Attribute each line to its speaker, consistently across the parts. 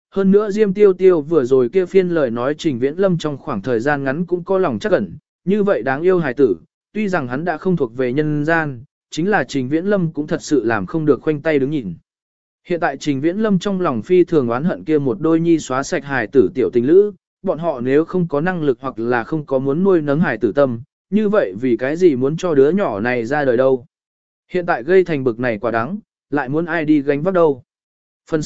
Speaker 1: Hơn nữa Diêm Tiêu Tiêu vừa rồi kia phiên lời nói Trình Viễn Lâm trong khoảng thời gian ngắn cũng có lòng chắc ẩn, như vậy đáng yêu hài tử, tuy rằng hắn đã không thuộc về nhân gian, chính là Trình Viễn Lâm cũng thật sự làm không được khoanh tay đứng nhìn. Hiện tại Trình Viễn Lâm trong lòng phi thường oán hận kia một đôi nhi xóa sạch hài tử tiểu tình lữ, bọn họ nếu không có năng lực hoặc là không có muốn nuôi nấng hài tử tâm, như vậy vì cái gì muốn cho đứa nhỏ này ra đời đâu. Hiện tại gây thành bực này quả đắng, lại muốn ai đi gánh vác đâu. Phần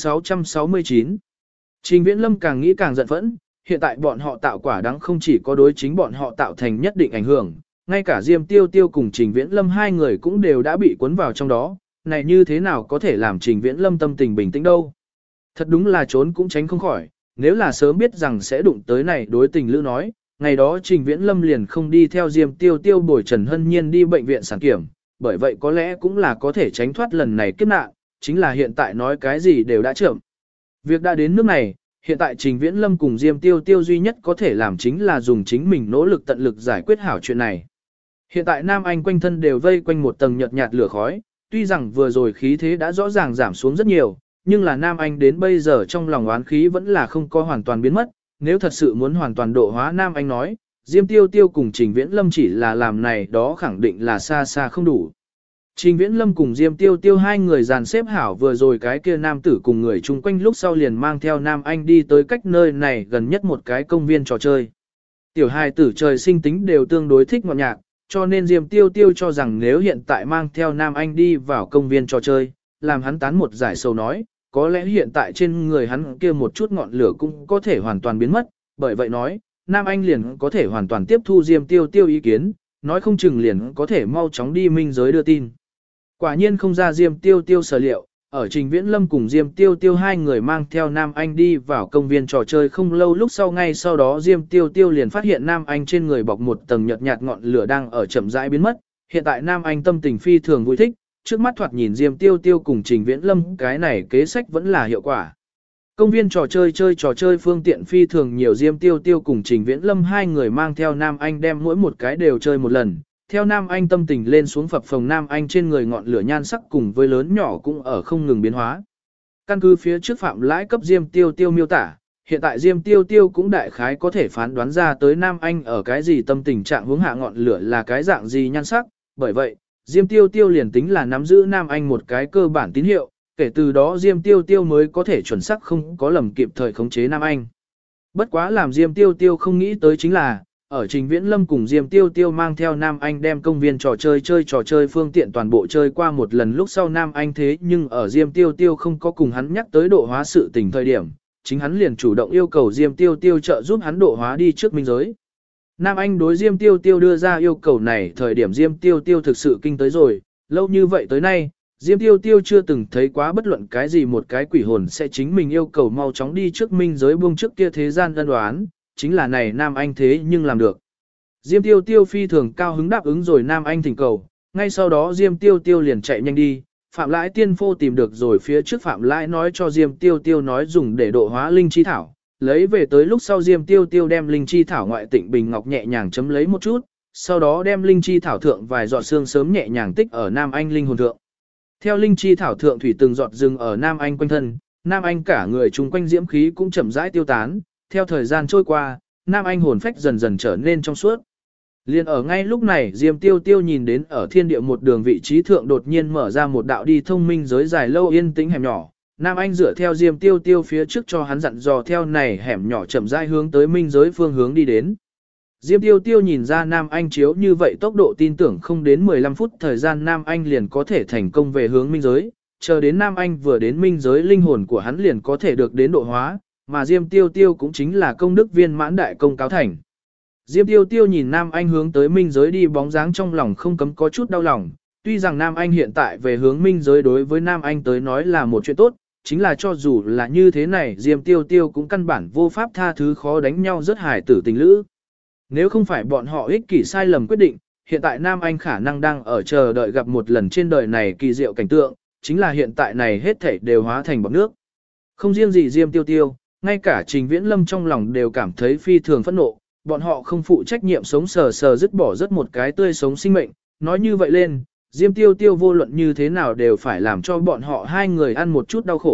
Speaker 1: 669 Trình Viễn Lâm càng nghĩ càng giận phẫn, hiện tại bọn họ tạo quả đắng không chỉ có đối chính bọn họ tạo thành nhất định ảnh hưởng, ngay cả Diêm Tiêu Tiêu cùng Trình Viễn Lâm hai người cũng đều đã bị cuốn vào trong đó, này như thế nào có thể làm Trình Viễn Lâm tâm tình bình tĩnh đâu. Thật đúng là trốn cũng tránh không khỏi, nếu là sớm biết rằng sẽ đụng tới này đối tình lữ nói, ngày đó Trình Viễn Lâm liền không đi theo Diêm Tiêu Tiêu bồi Trần Hân Nhiên đi bệnh viện sản kiểm, bởi vậy có lẽ cũng là có thể tránh thoát lần này kiếp nạn, chính là hiện tại nói cái gì đều đã chậm. Việc đã đến nước này, hiện tại Trình Viễn Lâm cùng Diêm Tiêu Tiêu duy nhất có thể làm chính là dùng chính mình nỗ lực tận lực giải quyết hảo chuyện này. Hiện tại Nam Anh quanh thân đều vây quanh một tầng nhợt nhạt lửa khói, tuy rằng vừa rồi khí thế đã rõ ràng giảm xuống rất nhiều, nhưng là Nam Anh đến bây giờ trong lòng oán khí vẫn là không có hoàn toàn biến mất, nếu thật sự muốn hoàn toàn độ hóa Nam Anh nói, Diêm Tiêu Tiêu cùng Trình Viễn Lâm chỉ là làm này đó khẳng định là xa xa không đủ. Trình Viễn Lâm cùng Diêm Tiêu Tiêu hai người dàn xếp hảo vừa rồi cái kia nam tử cùng người chung quanh lúc sau liền mang theo Nam Anh đi tới cách nơi này gần nhất một cái công viên trò chơi. Tiểu hài tử trời sinh tính đều tương đối thích ngọt nhạc, cho nên Diêm Tiêu Tiêu cho rằng nếu hiện tại mang theo Nam Anh đi vào công viên trò chơi, làm hắn tán một giải sầu nói, có lẽ hiện tại trên người hắn kia một chút ngọn lửa cũng có thể hoàn toàn biến mất, bởi vậy nói, Nam Anh liền có thể hoàn toàn tiếp thu Diêm Tiêu Tiêu ý kiến, nói không chừng liền có thể mau chóng đi minh giới đưa tin. Quả nhiên không ra Diêm Tiêu Tiêu sở liệu, ở Trình Viễn Lâm cùng Diêm Tiêu Tiêu hai người mang theo Nam Anh đi vào công viên trò chơi không lâu lúc sau ngay sau đó Diêm Tiêu Tiêu liền phát hiện Nam Anh trên người bọc một tầng nhợt nhạt ngọn lửa đang ở chậm rãi biến mất. Hiện tại Nam Anh tâm tình phi thường vui thích, trước mắt thoạt nhìn Diêm Tiêu Tiêu cùng Trình Viễn Lâm cái này kế sách vẫn là hiệu quả. Công viên trò chơi phương tiện phi thường nhiều Diêm Tiêu Tiêu cùng Trình Viễn Lâm hai người mang theo Nam Anh đem mỗi một cái đều chơi một lần. Theo Nam Anh tâm tình lên xuống phập phồng Nam Anh trên người ngọn lửa nhan sắc cùng với lớn nhỏ cũng ở không ngừng biến hóa. Căn cứ phía trước Phạm Lãi cấp Diêm Tiêu Tiêu miêu tả, hiện tại Diêm Tiêu Tiêu cũng đại khái có thể phán đoán ra tới Nam Anh ở cái gì tâm tình trạng hướng hạ ngọn lửa là cái dạng gì nhan sắc, bởi vậy, Diêm Tiêu Tiêu liền tính là nắm giữ Nam Anh một cái cơ bản tín hiệu, kể từ đó Diêm Tiêu Tiêu mới có thể chuẩn xác không có lầm kịp thời khống chế Nam Anh. Bất quá làm Diêm Tiêu Tiêu không nghĩ tới chính là, ở Trình Viễn Lâm cùng Diêm Tiêu Tiêu mang theo Nam Anh đem công viên trò chơi phương tiện toàn bộ chơi qua một lần lúc sau Nam Anh thế nhưng ở Diêm Tiêu Tiêu không có cùng hắn nhắc tới độ hóa sự tình thời điểm, chính hắn liền chủ động yêu cầu Diêm Tiêu Tiêu trợ giúp hắn độ hóa đi trước minh giới. Nam Anh đối Diêm Tiêu Tiêu đưa ra yêu cầu này thời điểm Diêm Tiêu Tiêu thực sự kinh tới rồi, lâu như vậy tới nay, Diêm Tiêu Tiêu chưa từng thấy quá bất luận cái gì một cái quỷ hồn sẽ chính mình yêu cầu mau chóng đi trước minh giới buông trước kia thế gian ân đoán, chính là này Nam Anh thế nhưng làm được. Diêm Tiêu Tiêu phi thường cao hứng đáp ứng rồi Nam Anh thỉnh cầu, ngay sau đó Diêm Tiêu Tiêu liền chạy nhanh đi, Phạm Lãi tiên phô tìm được rồi phía trước Phạm Lãi nói cho Diêm Tiêu Tiêu nói dùng để độ hóa linh chi thảo, lấy về tới lúc sau Diêm Tiêu Tiêu đem linh chi thảo ngoại tịnh bình ngọc nhẹ nhàng chấm lấy một chút, sau đó đem linh chi thảo thượng vài giọt xương sớm nhẹ nhàng tích ở Nam Anh linh hồn thượng. Theo linh chi thảo thượng thủy từng giọt dừng ở Nam Anh quanh thân, Nam Anh cả người chung quanh diễm khí cũng chậm rãi tiêu tán, theo thời gian trôi qua, Nam Anh hồn phách dần dần trở nên trong suốt. Liên ở ngay lúc này Diêm Tiêu Tiêu nhìn đến ở thiên địa một đường vị trí thượng đột nhiên mở ra một đạo đi thông minh giới dài lâu yên tĩnh hẻm nhỏ. Nam Anh dựa theo Diêm Tiêu Tiêu phía trước cho hắn dặn dò theo này hẻm nhỏ chậm rãi hướng tới minh giới phương hướng đi đến. Diêm Tiêu Tiêu nhìn ra Nam Anh chiếu như vậy tốc độ tin tưởng không đến 15 phút thời gian Nam Anh liền có thể thành công về hướng minh giới, chờ đến Nam Anh vừa đến minh giới linh hồn của hắn liền có thể được đến độ hóa, mà Diêm Tiêu Tiêu cũng chính là công đức viên mãn đại công cáo thành. Diêm Tiêu Tiêu nhìn Nam Anh hướng tới minh giới đi bóng dáng trong lòng không cấm có chút đau lòng, tuy rằng Nam Anh hiện tại về hướng minh giới đối với Nam Anh tới nói là một chuyện tốt, chính là cho dù là như thế này Diêm Tiêu Tiêu cũng căn bản vô pháp tha thứ khó đánh nhau rất hài tử tình lữ. Nếu không phải bọn họ ích kỷ sai lầm quyết định, hiện tại Nam Anh khả năng đang ở chờ đợi gặp một lần trên đời này kỳ diệu cảnh tượng, chính là hiện tại này hết thảy đều hóa thành bọt nước. Không riêng gì Diêm Tiêu Tiêu, ngay cả Trình Viễn Lâm trong lòng đều cảm thấy phi thường phẫn nộ, bọn họ không phụ trách nhiệm sống sờ sờ dứt bỏ rất một cái tươi sống sinh mệnh, nói như vậy lên, Diêm Tiêu Tiêu vô luận như thế nào đều phải làm cho bọn họ hai người ăn một chút đau khổ,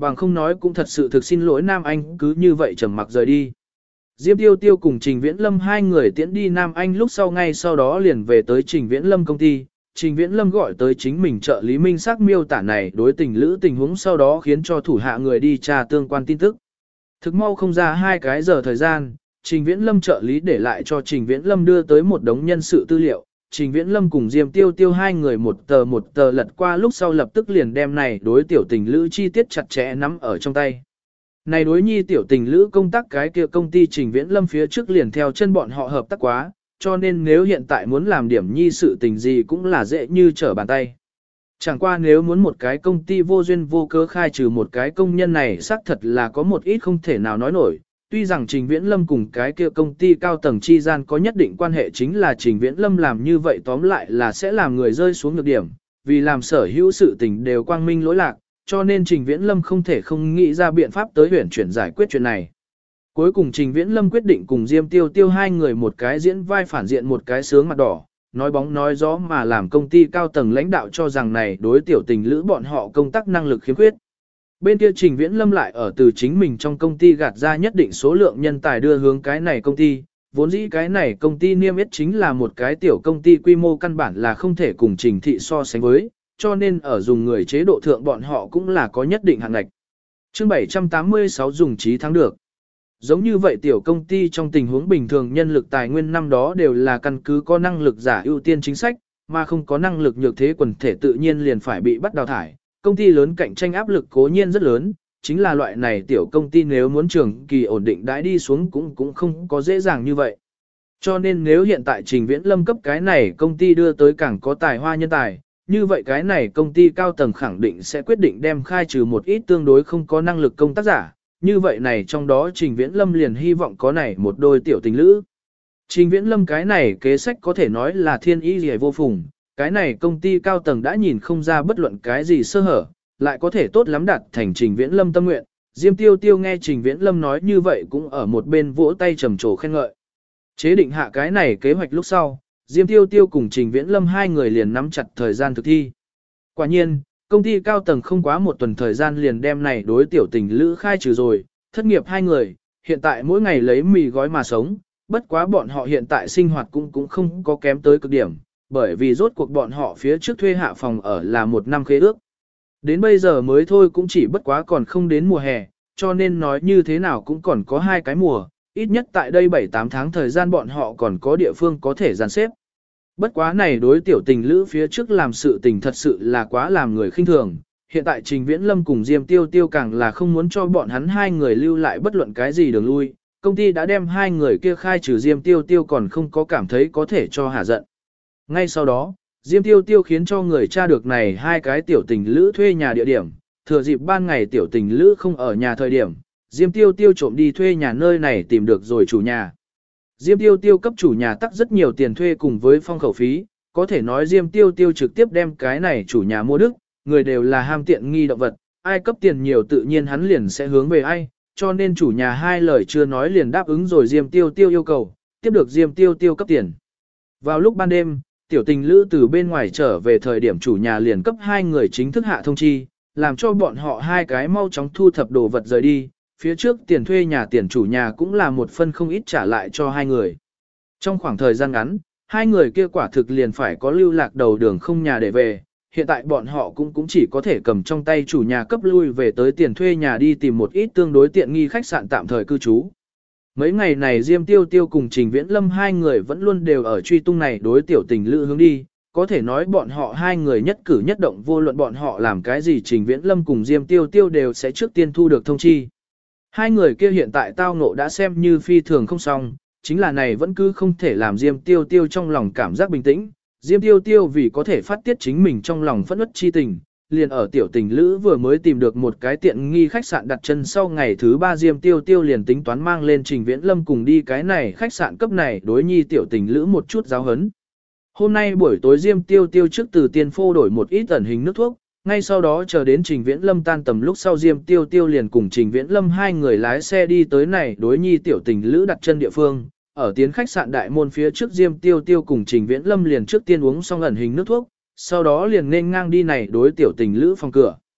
Speaker 1: bằng không nói cũng thật sự thực xin lỗi Nam Anh cứ như vậy trầm mặc rời đi. Diêm Tiêu Tiêu cùng Trình Viễn Lâm hai người tiễn đi Nam Anh lúc sau ngay sau đó liền về tới Trình Viễn Lâm công ty. Trình Viễn Lâm gọi tới chính mình trợ lý minh xác miêu tả này đối tình lữ tình huống sau đó khiến cho thủ hạ người đi tra tương quan tin tức. Thực mau không ra 2 cái giờ thời gian, Trình Viễn Lâm trợ lý để lại cho Trình Viễn Lâm đưa tới một đống nhân sự tư liệu. Trình Viễn Lâm cùng Diêm Tiêu Tiêu hai người một tờ lật qua lúc sau lập tức liền đem này đối tiểu tình lữ chi tiết chặt chẽ nắm ở trong tay. Này đối nhi tiểu tình lữ công tác cái kia công ty Trình Viễn Lâm phía trước liền theo chân bọn họ hợp tác quá, cho nên nếu hiện tại muốn làm điểm nhi sự tình gì cũng là dễ như trở bàn tay. Chẳng qua nếu muốn một cái công ty vô duyên vô cớ khai trừ một cái công nhân này xác thật là có một ít không thể nào nói nổi. Tuy rằng Trình Viễn Lâm cùng cái kia công ty cao tầng chi gian có nhất định quan hệ, chính là Trình Viễn Lâm làm như vậy tóm lại là sẽ làm người rơi xuống nhược điểm, vì làm sở hữu sự tình đều quang minh lỗi lạc, cho nên Trình Viễn Lâm không thể không nghĩ ra biện pháp tới huyển chuyển giải quyết chuyện này. Cuối cùng Trình Viễn Lâm quyết định cùng Diêm Tiêu Tiêu hai người một cái diễn vai phản diện một cái sướng mặt đỏ, nói bóng nói gió mà làm công ty cao tầng lãnh đạo cho rằng này đối tiểu tình lữ bọn họ công tác năng lực khiếm khuyết. Bên kia Trình Viễn Lâm lại ở từ chính mình trong công ty gạt ra nhất định số lượng nhân tài đưa hướng cái này công ty, vốn dĩ cái này công ty niêm yết chính là một cái tiểu công ty quy mô căn bản là không thể cùng Trình thị so sánh với, cho nên ở dùng người chế độ thượng bọn họ cũng là có nhất định hạng ngạch. Chương 786 dùng trí thắng được. Giống như vậy tiểu công ty trong tình huống bình thường nhân lực tài nguyên năm đó đều là căn cứ có năng lực giả ưu tiên chính sách, mà không có năng lực nhược thế quần thể tự nhiên liền phải bị bắt đào thải. Công ty lớn cạnh tranh áp lực cố nhiên rất lớn, chính là loại này tiểu công ty nếu muốn trường kỳ ổn định đãi đi xuống cũng không có dễ dàng như vậy. Cho nên nếu hiện tại Trình Viễn Lâm cấp cái này công ty đưa tới càng có tài hoa nhân tài, như vậy cái này công ty cao tầng khẳng định sẽ quyết định đem khai trừ một ít tương đối không có năng lực công tác giả. Như vậy này trong đó Trình Viễn Lâm liền hy vọng có này một đôi tiểu tình lữ. Trình Viễn Lâm cái này kế sách có thể nói là thiên ý gì vô phùng, cái này công ty cao tầng đã nhìn không ra bất luận cái gì sơ hở, lại có thể tốt lắm đạt thành Trình Viễn Lâm tâm nguyện. Diêm Tiêu Tiêu nghe Trình Viễn Lâm nói như vậy cũng ở một bên vỗ tay trầm trồ khen ngợi. Chế định hạ cái này kế hoạch lúc sau, Diêm Tiêu Tiêu cùng Trình Viễn Lâm hai người liền nắm chặt thời gian thực thi. Quả nhiên, công ty cao tầng không quá một tuần thời gian liền đem này đối tiểu tình lữ khai trừ rồi, thất nghiệp hai người, hiện tại mỗi ngày lấy mì gói mà sống, bất quá bọn họ hiện tại sinh hoạt cũng không có kém tới cực điểm, bởi vì rốt cuộc bọn họ phía trước thuê hạ phòng ở là 1 năm khế ước. Đến bây giờ mới thôi cũng chỉ bất quá còn không đến mùa hè, cho nên nói như thế nào cũng còn có 2 cái mùa, ít nhất tại đây 7-8 tháng thời gian bọn họ còn có địa phương có thể dàn xếp. Bất quá này đối tiểu tình lữ phía trước làm sự tình thật sự là quá làm người khinh thường, hiện tại Trình Viễn Lâm cùng Diêm Tiêu Tiêu càng là không muốn cho bọn hắn hai người lưu lại bất luận cái gì đường lui, công ty đã đem hai người kia khai trừ Diêm Tiêu Tiêu còn không có cảm thấy có thể cho hả giận. Ngay sau đó, Diêm Tiêu Tiêu khiến cho người tra được này 2 cái tiểu tình lữ thuê nhà địa điểm, thừa dịp ban ngày tiểu tình lữ không ở nhà thời điểm, Diêm Tiêu Tiêu trộm đi thuê nhà nơi này tìm được rồi chủ nhà. Diêm Tiêu Tiêu cấp chủ nhà tắc rất nhiều tiền thuê cùng với phong khẩu phí, có thể nói Diêm Tiêu Tiêu trực tiếp đem cái này chủ nhà mua đức, người đều là ham tiện nghi động vật, ai cấp tiền nhiều tự nhiên hắn liền sẽ hướng về ai, cho nên chủ nhà 2 lời chưa nói liền đáp ứng rồi Diêm Tiêu Tiêu yêu cầu, tiếp được Diêm Tiêu Tiêu cấp tiền. Vào lúc ban đêm, tiểu tình lữ từ bên ngoài trở về thời điểm chủ nhà liền cấp 2 người chính thức hạ thông chi, làm cho bọn họ 2 cái mau chóng thu thập đồ vật rời đi, phía trước tiền thuê nhà tiền chủ nhà cũng là một phân không ít trả lại cho 2 người. Trong khoảng thời gian ngắn, 2 người kia quả thực liền phải có lưu lạc đầu đường không nhà để về, hiện tại bọn họ cũng chỉ có thể cầm trong tay chủ nhà cấp lui về tới tiền thuê nhà đi tìm một ít tương đối tiện nghi khách sạn tạm thời cư trú. Mấy ngày này Diêm Tiêu Tiêu cùng Trình Viễn Lâm 2 người vẫn luôn đều ở truy tung này đối tiểu tình lữ hướng đi, có thể nói bọn họ 2 người nhất cử nhất động vô luận bọn họ làm cái gì Trình Viễn Lâm cùng Diêm Tiêu Tiêu đều sẽ trước tiên thu được thông chi. 2 người kia hiện tại tao ngộ đã xem như phi thường không xong, chính là này vẫn cứ không thể làm Diêm Tiêu Tiêu trong lòng cảm giác bình tĩnh. Diêm Tiêu Tiêu vì có thể phát tiết chính mình trong lòng phẫn uất chi tình, liền ở tiểu tình lữ vừa mới tìm được một cái tiện nghi khách sạn đặt chân sau ngày thứ 3 Diêm Tiêu Tiêu liền tính toán mang lên Trình Viễn Lâm cùng đi cái này khách sạn cấp này đối nhi tiểu tình lữ một chút giáo hấn. Hôm nay buổi tối Diêm Tiêu Tiêu trước từ tiền phô đổi một ít ẩn hình nước thuốc, ngay sau đó chờ đến Trình Viễn Lâm tan tầm lúc sau Diêm Tiêu Tiêu liền cùng Trình Viễn Lâm 2 người lái xe đi tới này đối nhi tiểu tình lữ đặt chân địa phương. Ở tiến khách sạn đại môn phía trước Diêm Tiêu Tiêu cùng Trình Viễn Lâm liền trước tiên uống xong ẩn hình nước thuốc, sau đó liền nên ngang đi này đối tiểu tình lữ phòng cửa.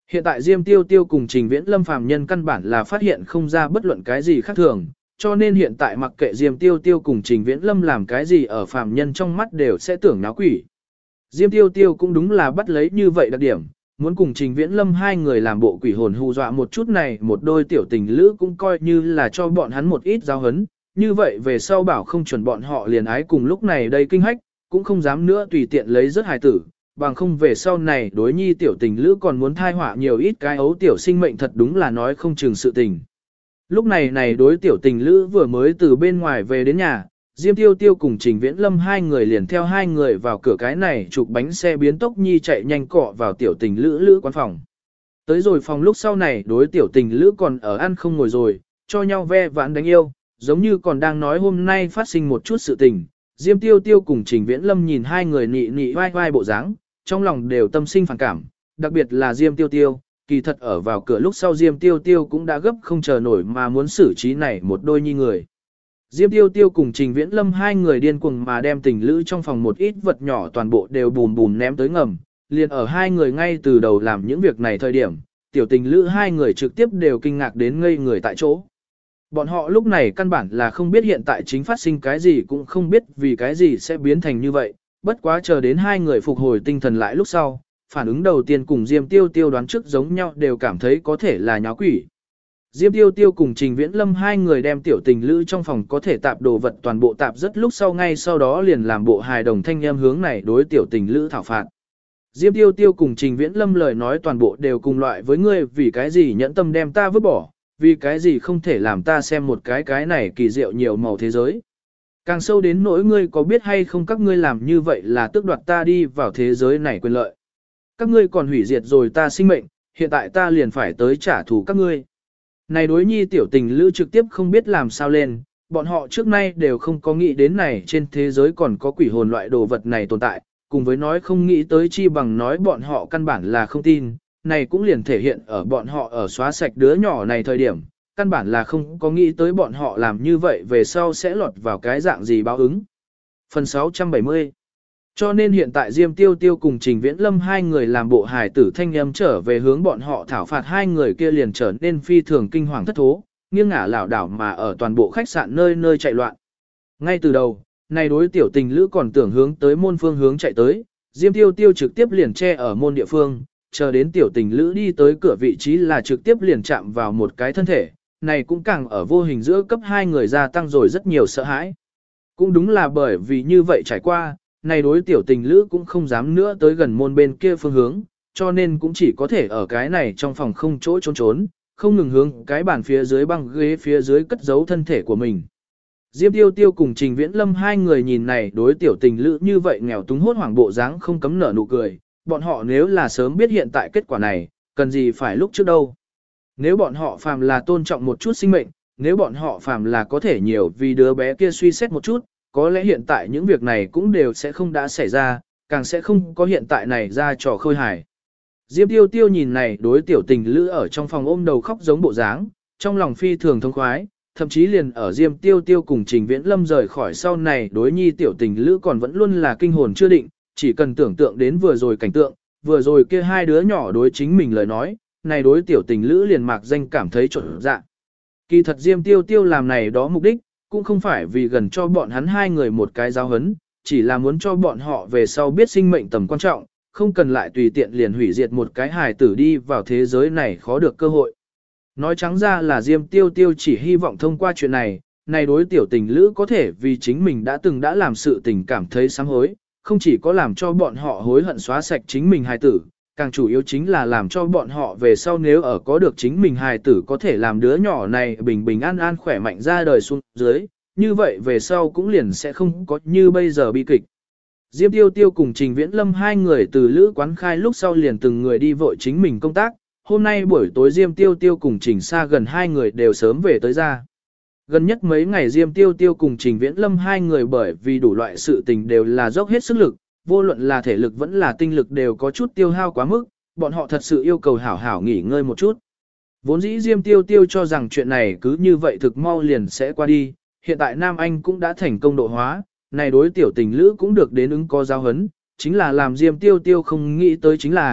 Speaker 1: Hiện tại Diêm Tiêu Tiêu cùng Trình Viễn Lâm phàm nhân căn bản là phát hiện không ra bất luận cái gì khác thường, cho nên hiện tại mặc kệ Diêm Tiêu Tiêu cùng Trình Viễn Lâm làm cái gì ở phàm nhân trong mắt đều sẽ tưởng náo quỷ. Diêm Tiêu Tiêu cũng đúng là bắt lấy như vậy đặc điểm, muốn cùng Trình Viễn Lâm hai người làm bộ quỷ hồn hù dọa một chút này, một đôi tiểu tình lữ cũng coi như là cho bọn hắn một ít giáo hấn, như vậy về sau bảo không chuẩn bọn họ liền ái cùng lúc này đây kinh hách, cũng không dám nữa tùy tiện lấy rất hài tử, bằng không về sau này đối nhi tiểu tình lữ còn muốn thai họa nhiều ít cái ấu tiểu sinh mệnh thật đúng là nói không chừng sự tình. Lúc này đối tiểu tình lữ vừa mới từ bên ngoài về đến nhà, Diêm Tiêu Tiêu cùng Trình Viễn Lâm hai người liền theo hai người vào cửa cái này chụp bánh xe biến tốc nhi chạy nhanh cọ vào tiểu tình lữ quán phòng. Tới rồi phòng lúc sau này đối tiểu tình lữ còn ở ăn không ngồi rồi, cho nhau ve vãn đánh yêu, giống như còn đang nói hôm nay phát sinh một chút sự tình. Diêm Tiêu Tiêu cùng Trình Viễn Lâm nhìn hai người nị nị vai vai bộ dáng, trong lòng đều tâm sinh phản cảm, đặc biệt là Diêm Tiêu Tiêu, kỳ thật ở vào cửa lúc sau Diêm Tiêu Tiêu cũng đã gấp không chờ nổi mà muốn xử trí này một đôi nhi người. Diêm Tiêu Tiêu cùng Trình Viễn Lâm hai người điên cuồng mà đem tình lữ trong phòng một ít vật nhỏ toàn bộ đều bùm bùm ném tới ngầm, liền ở hai người ngay từ đầu làm những việc này thời điểm, tiểu tình lữ hai người trực tiếp đều kinh ngạc đến ngây người tại chỗ. Bọn họ lúc này căn bản là không biết hiện tại chính phát sinh cái gì, cũng không biết vì cái gì sẽ biến thành như vậy, bất quá chờ đến hai người phục hồi tinh thần lại lúc sau, phản ứng đầu tiên cùng Diêm Tiêu Tiêu đoán trước giống nhau, đều cảm thấy có thể là nháo quỷ. Diêm Tiêu Tiêu cùng Trình Viễn Lâm hai người đem tiểu tình lữ trong phòng có thể tạp đồ vật toàn bộ tạp rất lúc sau, ngay sau đó liền làm bộ hài đồng thanh em hướng này đối tiểu tình lữ thảo phạt. Diêm Tiêu Tiêu cùng Trình Viễn Lâm lời nói toàn bộ đều cùng loại với ngươi, vì cái gì nhẫn tâm đem ta vứt bỏ, vì cái gì không thể làm ta xem một cái này kỳ diệu nhiều màu thế giới. Càng sâu đến nỗi ngươi có biết hay không, các ngươi làm như vậy là tước đoạt ta đi vào thế giới này quyền lợi. Các ngươi còn hủy diệt rồi ta sinh mệnh, hiện tại ta liền phải tới trả thù các ngươi. Này đối nhi tiểu tình lữ trực tiếp không biết làm sao lên, bọn họ trước nay đều không có nghĩ đến này trên thế giới còn có quỷ hồn loại đồ vật này tồn tại, cùng với nói không nghĩ tới chi bằng nói bọn họ căn bản là không tin, này cũng liền thể hiện ở bọn họ ở xóa sạch đứa nhỏ này thời điểm, căn bản là không có nghĩ tới bọn họ làm như vậy về sau sẽ lọt vào cái dạng gì báo ứng. Phần 670. Cho nên hiện tại Diêm Tiêu Tiêu cùng Trình Viễn Lâm hai người làm bộ hài tử thanh âm trở về hướng bọn họ thảo phạt, hai người kia liền trở nên phi thường kinh hoàng thất thố, nghiêng ngả lảo đảo mà ở toàn bộ khách sạn nơi nơi chạy loạn. Ngay từ đầu, này đối tiểu tình lữ còn tưởng hướng tới môn phương hướng chạy tới, Diêm Tiêu Tiêu trực tiếp liền che ở môn địa phương, chờ đến tiểu tình lữ đi tới cửa vị trí là trực tiếp liền chạm vào một cái thân thể, này cũng càng ở vô hình giữa cấp hai người gia tăng rồi rất nhiều sợ hãi. Cũng đúng là bởi vì như vậy trải qua, này đối tiểu tình lữ cũng không dám nữa tới gần môn bên kia phương hướng, cho nên cũng chỉ có thể ở cái này trong phòng không chỗ trốn, không ngừng hướng cái bàn phía dưới băng ghế phía dưới cất giấu thân thể của mình. Diêm Tiêu Tiêu cùng Trình Viễn Lâm hai người nhìn này đối tiểu tình lữ như vậy nghèo túng hốt hoảng bộ dáng không cấm nở nụ cười, bọn họ nếu là sớm biết hiện tại kết quả này, cần gì phải lúc trước đâu. Nếu bọn họ phàm là tôn trọng một chút sinh mệnh, nếu bọn họ phàm là có thể nhiều vì đứa bé kia suy xét một chút, có lẽ hiện tại những việc này cũng đều sẽ không đã xảy ra, càng sẽ không có hiện tại này ra trò khơi hài. Diêm Tiêu Tiêu nhìn này đối tiểu tình lữ ở trong phòng ôm đầu khóc giống bộ dáng, trong lòng phi thường thông khoái, thậm chí liền ở Diêm Tiêu Tiêu cùng Trình Viễn Lâm rời khỏi sau này đối nhi tiểu tình lữ còn vẫn luôn là kinh hồn chưa định, chỉ cần tưởng tượng đến vừa rồi cảnh tượng, vừa rồi kia hai đứa nhỏ đối chính mình lời nói, này đối tiểu tình lữ liền mạc danh cảm thấy trộn dạ. Kỳ thật Diêm Tiêu Tiêu làm này đó mục đích, cũng không phải vì gần cho bọn hắn hai người một cái giáo hấn, chỉ là muốn cho bọn họ về sau biết sinh mệnh tầm quan trọng, không cần lại tùy tiện liền hủy diệt một cái hài tử đi vào thế giới này khó được cơ hội. Nói trắng ra là Diêm Tiêu Tiêu chỉ hy vọng thông qua chuyện này, này đối tiểu tình lữ có thể vì chính mình đã làm sự tình cảm thấy sám hối, không chỉ có làm cho bọn họ hối hận xóa sạch chính mình hài tử, càng chủ yếu chính là làm cho bọn họ về sau nếu ở có được chính mình hài tử có thể làm đứa nhỏ này bình bình an an khỏe mạnh ra đời xuống dưới, như vậy về sau cũng liền sẽ không có như bây giờ bi kịch. Diêm Tiêu Tiêu cùng Trình Viễn Lâm hai người từ lữ quán khai lúc sau liền từng người đi vội chính mình công tác, hôm nay buổi tối Diêm Tiêu Tiêu cùng Trình Sa gần hai người đều sớm về tới ra. Gần nhất mấy ngày Diêm Tiêu Tiêu cùng Trình Viễn Lâm hai người bởi vì đủ loại sự tình đều là dốc hết sức lực, vô luận là thể lực vẫn là tinh lực đều có chút tiêu hao quá mức, bọn họ thật sự yêu cầu hảo hảo nghỉ ngơi một chút. Vốn dĩ Diêm Tiêu Tiêu cho rằng chuyện này cứ như vậy thực mau liền sẽ qua đi, hiện tại Nam Anh cũng đã thành công độ hóa, này đối tiểu tình lữ cũng được đến ứng có giáo hấn, chính là làm Diêm Tiêu Tiêu không nghĩ tới chính là,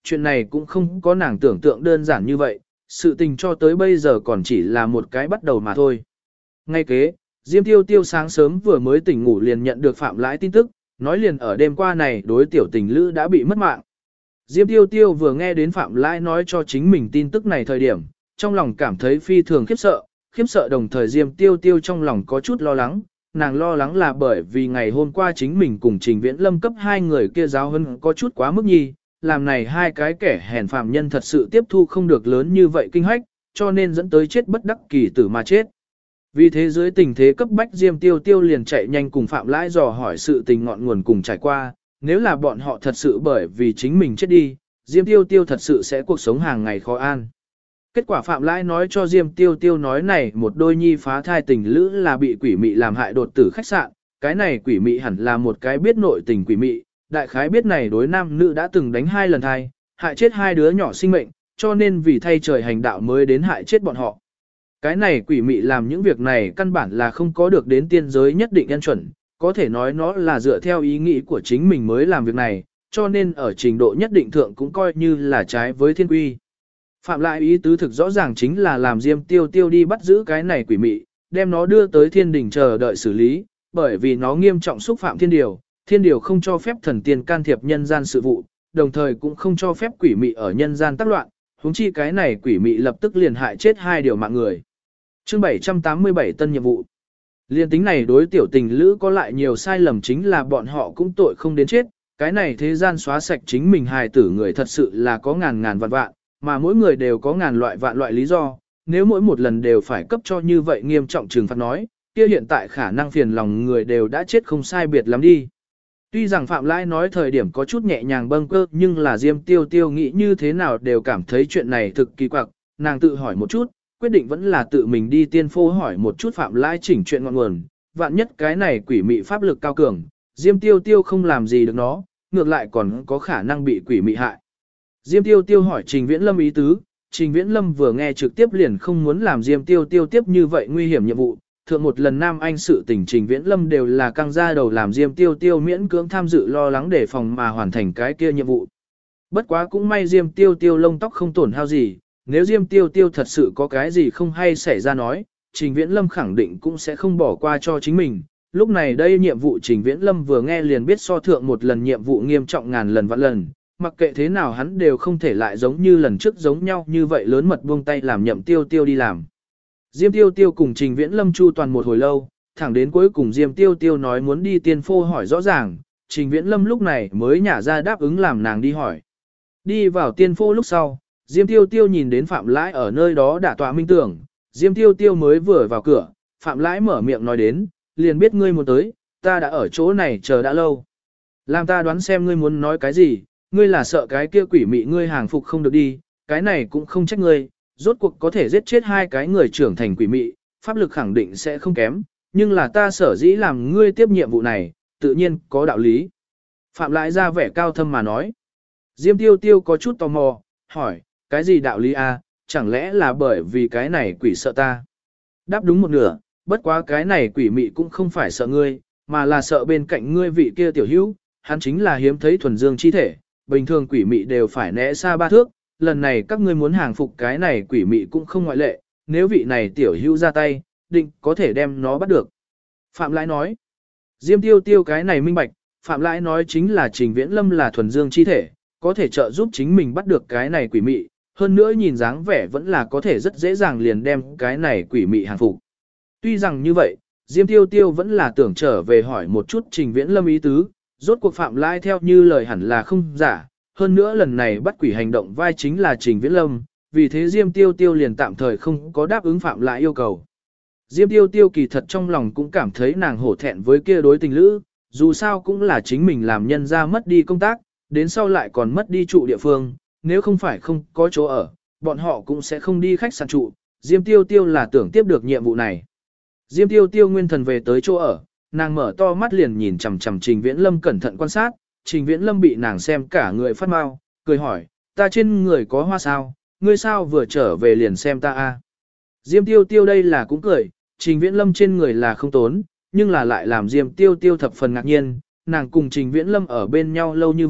Speaker 1: chuyện này cũng không có nàng tưởng tượng đơn giản như vậy, sự tình cho tới bây giờ còn chỉ là một cái bắt đầu mà thôi. Ngay kế, Diêm Tiêu Tiêu sáng sớm vừa mới tỉnh ngủ liền nhận được Phạm Lãi tin tức, nói liền ở đêm qua này đối tiểu tình lữ đã bị mất mạng. Diêm Tiêu Tiêu vừa nghe đến Phạm Lãi nói cho chính mình tin tức này thời điểm, trong lòng cảm thấy phi thường khiếp sợ đồng thời Diêm Tiêu Tiêu trong lòng có chút lo lắng, nàng lo lắng là bởi vì ngày hôm qua chính mình cùng Trình Viễn Lâm cấp hai người kia giáo hơn có chút quá mức nhi, làm này hai cái kẻ hèn phạm nhân thật sự tiếp thu không được lớn như vậy kinh hách, cho nên dẫn tới chết bất đắc kỳ tử mà chết. Vì thế dưới tình thế cấp bách Diêm Tiêu Tiêu liền chạy nhanh cùng Phạm Lãi dò hỏi sự tình ngọn nguồn cùng trải qua, nếu là bọn họ thật sự bởi vì chính mình chết đi, Diêm Tiêu Tiêu thật sự sẽ cuộc sống hàng ngày khó an. Kết quả Phạm Lãi nói cho Diêm Tiêu Tiêu nói này một đôi nhi phá thai tình lữ là bị quỷ mị làm hại đột tử khách sạn, cái này quỷ mị hẳn là một cái biết nội tình quỷ mị, đại khái biết này đối nam nữ đã từng đánh hai lần thai, hại chết hai đứa nhỏ sinh mệnh, cho nên vì thay trời hành đạo mới đến hại chết bọn họ. Cái này quỷ mị làm những việc này căn bản là không có được đến tiên giới nhất định nhân chuẩn, có thể nói nó là dựa theo ý nghĩ của chính mình mới làm việc này, cho nên ở trình độ nhất định thượng cũng coi như là trái với thiên quy. Phạm Lại ý tứ thực rõ ràng chính là làm Diêm Tiêu Tiêu đi bắt giữ cái này quỷ mị, đem nó đưa tới thiên đình chờ đợi xử lý, bởi vì nó nghiêm trọng xúc phạm thiên điều không cho phép thần tiên can thiệp nhân gian sự vụ, đồng thời cũng không cho phép quỷ mị ở nhân gian tác loạn, huống chi cái này quỷ mị lập tức liền hại chết hai điều mạng người. Chương 787 tân nhiệm vụ. Liên tính này đối tiểu tình lữ có lại nhiều sai lầm chính là bọn họ cũng tội không đến chết, cái này thế gian xóa sạch chính mình hài tử người thật sự là có ngàn ngàn vạn vạn, mà mỗi người đều có ngàn vạn loại lý do, nếu mỗi một lần đều phải cấp cho như vậy nghiêm trọng trừng phạt nói, kia hiện tại khả năng phiền lòng người đều đã chết không sai biệt lắm đi. Tuy rằng Phạm Lãi nói thời điểm có chút nhẹ nhàng bâng cơ nhưng là Diêm Tiêu Tiêu nghĩ như thế nào đều cảm thấy chuyện này thực kỳ quặc, nàng tự hỏi một chút, quyết định vẫn là tự mình đi tiên phô hỏi một chút Phạm Lãi chỉnh chuyện ngọn nguồn, vạn nhất cái này quỷ mị pháp lực cao cường, Diêm Tiêu Tiêu không làm gì được nó, ngược lại còn có khả năng bị quỷ mị hại. Diêm Tiêu Tiêu hỏi Trình Viễn Lâm ý tứ, Trình Viễn Lâm vừa nghe trực tiếp liền không muốn làm Diêm Tiêu Tiêu tiếp như vậy nguy hiểm nhiệm vụ, thượng một lần Nam Anh sự tình Trình Viễn Lâm đều là căng ra đầu làm Diêm Tiêu Tiêu miễn cưỡng tham dự lo lắng để phòng mà hoàn thành cái kia nhiệm vụ. Bất quá cũng may Diêm Tiêu Tiêu lông tóc không tổn hao gì, nếu Diêm Tiêu Tiêu thật sự có cái gì không hay xảy ra nói, Trình Viễn Lâm khẳng định cũng sẽ không bỏ qua cho chính mình. Lúc này đây nhiệm vụ Trình Viễn Lâm vừa nghe liền biết so thượng một lần nhiệm vụ nghiêm trọng ngàn lần vạn lần, mặc kệ thế nào hắn đều không thể lại giống như lần trước giống nhau như vậy lớn mật buông tay làm Nhậm Tiêu Tiêu đi làm. Diêm Tiêu Tiêu cùng Trình Viễn Lâm chu toàn một hồi lâu, thẳng đến cuối cùng Diêm Tiêu Tiêu nói muốn đi tiên phô hỏi rõ ràng, Trình Viễn Lâm lúc này mới nhả ra đáp ứng làm nàng đi hỏi. Đi vào tiên phô lúc sau, Diêm Tiêu Tiêu nhìn đến Phạm Lãi ở nơi đó đã tọa minh tưởng, Diêm Tiêu Tiêu mới vừa vào cửa, Phạm Lãi mở miệng nói đến, liền biết ngươi muốn tới, ta đã ở chỗ này chờ đã lâu. Làm ta đoán xem ngươi muốn nói cái gì, ngươi là sợ cái kia quỷ mị ngươi hàng phục không được đi, cái này cũng không trách ngươi, rốt cuộc có thể giết chết hai cái người trưởng thành quỷ mị, pháp lực khẳng định sẽ không kém, nhưng là ta sở dĩ làm ngươi tiếp nhiệm vụ này, tự nhiên có đạo lý. Phạm Lãi ra vẻ cao thâm mà nói. Diêm Tiêu Tiêu có chút tò mò, hỏi, cái gì đạo lý a? Chẳng lẽ là bởi vì cái này quỷ sợ ta? Đáp đúng một nửa, bất quá cái này quỷ mị cũng không phải sợ ngươi, mà là sợ bên cạnh ngươi vị kia tiểu hữu, hắn chính là hiếm thấy thuần dương chi thể, bình thường quỷ mị đều phải né xa ba thước, lần này các ngươi muốn hàng phục cái này quỷ mị cũng không ngoại lệ, nếu vị này tiểu hữu ra tay, định có thể đem nó bắt được. Phạm Lãi nói, Diêm Tiêu Tiêu cái này minh bạch, Phạm Lãi nói chính là Trình Viễn Lâm là thuần dương chi thể, có thể trợ giúp chính mình bắt được cái này quỷ mị, hơn nữa nhìn dáng vẻ vẫn là có thể rất dễ dàng liền đem cái này quỷ mị hàng phục. Tuy rằng như vậy, Diêm Tiêu Tiêu vẫn là tưởng trở về hỏi một chút Trình Viễn Lâm ý tứ, rốt cuộc Phạm Lãi theo như lời hẳn là không giả, hơn nữa lần này bắt quỷ hành động vai chính là Trình Viễn Lâm, vì thế Diêm Tiêu Tiêu liền tạm thời không có đáp ứng Phạm Lãi yêu cầu. Diêm Tiêu Tiêu kỳ thật trong lòng cũng cảm thấy nàng hổ thẹn với kia đối tình lữ, dù sao cũng là chính mình làm nhân ra mất đi công tác, đến sau lại còn mất đi trụ địa phương, nếu không phải không có chỗ ở, bọn họ cũng sẽ không đi khách sạn trụ, Diêm Tiêu Tiêu là tưởng tiếp được nhiệm vụ này. Diêm Tiêu Tiêu nguyên thần về tới chỗ ở, nàng mở to mắt liền nhìn chằm chằm Trình Viễn Lâm cẩn thận quan sát, Trình Viễn Lâm bị nàng xem cả người phát mau, cười hỏi, ta trên người có hoa sao, ngươi sao vừa trở về liền xem ta a? Diêm Tiêu Tiêu đây là cũng cười, Trình Viễn Lâm trên người là không tốn, nhưng là lại làm Diêm Tiêu Tiêu thập phần ngạc nhiên, nàng cùng Trình Viễn Lâm ở bên nhau lâu như vậy,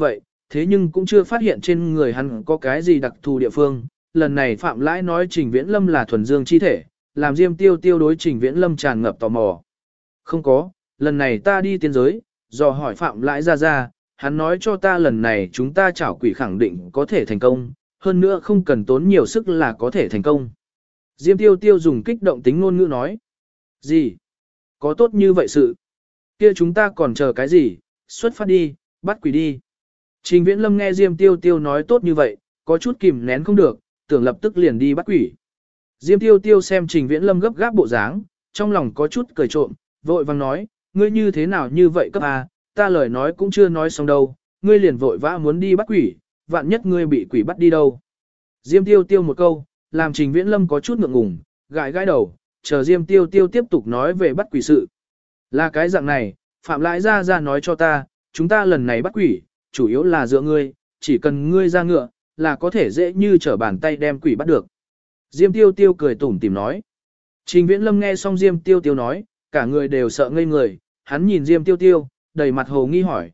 Speaker 1: thế nhưng cũng chưa phát hiện trên người hắn có cái gì đặc thù địa phương. Lần này Phạm Lãi nói Trình Viễn Lâm là thuần dương chi thể, làm Diêm Tiêu Tiêu đối Trình Viễn Lâm tràn ngập tò mò. Không có, lần này ta đi tiên giới, dò hỏi Phạm Lãi ra, hắn nói cho ta lần này chúng ta chảo quỷ khẳng định có thể thành công, hơn nữa không cần tốn nhiều sức là có thể thành công. Diêm Tiêu Tiêu dùng kích động tính ngôn ngữ nói. Gì? Có tốt như vậy sự? Kia chúng ta còn chờ cái gì? Xuất phát đi, bắt quỷ đi. Trình Viễn Lâm nghe Diêm Tiêu Tiêu nói tốt như vậy, có chút kìm nén không được, tưởng lập tức liền đi bắt quỷ. Diêm Tiêu Tiêu xem Trình Viễn Lâm gấp gáp bộ dáng, trong lòng có chút cười trộm, vội vàng nói, ngươi như thế nào như vậy cấp à, ta lời nói cũng chưa nói xong đâu, ngươi liền vội vã muốn đi bắt quỷ, vạn nhất ngươi bị quỷ bắt đi đâu. Diêm Tiêu Tiêu một câu, làm Trình Viễn Lâm có chút ngượng ngùng, gãi gãi đầu, chờ Diêm Tiêu Tiêu tiếp tục nói về bắt quỷ sự. Là cái dạng này, Phạm Lãi ra nói cho ta, chúng ta lần này bắt quỷ, chủ yếu là dựa ngươi, chỉ cần ngươi ra ngựa, là có thể dễ như trở bàn tay đem quỷ bắt được. Diêm Tiêu Tiêu cười tủm tỉm nói. Trình Viễn Lâm nghe xong Diêm Tiêu Tiêu nói, cả người đều sợ ngây người, hắn nhìn Diêm Tiêu Tiêu, đầy mặt hồ nghi hỏi,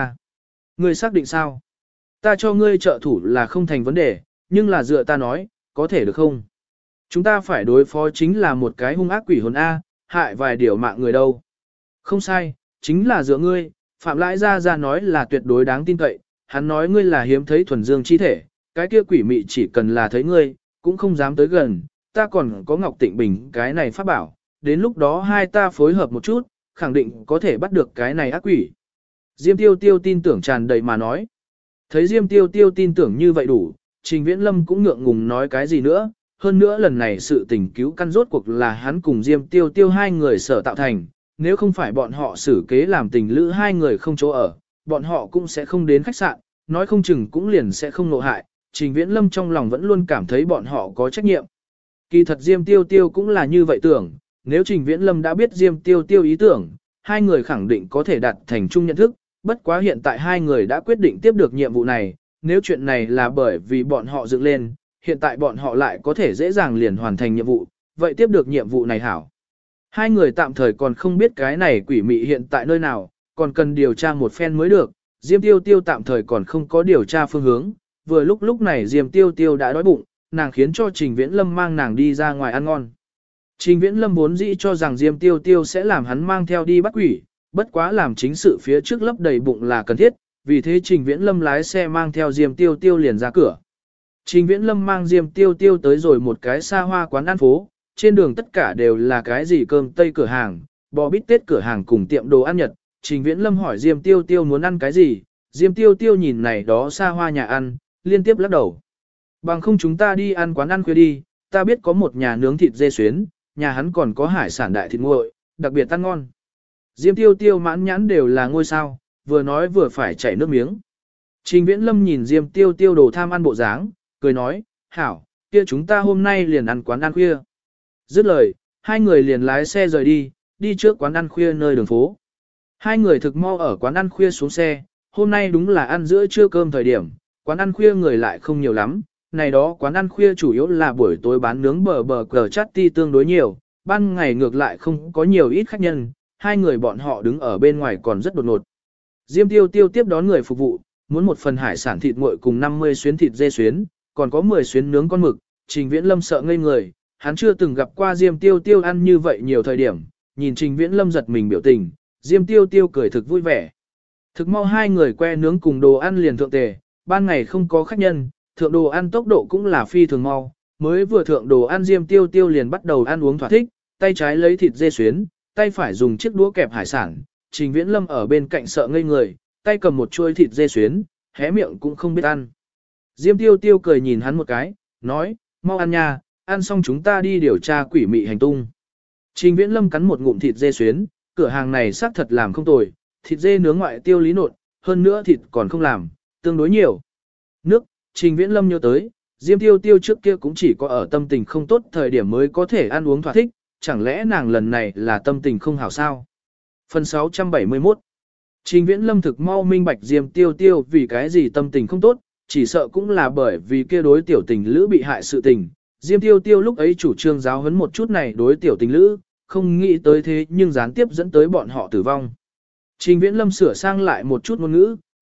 Speaker 1: ngươi xác định sao? Ta cho ngươi trợ thủ là không thành vấn đề, nhưng là dựa ta nói, có thể được không? Chúng ta phải đối phó chính là một cái hung ác quỷ hồn A, hại vài điều mạng người đâu. Không sai, chính là dựa ngươi, Phạm Lãi ra nói là tuyệt đối đáng tin cậy, hắn nói ngươi là hiếm thấy thuần dương chi thể, cái kia quỷ mị chỉ cần là thấy ngươi, cũng không dám tới gần, ta còn có Ngọc Tịnh Bình cái này pháp bảo, đến lúc đó hai ta phối hợp một chút, khẳng định có thể bắt được cái này ác quỷ. Diêm Tiêu Tiêu tin tưởng tràn đầy mà nói. Thấy Diêm Tiêu Tiêu tin tưởng như vậy đủ, Trình Viễn Lâm cũng ngượng ngùng nói cái gì nữa, hơn nữa lần này sự tình cứu căn rốt cuộc là hắn cùng Diêm Tiêu Tiêu hai người sở tạo thành, nếu không phải bọn họ xử kế làm tình lữ hai người không chỗ ở, bọn họ cũng sẽ không đến khách sạn, nói không chừng cũng liền sẽ không nộ hại, Trình Viễn Lâm trong lòng vẫn luôn cảm thấy bọn họ có trách nhiệm. Kỳ thật Diêm Tiêu Tiêu cũng là như vậy tưởng, nếu Trình Viễn Lâm đã biết Diêm Tiêu Tiêu ý tưởng, hai người khẳng định có thể đạt thành chung nhận thức, bất quá hiện tại hai người đã quyết định tiếp được nhiệm vụ này, nếu chuyện này là bởi vì bọn họ dựng lên, hiện tại bọn họ lại có thể dễ dàng liền hoàn thành nhiệm vụ, vậy tiếp được nhiệm vụ này hảo. Hai người tạm thời còn không biết cái này quỷ mị hiện tại nơi nào, còn cần điều tra một phen mới được, Diêm Tiêu Tiêu tạm thời còn không có điều tra phương hướng, vừa lúc này Diêm Tiêu Tiêu đã đói bụng, nàng khiến cho Trình Viễn Lâm mang nàng đi ra ngoài ăn ngon. Trình Viễn Lâm vốn dĩ cho rằng Diêm Tiêu Tiêu sẽ làm hắn mang theo đi bắt quỷ, bất quá làm chính sự phía trước lấp đầy bụng là cần thiết, vì thế Trình Viễn Lâm lái xe mang theo Diêm Tiêu Tiêu liền ra cửa. Trình Viễn Lâm mang Diêm Tiêu Tiêu tới rồi một cái xa hoa quán ăn phố, trên đường tất cả đều là cái gì cơm tây cửa hàng, bò bít tết cửa hàng cùng tiệm đồ ăn Nhật. Trình Viễn Lâm hỏi Diêm Tiêu Tiêu muốn ăn cái gì, Diêm Tiêu Tiêu nhìn này đó xa hoa nhà ăn, liên tiếp lắc đầu. Bằng không chúng ta đi ăn quán ăn khuya đi, ta biết có một nhà nướng thịt dê xuyến, nhà hắn còn có hải sản đại thịt nguội, đặc biệt ăn ngon. Diêm Tiêu Tiêu mãn nhãn đều là ngôi sao, vừa nói vừa phải chảy nước miếng. Trình Viễn Lâm nhìn Diêm Tiêu Tiêu đồ tham ăn bộ dáng, cười nói, hảo, kia chúng ta hôm nay liền ăn quán ăn khuya. Dứt lời, hai người liền lái xe rời đi, đi trước quán ăn khuya nơi đường phố. Hai người thực mau ở quán ăn khuya xuống xe, hôm nay đúng là ăn giữa trưa cơm thời điểm, quán ăn khuya người lại không nhiều lắm, này đó quán ăn khuya chủ yếu là buổi tối bán nướng bờ cờ chát ti tương đối nhiều, ban ngày ngược lại không có nhiều ít khách nhân, hai người bọn họ đứng ở bên ngoài còn rất đột ngột. Diêm Tiêu Tiêu tiếp đón người phục vụ, muốn một phần hải sản thịt nguội cùng 50 xuyến thịt dê xuyến, còn có 10 xuyến nướng con mực. Trình Viễn Lâm sợ ngây người, hắn chưa từng gặp qua Diêm Tiêu Tiêu ăn như vậy nhiều thời điểm, nhìn Trình Viễn Lâm giật mình biểu tình, Diêm Tiêu Tiêu cười thực vui vẻ. Thực mau hai người que nướng cùng đồ ăn liền thượng tề, ban ngày không có khách nhân, thượng đồ ăn tốc độ cũng là phi thường mau, mới vừa thượng đồ ăn Diêm Tiêu Tiêu liền bắt đầu ăn uống thỏa thích, tay trái lấy thịt dê xuyến, tay phải dùng chiếc đũa kẹp hải sản, Trình Viễn Lâm ở bên cạnh sợ ngây người, tay cầm một chuôi thịt dê xuyến, hé miệng cũng không biết ăn. Diêm Tiêu Tiêu cười nhìn hắn một cái, nói, mau ăn nha, ăn xong chúng ta đi điều tra quỷ mị hành tung. Trình Viễn Lâm cắn một ngụm thịt dê xuyến, cửa hàng này xác thật làm không tồi, thịt dê nướng ngoại tiêu lý nộn, hơn nữa thịt còn không làm, tương đối nhiều. Nước, Trình Viễn Lâm nhớ tới, Diêm Tiêu Tiêu trước kia cũng chỉ có ở tâm tình không tốt thời điểm mới có thể ăn uống thỏa thích, chẳng lẽ nàng lần này là tâm tình không hảo sao? Phần 671 Trình Viễn Lâm thực mau minh bạch Diêm Tiêu Tiêu vì cái gì tâm tình không tốt, chỉ sợ cũng là bởi vì kia đối tiểu tình lữ bị hại sự tình. Diêm Tiêu Tiêu lúc ấy chủ trương giáo huấn một chút này đối tiểu tình lữ, không nghĩ tới thế nhưng gián tiếp dẫn tới bọn họ tử vong. Trình Viễn Lâm sửa sang lại một chút ngôn ngữ,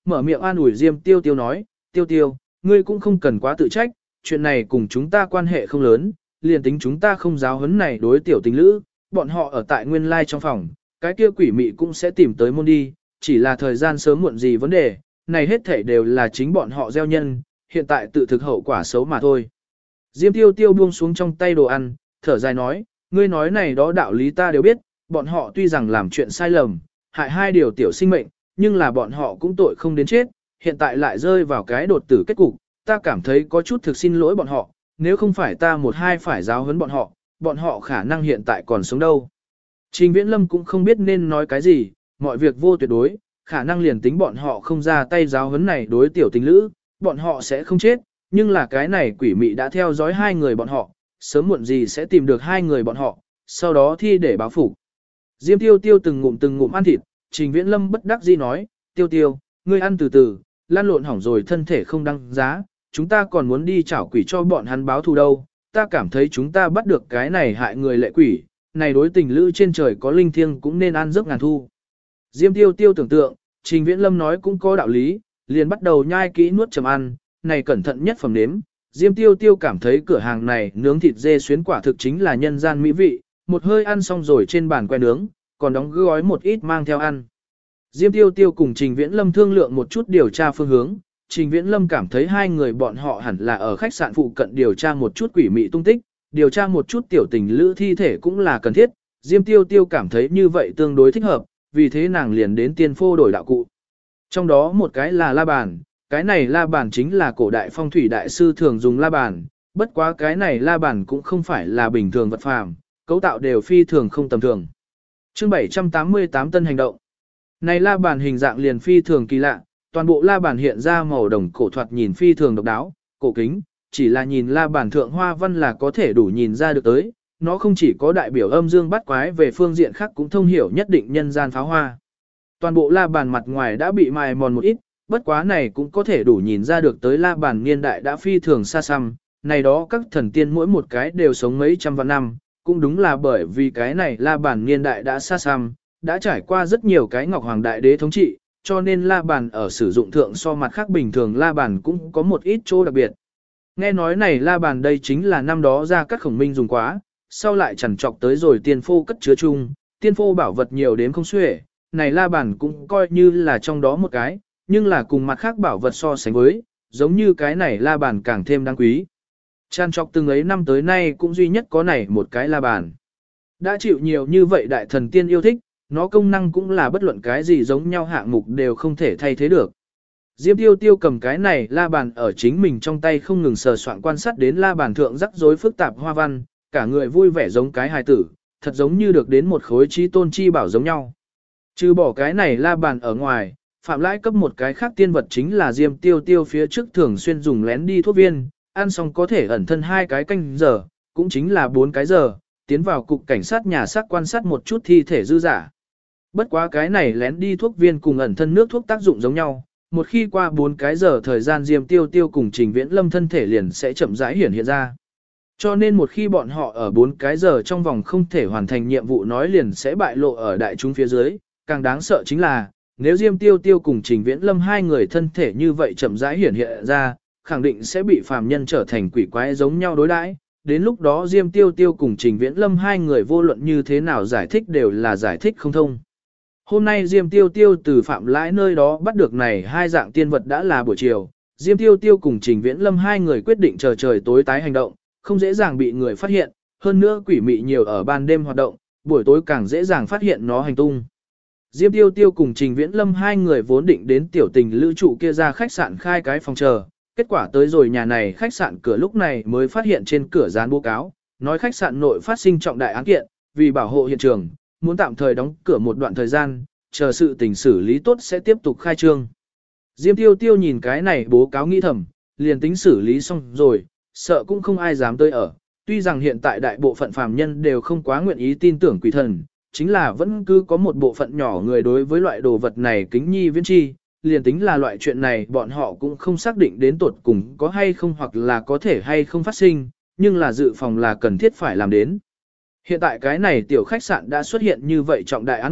Speaker 1: mở miệng an ủi Diêm Tiêu Tiêu nói, Tiêu Tiêu, ngươi cũng không cần quá tự trách, chuyện này cùng chúng ta quan hệ không lớn, liền tính chúng ta không giáo huấn này đối tiểu tình lữ, bọn họ ở tại nguyên lai trong phòng, cái kia quỷ mị cũng sẽ tìm tới môn đi, chỉ là thời gian sớm muộn gì vấn đề, này hết thảy đều là chính bọn họ gieo nhân, hiện tại tự thực hậu quả xấu mà thôi. Diêm Tiêu Tiêu buông xuống trong tay đồ ăn, thở dài nói, ngươi nói này đó đạo lý ta đều biết, bọn họ tuy rằng làm chuyện sai lầm, hại hai điều tiểu sinh mệnh, nhưng là bọn họ cũng tội không đến chết, hiện tại lại rơi vào cái đột tử kết cục, ta cảm thấy có chút thực xin lỗi bọn họ, nếu không phải ta một hai phải giáo huấn bọn họ khả năng hiện tại còn sống đâu. Trình Viễn Lâm cũng không biết nên nói cái gì, mọi việc vô tuyệt đối, khả năng liền tính bọn họ không ra tay giáo huấn này đối tiểu tình lữ, bọn họ sẽ không chết, nhưng là cái này quỷ mị đã theo dõi hai người bọn họ, sớm muộn gì sẽ tìm được hai người bọn họ, sau đó thi để báo phục. Diêm Tiêu Tiêu từng ngụm ăn thịt, Trình Viễn Lâm bất đắc dĩ nói, Tiêu Tiêu, ngươi ăn từ từ, lan lộn hỏng rồi thân thể không đăng giá, chúng ta còn muốn đi chảo quỷ cho bọn hắn báo thù đâu, ta cảm thấy chúng ta bắt được cái này hại người lệ quỷ, này đối tình lữ trên trời có linh thiêng cũng nên ăn giấc ngàn thu. Diêm Tiêu Tiêu tưởng tượng, Trình Viễn Lâm nói cũng có đạo lý, liền bắt đầu nhai kỹ nuốt chầm ăn, này cẩn thận nhất phẩm nếm. Diêm Tiêu Tiêu cảm thấy cửa hàng này nướng thịt dê xuyến quả thực chính là nhân gian mỹ vị, một hơi ăn xong rồi trên bàn que nướng, còn đóng gói một ít mang theo ăn. Diêm Tiêu Tiêu cùng Trình Viễn Lâm thương lượng một chút điều tra phương hướng, Trình Viễn Lâm cảm thấy hai người bọn họ hẳn là ở khách sạn phụ cận điều tra một chút quỷ mị tung tích, điều tra một chút tiểu tình lữ thi thể cũng là cần thiết, Diêm Tiêu Tiêu cảm thấy như vậy tương đối thích hợp, vì thế nàng liền đến tiên phô đổi đạo cụ. Trong đó một cái là la bàn, cái này la bàn chính là cổ đại phong thủy đại sư thường dùng la bàn, bất quá cái này la bàn cũng không phải là bình thường vật phàm, cấu tạo đều phi thường không tầm thường. Chương 788 tân hành động. Này la bàn hình dạng liền phi thường kỳ lạ, toàn bộ la bàn hiện ra màu đồng cổ thoạt nhìn phi thường độc đáo, cổ kính, chỉ là nhìn la bàn thượng hoa văn là có thể đủ nhìn ra được tới, nó không chỉ có đại biểu âm dương bắt quái về phương diện khác cũng thông hiểu nhất định nhân gian pháo hoa. Toàn bộ la bàn mặt ngoài đã bị mài mòn một ít, bất quá này cũng có thể đủ nhìn ra được tới la bàn niên đại đã phi thường xa xăm, này đó các thần tiên mỗi một cái đều sống mấy trăm vạn năm, cũng đúng là bởi vì cái này la bàn niên đại đã xa xăm, đã trải qua rất nhiều cái ngọc hoàng đại đế thống trị, cho nên la bàn ở sử dụng thượng so mặt khác bình thường la bàn cũng có một ít chỗ đặc biệt. Nghe nói này la bàn đây chính là năm đó ra các khổng minh dùng quá, sau lại chẳng trọc tới rồi tiên phô cất chứa chung, tiên phô bảo vật nhiều đến không xuể, này la bàn cũng coi như là trong đó một cái, nhưng là cùng mặt khác bảo vật so sánh với, giống như cái này la bàn càng thêm đáng quý. Tràn trọc từng ấy năm tới nay cũng duy nhất có này một cái la bàn. Đã chịu nhiều như vậy đại thần tiên yêu thích, nó công năng cũng là bất luận cái gì giống nhau hạng mục đều không thể thay thế được. Diêm Tiêu Tiêu cầm cái này la bàn ở chính mình trong tay không ngừng sờ soạn quan sát đến la bàn thượng rắc rối phức tạp hoa văn, cả người vui vẻ giống cái hài tử, thật giống như được đến một khối chi tôn chi bảo giống nhau. Trừ bỏ cái này la bàn ở ngoài, Phạm Lãi cấp một cái khác tiên vật chính là Diêm Tiêu Tiêu phía trước thường xuyên dùng lén đi thuốc viên, ăn xong có thể ẩn thân 2 cái canh giờ, cũng chính là 4 cái giờ, tiến vào cục cảnh sát nhà xác quan sát một chút thi thể dư giả. Bất quá cái này lén đi thuốc viên cùng ẩn thân nước thuốc tác dụng giống nhau, một khi qua 4 cái giờ thời gian Diêm Tiêu Tiêu cùng Trình Viễn Lâm thân thể liền sẽ chậm rãi hiện ra. Cho nên một khi bọn họ ở 4 cái giờ trong vòng không thể hoàn thành nhiệm vụ nói liền sẽ bại lộ ở đại chúng phía dưới, càng đáng sợ chính là, nếu Diêm Tiêu Tiêu cùng Trình Viễn Lâm hai người thân thể như vậy chậm rãi hiện ra, khẳng định sẽ bị phàm nhân trở thành quỷ quái giống nhau đối đãi. Đến lúc đó Diêm Tiêu Tiêu cùng Trình Viễn Lâm hai người vô luận như thế nào giải thích đều là giải thích không thông. Hôm nay Diêm Tiêu Tiêu từ Phạm Lãi nơi đó bắt được này 2 dạng tiên vật đã là buổi chiều, Diêm Tiêu Tiêu cùng Trình Viễn Lâm hai người quyết định chờ trời tối tái hành động, không dễ dàng bị người phát hiện, hơn nữa quỷ mị nhiều ở ban đêm hoạt động, buổi tối càng dễ dàng phát hiện nó hành tung. Diêm Tiêu Tiêu cùng Trình Viễn Lâm hai người vốn định đến tiểu tình lữ trụ kia ra khách sạn khai cái phòng chờ, kết quả tới rồi nhà này khách sạn cửa lúc này mới phát hiện trên cửa dán bố cáo, nói khách sạn nội phát sinh trọng đại án kiện, vì bảo hộ hiện trường, muốn tạm thời đóng cửa một đoạn thời gian, chờ sự tình xử lý tốt sẽ tiếp tục khai trương. Diêm Tiêu Tiêu nhìn cái này bố cáo nghĩ thầm, liền tính xử lý xong rồi, sợ cũng không ai dám tới ở. Tuy rằng hiện tại đại bộ phận phàm nhân đều không quá nguyện ý tin tưởng quỷ thần, chính là vẫn cứ có một bộ phận nhỏ người đối với loại đồ vật này kính nhi viễn chi, liền tính là loại chuyện này bọn họ cũng không xác định đến tột cùng có hay không hoặc là có thể hay không phát sinh, nhưng là dự phòng là cần thiết phải làm đến. Hiện tại cái này tiểu khách sạn đã xuất hiện như vậy trọng đại án mạng,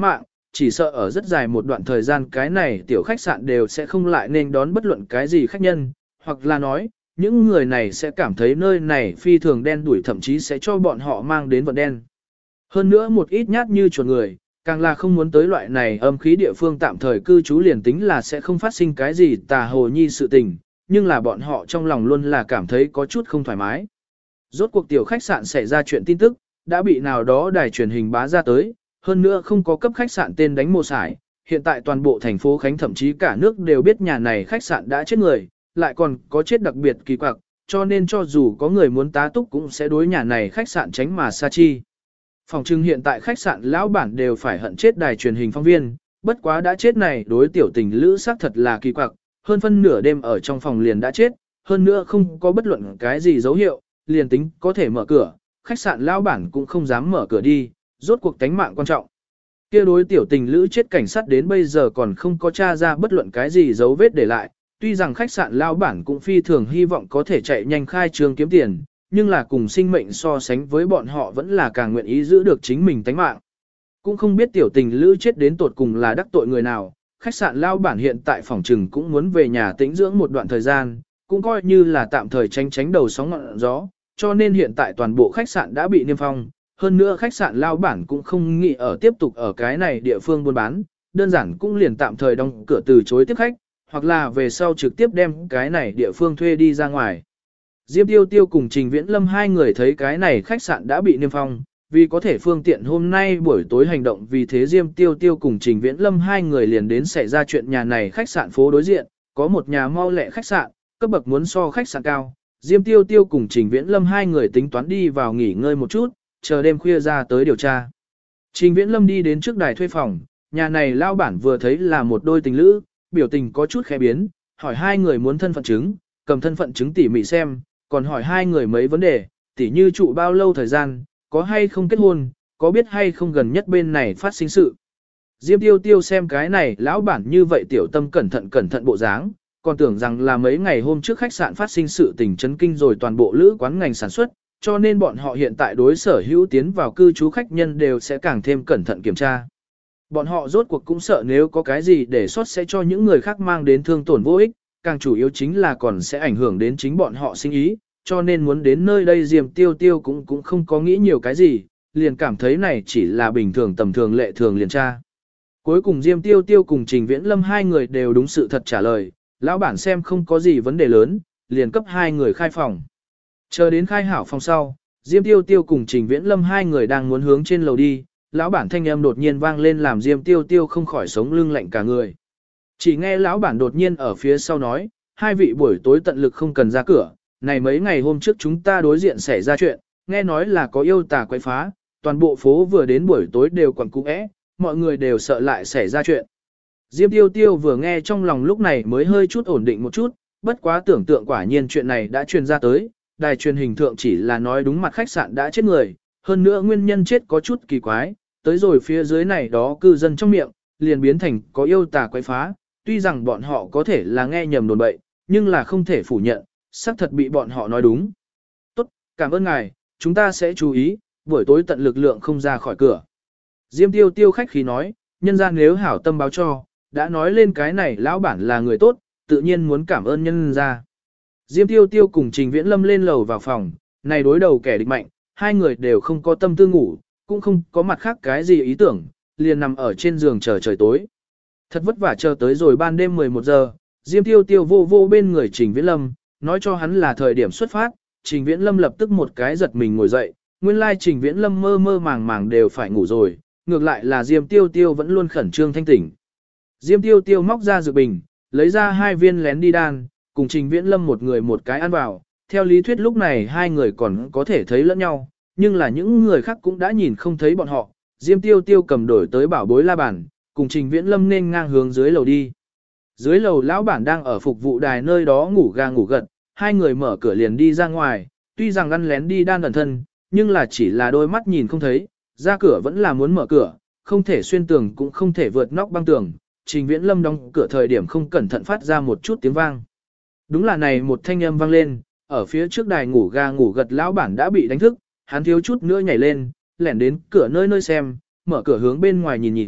Speaker 1: chỉ sợ ở rất dài một đoạn thời gian cái này tiểu khách sạn đều sẽ không lại nên đón bất luận cái gì khách nhân, hoặc là nói, những người này sẽ cảm thấy nơi này phi thường đen đuổi, thậm chí sẽ cho bọn họ mang đến vận đen. Hơn nữa một ít nhát như chuột người, càng là không muốn tới loại này âm khí địa phương tạm thời cư trú, liền tính là sẽ không phát sinh cái gì tà hồ nhi sự tình, nhưng là bọn họ trong lòng luôn là cảm thấy có chút không thoải mái. Rốt cuộc tiểu khách sạn xảy ra chuyện tin tức, đã bị nào đó đài truyền hình bá ra tới, hơn nữa không có cấp khách sạn tên đánh mồ sải, hiện tại toàn bộ thành phố Khánh thậm chí cả nước đều biết nhà này khách sạn đã chết người, lại còn có chết đặc biệt kỳ quặc, cho nên cho dù có người muốn tá túc cũng sẽ đối nhà này khách sạn tránh mà xa chi. Phòng trưng hiện tại khách sạn lão bản đều phải hận chết đài truyền hình phóng viên, bất quá đã chết này đối tiểu tình lữ xác thật là kỳ quặc, hơn phân nửa đêm ở trong phòng liền đã chết, hơn nữa không có bất luận cái gì dấu hiệu, liền tính có thể mở cửa, khách sạn lão bản cũng không dám mở cửa đi, rốt cuộc tánh mạng quan trọng. Kia đối tiểu tình lữ chết cảnh sát đến bây giờ còn không có tra ra bất luận cái gì dấu vết để lại, tuy rằng khách sạn lão bản cũng phi thường hy vọng có thể chạy nhanh khai trương kiếm tiền, nhưng là cùng sinh mệnh so sánh với bọn họ vẫn là càng nguyện ý giữ được chính mình tánh mạng. Cũng không biết tiểu tình lữ chết đến tột cùng là đắc tội người nào, khách sạn lão bản hiện tại phòng trừng cũng muốn về nhà tĩnh dưỡng một đoạn thời gian, cũng coi như là tạm thời tránh đầu sóng ngọn gió, cho nên hiện tại toàn bộ khách sạn đã bị niêm phong. Hơn nữa khách sạn lão bản cũng không nghĩ ở tiếp tục ở cái này địa phương buôn bán, đơn giản cũng liền tạm thời đóng cửa từ chối tiếp khách, hoặc là về sau trực tiếp đem cái này địa phương thuê đi ra ngoài. Diêm Tiêu Tiêu cùng Trình Viễn Lâm hai người thấy cái này khách sạn đã bị niêm phong, vì có thể phương tiện hôm nay buổi tối hành động, vì thế Diêm Tiêu Tiêu cùng Trình Viễn Lâm hai người liền đến xảy ra chuyện nhà này khách sạn phố đối diện, có một nhà mau lẹ khách sạn, cấp bậc muốn so khách sạn cao. Diêm Tiêu Tiêu cùng Trình Viễn Lâm hai người tính toán đi vào nghỉ ngơi một chút, chờ đêm khuya ra tới điều tra. Trình Viễn Lâm đi đến trước đài thuê phòng, nhà này lao bản vừa thấy là một đôi tình lữ, biểu tình có chút khẽ biến, hỏi hai người muốn thân phận chứng, cầm thân phận chứng tỉ mỉ xem, còn hỏi hai người mấy vấn đề, tỉ như trụ bao lâu thời gian, có hay không kết hôn, có biết hay không gần nhất bên này phát sinh sự. Diêm Tiêu Tiêu xem cái này lão bản như vậy tiểu tâm cẩn thận bộ dáng, còn tưởng rằng là mấy ngày hôm trước khách sạn phát sinh sự tình chấn kinh rồi toàn bộ lữ quán ngành sản xuất, cho nên bọn họ hiện tại đối sở hữu tiến vào cư trú khách nhân đều sẽ càng thêm cẩn thận kiểm tra. Bọn họ rốt cuộc cũng sợ nếu có cái gì để sót sẽ cho những người khác mang đến thương tổn vô ích, càng chủ yếu chính là còn sẽ ảnh hưởng đến chính bọn họ sinh ý, cho nên muốn đến nơi đây Diêm Tiêu Tiêu cũng không có nghĩ nhiều cái gì, liền cảm thấy này chỉ là bình thường tầm thường lệ thường liền tra. Cuối cùng Diêm Tiêu Tiêu cùng Trình Viễn Lâm hai người đều đúng sự thật trả lời, lão bản xem không có gì vấn đề lớn, liền cấp hai người khai phòng. Chờ đến khai hảo phòng sau, Diêm Tiêu Tiêu cùng Trình Viễn Lâm hai người đang muốn hướng trên lầu đi, lão bản thanh âm đột nhiên vang lên làm Diêm Tiêu Tiêu không khỏi sống lưng lạnh cả người. Chỉ nghe lão bản đột nhiên ở phía sau nói, hai vị buổi tối tận lực không cần ra cửa, này mấy ngày hôm trước chúng ta đối diện xảy ra chuyện, nghe nói là có yêu tà quấy phá, toàn bộ phố vừa đến buổi tối đều quẩn cung ẽ, mọi người đều sợ lại xảy ra chuyện. Diêm Tiêu Tiêu vừa nghe trong lòng lúc này mới hơi chút ổn định một chút, bất quá tưởng tượng quả nhiên chuyện này đã truyền ra tới, đài truyền hình thượng chỉ là nói đúng mặt khách sạn đã chết người, hơn nữa nguyên nhân chết có chút kỳ quái, tới rồi phía dưới này đó cư dân trong miệng, liền biến thành có yêu tà quấy phá, tuy rằng bọn họ có thể là nghe nhầm đồn bậy, nhưng là không thể phủ nhận, xác thật bị bọn họ nói đúng. Tốt, cảm ơn ngài, chúng ta sẽ chú ý, buổi tối tận lực lượng không ra khỏi cửa. Diêm Tiêu Tiêu khách khí nói, nhân ra nếu hảo tâm báo cho, đã nói lên cái này lão bản là người tốt, tự nhiên muốn cảm ơn nhân ra. Diêm Tiêu Tiêu cùng Trình Viễn Lâm lên lầu vào phòng, này đối đầu kẻ địch mạnh, hai người đều không có tâm tư ngủ, cũng không có mặt khác cái gì ý tưởng, liền nằm ở trên giường chờ trời tối. Thật vất vả chờ tới rồi ban đêm 11 giờ, Diêm Tiêu Tiêu vô bên người Trình Viễn Lâm, nói cho hắn là thời điểm xuất phát, Trình Viễn Lâm lập tức một cái giật mình ngồi dậy, nguyên lai Trình Viễn Lâm mơ màng đều phải ngủ rồi, ngược lại là Diêm Tiêu Tiêu vẫn luôn khẩn trương thanh tỉnh. Diêm Tiêu Tiêu móc ra dược bình, lấy ra 2 viên lén đi đan, cùng Trình Viễn Lâm một người một cái ăn vào, theo lý thuyết lúc này hai người còn có thể thấy lẫn nhau, nhưng là những người khác cũng đã nhìn không thấy bọn họ. Diêm Tiêu Tiêu cầm đổi tới bảo bối la bàn, cùng Trình Viễn Lâm nên ngang hướng dưới lầu đi. Dưới lầu lão bản đang ở phục vụ đài nơi đó ngủ ga ngủ gật, hai người mở cửa liền đi ra ngoài, tuy rằng ăn lén đi đan ẩn thân, nhưng là chỉ là đôi mắt nhìn không thấy, ra cửa vẫn là muốn mở cửa, không thể xuyên tường cũng không thể vượt nóc băng tường. Trình Viễn Lâm đóng cửa thời điểm không cẩn thận phát ra một chút tiếng vang. Đúng là này một thanh âm vang lên, ở phía trước đài ngủ ga ngủ gật lão bản đã bị đánh thức, hắn thiếu chút nữa nhảy lên, lẻn đến cửa nơi xem, mở cửa hướng bên ngoài nhìn,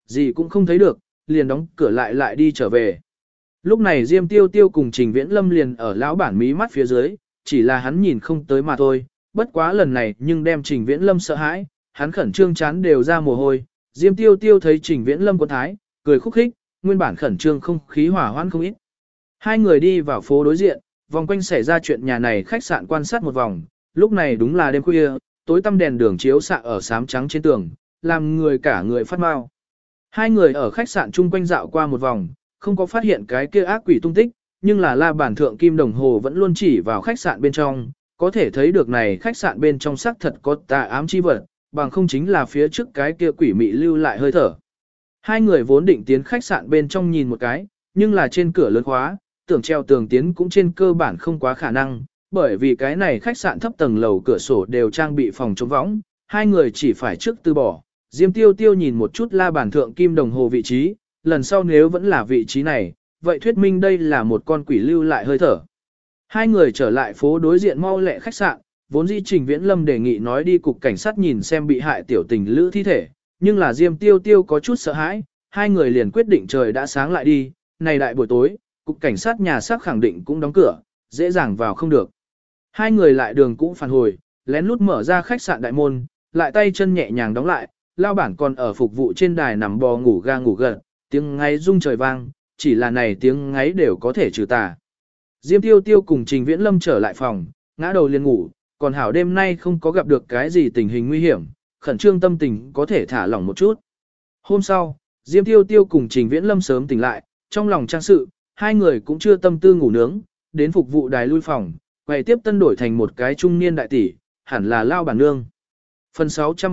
Speaker 1: gì cũng không thấy được, liền đóng cửa lại đi trở về. Lúc này Diêm Tiêu Tiêu cùng Trình Viễn Lâm liền ở lão bản mí mắt phía dưới, chỉ là hắn nhìn không tới mà thôi, bất quá lần này nhưng đem Trình Viễn Lâm sợ hãi, hắn khẩn trương chán đều ra mồ hôi. Diêm Tiêu Tiêu thấy Trình Viễn Lâm có thái, cười khúc khích, nguyên bản khẩn trương không khí hỏa hoãn không ít. Hai người đi vào phố đối diện, vòng quanh xảy ra chuyện nhà này khách sạn quan sát một vòng, lúc này đúng là đêm khuya, tối tăm đèn đường chiếu xạ ở xám trắng trên tường, làm người cả người phát mau. Hai người ở khách sạn chung quanh dạo qua một vòng, không có phát hiện cái kia ác quỷ tung tích, nhưng là la bản thượng kim đồng hồ vẫn luôn chỉ vào khách sạn bên trong, có thể thấy được này khách sạn bên trong xác thật có tà ám chi vật, bằng không chính là phía trước cái kia quỷ mị lưu lại hơi thở. Hai người vốn định tiến khách sạn bên trong nhìn một cái, nhưng là trên cửa lớn khóa, tưởng treo tường tiến cũng trên cơ bản không quá khả năng, bởi vì cái này khách sạn thấp tầng lầu cửa sổ đều trang bị phòng chống võng, hai người chỉ phải trước từ bỏ. Diêm Tiêu Tiêu nhìn một chút la bàn thượng kim đồng hồ vị trí, lần sau nếu vẫn là vị trí này, vậy thuyết minh đây là một con quỷ lưu lại hơi thở. Hai người trở lại phố đối diện mau lẹ khách sạn, vốn dĩ Trình Viễn Lâm đề nghị nói đi cục cảnh sát nhìn xem bị hại tiểu tình lữ thi thể, nhưng là Diêm Tiêu Tiêu có chút sợ hãi, hai người liền quyết định trời đã sáng lại đi, này đại buổi tối, cục cảnh sát nhà xác khẳng định cũng đóng cửa, dễ dàng vào không được. Hai người lại đường cũ phản hồi, lén lút mở ra khách sạn đại môn, lại tay chân nhẹ nhàng đóng lại, lao bản còn ở phục vụ trên đài nằm bò ngủ ga ngủ gật, tiếng ngáy rung trời vang, chỉ là này tiếng ngáy đều có thể trừ tà. Diêm Tiêu Tiêu cùng Trình Viễn Lâm trở lại phòng, ngã đầu liền ngủ, còn hảo đêm nay không có gặp được cái gì tình hình nguy hiểm, khẩn trương tâm tình có thể thả lỏng một chút. Hôm sau, Diêm Tiêu Tiêu cùng Trình Viễn Lâm sớm tỉnh lại, trong lòng trang sự, hai người cũng chưa tâm tư ngủ nướng, đến phục vụ đài lui phòng, quay tiếp tân đổi thành một cái trung niên đại tỷ, hẳn là lao bản nương. Phần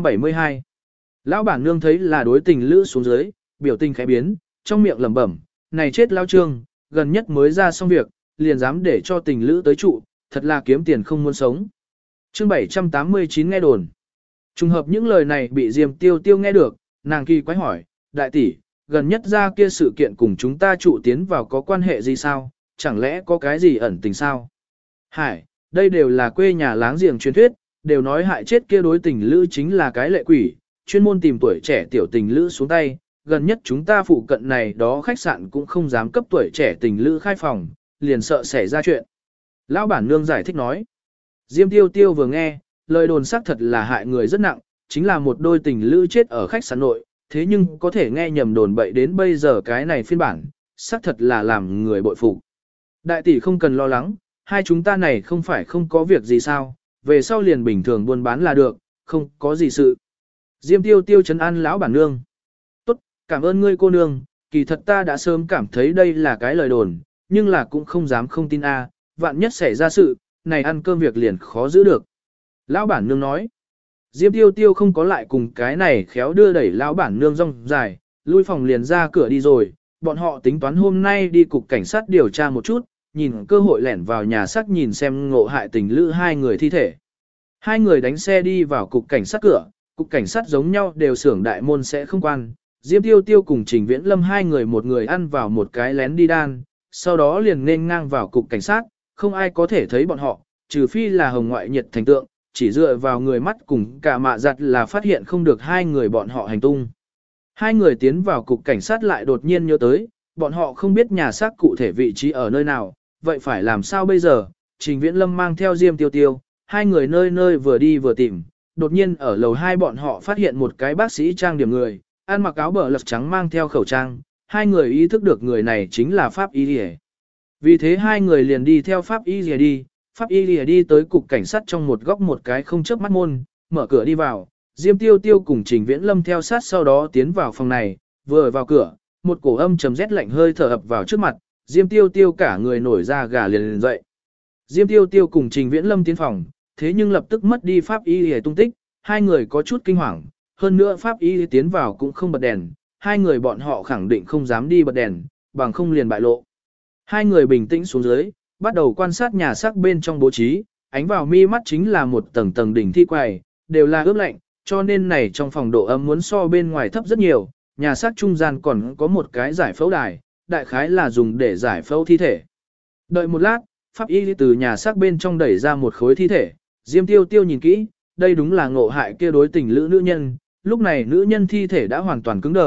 Speaker 1: 672 Lão bản nương thấy là đối tình lữ xuống dưới, biểu tình khẽ biến, trong miệng lẩm bẩm, này chết lao trương, gần nhất mới ra xong việc, liền dám để cho tình lữ tới trụ, thật là kiếm tiền không muốn sống. Chương 789 nghe đồn. Trùng hợp những lời này bị Diêm Tiêu Tiêu nghe được, nàng kỳ quái hỏi, đại tỷ, gần nhất ra kia sự kiện cùng chúng ta trụ tiến vào có quan hệ gì sao, chẳng lẽ có cái gì ẩn tình sao? Hải, đây đều là quê nhà láng giềng truyền thuyết, đều nói hại chết kia đối tình lữ chính là cái lệ quỷ, chuyên môn tìm tuổi trẻ tiểu tình lữ xuống tay, gần nhất chúng ta phụ cận này đó khách sạn cũng không dám cấp tuổi trẻ tình lữ khai phòng, liền sợ xảy ra chuyện. Lão bản nương giải thích nói. Diêm Tiêu Tiêu vừa nghe, lời đồn xác thật là hại người rất nặng, chính là một đôi tình lữ chết ở khách sạn nội, thế nhưng có thể nghe nhầm đồn bậy đến bây giờ cái này phiên bản, xác thật là làm người bội phục. Đại tỷ không cần lo lắng, hai chúng ta này không phải không có việc gì sao, về sau liền bình thường buôn bán là được, không có gì sự. Diêm Tiêu Tiêu trấn an lão bản nương. Tốt, cảm ơn ngươi cô nương, kỳ thật ta đã sớm cảm thấy đây là cái lời đồn, nhưng là cũng không dám không tin a, vạn nhất xảy ra sự, này ăn cơm việc liền khó giữ được. Lão bản nương nói. Diêm Tiêu Tiêu không có lại cùng cái này khéo đưa đẩy lão bản nương rong dài, lui phòng liền ra cửa đi rồi, bọn họ tính toán hôm nay đi cục cảnh sát điều tra một chút, nhìn cơ hội lẻn vào nhà xác nhìn xem ngộ hại tình lữ hai người thi thể. Hai người đánh xe đi vào cục cảnh sát cửa, cục cảnh sát giống nhau đều xưởng đại môn sẽ không quan. Diêm Tiêu Tiêu cùng Trình Viễn Lâm hai người một người ăn vào một cái lén đi đan, sau đó liền nên ngang vào cục cảnh sát, không ai có thể thấy bọn họ, trừ phi là hồng ngoại nhiệt thành tượng, chỉ dựa vào người mắt cùng cả mạ giặt là phát hiện không được hai người bọn họ hành tung. Hai người tiến vào cục cảnh sát lại đột nhiên nhớ tới, bọn họ không biết nhà xác cụ thể vị trí ở nơi nào, vậy phải làm sao bây giờ? Trình Viễn Lâm mang theo Diêm Tiêu Tiêu, hai người nơi nơi vừa đi vừa tìm, đột nhiên ở lầu 2 bọn họ phát hiện một cái bác sĩ trang điểm người, ăn mặc áo bờ lật trắng mang theo khẩu trang, hai người ý thức được người này chính là Pháp Y Lìa. Vì thế hai người liền đi theo Pháp Y Lìa đi, Pháp Y Lìa đi tới cục cảnh sát trong một góc một cái không chớp mắt môn, mở cửa đi vào, Diêm Tiêu Tiêu cùng Trình Viễn Lâm theo sát sau đó tiến vào phòng này, vừa vào cửa, một cổ âm trầm rét lạnh hơi thở ập vào trước mặt, Diêm Tiêu Tiêu cả người nổi da gà liền dậy. Diêm Tiêu Tiêu cùng Trình Viễn Lâm tiến phòng, thế nhưng lập tức mất đi Pháp Y Lìa tung tích, hai người có chút kinh hoàng, hơn nữa Pháp Y Lìa tiến vào cũng không bật đèn, hai người bọn họ khẳng định không dám đi bật đèn, bằng không liền bại lộ. Hai người bình tĩnh xuống dưới, bắt đầu quan sát nhà xác bên trong bố trí, ánh vào mi mắt chính là một tầng tầng đỉnh thi quầy, đều là ướp lạnh, cho nên này trong phòng độ ấm muốn so bên ngoài thấp rất nhiều, nhà xác trung gian còn có một cái giải phẫu đài, đại khái là dùng để giải phẫu thi thể. Đợi một lát, Pháp Y từ nhà xác bên trong đẩy ra một khối thi thể, Diêm Tiêu Tiêu nhìn kỹ, đây đúng là ngộ hại kia đối tình lữ nữ nhân, lúc này nữ nhân thi thể đã hoàn toàn cứng đờ,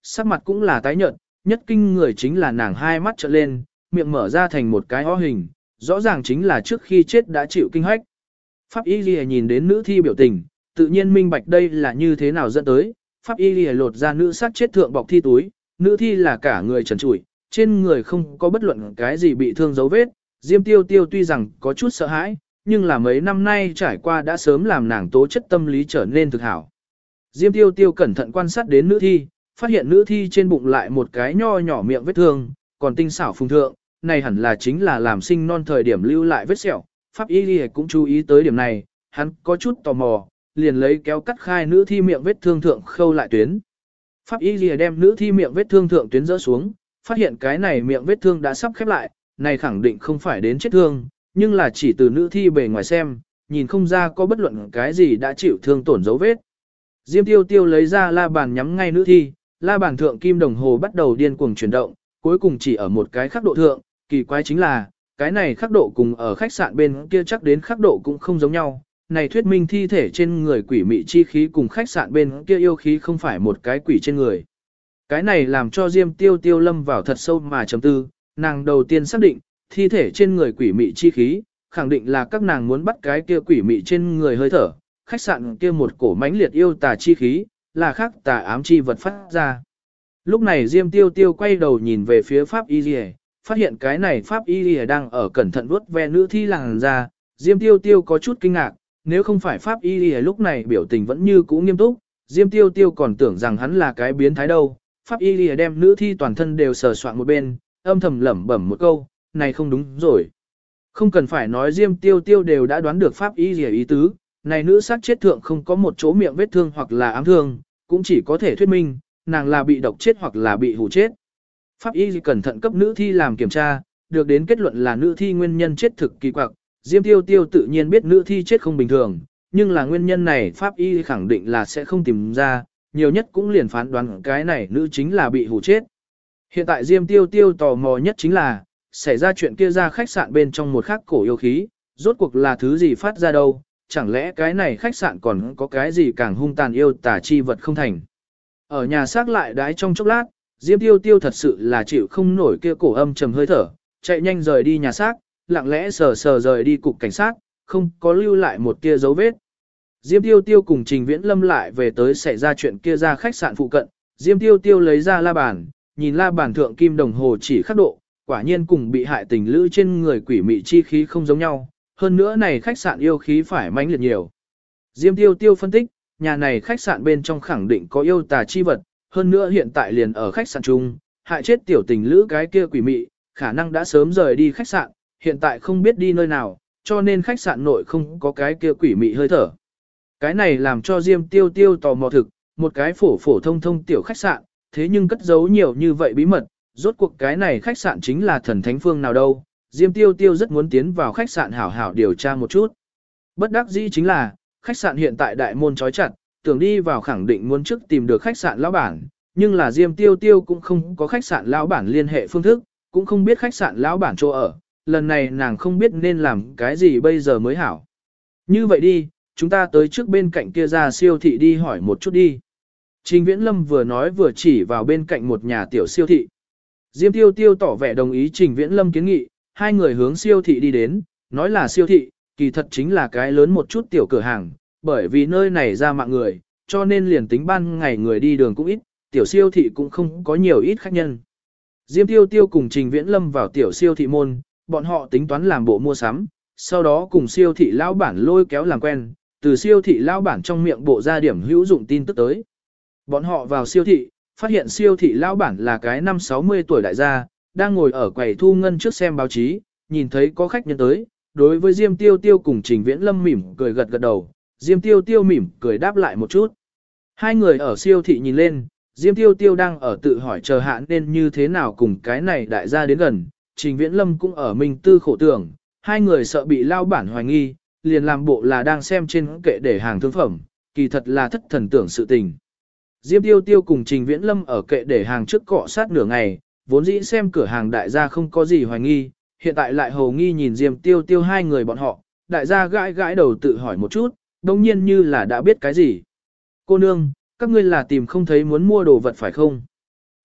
Speaker 1: sắc mặt cũng là tái nhợt, nhất kinh người chính là nàng hai mắt trợn lên, miệng mở ra thành một cái ho hình, rõ ràng chính là trước khi chết đã chịu kinh hách. Pháp y lìa nhìn đến nữ thi biểu tình, tự nhiên minh bạch đây là như thế nào dẫn tới, pháp y lìa lột ra nữ sát chết thượng bọc thi túi, nữ thi là cả người trần trụi, trên người không có bất luận cái gì bị thương dấu vết, Diêm Tiêu Tiêu tuy rằng có chút sợ hãi, nhưng là mấy năm nay trải qua đã sớm làm nàng tố chất tâm lý trở nên thực hảo. Diêm Tiêu Tiêu cẩn thận quan sát đến nữ thi, phát hiện nữ thi trên bụng lại một cái nho nhỏ miệng vết thương, còn tinh xảo phùng thượng, này hẳn là chính là làm sinh non thời điểm lưu lại vết sẹo. Pháp y lìa cũng chú ý tới điểm này, hắn có chút tò mò, liền lấy kéo cắt khai nữ thi miệng vết thương thượng khâu lại tuyến. Pháp y lìa đem nữ thi miệng vết thương thượng tuyến dỡ xuống, phát hiện cái này miệng vết thương đã sắp khép lại, này khẳng định không phải đến chết thương, nhưng là chỉ từ nữ thi bề ngoài xem, nhìn không ra có bất luận cái gì đã chịu thương tổn dấu vết. Diêm Tiêu Tiêu lấy ra la bàn nhắm ngay nữ thi, la bàn thượng kim đồng hồ bắt đầu điên cuồng chuyển động, cuối cùng chỉ ở một cái khắc độ thượng, kỳ quái chính là, cái này khắc độ cùng ở khách sạn bên kia chắc đến khắc độ cũng không giống nhau, này thuyết minh thi thể trên người quỷ mị chi khí cùng khách sạn bên kia yêu khí không phải một cái quỷ trên người. Cái này làm cho Diêm Tiêu Tiêu lâm vào thật sâu mà trầm tư, nàng đầu tiên xác định, thi thể trên người quỷ mị chi khí, khẳng định là các nàng muốn bắt cái kia quỷ mị trên người hơi thở, khách sạn kia một cổ mãnh liệt yêu tà chi khí, là khác tà ám chi vật phát ra. Lúc này Diêm Tiêu Tiêu quay đầu nhìn về phía Pháp Y Lìa, phát hiện cái này Pháp Y Lìa đang ở cẩn thận vuốt ve nữ thi làn ra, Diêm Tiêu Tiêu có chút kinh ngạc, nếu không phải Pháp Y Lìa lúc này biểu tình vẫn như cũ nghiêm túc, Diêm Tiêu Tiêu còn tưởng rằng hắn là cái biến thái đâu. Pháp Y Lìa đem nữ thi toàn thân đều sờ soạn một bên, âm thầm lẩm bẩm một câu, này không đúng rồi. Không cần phải nói Diêm Tiêu Tiêu đều đã đoán được Pháp Y Lìa ý tứ, này nữ sát chết thượng không có một chỗ miệng vết thương hoặc là ám thương, cũng chỉ có thể thuyết minh, nàng là bị độc chết hoặc là bị hù chết. Pháp Y cẩn thận cấp nữ thi làm kiểm tra, được đến kết luận là nữ thi nguyên nhân chết thực kỳ quặc. Diêm Tiêu Tiêu tự nhiên biết nữ thi chết không bình thường, nhưng là nguyên nhân này Pháp Y khẳng định là sẽ không tìm ra, nhiều nhất cũng liền phán đoán cái này nữ chính là bị hù chết. Hiện tại Diêm Tiêu Tiêu tò mò nhất chính là, xảy ra chuyện kia ra khách sạn bên trong một khắc cổ yêu khí, rốt cuộc là thứ gì phát ra đâu, chẳng lẽ cái này khách sạn còn có cái gì càng hung tàn yêu tà chi vật không thành. Ở nhà xác lại đái trong chốc lát, Diêm Tiêu Tiêu thật sự là chịu không nổi kia cổ âm trầm hơi thở, chạy nhanh rời đi nhà xác, lặng lẽ sờ sờ rời đi cục cảnh sát, không có lưu lại một tia dấu vết. Diêm Tiêu Tiêu cùng Trình Viễn Lâm lại về tới xảy ra chuyện kia ra khách sạn phụ cận, Diêm Tiêu Tiêu lấy ra la bàn, nhìn la bàn thượng kim đồng hồ chỉ khắc độ, quả nhiên cùng bị hại tình lữ trên người quỷ mị chi khí không giống nhau, hơn nữa này khách sạn yêu khí phải mãnh liệt nhiều. Diêm Tiêu Tiêu phân tích, nhà này khách sạn bên trong khẳng định có yêu tà chi vật, hơn nữa hiện tại liền ở khách sạn chung, hại chết tiểu tình lữ cái kia quỷ mị, khả năng đã sớm rời đi khách sạn, hiện tại không biết đi nơi nào, cho nên khách sạn nội không có cái kia quỷ mị hơi thở. Cái này làm cho Diêm Tiêu Tiêu tò mò thực, một cái phổ phổ thông thông tiểu khách sạn, thế nhưng cất giấu nhiều như vậy bí mật, rốt cuộc cái này khách sạn chính là thần thánh phương nào đâu. Diêm Tiêu Tiêu rất muốn tiến vào khách sạn hảo hảo điều tra một chút. Bất đắc dĩ chính là, khách sạn hiện tại đại môn trói chặt, tưởng đi vào khẳng định muốn trước tìm được khách sạn lão bản, nhưng là Diêm Tiêu Tiêu cũng không có khách sạn lão bản liên hệ phương thức, cũng không biết khách sạn lão bản chỗ ở, lần này nàng không biết nên làm cái gì bây giờ mới hảo. Như vậy đi, chúng ta tới trước bên cạnh kia ra siêu thị đi hỏi một chút đi. Trình Viễn Lâm vừa nói vừa chỉ vào bên cạnh một nhà tiểu siêu thị. Diêm Tiêu Tiêu tỏ vẻ đồng ý Trình Viễn Lâm kiến nghị, hai người hướng siêu thị đi đến, nói là siêu thị, kỳ thật chính là cái lớn một chút tiểu cửa hàng, bởi vì nơi này ra mạng người, cho nên liền tính ban ngày người đi đường cũng ít, tiểu siêu thị cũng không có nhiều ít khách nhân. Diêm Tiêu Tiêu cùng Trình Viễn Lâm vào tiểu siêu thị môn, bọn họ tính toán làm bộ mua sắm, sau đó cùng siêu thị lão bản lôi kéo làm quen, từ siêu thị lão bản trong miệng bộ ra điểm hữu dụng tin tức tới. Bọn họ vào siêu thị, phát hiện siêu thị lão bản là cái 50-60 tuổi đại gia, đang ngồi ở quầy thu ngân trước xem báo chí, nhìn thấy có khách nhân tới, đối với Diêm Tiêu Tiêu cùng Trình Viễn Lâm mỉm cười gật gật đầu, Diêm Tiêu Tiêu mỉm cười đáp lại một chút. Hai người ở siêu thị nhìn lên, Diêm Tiêu Tiêu đang ở tự hỏi chờ hạn nên như thế nào cùng cái này đại gia đến gần, Trình Viễn Lâm cũng ở minh tư khổ tưởng, hai người sợ bị lao bản hoài nghi, liền làm bộ là đang xem trên kệ để hàng thương phẩm, kỳ thật là thất thần tưởng sự tình. Diêm Tiêu Tiêu cùng Trình Viễn Lâm ở kệ để hàng trước cọ sát nửa ngày, vốn dĩ xem cửa hàng đại gia không có gì hoài nghi, hiện tại lại hầu nghi nhìn Diêm Tiêu Tiêu hai người bọn họ, đại gia gãi gãi đầu tự hỏi một chút, đồng nhiên như là đã biết cái gì. Cô nương, các ngươi là tìm không thấy muốn mua đồ vật phải không?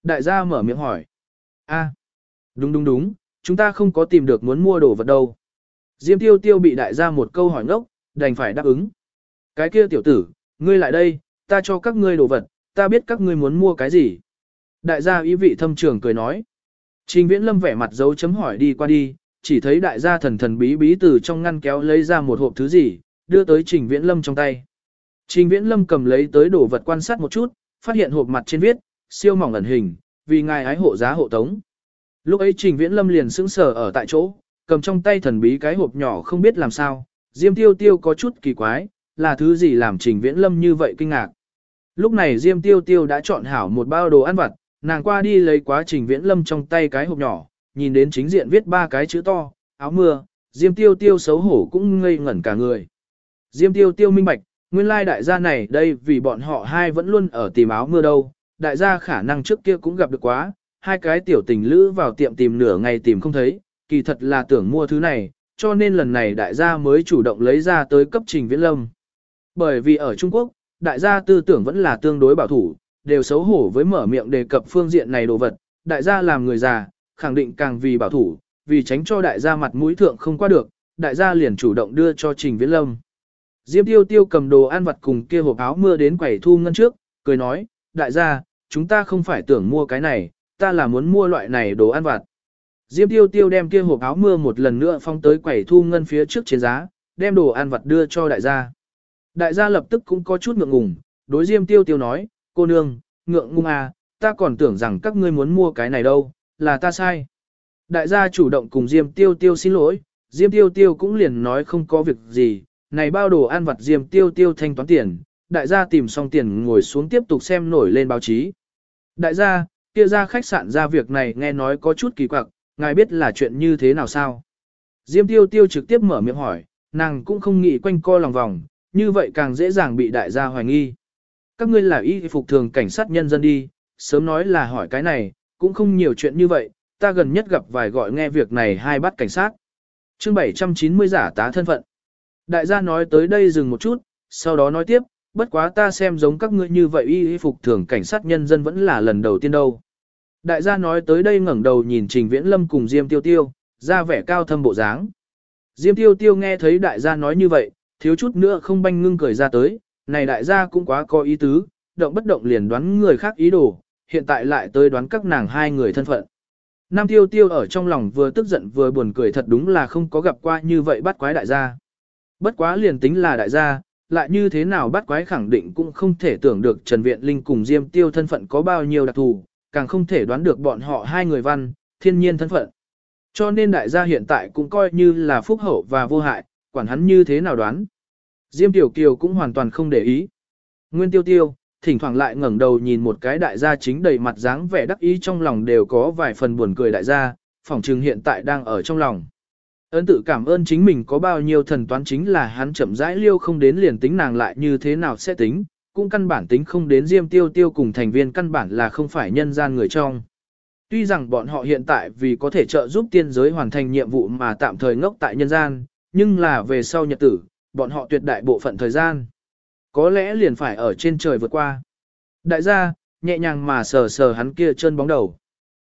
Speaker 1: Đại gia mở miệng hỏi. A, đúng đúng đúng, chúng ta không có tìm được muốn mua đồ vật đâu. Diêm tiêu tiêu bị đại gia một câu hỏi ngốc, đành phải đáp ứng. Cái kia tiểu tử, ngươi lại đây, ta cho các ngươi đồ vật, ta biết các ngươi muốn mua cái gì. Đại gia ý vị thâm trường cười nói. Trình Viễn Lâm vẻ mặt dấu chấm hỏi đi qua đi, chỉ thấy đại gia thần thần bí bí từ trong ngăn kéo lấy ra một hộp thứ gì, đưa tới Trình Viễn Lâm trong tay. Trình Viễn Lâm cầm lấy tới đồ vật quan sát một chút, phát hiện hộp mặt trên viết, siêu mỏng ẩn hình, vì ngài ái hộ giá hộ tống. Lúc ấy Trình Viễn Lâm liền sững sờ ở tại chỗ, cầm trong tay thần bí cái hộp nhỏ không biết làm sao, Diêm Tiêu Tiêu có chút kỳ quái, là thứ gì làm Trình Viễn Lâm như vậy kinh ngạc. Lúc này Diêm Tiêu Tiêu đã chọn hảo một bao đồ ăn vặt, nàng qua đi lấy quá Trình Viễn Lâm trong tay cái hộp nhỏ, nhìn đến chính diện viết 3 cái chữ to, áo mưa, Diêm Tiêu Tiêu xấu hổ cũng ngây ngẩn cả người. Diêm Tiêu Tiêu minh bạch, nguyên lai đại gia này đây vì bọn họ hai vẫn luôn ở tìm áo mưa đâu, đại gia khả năng trước kia cũng gặp được quá, hai cái tiểu tình lữ vào tiệm tìm nửa ngày tìm không thấy, kỳ thật là tưởng mua thứ này, cho nên lần này đại gia mới chủ động lấy ra tới cấp Trình Viễn Lâm. Bởi vì ở Trung Quốc, đại gia tư tưởng vẫn là tương đối bảo thủ, đều xấu hổ với mở miệng đề cập phương diện này đồ vật, đại gia làm người già, khẳng định càng vì bảo thủ, vì tránh cho đại gia mặt mũi thượng không qua được, đại gia liền chủ động đưa cho Trình Viễn Lâm. Diêm Tiêu Tiêu cầm đồ ăn vặt cùng kia hộp áo mưa đến quầy thu ngân trước, cười nói, đại gia, chúng ta không phải tưởng mua cái này, ta là muốn mua loại này đồ ăn vặt. Diêm Tiêu Tiêu đem kia hộp áo mưa một lần nữa phong tới quầy thu ngân phía trước trên giá, đem đồ ăn vặt đưa cho đại gia. Đại gia lập tức cũng có chút ngượng ngùng, đối Diêm Tiêu Tiêu nói, cô nương, ngượng ngùng à, ta còn tưởng rằng các ngươi muốn mua cái này đâu, là ta sai. Đại gia chủ động cùng Diêm Tiêu Tiêu xin lỗi, Diêm Tiêu Tiêu cũng liền nói không có việc gì, này bao đồ ăn vặt Diêm Tiêu Tiêu thanh toán tiền, đại gia tìm xong tiền ngồi xuống tiếp tục xem nổi lên báo chí. Đại gia, kia ra khách sạn ra việc này nghe nói có chút kỳ quặc, ngài biết là chuyện như thế nào sao? Diêm Tiêu Tiêu trực tiếp mở miệng hỏi, nàng cũng không nghĩ quanh co lòng vòng, như vậy càng dễ dàng bị đại gia hoài nghi. Các ngươi là y phục thường cảnh sát nhân dân đi, sớm nói là hỏi cái này, cũng không nhiều chuyện như vậy, ta gần nhất gặp vài gọi nghe việc này hai bắt cảnh sát. Chương 790 giả tá thân phận. Đại gia nói tới đây dừng một chút, sau đó nói tiếp, bất quá ta xem giống các ngươi như vậy y phục thường cảnh sát nhân dân vẫn là lần đầu tiên đâu. Đại gia nói tới đây ngẩng đầu nhìn Trình Viễn Lâm cùng Diêm Tiêu Tiêu, ra vẻ cao thâm bộ dáng. Diêm Tiêu Tiêu nghe thấy đại gia nói như vậy, thiếu chút nữa không banh ngưng cười ra tới, này đại gia cũng quá có ý tứ, động bất động liền đoán người khác ý đồ, hiện tại lại tới đoán các nàng hai người thân phận. Nam Tiêu Tiêu ở trong lòng vừa tức giận vừa buồn cười, thật đúng là không có gặp qua như vậy bắt quái đại gia. Bất quá liền tính là đại gia, lại như thế nào bắt quái khẳng định cũng không thể tưởng được Trần Viện Linh cùng Diêm Tiêu thân phận có bao nhiêu đặc thù, càng không thể đoán được bọn họ hai người văn, thiên nhiên thân phận. Cho nên đại gia hiện tại cũng coi như là phúc hậu và vô hại, quản hắn như thế nào đoán. Diêm Tiểu Kiều cũng hoàn toàn không để ý. Nguyên Tiêu Tiêu, thỉnh thoảng lại ngẩng đầu nhìn một cái đại gia chính đầy mặt dáng vẻ đắc ý, trong lòng đều có vài phần buồn cười đại gia, phỏng chừng hiện tại đang ở trong lòng. Ấn tự cảm ơn chính mình có bao nhiêu thần toán chính là hắn chậm rãi liêu không đến liền tính nàng lại như thế nào sẽ tính, cũng căn bản tính không đến Diêm Tiêu Tiêu cùng thành viên căn bản là không phải nhân gian người trong. Tuy rằng bọn họ hiện tại vì có thể trợ giúp tiên giới hoàn thành nhiệm vụ mà tạm thời ngốc tại nhân gian, nhưng là về sau nhật tử, bọn họ tuyệt đại bộ phận thời gian. Có lẽ liền phải ở trên trời vượt qua. Đại gia, nhẹ nhàng mà sờ sờ hắn kia chân bóng đầu.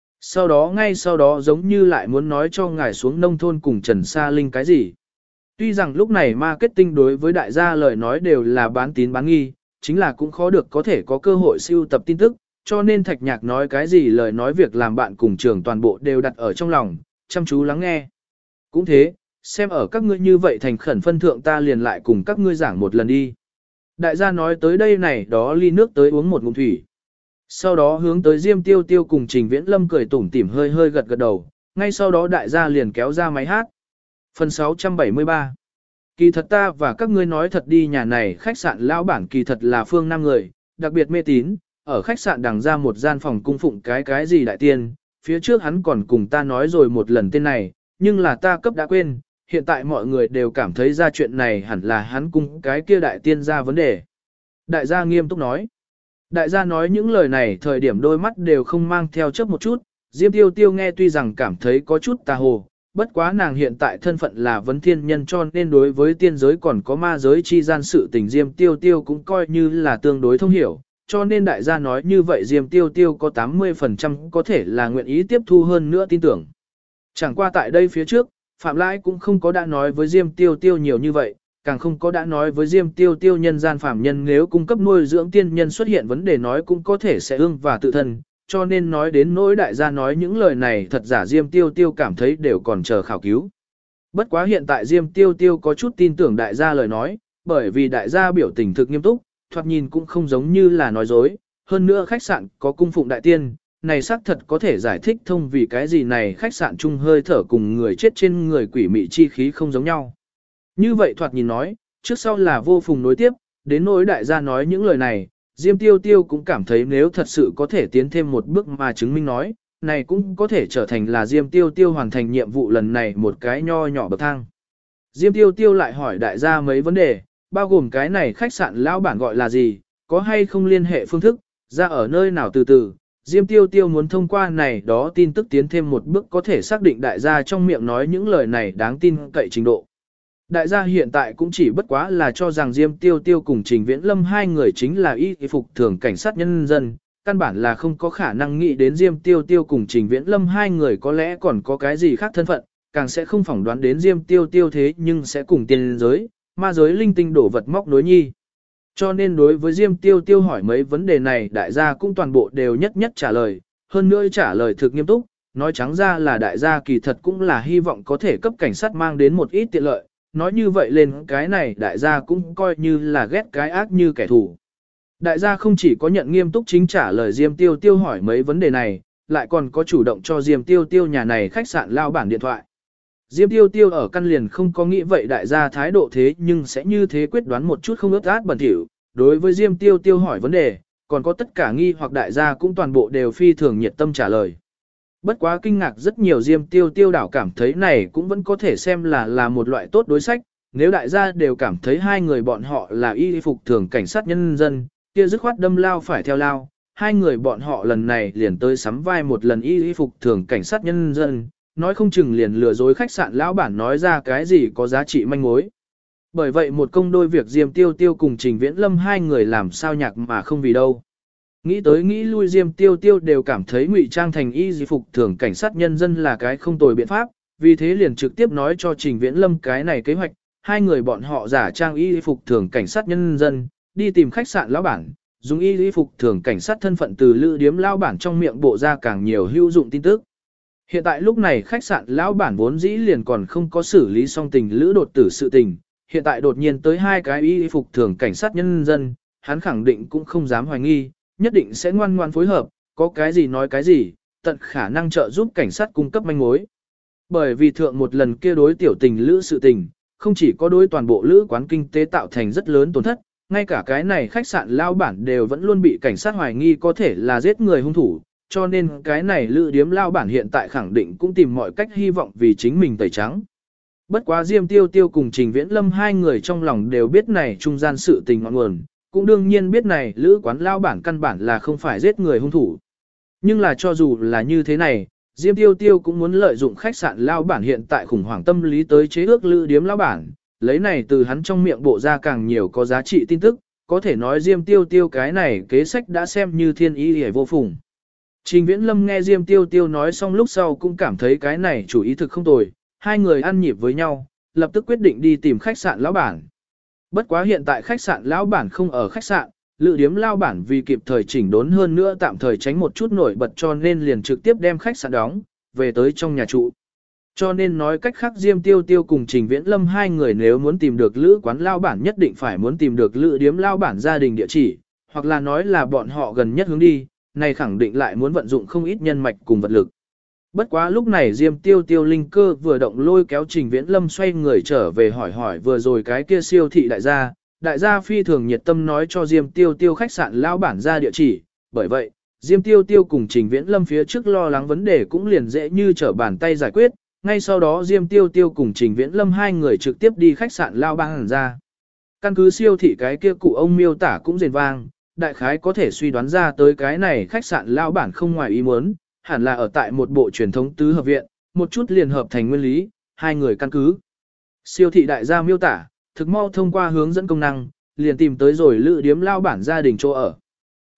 Speaker 1: Ngay sau đó giống như lại muốn nói cho ngài xuống nông thôn cùng Trần Sa Linh cái gì. Tuy rằng lúc này marketing đối với đại gia lời nói đều là bán tín bán nghi, chính là cũng khó được có thể có cơ hội siêu tập tin tức, cho nên Thạch Nhạc nói cái gì lời nói việc làm bạn cùng trường toàn bộ đều đặt ở trong lòng, chăm chú lắng nghe. Cũng thế, xem ở các ngươi như vậy thành khẩn phân thượng ta liền lại cùng các ngươi giảng một lần đi. Đại gia nói tới đây này đó ly nước tới uống một ngụm thủy. Sau đó hướng tới Diêm Tiêu Tiêu cùng Trình Viễn Lâm cười tủm tỉm hơi hơi gật gật đầu, ngay sau đó đại gia liền kéo ra máy hát. Phần 673. Kỳ thật ta và các ngươi nói thật đi, nhà này khách sạn lão bản kỳ thật là phương Nam người, đặc biệt mê tín, ở khách sạn đằng ra một gian phòng cung phụng cái gì đại tiên, phía trước hắn còn cùng ta nói rồi một lần tên này, nhưng là ta cấp đã quên, hiện tại mọi người đều cảm thấy ra chuyện này hẳn là hắn cung cái kia đại tiên ra vấn đề. Đại gia nghiêm túc nói. Đại gia nói những lời này thời điểm đôi mắt đều không mang theo chớp một chút, Diêm Tiêu Tiêu nghe tuy rằng cảm thấy có chút tà hồ, bất quá nàng hiện tại thân phận là vấn thiên nhân cho nên đối với tiên giới còn có ma giới chi gian sự tình Diêm Tiêu Tiêu cũng coi như là tương đối thông hiểu, cho nên đại gia nói như vậy Diêm Tiêu Tiêu có 80% có thể là nguyện ý tiếp thu hơn nữa tin tưởng. Chẳng qua tại đây phía trước, Phạm Lãi cũng không có đã nói với Diêm Tiêu Tiêu nhiều như vậy, càng không có đã nói với Diêm Tiêu Tiêu nhân gian phạm nhân nếu cung cấp nuôi dưỡng tiên nhân xuất hiện vấn đề nói cũng có thể sẽ ương và tự thân, cho nên nói đến nỗi đại gia nói những lời này thật giả Diêm Tiêu Tiêu cảm thấy đều còn chờ khảo cứu. Bất quá hiện tại Diêm Tiêu Tiêu có chút tin tưởng đại gia lời nói, bởi vì đại gia biểu tình thực nghiêm túc, thoạt nhìn cũng không giống như là nói dối, hơn nữa khách sạn có cung phụng đại tiên, này xác thật có thể giải thích thông vì cái gì này khách sạn chung hơi thở cùng người chết trên người quỷ mị chi khí không giống nhau. Như vậy thoạt nhìn nói, trước sau là vô phùng nối tiếp, đến nỗi đại gia nói những lời này, Diêm Tiêu Tiêu cũng cảm thấy nếu thật sự có thể tiến thêm một bước mà chứng minh nói, này cũng có thể trở thành là Diêm Tiêu Tiêu hoàn thành nhiệm vụ lần này một cái nho nhỏ bậc thang. Diêm Tiêu Tiêu lại hỏi đại gia mấy vấn đề, bao gồm cái này khách sạn lão bản gọi là gì, có hay không liên hệ phương thức, ra ở nơi nào từ từ. Diêm Tiêu Tiêu muốn thông qua này đó tin tức tiến thêm một bước có thể xác định đại gia trong miệng nói những lời này đáng tin cậy trình độ. Đại gia hiện tại cũng chỉ bất quá là cho rằng Diêm Tiêu Tiêu cùng Trình Viễn Lâm hai người chính là y phục thường cảnh sát nhân dân, căn bản là không có khả năng nghĩ đến Diêm Tiêu Tiêu cùng Trình Viễn Lâm hai người có lẽ còn có cái gì khác thân phận, càng sẽ không phỏng đoán đến Diêm Tiêu Tiêu thế nhưng sẽ cùng tiên giới, ma giới linh tinh đổ vật móc nối nhi. Cho nên đối với Diêm Tiêu Tiêu hỏi mấy vấn đề này đại gia cũng toàn bộ đều nhất nhất trả lời, hơn nữa trả lời thực nghiêm túc, nói trắng ra là đại gia kỳ thật cũng là hy vọng có thể cấp cảnh sát mang đến một ít tiện lợi, nói như vậy lên cái này đại gia cũng coi như là ghét cái ác như kẻ thù. Đại gia không chỉ có nhận nghiêm túc chính trả lời Diêm Tiêu Tiêu hỏi mấy vấn đề này, lại còn có chủ động cho Diêm Tiêu Tiêu nhà này khách sạn lao bản điện thoại. Diêm Tiêu Tiêu ở căn liền không có nghĩ vậy đại gia thái độ thế nhưng sẽ như thế quyết đoán một chút không ướt át bẩn thỉu. Đối với Diêm Tiêu Tiêu hỏi vấn đề, còn có tất cả nghi hoặc đại gia cũng toàn bộ đều phi thường nhiệt tâm trả lời. Bất quá kinh ngạc rất nhiều Diêm Tiêu Tiêu đảo cảm thấy này cũng vẫn có thể xem là một loại tốt đối sách, nếu đại gia đều cảm thấy hai người bọn họ là y phục thường cảnh sát nhân dân, kia dứt khoát đâm lao phải theo lao, hai người bọn họ lần này liền tới sắm vai một lần y phục thường cảnh sát nhân dân, nói không chừng liền lừa dối khách sạn lão bản nói ra cái gì có giá trị manh mối. Bởi vậy một công đôi việc Diêm Tiêu Tiêu cùng Trình Viễn Lâm hai người làm sao nhạc mà không vì đâu. Nghĩ tới nghĩ lui Diêm Tiêu Tiêu đều cảm thấy ngụy trang thành y phục thường cảnh sát nhân dân là cái không tồi biện pháp, vì thế liền trực tiếp nói cho Trình Viễn Lâm cái này kế hoạch, hai người bọn họ giả trang y phục thường cảnh sát nhân dân, đi tìm khách sạn lão bản, dùng y phục thường cảnh sát thân phận từ lữ điếm lão bản trong miệng bộ ra càng nhiều hữu dụng tin tức. Hiện tại lúc này khách sạn lão bản vốn dĩ liền còn không có xử lý xong tình lữ đột tử sự tình, hiện tại đột nhiên tới hai cái y phục thường cảnh sát nhân dân, hắn khẳng định cũng không dám hoài nghi, nhất định sẽ ngoan ngoan phối hợp, có cái gì nói cái gì, tận khả năng trợ giúp cảnh sát cung cấp manh mối. Bởi vì thượng một lần kia đối tiểu tình lữ sự tình, không chỉ có đối toàn bộ lữ quán kinh tế tạo thành rất lớn tổn thất, ngay cả cái này khách sạn lao bản đều vẫn luôn bị cảnh sát hoài nghi có thể là giết người hung thủ, cho nên cái này lữ điếm lao bản hiện tại khẳng định cũng tìm mọi cách hy vọng vì chính mình tẩy trắng. Bất quá Diêm Tiêu Tiêu cùng Trình Viễn Lâm hai người trong lòng đều biết này trung gian sự tình ngọn nguồn, cũng đương nhiên biết này lữ quán lao bản căn bản là không phải giết người hung thủ. Nhưng là cho dù là như thế này, Diêm Tiêu Tiêu cũng muốn lợi dụng khách sạn lao bản hiện tại khủng hoảng tâm lý tới chế ước lữ điếm lao bản, lấy này từ hắn trong miệng bộ ra càng nhiều có giá trị tin tức, có thể nói Diêm Tiêu Tiêu cái này kế sách đã xem như thiên ý hề vô phùng. Trình Viễn Lâm nghe Diêm Tiêu Tiêu nói xong lúc sau cũng cảm thấy cái này chủ ý thực không tồi, hai người ăn nhịp với nhau, lập tức quyết định đi tìm khách sạn lão bản. Bất quá hiện tại khách sạn lão bản không ở khách sạn, lữ điếm lao bản vì kịp thời chỉnh đốn hơn nữa tạm thời tránh một chút nổi bật cho nên liền trực tiếp đem khách sạn đóng, về tới trong nhà trụ. Cho nên nói cách khác Diêm Tiêu Tiêu cùng Trình Viễn Lâm hai người nếu muốn tìm được lữ quán lao bản nhất định phải muốn tìm được lữ điếm lao bản gia đình địa chỉ, hoặc là nói là bọn họ gần nhất hướng đi, này khẳng định lại muốn vận dụng không ít nhân mạch cùng vật lực. Bất quá lúc này Diêm Tiêu Tiêu linh cơ vừa động lôi kéo Trình Viễn Lâm xoay người trở về hỏi vừa rồi cái kia siêu thị đại gia phi thường nhiệt tâm nói cho Diêm Tiêu Tiêu khách sạn lao bản ra địa chỉ, bởi vậy, Diêm Tiêu Tiêu cùng Trình Viễn Lâm phía trước lo lắng vấn đề cũng liền dễ như trở bàn tay giải quyết, ngay sau đó Diêm Tiêu Tiêu cùng Trình Viễn Lâm hai người trực tiếp đi khách sạn lao bản ra. Căn cứ siêu thị cái kia cụ ông miêu tả cũng rền vang, đại khái có thể suy đoán ra tới cái này khách sạn lao bản không ngoài ý muốn, hẳn là ở tại một bộ truyền thống tứ hợp viện, một chút liền hợp thành nguyên lý, hai người căn cứ. Siêu thị đại gia miêu tả, thực mau thông qua hướng dẫn công năng, liền tìm tới rồi lữ điếm lao bản gia đình chỗ ở.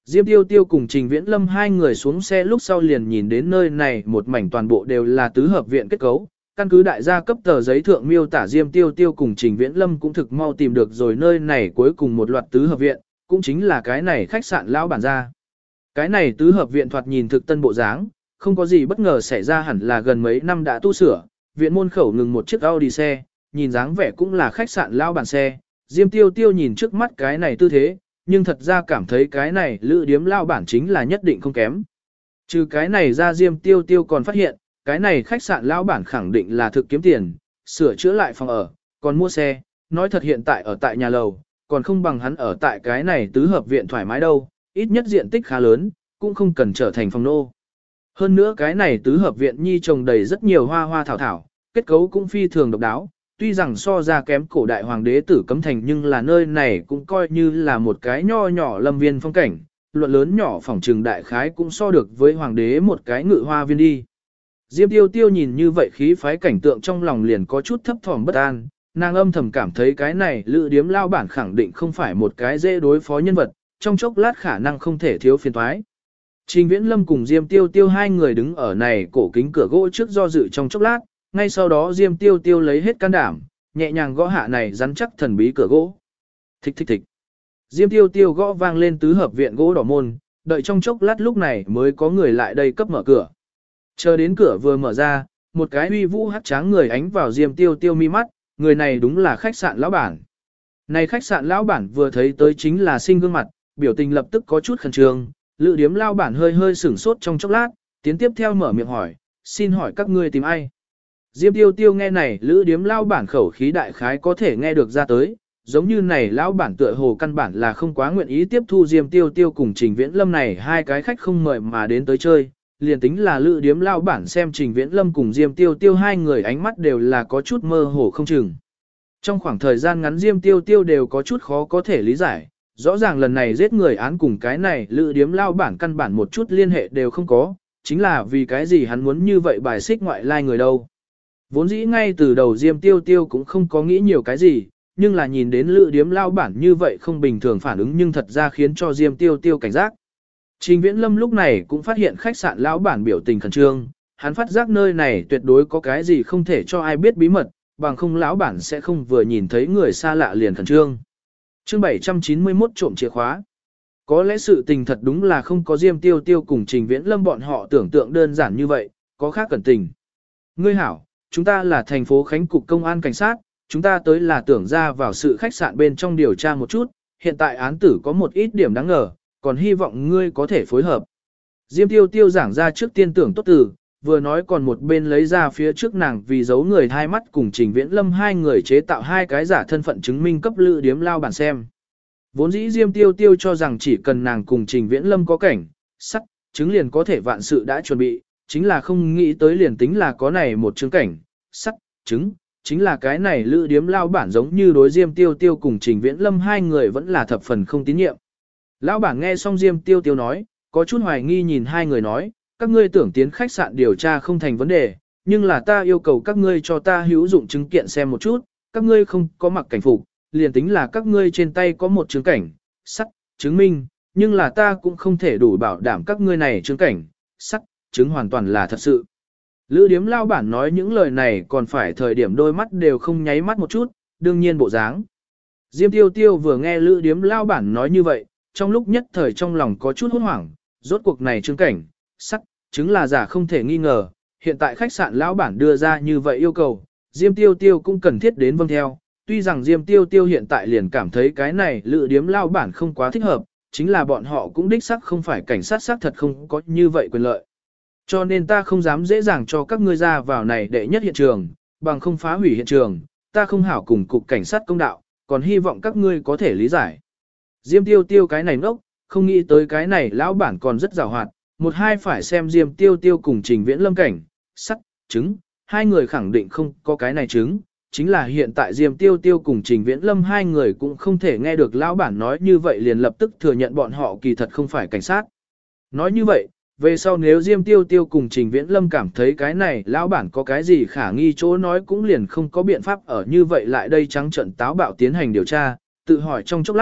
Speaker 1: Diêm Tiêu Tiêu cùng Trình Viễn Lâm hai người xuống xe lúc sau liền nhìn đến nơi này một mảnh toàn bộ đều là tứ hợp viện kết cấu. Căn cứ đại gia cấp tờ giấy thượng miêu tả Diêm Tiêu Tiêu cùng Trình Viễn Lâm cũng thực mau tìm được rồi nơi này cuối cùng một loạt tứ hợp viện, cũng chính là cái này khách sạn lão bản gia. Cái này tứ hợp viện thoạt nhìn thực tân bộ dáng, không có gì bất ngờ xảy ra, hẳn là gần mấy năm đã tu sửa. Viện môn khẩu ngừng một chiếc Audi xe, nhìn dáng vẻ cũng là khách sạn lão bản xe. Diêm Tiêu Tiêu nhìn trước mắt cái này tư thế, nhưng thật ra cảm thấy cái này lữ điếm lão bản chính là nhất định không kém. Trừ cái này ra, Diêm Tiêu Tiêu còn phát hiện, cái này khách sạn lão bản khẳng định là thực kiếm tiền, sửa chữa lại phòng ở, còn mua xe, nói thật hiện tại ở tại nhà lầu, còn không bằng hắn ở tại cái này tứ hợp viện thoải mái đâu, ít nhất diện tích khá lớn, cũng không cần trở thành phòng nô. Hơn nữa cái này tứ hợp viện nhi trồng đầy rất nhiều hoa hoa thảo thảo, kết cấu cũng phi thường độc đáo, tuy rằng so ra kém cổ đại hoàng đế Tử Cấm Thành, nhưng là nơi này cũng coi như là một cái nho nhỏ lâm viên phong cảnh, luận lớn nhỏ phòng trừng đại khái cũng so được với hoàng đế một cái ngự hoa viên đi. Diêm Tiêu Tiêu nhìn như vậy khí phái cảnh tượng trong lòng liền có chút thấp thỏm bất an, nàng âm thầm cảm thấy cái này lữ điếm lao bản khẳng định không phải một cái dễ đối phó nhân vật, trong chốc lát khả năng không thể thiếu phiền toái. Trình Viễn Lâm cùng Diêm Tiêu Tiêu hai người đứng ở này cổ kính cửa gỗ trước do dự trong chốc lát, ngay sau đó Diêm Tiêu Tiêu lấy hết can đảm, nhẹ nhàng gõ hạ này rắn chắc thần bí cửa gỗ. Thích thích thích. Diêm Tiêu Tiêu gõ vang lên tứ hợp viện gỗ đỏ môn, đợi trong chốc lát lúc này mới có người lại đây cấp mở cửa. Chờ đến cửa vừa mở ra, một cái uy vũ hắc tráng người ánh vào Diêm Tiêu Tiêu mi mắt, người này đúng là khách sạn lão bản. Này khách sạn lão bản vừa thấy tới chính là sinh gương mặt, biểu tình lập tức có chút khẩn trương, lữ điếm lão bản hơi hơi sửng sốt trong chốc lát, tiến tiếp theo mở miệng hỏi, xin hỏi các ngươi tìm ai? Diêm Tiêu Tiêu nghe này lữ điếm lão bản khẩu khí đại khái có thể nghe được ra tới, giống như này lão bản tựa hồ căn bản là không quá nguyện ý tiếp thu Diêm Tiêu Tiêu cùng Trình Viễn Lâm này hai cái khách không mời mà đến tới chơi. Liền tính là lữ điếm lão bản xem Trình Viễn Lâm cùng Diêm Tiêu Tiêu hai người ánh mắt đều là có chút mơ hồ không chừng. Trong khoảng thời gian ngắn Diêm Tiêu Tiêu đều có chút khó có thể lý giải, rõ ràng lần này giết người án cùng cái này lữ điếm lão bản căn bản một chút liên hệ đều không có, chính là vì cái gì hắn muốn như vậy bài xích ngoại lai người đâu. Vốn dĩ ngay từ đầu Diêm Tiêu Tiêu cũng không có nghĩ nhiều cái gì, nhưng là nhìn đến lữ điếm lão bản như vậy không bình thường phản ứng nhưng thật ra khiến cho Diêm Tiêu Tiêu cảnh giác. Trình Viễn Lâm lúc này cũng phát hiện khách sạn lão bản biểu tình khẩn trương, hắn phát giác nơi này tuyệt đối có cái gì không thể cho ai biết bí mật, bằng không lão bản sẽ không vừa nhìn thấy người xa lạ liền khẩn trương. Chương 791 trộm chìa khóa. Có lẽ sự tình thật đúng là không có Diêm Tiêu Tiêu cùng Trình Viễn Lâm bọn họ tưởng tượng đơn giản như vậy, có khác cẩn tình. Ngươi hảo, chúng ta là thành phố Khánh cục công an cảnh sát, chúng ta tới là tưởng ra vào sự khách sạn bên trong điều tra một chút, hiện tại án tử có một ít điểm đáng ngờ, còn hy vọng ngươi có thể phối hợp. Diêm Tiêu Tiêu giảng ra trước tiên tưởng tốt từ, vừa nói còn một bên lấy ra phía trước nàng vì giấu người hai mắt cùng Trình Viễn Lâm hai người chế tạo hai cái giả thân phận chứng minh cấp lữ điếm lao bản xem. Vốn dĩ Diêm Tiêu Tiêu cho rằng chỉ cần nàng cùng Trình Viễn Lâm có cảnh, sắt, chứng liền có thể vạn sự đã chuẩn bị, chính là không nghĩ tới liền tính là có này một chứng cảnh, sắt, chứng, chính là cái này lữ điếm lao bản giống như đối Diêm Tiêu Tiêu cùng Trình Viễn Lâm hai người vẫn là thập phần không tín nhiệm. Lão bản nghe xong Diêm Tiêu Tiêu nói, có chút hoài nghi nhìn hai người nói, các ngươi tưởng tiến khách sạn điều tra không thành vấn đề, nhưng là ta yêu cầu các ngươi cho ta hữu dụng chứng kiện xem một chút, các ngươi không có mặc cảnh phục, liền tính là các ngươi trên tay có một chứng cảnh, sắt, chứng minh, nhưng là ta cũng không thể đủ bảo đảm các ngươi này chứng cảnh, sắt, chứng hoàn toàn là thật sự. Lữ điếm lao bản nói những lời này còn phải thời điểm đôi mắt đều không nháy mắt một chút, đương nhiên bộ dáng. Diêm Tiêu Tiêu vừa nghe lữ điếm lao bản nói như vậy, trong lúc nhất thời trong lòng có chút hốt hoảng, rốt cuộc này chứng cảnh, sắc, chứng là giả không thể nghi ngờ, hiện tại khách sạn lão bản đưa ra như vậy yêu cầu, Diêm Tiêu Tiêu cũng cần thiết đến vâng theo, tuy rằng Diêm Tiêu Tiêu hiện tại liền cảm thấy cái này lữ điếm lao bản không quá thích hợp, chính là bọn họ cũng đích xác không phải cảnh sát xác thật không có như vậy quyền lợi. Cho nên ta không dám dễ dàng cho các ngươi ra vào này đệ nhất hiện trường, bằng không phá hủy hiện trường, ta không hảo cùng cục cảnh sát công đạo, còn hy vọng các ngươi có thể lý giải. Diêm Tiêu Tiêu cái này ngốc, không nghĩ tới cái này lão bản còn rất giàu hoạt, một hai phải xem Diêm Tiêu Tiêu cùng Trình Viễn Lâm cảnh, sắt, chứng, hai người khẳng định không có cái này chứng, chính là hiện tại Diêm Tiêu Tiêu cùng Trình Viễn Lâm hai người cũng không thể nghe được lão bản nói như vậy liền lập tức thừa nhận bọn họ kỳ thật không phải cảnh sát. Nói như vậy, về sau nếu Diêm Tiêu Tiêu cùng Trình Viễn Lâm cảm thấy cái này lão bản có cái gì khả nghi chỗ nói cũng liền không có biện pháp ở như vậy lại đây trắng trận táo bạo tiến hành điều tra, tự hỏi trong chốc lát,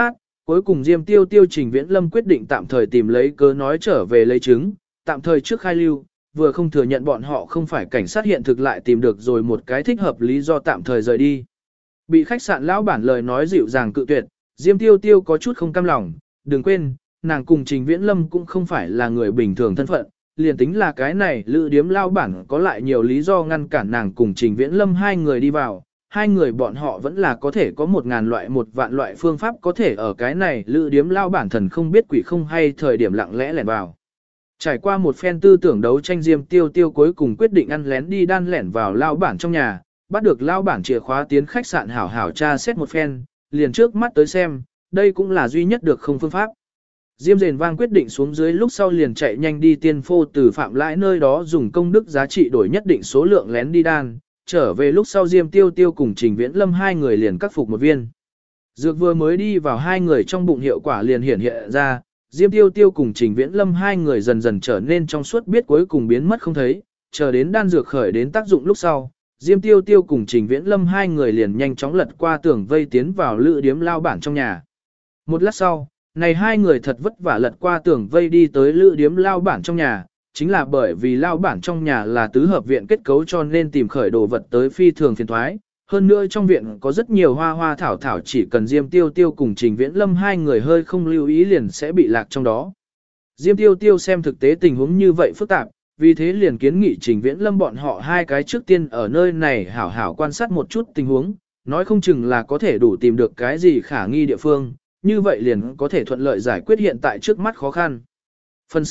Speaker 1: cuối cùng Diêm Tiêu Tiêu Trình Viễn Lâm quyết định tạm thời tìm lấy cớ nói trở về lấy chứng, tạm thời trước khai lưu, vừa không thừa nhận bọn họ không phải cảnh sát hiện thực lại tìm được rồi một cái thích hợp lý do tạm thời rời đi. Bị khách sạn lão bản lời nói dịu dàng cự tuyệt, Diêm Tiêu Tiêu có chút không cam lòng, đừng quên, nàng cùng Trình Viễn Lâm cũng không phải là người bình thường thân phận, liền tính là cái này lữ điếm lão bản có lại nhiều lý do ngăn cản nàng cùng Trình Viễn Lâm hai người đi vào, hai người bọn họ vẫn là có thể có 1000 loại 1 vạn loại phương pháp có thể ở cái này lữ điếm lão bản thần không biết quỷ không hay thời điểm lặng lẽ lẻn vào. Trải qua một phen tư tưởng đấu tranh Diêm Tiêu Tiêu cuối cùng quyết định ăn lén đi đan lẻn vào lão bản trong nhà, bắt được lão bản chìa khóa tiến khách sạn hảo hảo tra xét một phen, liền trước mắt tới xem, đây cũng là duy nhất được không phương pháp. Diêm Rền Vang quyết định xuống dưới lúc sau liền chạy nhanh đi tiên phô từ Phạm Lãi nơi đó dùng công đức giá trị đổi nhất định số lượng lén đi đan, trở về lúc sau Diêm Tiêu Tiêu cùng Trình Viễn Lâm hai người liền cắt phục một viên. Dược vừa mới đi vào hai người trong bụng hiệu quả liền hiển hiện ra, Diêm Tiêu Tiêu cùng Trình Viễn Lâm hai người dần dần trở nên trong suốt biết cuối cùng biến mất không thấy, chờ đến đan dược khởi đến tác dụng lúc sau, Diêm Tiêu Tiêu cùng Trình Viễn Lâm hai người liền nhanh chóng lật qua tường vây tiến vào lữ điếm lao bản trong nhà. Một lát sau, này hai người thật vất vả lật qua tường vây đi tới lữ điếm lao bản trong nhà, chính là bởi vì lao bản trong nhà là tứ hợp viện kết cấu cho nên tìm khởi đồ vật tới phi thường phiền thoái. Hơn nữa trong viện có rất nhiều hoa hoa thảo thảo chỉ cần Diêm Tiêu Tiêu cùng Trình Viễn Lâm hai người hơi không lưu ý liền sẽ bị lạc trong đó. Diêm Tiêu Tiêu xem thực tế tình huống như vậy phức tạp, vì thế liền kiến nghị Trình Viễn Lâm bọn họ hai cái trước tiên ở nơi này hảo hảo quan sát một chút tình huống, nói không chừng là có thể đủ tìm được cái gì khả nghi địa phương, như vậy liền có thể thuận lợi giải quyết hiện tại trước mắt khó khăn. Phần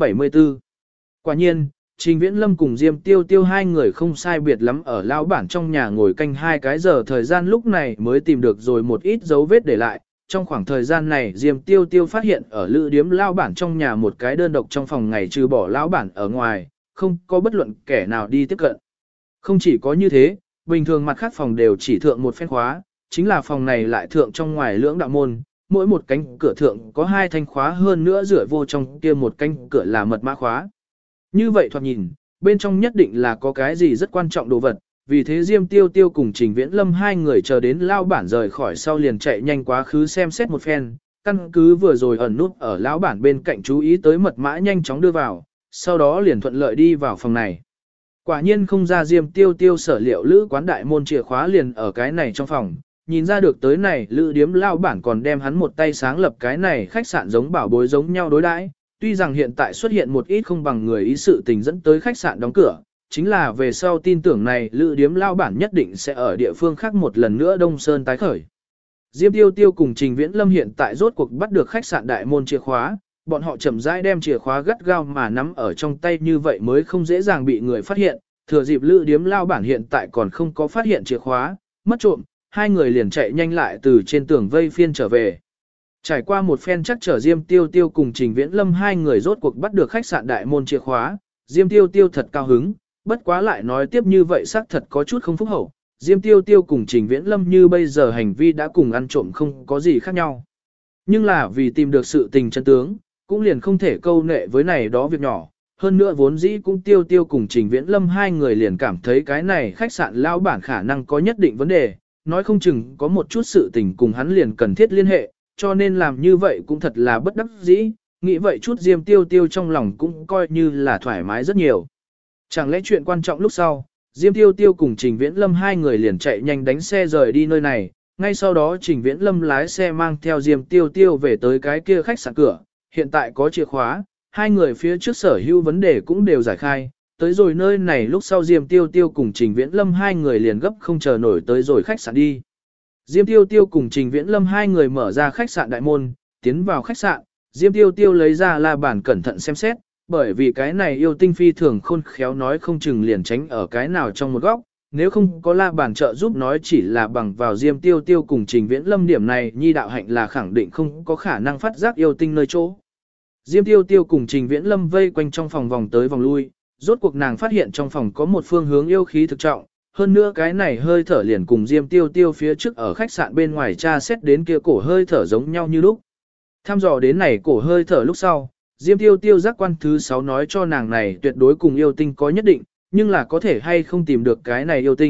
Speaker 1: 674 Quả nhiên, Trình Viễn Lâm cùng Diêm Tiêu Tiêu hai người không sai biệt lắm ở lão bản trong nhà ngồi canh 2 cái giờ thời gian lúc này mới tìm được rồi một ít dấu vết để lại. Trong khoảng thời gian này Diêm Tiêu Tiêu phát hiện ở lữ điếm lão bản trong nhà một cái đơn độc trong phòng ngày trừ bỏ lão bản ở ngoài, không có bất luận kẻ nào đi tiếp cận. Không chỉ có như thế, bình thường mặt khác phòng đều chỉ thượng một phen khóa, chính là phòng này lại thượng trong ngoài lưỡng đạo môn, mỗi một cánh cửa thượng có 2 thanh khóa hơn nữa rửa vô trong kia một cánh cửa là mật mã khóa. Như vậy thoạt nhìn, bên trong nhất định là có cái gì rất quan trọng đồ vật, vì thế Diêm Tiêu Tiêu cùng Trình Viễn Lâm hai người chờ đến lão bản rời khỏi sau liền chạy nhanh quá khứ xem xét một phen, căn cứ vừa rồi ẩn nút ở lão bản bên cạnh chú ý tới mật mã nhanh chóng đưa vào, sau đó liền thuận lợi đi vào phòng này. Quả nhiên không ra Diêm Tiêu Tiêu sở liệu lữ quán đại môn chìa khóa liền ở cái này trong phòng, nhìn ra được tới này lữ điếm lão bản còn đem hắn một tay sáng lập cái này khách sạn giống bảo bối giống nhau đối đãi. Tuy rằng hiện tại xuất hiện một ít không bằng người ý sự tình dẫn tới khách sạn đóng cửa, chính là về sau tin tưởng này lữ điếm lao bản nhất định sẽ ở địa phương khác một lần nữa Đông Sơn tái khởi. Diêm Tiêu Tiêu cùng Trình Viễn Lâm hiện tại rốt cuộc bắt được khách sạn đại môn chìa khóa, bọn họ chậm rãi đem chìa khóa gắt gao mà nắm ở trong tay như vậy mới không dễ dàng bị người phát hiện, thừa dịp lữ điếm lao bản hiện tại còn không có phát hiện chìa khóa, mất trộm, hai người liền chạy nhanh lại từ trên tường vây phiên trở về. Trải qua một phen chắc trở Diêm Tiêu Tiêu cùng Trình Viễn Lâm hai người rốt cuộc bắt được khách sạn đại môn chìa khóa, Diêm Tiêu Tiêu thật cao hứng, bất quá lại nói tiếp như vậy xác thật có chút không phúc hậu, Diêm Tiêu Tiêu cùng Trình Viễn Lâm như bây giờ hành vi đã cùng ăn trộm không có gì khác nhau. Nhưng là vì tìm được sự tình chân tướng, cũng liền không thể câu nệ với này đó việc nhỏ, hơn nữa vốn dĩ cũng Tiêu Tiêu cùng Trình Viễn Lâm hai người liền cảm thấy cái này khách sạn lao bản khả năng có nhất định vấn đề, nói không chừng có một chút sự tình cùng hắn liền cần thiết liên hệ. Cho nên làm như vậy cũng thật là bất đắc dĩ, nghĩ vậy chút Diêm Tiêu Tiêu trong lòng cũng coi như là thoải mái rất nhiều. Chẳng lẽ chuyện quan trọng lúc sau, Diêm Tiêu Tiêu cùng Trình Viễn Lâm hai người liền chạy nhanh đánh xe rời đi nơi này, ngay sau đó Trình Viễn Lâm lái xe mang theo Diêm Tiêu Tiêu về tới cái kia khách sạn cửa, hiện tại có chìa khóa, hai người phía trước sở hữu vấn đề cũng đều giải khai, tới rồi nơi này lúc sau Diêm Tiêu Tiêu cùng Trình Viễn Lâm hai người liền gấp không chờ nổi tới rồi khách sạn đi. Diêm Tiêu Tiêu cùng Trình Viễn Lâm hai người mở ra khách sạn đại môn, tiến vào khách sạn, Diêm Tiêu Tiêu lấy ra la bàn cẩn thận xem xét, bởi vì cái này yêu tinh phi thường khôn khéo nói không chừng liền tránh ở cái nào trong một góc, nếu không có la bàn trợ giúp nói chỉ là bằng vào Diêm Tiêu Tiêu cùng Trình Viễn Lâm điểm này nhi đạo hạnh là khẳng định không có khả năng phát giác yêu tinh nơi chỗ. Diêm Tiêu Tiêu cùng Trình Viễn Lâm vây quanh trong phòng vòng tới vòng lui, rốt cuộc nàng phát hiện trong phòng có một phương hướng yêu khí thực trọng. Hơn nữa cái này hơi thở liền cùng Diêm Tiêu Tiêu phía trước ở khách sạn bên ngoài tra xét đến kia cổ hơi thở giống nhau như lúc. Thăm dò đến này cổ hơi thở lúc sau, Diêm Tiêu Tiêu giác quan thứ 6 nói cho nàng này tuyệt đối cùng yêu tinh có nhất định, nhưng là có thể hay không tìm được cái này yêu tinh,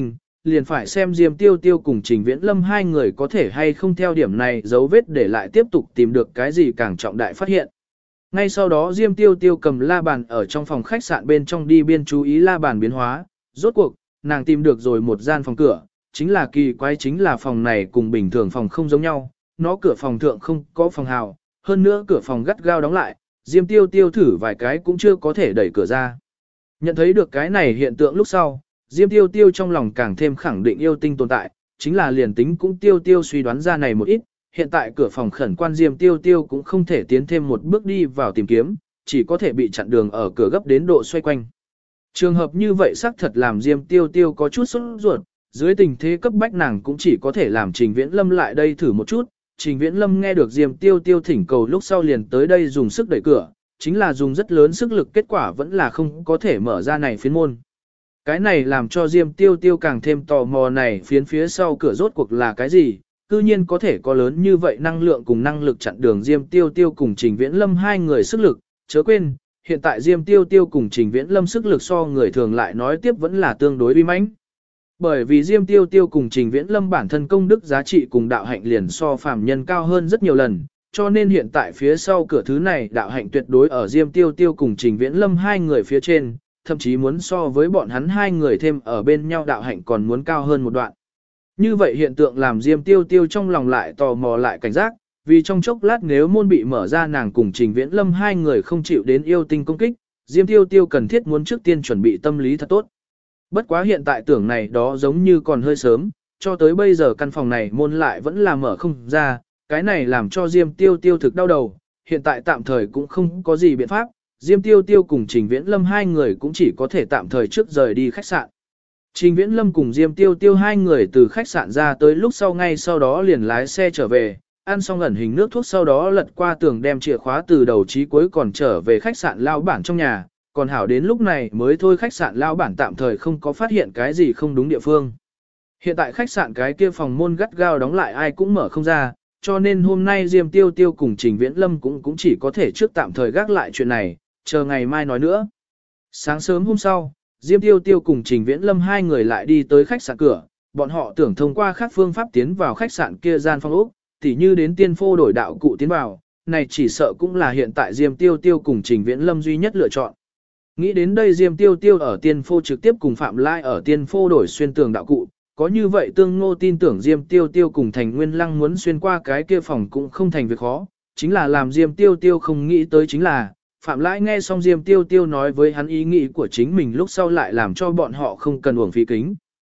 Speaker 1: liền phải xem Diêm Tiêu Tiêu cùng Trình Viễn Lâm hai người có thể hay không theo điểm này dấu vết để lại tiếp tục tìm được cái gì càng trọng đại phát hiện. Ngay sau đó Diêm Tiêu Tiêu cầm la bàn ở trong phòng khách sạn bên trong đi biên chú ý la bàn biến hóa, rốt cuộc, nàng tìm được rồi một gian phòng cửa, chính là kỳ quái chính là phòng này cùng bình thường phòng không giống nhau, nó cửa phòng thượng không có phòng hào, hơn nữa cửa phòng gắt gao đóng lại, Diêm Tiêu Tiêu thử vài cái cũng chưa có thể đẩy cửa ra. Nhận thấy được cái này hiện tượng lúc sau, Diêm Tiêu Tiêu trong lòng càng thêm khẳng định yêu tinh tồn tại, chính là liền tính cũng Tiêu Tiêu suy đoán ra này một ít, hiện tại cửa phòng khẩn quan Diêm Tiêu Tiêu cũng không thể tiến thêm một bước đi vào tìm kiếm, chỉ có thể bị chặn đường ở cửa gấp đến độ xoay quanh. Trường hợp như vậy xác thật làm Diêm Tiêu Tiêu có chút sốt ruột, dưới tình thế cấp bách nàng cũng chỉ có thể làm Trình Viễn Lâm lại đây thử một chút. Trình Viễn Lâm nghe được Diêm Tiêu Tiêu thỉnh cầu lúc sau liền tới đây dùng sức đẩy cửa, chính là dùng rất lớn sức lực, kết quả vẫn là không có thể mở ra này phiến môn. Cái này làm cho Diêm Tiêu Tiêu càng thêm tò mò này phiến phía sau cửa rốt cuộc là cái gì, cư nhiên có thể có lớn như vậy năng lượng cùng năng lực chặn đường Diêm Tiêu Tiêu cùng Trình Viễn Lâm hai người sức lực, chớ quên, hiện tại Diêm Tiêu Tiêu cùng Trình Viễn Lâm sức lực so người thường lại nói tiếp vẫn là tương đối uy mãnh. Bởi vì Diêm Tiêu Tiêu cùng Trình Viễn Lâm bản thân công đức giá trị cùng đạo hạnh liền so phàm nhân cao hơn rất nhiều lần, cho nên hiện tại phía sau cửa thứ này đạo hạnh tuyệt đối ở Diêm Tiêu Tiêu cùng Trình Viễn Lâm hai người phía trên, thậm chí muốn so với bọn hắn hai người thêm ở bên nhau đạo hạnh còn muốn cao hơn một đoạn. Như vậy hiện tượng làm Diêm Tiêu Tiêu trong lòng lại tò mò lại cảnh giác, vì trong chốc lát nếu môn bị mở ra nàng cùng Trình Viễn Lâm hai người không chịu đến yêu tinh công kích, Diêm Tiêu Tiêu cần thiết muốn trước tiên chuẩn bị tâm lý thật tốt. Bất quá hiện tại tưởng này đó giống như còn hơi sớm, cho tới bây giờ căn phòng này môn lại vẫn là mở không ra, cái này làm cho Diêm Tiêu Tiêu thực đau đầu, hiện tại tạm thời cũng không có gì biện pháp, Diêm Tiêu Tiêu cùng Trình Viễn Lâm hai người cũng chỉ có thể tạm thời trước rời đi khách sạn. Trình Viễn Lâm cùng Diêm Tiêu Tiêu hai người từ khách sạn ra tới lúc sau ngay sau đó liền lái xe trở về, ăn xong ẩn hình nước thuốc sau đó lật qua tường đem chìa khóa từ đầu chí cuối còn trở về khách sạn lao bản trong nhà, còn hảo đến lúc này mới thôi khách sạn lao bản tạm thời không có phát hiện cái gì không đúng địa phương. Hiện tại khách sạn cái kia phòng môn gắt gao đóng lại ai cũng mở không ra, cho nên hôm nay Diêm Tiêu Tiêu cùng Trình Viễn Lâm cũng chỉ có thể trước tạm thời gác lại chuyện này, chờ ngày mai nói nữa. Sáng sớm hôm sau, Diêm Tiêu Tiêu cùng Trình Viễn Lâm hai người lại đi tới khách sạn cửa, bọn họ tưởng thông qua các phương pháp tiến vào khách sạn kia gian phòng ốc, tỉ như đến tiên phô đổi đạo cụ tiến vào, này chỉ sợ cũng là hiện tại Diêm Tiêu Tiêu cùng Trình Viễn Lâm duy nhất lựa chọn. Nghĩ đến đây Diêm Tiêu Tiêu ở tiên phô trực tiếp cùng Phạm Lai ở tiên phô đổi xuyên tường đạo cụ, có như vậy Tương Ngô tin tưởng Diêm Tiêu Tiêu cùng Thành Nguyên Lăng muốn xuyên qua cái kia phòng cũng không thành việc khó, chính là làm Diêm Tiêu Tiêu không nghĩ tới chính là, Phạm Lai nghe xong Diêm Tiêu Tiêu nói với hắn ý nghĩ của chính mình lúc sau lại làm cho bọn họ không cần uổng phí kính.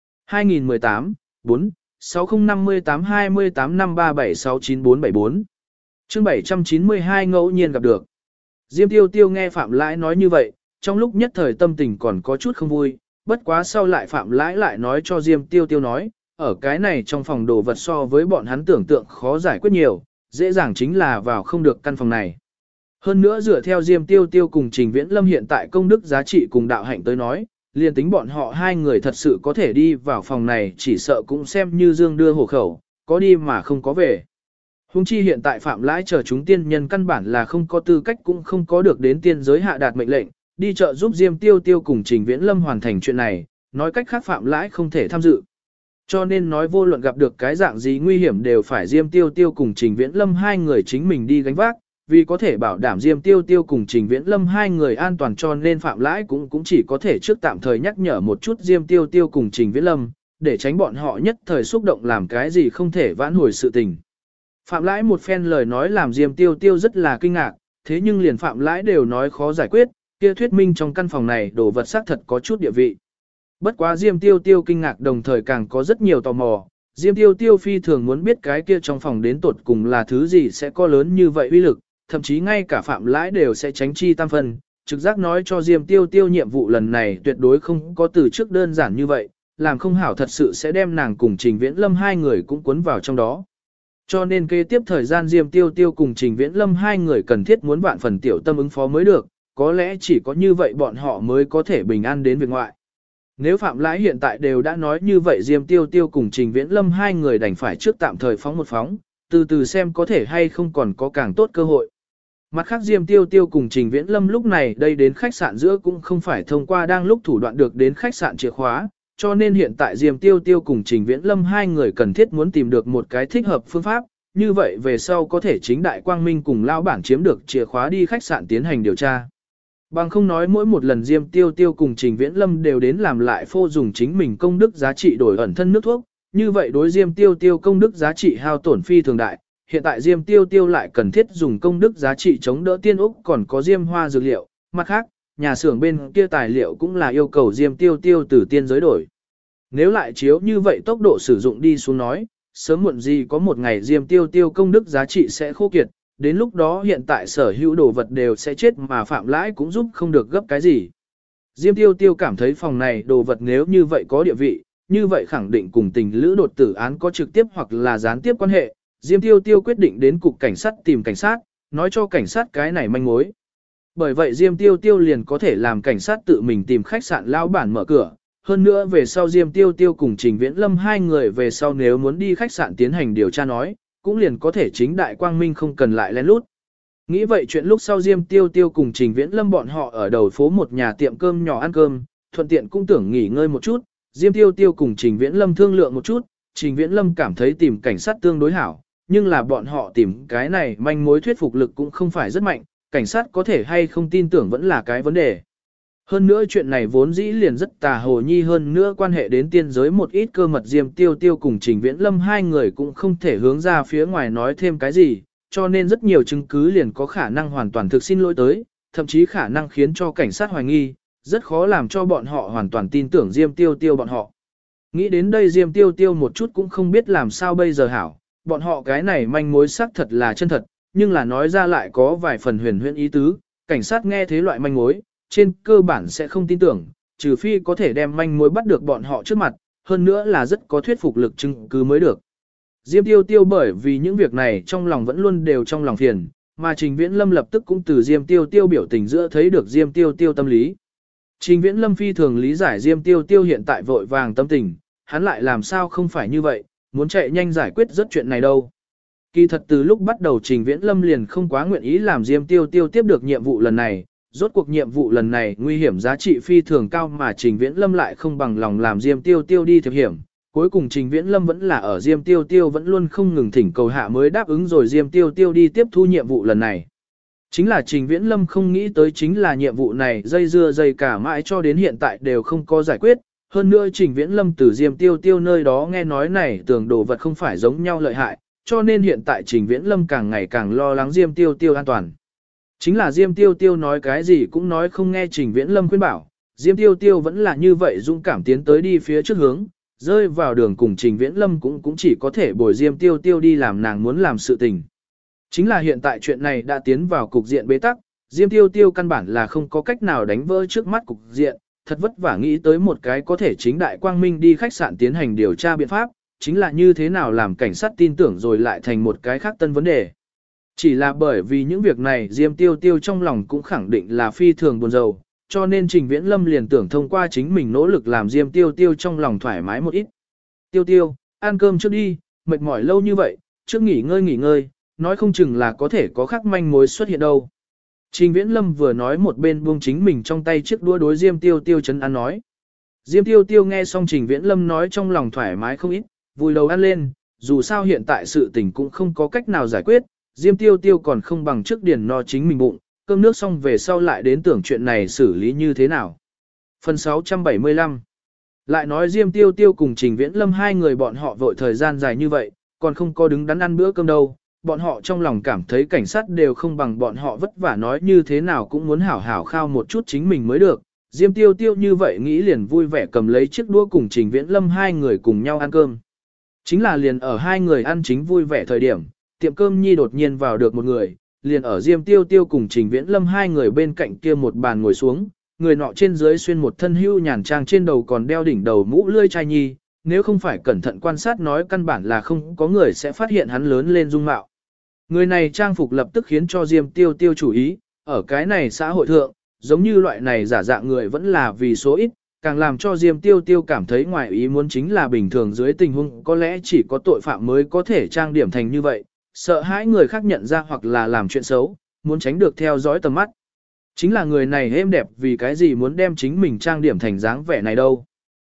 Speaker 1: 2018 4 6058 28 537 69474 chương 792 ngẫu nhiên gặp được. Diêm Tiêu Tiêu nghe Phạm Lãi nói như vậy, trong lúc nhất thời tâm tình còn có chút không vui, bất quá sau lại Phạm Lãi lại nói cho Diêm Tiêu Tiêu nói, ở cái này trong phòng đồ vật so với bọn hắn tưởng tượng khó giải quyết nhiều, dễ dàng chính là vào không được căn phòng này. Hơn nữa dựa theo Diêm Tiêu Tiêu cùng Trình Viễn Lâm hiện tại công đức giá trị cùng đạo hạnh tới nói, liền tính bọn họ hai người thật sự có thể đi vào phòng này chỉ sợ cũng xem như dương đưa hổ khẩu, có đi mà không có về. Hùng chi hiện tại Phạm Lãi chờ chúng tiên nhân căn bản là không có tư cách cũng không có được đến tiên giới hạ đạt mệnh lệnh, đi chợ giúp Diêm Tiêu Tiêu cùng Trình Viễn Lâm hoàn thành chuyện này, nói cách khác Phạm Lãi không thể tham dự. Cho nên nói vô luận gặp được cái dạng gì nguy hiểm đều phải Diêm Tiêu Tiêu cùng Trình Viễn Lâm hai người chính mình đi gánh vác, vì có thể bảo đảm Diêm Tiêu Tiêu cùng Trình Viễn Lâm hai người an toàn cho nên Phạm Lãi cũng chỉ có thể trước tạm thời nhắc nhở một chút Diêm Tiêu Tiêu cùng Trình Viễn Lâm, để tránh bọn họ nhất thời xúc động làm cái gì không thể vãn hồi sự tình. Phạm Lãi một phen lời nói làm Diêm Tiêu Tiêu rất là kinh ngạc, thế nhưng liền Phạm Lãi đều nói khó giải quyết, kia thuyết minh trong căn phòng này đồ vật xác thật có chút địa vị. Bất quá Diêm Tiêu Tiêu kinh ngạc đồng thời càng có rất nhiều tò mò, Diêm Tiêu Tiêu phi thường muốn biết cái kia trong phòng đến tột cùng là thứ gì sẽ có lớn như vậy uy lực, thậm chí ngay cả Phạm Lãi đều sẽ tránh chi tam phân, trực giác nói cho Diêm Tiêu Tiêu nhiệm vụ lần này tuyệt đối không có từ trước đơn giản như vậy, làm không hảo thật sự sẽ đem nàng cùng Trình Viễn Lâm hai người cũng cuốn vào trong đó. Cho nên kế tiếp thời gian Diêm Tiêu Tiêu cùng Trình Viễn Lâm hai người cần thiết muốn vạn phần tiểu tâm ứng phó mới được, có lẽ chỉ có như vậy bọn họ mới có thể bình an đến việc ngoại. Nếu Phạm Lãi hiện tại đều đã nói như vậy Diêm Tiêu Tiêu cùng Trình Viễn Lâm hai người đành phải trước tạm thời phóng một phóng, từ từ xem có thể hay không còn có càng tốt cơ hội. Mặt khác Diêm Tiêu Tiêu cùng Trình Viễn Lâm lúc này đây đến khách sạn giữa cũng không phải thông qua đang lúc thủ đoạn được đến khách sạn chìa khóa, cho nên hiện tại Diêm Tiêu Tiêu cùng Trình Viễn Lâm hai người cần thiết muốn tìm được một cái thích hợp phương pháp, như vậy về sau có thể chính đại quang minh cùng lão bản chiếm được chìa khóa đi khách sạn tiến hành điều tra. Bằng không nói mỗi một lần Diêm Tiêu Tiêu cùng Trình Viễn Lâm đều đến làm lại phô dùng chính mình công đức giá trị đổi ẩn thân nước thuốc, như vậy đối Diêm Tiêu Tiêu công đức giá trị hao tổn phi thường đại, hiện tại Diêm Tiêu Tiêu lại cần thiết dùng công đức giá trị chống đỡ tiên úc còn có Diêm Hoa dược liệu, mặt khác, nhà xưởng bên kia tài liệu cũng là yêu cầu Diêm Tiêu Tiêu từ tiên giới đổi. Nếu lại chiếu như vậy tốc độ sử dụng đi xuống nói, sớm muộn gì có một ngày Diêm Tiêu Tiêu công đức giá trị sẽ khô kiệt, đến lúc đó hiện tại sở hữu đồ vật đều sẽ chết mà phạm lãi cũng giúp không được gấp cái gì. Diêm Tiêu Tiêu cảm thấy phòng này đồ vật nếu như vậy có địa vị, như vậy khẳng định cùng tình lữ đột tử án có trực tiếp hoặc là gián tiếp quan hệ. Diêm Tiêu Tiêu quyết định đến cục cảnh sát tìm cảnh sát, nói cho cảnh sát cái này manh mối. Bởi vậy Diêm Tiêu Tiêu liền có thể làm cảnh sát tự mình tìm khách sạn lão bản mở cửa. Hơn nữa về sau Diêm Tiêu Tiêu cùng Trình Viễn Lâm hai người về sau nếu muốn đi khách sạn tiến hành điều tra nói, cũng liền có thể chính đại quang minh không cần lại lén lút. Nghĩ vậy chuyện lúc sau Diêm Tiêu Tiêu cùng Trình Viễn Lâm bọn họ ở đầu phố một nhà tiệm cơm nhỏ ăn cơm, thuận tiện cũng tưởng nghỉ ngơi một chút. Diêm Tiêu Tiêu cùng Trình Viễn Lâm thương lượng một chút, Trình Viễn Lâm cảm thấy tìm cảnh sát tương đối hảo, nhưng là bọn họ tìm cái này manh mối thuyết phục lực cũng không phải rất mạnh, cảnh sát có thể hay không tin tưởng vẫn là cái vấn đề. Hơn nữa chuyện này vốn dĩ liền rất tà hồ nhi, hơn nữa quan hệ đến tiên giới một ít cơ mật, Diêm Tiêu Tiêu cùng Trình Viễn Lâm hai người cũng không thể hướng ra phía ngoài nói thêm cái gì, cho nên rất nhiều chứng cứ liền có khả năng hoàn toàn thực xin lỗi tới, thậm chí khả năng khiến cho cảnh sát hoài nghi, rất khó làm cho bọn họ hoàn toàn tin tưởng Diêm Tiêu Tiêu bọn họ. Nghĩ đến đây Diêm Tiêu Tiêu một chút cũng không biết làm sao bây giờ hảo, bọn họ cái này manh mối xác thật là chân thật, nhưng là nói ra lại có vài phần huyền huyễn ý tứ, cảnh sát nghe thế loại manh mối, trên cơ bản sẽ không tin tưởng, trừ phi có thể đem manh mối bắt được bọn họ trước mặt, hơn nữa là rất có thuyết phục lực chứng cứ mới được. Diêm Tiêu Tiêu bởi vì những việc này trong lòng vẫn luôn đều trong lòng phiền, mà Trình Viễn Lâm lập tức cũng từ Diêm Tiêu Tiêu biểu tình giữa thấy được Diêm Tiêu Tiêu tâm lý. Trình Viễn Lâm phi thường lý giải Diêm Tiêu Tiêu hiện tại vội vàng tâm tình, hắn lại làm sao không phải như vậy, muốn chạy nhanh giải quyết rất chuyện này đâu. Kỳ thật từ lúc bắt đầu Trình Viễn Lâm liền không quá nguyện ý làm Diêm Tiêu Tiêu tiếp được nhiệm vụ lần này, rốt cuộc nhiệm vụ lần này nguy hiểm giá trị phi thường cao mà Trình Viễn Lâm lại không bằng lòng làm Diêm Tiêu Tiêu đi thiệp hiểm. Cuối cùng Trình Viễn Lâm vẫn là ở Diêm Tiêu Tiêu vẫn luôn không ngừng thỉnh cầu hạ mới đáp ứng rồi Diêm Tiêu Tiêu đi tiếp thu nhiệm vụ lần này. Chính là Trình Viễn Lâm không nghĩ tới chính là nhiệm vụ này dây dưa dây cả mãi cho đến hiện tại đều không có giải quyết. Hơn nữa Trình Viễn Lâm từ Diêm Tiêu Tiêu nơi đó nghe nói này tưởng đồ vật không phải giống nhau lợi hại, cho nên hiện tại Trình Viễn Lâm càng ngày càng lo lắng Diêm Tiêu Tiêu an toàn. Chính là Diêm Tiêu Tiêu nói cái gì cũng nói không nghe Trình Viễn Lâm khuyên bảo, Diêm Tiêu Tiêu vẫn là như vậy dũng cảm tiến tới đi phía trước hướng, rơi vào đường cùng Trình Viễn Lâm cũng chỉ có thể bồi Diêm Tiêu Tiêu đi làm nàng muốn làm sự tình. Chính là hiện tại chuyện này đã tiến vào cục diện bế tắc, Diêm Tiêu Tiêu căn bản là không có cách nào đánh vỡ trước mắt cục diện, thật vất vả nghĩ tới một cái có thể chính đại quang minh đi khách sạn tiến hành điều tra biện pháp, chính là như thế nào làm cảnh sát tin tưởng rồi lại thành một cái khác tân vấn đề. Chỉ là bởi vì những việc này Diêm Tiêu Tiêu trong lòng cũng khẳng định là phi thường buồn rầu, cho nên Trình Viễn Lâm liền tưởng thông qua chính mình nỗ lực làm Diêm Tiêu Tiêu trong lòng thoải mái một ít. Tiêu Tiêu, ăn cơm trước đi, mệt mỏi lâu như vậy, trước nghỉ ngơi, nói không chừng là có thể có khắc manh mối xuất hiện đâu. Trình Viễn Lâm vừa nói một bên buông chính mình trong tay chiếc đũa đối Diêm Tiêu Tiêu chấn an nói. Diêm Tiêu Tiêu nghe xong Trình Viễn Lâm nói trong lòng thoải mái không ít, vùi đầu ăn lên, dù sao hiện tại sự tình cũng không có cách nào giải quyết, Diêm Tiêu Tiêu còn không bằng trước điền no chính mình bụng, cơm nước xong về sau lại đến tưởng chuyện này xử lý như thế nào. Phần 675 lại nói Diêm Tiêu Tiêu cùng Trình Viễn Lâm hai người bọn họ vội thời gian dài như vậy, còn không có đứng đắn ăn bữa cơm đâu, bọn họ trong lòng cảm thấy cảnh sát đều không bằng bọn họ vất vả nói như thế nào cũng muốn hảo hảo khao một chút chính mình mới được. Diêm Tiêu Tiêu như vậy nghĩ liền vui vẻ cầm lấy chiếc đũa cùng Trình Viễn Lâm hai người cùng nhau ăn cơm. Chính là liền ở hai người ăn chính vui vẻ thời điểm, tiệm cơm nhi đột nhiên vào được một người, liền ở Diêm Tiêu Tiêu cùng Trình Viễn Lâm hai người bên cạnh kia một bàn ngồi xuống, người nọ trên dưới xuyên một thân hưu nhàn trang, trên đầu còn đeo đỉnh đầu mũ lươi chai nhi, nếu không phải cẩn thận quan sát nói căn bản là không có người sẽ phát hiện hắn lớn lên dung mạo. Người này trang phục lập tức khiến cho Diêm Tiêu Tiêu chú ý, ở cái này xã hội thượng, giống như loại này giả dạng người vẫn là vì số ít, càng làm cho Diêm Tiêu Tiêu cảm thấy ngoài ý muốn chính là bình thường dưới tình huống có lẽ chỉ có tội phạm mới có thể trang điểm thành như vậy, sợ hãi người khác nhận ra hoặc là làm chuyện xấu, muốn tránh được theo dõi tầm mắt. Chính là người này êm đẹp vì cái gì muốn đem chính mình trang điểm thành dáng vẻ này đâu.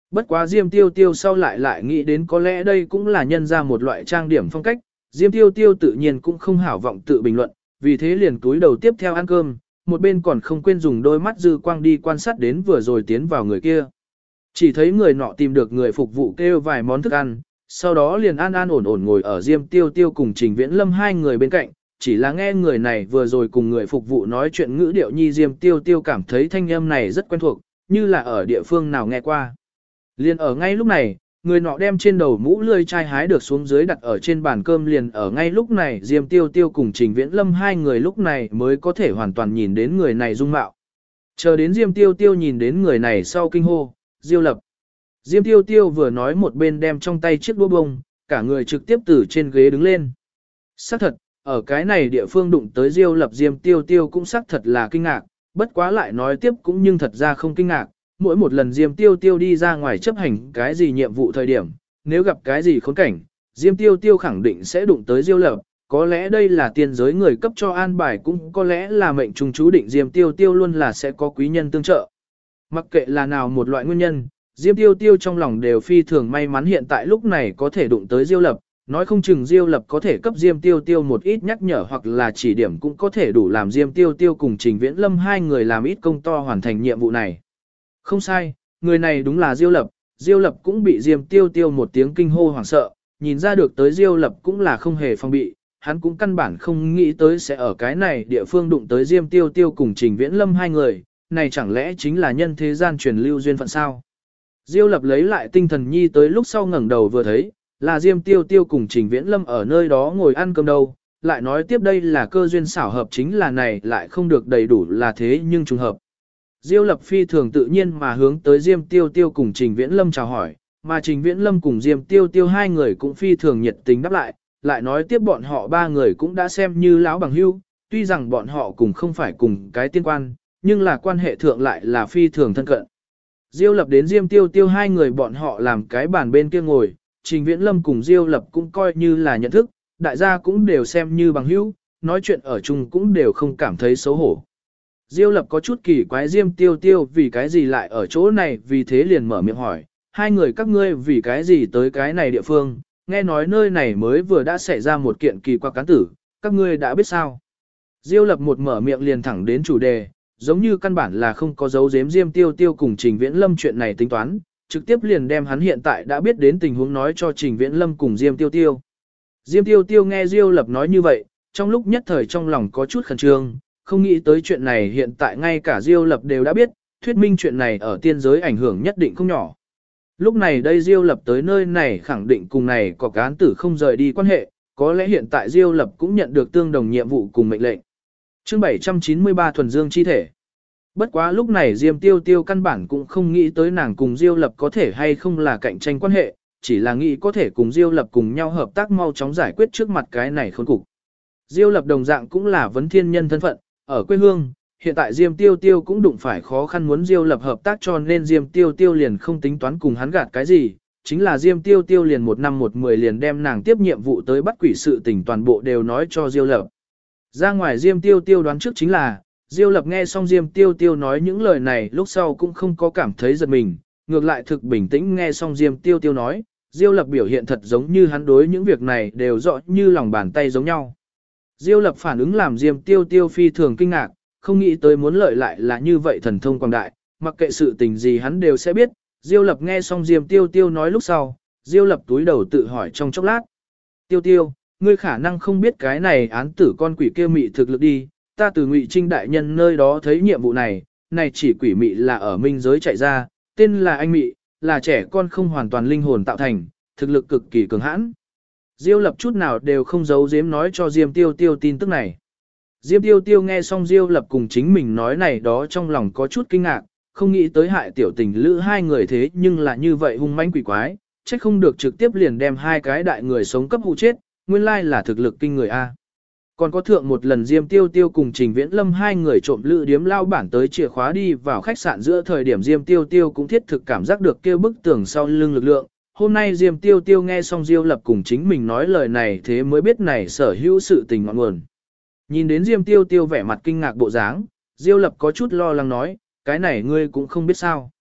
Speaker 1: Bất quá Diêm Tiêu Tiêu sau lại nghĩ đến có lẽ đây cũng là nhân ra một loại trang điểm phong cách, Diêm Tiêu Tiêu tự nhiên cũng không hảo vọng tự bình luận, vì thế liền túi đầu tiếp theo ăn cơm, một bên còn không quên dùng đôi mắt dư quang đi quan sát đến vừa rồi tiến vào người kia. Chỉ thấy người nọ tìm được người phục vụ kêu vài món thức ăn, sau đó liền an an ổn ổn ngồi ở Diêm Tiêu Tiêu cùng Trình Viễn Lâm hai người bên cạnh, chỉ là nghe người này vừa rồi cùng người phục vụ nói chuyện ngữ điệu nhi Diêm Tiêu Tiêu cảm thấy thanh âm này rất quen thuộc, như là ở địa phương nào nghe qua. Liền ở ngay lúc này, người nọ đem trên đầu mũ lươi chai hái được xuống dưới đặt ở trên bàn cơm liền ở ngay lúc này Diêm Tiêu Tiêu cùng Trình Viễn Lâm hai người lúc này mới có thể hoàn toàn nhìn đến người này dung mạo. Chờ đến Diêm Tiêu Tiêu nhìn đến người này sau kinh hô, Diêu Lập. Diêm Tiêu Tiêu vừa nói một bên đem trong tay chiếc đũa bông, cả người trực tiếp từ trên ghế đứng lên. Xác thật, ở cái này địa phương đụng tới Diêu Lập Diêm Tiêu Tiêu cũng xác thật là kinh ngạc, bất quá lại nói tiếp cũng nhưng thật ra không kinh ngạc. Mỗi một lần Diêm Tiêu Tiêu đi ra ngoài chấp hành cái gì nhiệm vụ thời điểm, nếu gặp cái gì khốn cảnh, Diêm Tiêu Tiêu khẳng định sẽ đụng tới Diêu Lập, có lẽ đây là tiên giới người cấp cho an bài cũng có lẽ là mệnh trùng chú định Diêm Tiêu Tiêu luôn là sẽ có quý nhân tương trợ. Mặc kệ là nào một loại nguyên nhân, Diêm Tiêu Tiêu trong lòng đều phi thường may mắn hiện tại lúc này có thể đụng tới Diêu Lập, nói không chừng Diêu Lập có thể cấp Diêm Tiêu Tiêu một ít nhắc nhở hoặc là chỉ điểm cũng có thể đủ làm Diêm Tiêu Tiêu cùng Trình Viễn Lâm hai người làm ít công to hoàn thành nhiệm vụ này. Không sai, người này đúng là Diêu Lập, Diêu Lập cũng bị Diêm Tiêu Tiêu một tiếng kinh hô hoảng sợ, nhìn ra được tới Diêu Lập cũng là không hề phòng bị, hắn cũng căn bản không nghĩ tới sẽ ở cái này địa phương đụng tới Diêm Tiêu Tiêu cùng Trình Viễn Lâm hai người, này chẳng lẽ chính là nhân thế gian truyền lưu duyên phận sao? Diêu Lập lấy lại tinh thần nhi tới lúc sau ngẩng đầu vừa thấy, là Diêm Tiêu Tiêu cùng Trình Viễn Lâm ở nơi đó ngồi ăn cơm đâu, lại nói tiếp đây là cơ duyên xảo hợp chính là này lại không được đầy đủ là thế nhưng trùng hợp. Diêu Lập phi thường tự nhiên mà hướng tới Diêm Tiêu Tiêu cùng Trình Viễn Lâm chào hỏi, mà Trình Viễn Lâm cùng Diêm Tiêu Tiêu hai người cũng phi thường nhiệt tình đáp lại nói tiếp bọn họ ba người cũng đã xem như lão bằng hữu, tuy rằng bọn họ cùng không phải cùng cái tiên quan, nhưng là quan hệ thượng lại là phi thường thân cận. Diêu Lập đến Diêm Tiêu Tiêu hai người bọn họ làm cái bàn bên kia ngồi, Trình Viễn Lâm cùng Diêu Lập cũng coi như là nhận thức, đại gia cũng đều xem như bằng hữu, nói chuyện ở chung cũng đều không cảm thấy xấu hổ. Diêu Lập có chút kỳ quái Diêm Tiêu Tiêu vì cái gì lại ở chỗ này vì thế liền mở miệng hỏi, hai người các ngươi vì cái gì tới cái này địa phương, nghe nói nơi này mới vừa đã xảy ra một kiện kỳ quặc cán tử, các ngươi đã biết sao. Diêu Lập một mở miệng liền thẳng đến chủ đề, giống như căn bản là không có dấu giếm Diêm Tiêu Tiêu cùng Trình Viễn Lâm chuyện này tính toán, trực tiếp liền đem hắn hiện tại đã biết đến tình huống nói cho Trình Viễn Lâm cùng Diêm Tiêu Tiêu. Diêm Tiêu Tiêu nghe Diêu Lập nói như vậy, trong lúc nhất thời trong lòng có chút khẩn trương, không nghĩ tới chuyện này hiện tại ngay cả Diêu Lập đều đã biết, thuyết minh chuyện này ở tiên giới ảnh hưởng nhất định không nhỏ. Lúc này đây Diêu Lập tới nơi này khẳng định cùng này có án tử không rời đi quan hệ, có lẽ hiện tại Diêu Lập cũng nhận được tương đồng nhiệm vụ cùng mệnh lệnh. Chương 793 thuần dương chi thể. Bất quá lúc này Diêm Tiêu Tiêu căn bản cũng không nghĩ tới nàng cùng Diêu Lập có thể hay không là cạnh tranh quan hệ, chỉ là nghĩ có thể cùng Diêu Lập cùng nhau hợp tác mau chóng giải quyết trước mặt cái này khốn cục. Diêu Lập đồng dạng cũng là vấn thiên nhân thân phận, ở quê hương, hiện tại Diêm Tiêu Tiêu cũng đụng phải khó khăn muốn Diêu Lập hợp tác cho nên Diêm Tiêu Tiêu liền không tính toán cùng hắn gạt cái gì, chính là Diêm Tiêu Tiêu liền một năm một mười liền đem nàng tiếp nhiệm vụ tới bắt quỷ sự tình toàn bộ đều nói cho Diêu Lập. Ra ngoài Diêm Tiêu Tiêu đoán trước chính là, Diêu Lập nghe xong Diêm Tiêu Tiêu nói những lời này lúc sau cũng không có cảm thấy giật mình, ngược lại thực bình tĩnh nghe xong Diêm Tiêu Tiêu nói, Diêu Lập biểu hiện thật giống như hắn đối những việc này đều rõ như lòng bàn tay giống nhau. Diêu Lập phản ứng làm Diêm Tiêu Tiêu phi thường kinh ngạc, không nghĩ tới muốn lợi lại là như vậy thần thông quảng đại, mặc kệ sự tình gì hắn đều sẽ biết. Diêu Lập nghe xong Diêm Tiêu Tiêu nói lúc sau, Diêu Lập túi đầu tự hỏi trong chốc lát. Tiêu Tiêu, ngươi khả năng không biết cái này án tử con quỷ kia mị thực lực đi, ta từ Ngụy Trinh đại nhân nơi đó thấy nhiệm vụ này, này chỉ quỷ mị là ở minh giới chạy ra, tên là anh mị, là trẻ con không hoàn toàn linh hồn tạo thành, thực lực cực kỳ cường hãn. Diêu Lập chút nào đều không giấu giếm nói cho Diêm Tiêu Tiêu tin tức này. Diêm Tiêu Tiêu nghe xong Diêu Lập cùng chính mình nói này đó trong lòng có chút kinh ngạc, không nghĩ tới hại tiểu tình lữ hai người thế nhưng là như vậy hung manh quỷ quái, trách không được trực tiếp liền đem hai cái đại người sống cấp hụ chết, nguyên lai là thực lực kinh người A. Còn có thượng một lần Diêm Tiêu Tiêu cùng Trình Viễn Lâm hai người trộm lữ điếm lao bản tới chìa khóa đi vào khách sạn giữa thời điểm Diêm Tiêu Tiêu cũng thiết thực cảm giác được kêu bức tường sau lưng lực lượng. Hôm nay Diêm Tiêu Tiêu nghe xong Diêu Lập cùng chính mình nói lời này thế mới biết này sở hữu sự tình ngọn nguồn. Nhìn đến Diêm Tiêu Tiêu vẻ mặt kinh ngạc bộ dáng, Diêu Lập có chút lo lắng nói, cái này ngươi cũng không biết sao.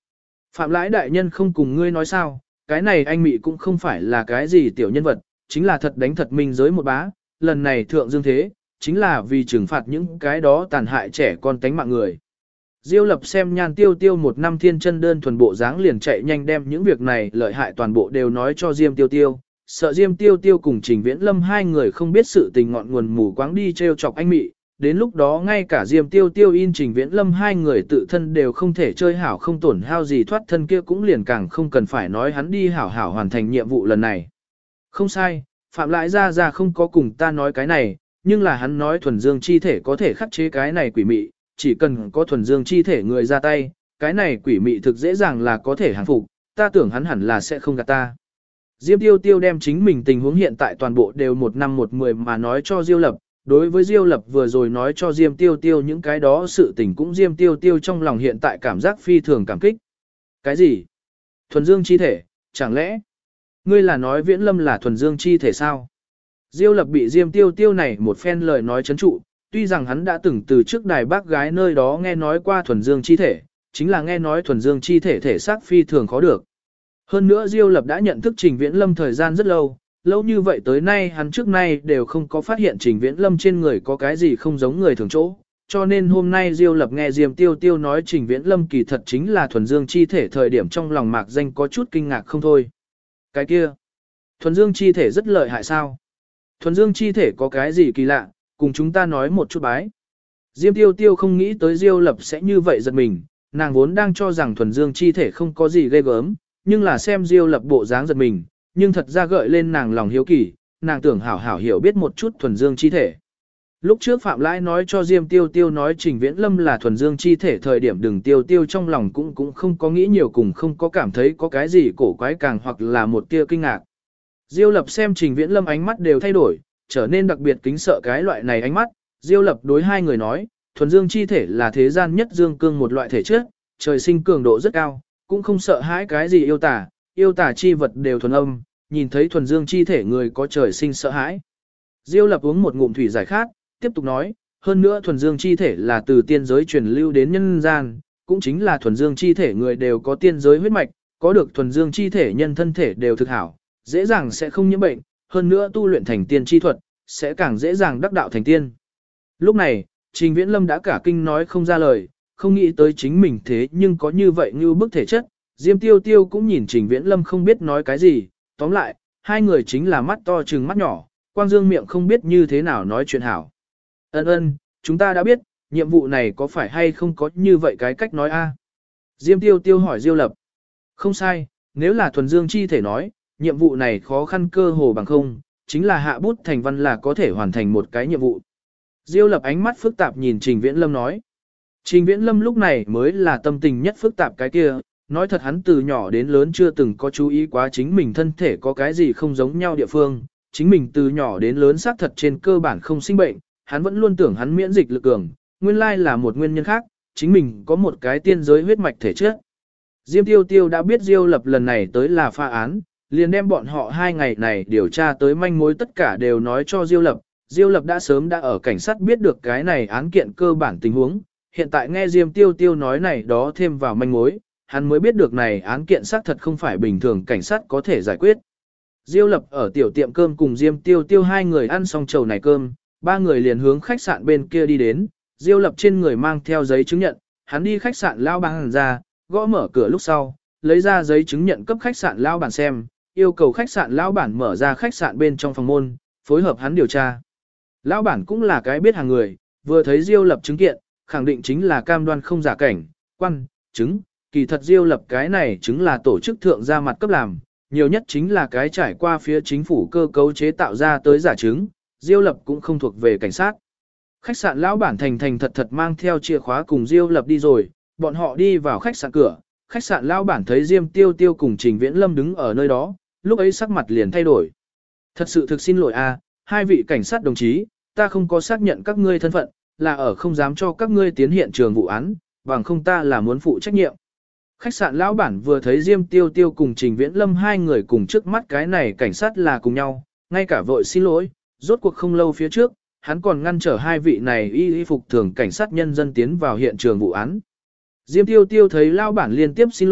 Speaker 1: Phạm Lãi đại nhân không cùng ngươi nói sao, cái này anh Mị cũng không phải là cái gì tiểu nhân vật, chính là thật đánh thật minh giới một bá, lần này thượng dương thế, chính là vì trừng phạt những cái đó tàn hại trẻ con tánh mạng người. Diêu Lập xem Nhan Tiêu Tiêu một năm thiên chân đơn thuần bộ dáng liền chạy nhanh đem những việc này lợi hại toàn bộ đều nói cho Diêm Tiêu Tiêu, sợ Diêm Tiêu Tiêu cùng Trình Viễn Lâm hai người không biết sự tình ngọn nguồn mù quáng đi trêu chọc anh Mị, đến lúc đó ngay cả Diêm Tiêu Tiêu in Trình Viễn Lâm hai người tự thân đều không thể chơi hảo không tổn hao gì thoát thân kia cũng liền càng không cần phải nói hắn đi hảo hảo hoàn thành nhiệm vụ lần này. Không sai, Phạm Lãi ra không có cùng ta nói cái này, nhưng là hắn nói thuần dương chi thể có thể khắc chế cái này quỷ mị, chỉ cần có thuần dương chi thể người ra tay, cái này quỷ mị thực dễ dàng là có thể hàng phục, ta tưởng hắn hẳn là sẽ không gạt ta. Diêm Tiêu Tiêu đem chính mình tình huống hiện tại toàn bộ đều 1 năm 1 10 mà nói cho Diêu Lập, đối với Diêu Lập vừa rồi nói cho Diêm Tiêu Tiêu những cái đó sự tình cũng Diêm Tiêu Tiêu trong lòng hiện tại cảm giác phi thường cảm kích. Cái gì? Thuần dương chi thể, chẳng lẽ? Ngươi là nói Viễn Lâm là thuần dương chi thể sao? Diêu Lập bị Diêm Tiêu Tiêu này một phen lời nói chấn trụ, tuy rằng hắn đã từng từ trước đài bác gái nơi đó nghe nói qua thuần dương chi thể, chính là nghe nói thuần dương chi thể thể xác phi thường khó được. Hơn nữa Diêu Lập đã nhận thức Trình Viễn Lâm thời gian rất lâu, lâu như vậy tới nay hắn trước nay đều không có phát hiện Trình Viễn Lâm trên người có cái gì không giống người thường chỗ, cho nên hôm nay Diêu Lập nghe Diêm Tiêu Tiêu nói Trình Viễn Lâm kỳ thật chính là thuần dương chi thể thời điểm trong lòng mạc danh có chút kinh ngạc không thôi. Cái kia, thuần dương chi thể rất lợi hại sao? Thuần dương chi thể có cái gì kỳ lạ, cùng chúng ta nói một chút bái. Diêm Tiêu Tiêu không nghĩ tới Diêu Lập sẽ như vậy giật mình, nàng vốn đang cho rằng thuần dương chi thể không có gì ghê gớm, nhưng là xem Diêu Lập bộ dáng giật mình, nhưng thật ra gợi lên nàng lòng hiếu kỳ, nàng tưởng hảo hảo hiểu biết một chút thuần dương chi thể. Lúc trước Phạm Lãi nói cho Diêm Tiêu Tiêu nói Trình Viễn Lâm là thuần dương chi thể thời điểm Đừng Tiêu Tiêu trong lòng cũng không có nghĩ nhiều cùng không có cảm thấy có cái gì cổ quái càng hoặc là một tia kinh ngạc. Diêu Lập xem Trình Viễn Lâm ánh mắt đều thay đổi, trở nên đặc biệt kính sợ cái loại này ánh mắt. Diêu Lập đối hai người nói, thuần dương chi thể là thế gian nhất dương cương một loại thể chất, trời sinh cường độ rất cao, cũng không sợ hãi cái gì yêu tả chi vật đều thuần âm, nhìn thấy thuần dương chi thể người có trời sinh sợ hãi. Diêu Lập uống một ngụm thủy giải khát, tiếp tục nói, hơn nữa thuần dương chi thể là từ tiên giới truyền lưu đến nhân gian, cũng chính là thuần dương chi thể người đều có tiên giới huyết mạch, có được thuần dương chi thể nhân thân thể đều thực hảo, dễ dàng sẽ không nhiễm bệnh, hơn nữa tu luyện thành tiên chi thuật, sẽ càng dễ dàng đắc đạo thành tiên. Lúc này, Trình Viễn Lâm đã cả kinh nói không ra lời, không nghĩ tới chính mình thế nhưng có như vậy như bức thể chất. Diêm Tiêu Tiêu cũng nhìn Trình Viễn Lâm không biết nói cái gì, tóm lại, hai người chính là mắt to trừng mắt nhỏ, quang dương miệng không biết như thế nào nói chuyện hảo. Ân, chúng ta đã biết, nhiệm vụ này có phải hay không có như vậy cái cách nói a? Diêm Tiêu Tiêu hỏi Diêu Lập. Không sai, nếu là thuần dương chi thể nói, nhiệm vụ này khó khăn cơ hồ bằng không, chính là hạ bút thành văn là có thể hoàn thành một cái nhiệm vụ. Diêu Lập ánh mắt phức tạp nhìn Trình Viễn Lâm nói. Trình Viễn Lâm lúc này mới là tâm tình nhất phức tạp cái kia, nói thật hắn từ nhỏ đến lớn chưa từng có chú ý quá chính mình thân thể có cái gì không giống nhau địa phương, chính mình từ nhỏ đến lớn xác thật trên cơ bản không sinh bệnh, hắn vẫn luôn tưởng hắn miễn dịch lực cường, nguyên lai là một nguyên nhân khác, chính mình có một cái tiên giới huyết mạch thể chất. Diêm Tiêu Tiêu đã biết Diêu Lập lần này tới là pha án, liền đem bọn họ 2 ngày này điều tra tới manh mối tất cả đều nói cho Diêu Lập. Diêu Lập đã sớm đã ở cảnh sát biết được cái này án kiện cơ bản tình huống, hiện tại nghe Diêm Tiêu Tiêu nói này đó thêm vào manh mối, hắn mới biết được này án kiện xác thật không phải bình thường cảnh sát có thể giải quyết. Diêu Lập ở tiểu tiệm cơm cùng Diêm Tiêu Tiêu hai người ăn xong chầu này cơm, 3 người liền hướng khách sạn bên kia đi đến, Diêu Lập trên người mang theo giấy chứng nhận, hắn đi khách sạn lao bản ra, gõ mở cửa lúc sau, lấy ra giấy chứng nhận cấp khách sạn lao bản xem, yêu cầu khách sạn lão bản mở ra khách sạn bên trong phòng môn, phối hợp hắn điều tra. Lão bản cũng là cái biết hàng người, vừa thấy Diêu Lập chứng kiện, khẳng định chính là cam đoan không giả cảnh, quan, chứng, kỳ thật Diêu Lập cái này chứng là tổ chức thượng ra mặt cấp làm, nhiều nhất chính là cái trải qua phía chính phủ cơ cấu chế tạo ra tới giả chứng, Diêu Lập cũng không thuộc về cảnh sát. Khách sạn lão bản thành thành thật thật mang theo chìa khóa cùng Diêu Lập đi rồi, bọn họ đi vào khách sạn cửa, khách sạn lão bản thấy Diêm Tiêu Tiêu cùng Trình Viễn Lâm đứng ở nơi đó, lúc ấy sắc mặt liền thay đổi. Thật sự thực xin lỗi a, hai vị cảnh sát đồng chí, ta không có xác nhận các ngươi thân phận, là ở không dám cho các ngươi tiến hiện trường vụ án, bằng không ta là muốn phụ trách nhiệm. Khách sạn lão bản vừa thấy Diêm Tiêu Tiêu cùng Trình Viễn Lâm hai người cùng trước mắt cái này cảnh sát là cùng nhau, ngay cả vội xin lỗi, rốt cuộc không lâu phía trước, hắn còn ngăn trở hai vị này y phục thường cảnh sát nhân dân tiến vào hiện trường vụ án. Diêm Tiêu Tiêu thấy lão bản liên tiếp xin lỗi,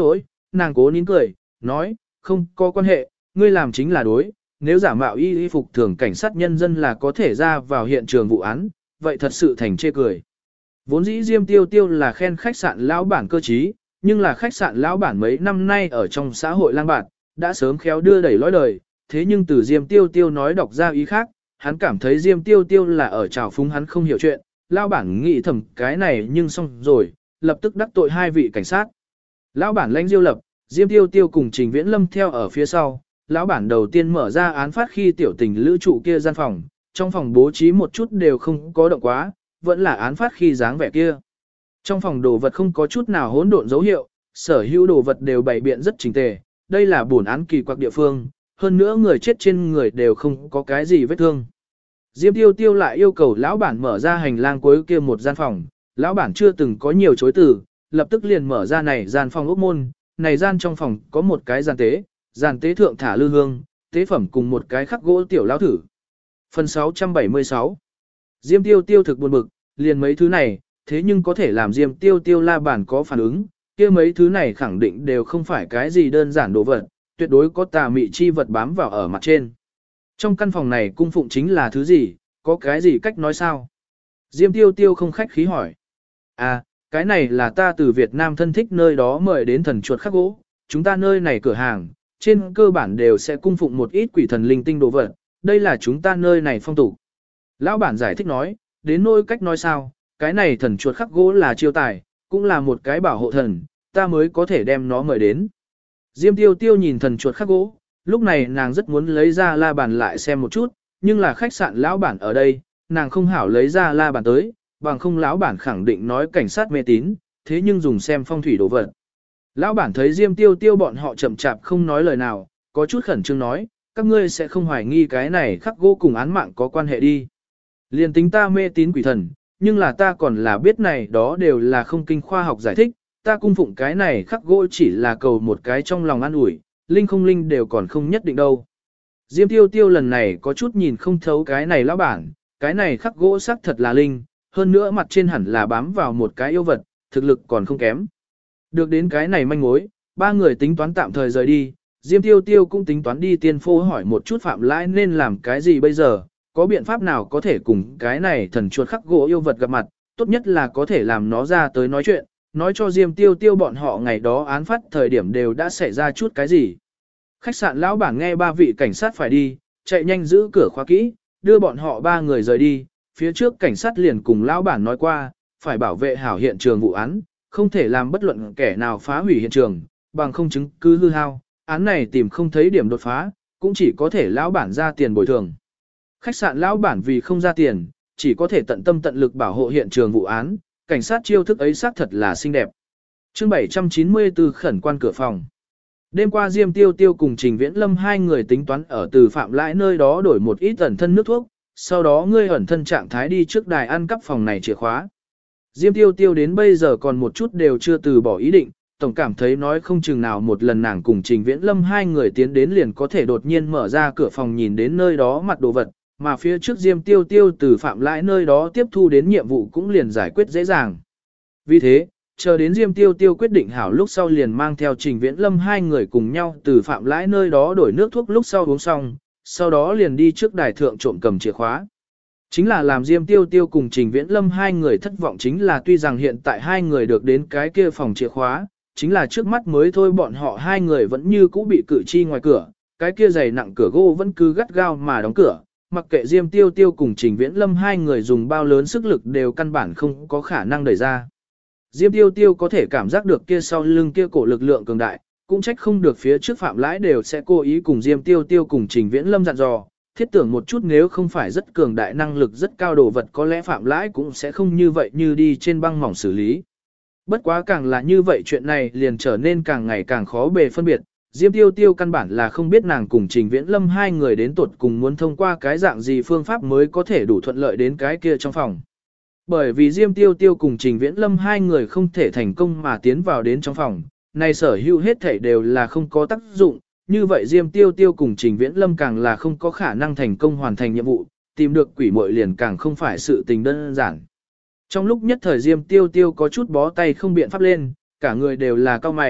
Speaker 1: nàng cố nín cười, nói, không có quan hệ, ngươi làm chính là đối, nếu giả mạo y phục thường cảnh sát nhân dân là có thể ra vào hiện trường vụ án, vậy thật sự thành chê cười. Vốn dĩ Diêm Tiêu Tiêu là khen khách sạn lão bản cơ trí, nhưng là khách sạn lão bản mấy năm nay ở trong xã hội lang bạt, đã sớm khéo đưa đẩy lối đời, thế nhưng từ Diêm Tiêu Tiêu nói đọc ra ý khác, hắn cảm thấy Diêm Tiêu Tiêu là ở trào phúng hắn không hiểu chuyện, lão bản nghĩ thầm cái này nhưng xong rồi, lập tức đắc tội hai vị cảnh sát. Lão bản lãnh Diêu Lập, Diêm Tiêu Tiêu cùng Trình Viễn Lâm theo ở phía sau, lão bản đầu tiên mở ra án phát khi tiểu tình lữ trụ kia gian phòng, trong phòng bố trí một chút đều không có động quá, vẫn là án phát khi dáng vẻ kia. Trong phòng đồ vật không có chút nào hỗn độn dấu hiệu, sở hữu đồ vật đều bày biện rất chỉnh tề, đây là bổn án kỳ quặc địa phương, hơn nữa người chết trên người đều không có cái gì vết thương. Diêm Tiêu Tiêu lại yêu cầu lão bản mở ra hành lang cuối kia một gian phòng, lão bản chưa từng có nhiều chối từ, lập tức liền mở ra này gian phòng ốc môn, này gian trong phòng có một cái giàn tế thượng thả lư hương, tế phẩm cùng một cái khắc gỗ tiểu lão thử. Phần 676 Diêm Tiêu Tiêu thực buồn bực, liền mấy thứ này, thế nhưng có thể làm Diêm Tiêu Tiêu la bản có phản ứng, kia mấy thứ này khẳng định đều không phải cái gì đơn giản đồ vật, tuyệt đối có tà mị chi vật bám vào ở mặt trên. Trong căn phòng này cung phụng chính là thứ gì, có cái gì cách nói sao? Diêm Tiêu Tiêu không khách khí hỏi. À, cái này là ta từ Việt Nam thân thích nơi đó mời đến thần chuột khắc gỗ, chúng ta nơi này cửa hàng, trên cơ bản đều sẽ cung phụng một ít quỷ thần linh tinh đồ vật, đây là chúng ta nơi này phong tục. Lão bản giải thích nói, đến nỗi cách nói sao, cái này thần chuột khắc gỗ là chiêu tài, cũng là một cái bảo hộ thần, ta mới có thể đem nó mời đến. Diêm Tiêu Tiêu nhìn thần chuột khắc gỗ, lúc này nàng rất muốn lấy ra la bàn lại xem một chút, nhưng là khách sạn lão bản ở đây, nàng không hảo lấy ra la bàn tới, bằng không lão bản khẳng định nói cảnh sát mê tín, thế nhưng dùng xem phong thủy đồ vật. Lão bản thấy Diêm Tiêu Tiêu bọn họ chậm chạp không nói lời nào, có chút khẩn trương nói, các ngươi sẽ không hoài nghi cái này khắc gỗ cùng án mạng có quan hệ đi. Liên tính ta mê tín quỷ thần, nhưng là ta còn là biết này đó đều là không kinh khoa học giải thích, ta cung phụng cái này khắc gỗ chỉ là cầu một cái trong lòng an ủi, linh không linh đều còn không nhất định đâu. Diêm Tiêu Tiêu lần này có chút nhìn không thấu cái này lão bản, cái này khắc gỗ xác thật là linh, hơn nữa mặt trên hẳn là bám vào một cái yêu vật, thực lực còn không kém. Được đến cái này manh mối, ba người tính toán tạm thời rời đi, Diêm Tiêu Tiêu cũng tính toán đi tiên phố hỏi một chút Phạm Lãi nên làm cái gì bây giờ, có biện pháp nào có thể cùng cái này thần chuột khắc gỗ yêu vật gặp mặt, tốt nhất là có thể làm nó ra tới nói chuyện, nói cho Diêm Tiêu Tiêu bọn họ ngày đó án phát thời điểm đều đã xảy ra chút cái gì. Khách sạn lão bản nghe ba vị cảnh sát phải đi, chạy nhanh giữ cửa khóa kỹ, đưa bọn họ ba người rời đi, phía trước cảnh sát liền cùng lão bản nói qua, phải bảo vệ hảo hiện trường vụ án, không thể làm bất luận kẻ nào phá hủy hiện trường, bằng không chứng cứ hư hao, án này tìm không thấy điểm đột phá, cũng chỉ có thể lão bản ra tiền bồi thường. Khách sạn lão bản vì không ra tiền, chỉ có thể tận tâm tận lực bảo hộ hiện trường vụ án, cảnh sát chiêu thức ấy xác thật là xinh đẹp. Chương 794 khẩn quan cửa phòng. Đêm qua Diêm Tiêu Tiêu cùng Trình Viễn Lâm hai người tính toán ở từ Phạm Lãi nơi đó đổi một ít ẩn thân nước thuốc, sau đó ngươi ẩn thân trạng thái đi trước đài ăn cắp phòng này chìa khóa. Diêm Tiêu Tiêu đến bây giờ còn một chút đều chưa từ bỏ ý định, tổng cảm thấy nói không chừng nào một lần nàng cùng Trình Viễn Lâm hai người tiến đến liền có thể đột nhiên mở ra cửa phòng nhìn đến nơi đó mặt đồ vật, mà phía trước Diêm Tiêu Tiêu từ Phạm Lãi nơi đó tiếp thu đến nhiệm vụ cũng liền giải quyết dễ dàng. Vì thế, chờ đến Diêm Tiêu Tiêu quyết định hảo lúc sau liền mang theo Trình Viễn Lâm hai người cùng nhau từ Phạm Lãi nơi đó đổi nước thuốc lúc sau uống xong, sau đó liền đi trước đài thượng trộm cầm chìa khóa. Chính là làm Diêm Tiêu Tiêu cùng Trình Viễn Lâm hai người thất vọng chính là tuy rằng hiện tại hai người được đến cái kia phòng chìa khóa, chính là trước mắt mới thôi bọn họ hai người vẫn như cũ bị cử chi ngoài cửa, cái kia dày nặng cửa gỗ vẫn cứ gắt gao mà đóng cửa, mặc kệ Diêm Tiêu Tiêu cùng Trình Viễn Lâm hai người dùng bao lớn sức lực đều căn bản không có khả năng đẩy ra. Diêm Tiêu Tiêu có thể cảm giác được kia sau lưng kia cổ lực lượng cường đại, cũng trách không được phía trước Phạm Lãi đều sẽ cố ý cùng Diêm Tiêu Tiêu cùng Trình Viễn Lâm dặn dò, thiết tưởng một chút nếu không phải rất cường đại năng lực rất cao đồ vật có lẽ Phạm Lãi cũng sẽ không như vậy như đi trên băng mỏng xử lý. Bất quá càng là như vậy chuyện này liền trở nên càng ngày càng khó bề phân biệt, Diêm Tiêu Tiêu căn bản là không biết nàng cùng Trình Viễn Lâm hai người đến tuột cùng muốn thông qua cái dạng gì phương pháp mới có thể đủ thuận lợi đến cái kia trong phòng. Bởi vì Diêm Tiêu Tiêu cùng Trình Viễn Lâm hai người không thể thành công mà tiến vào đến trong phòng, này sở hữu hết thể đều là không có tác dụng, như vậy Diêm Tiêu Tiêu cùng Trình Viễn Lâm càng là không có khả năng thành công hoàn thành nhiệm vụ, tìm được quỷ muội liền càng không phải sự tình đơn giản. Trong lúc nhất thời Diêm Tiêu Tiêu có chút bó tay không biện pháp lên, cả người đều là cao mày,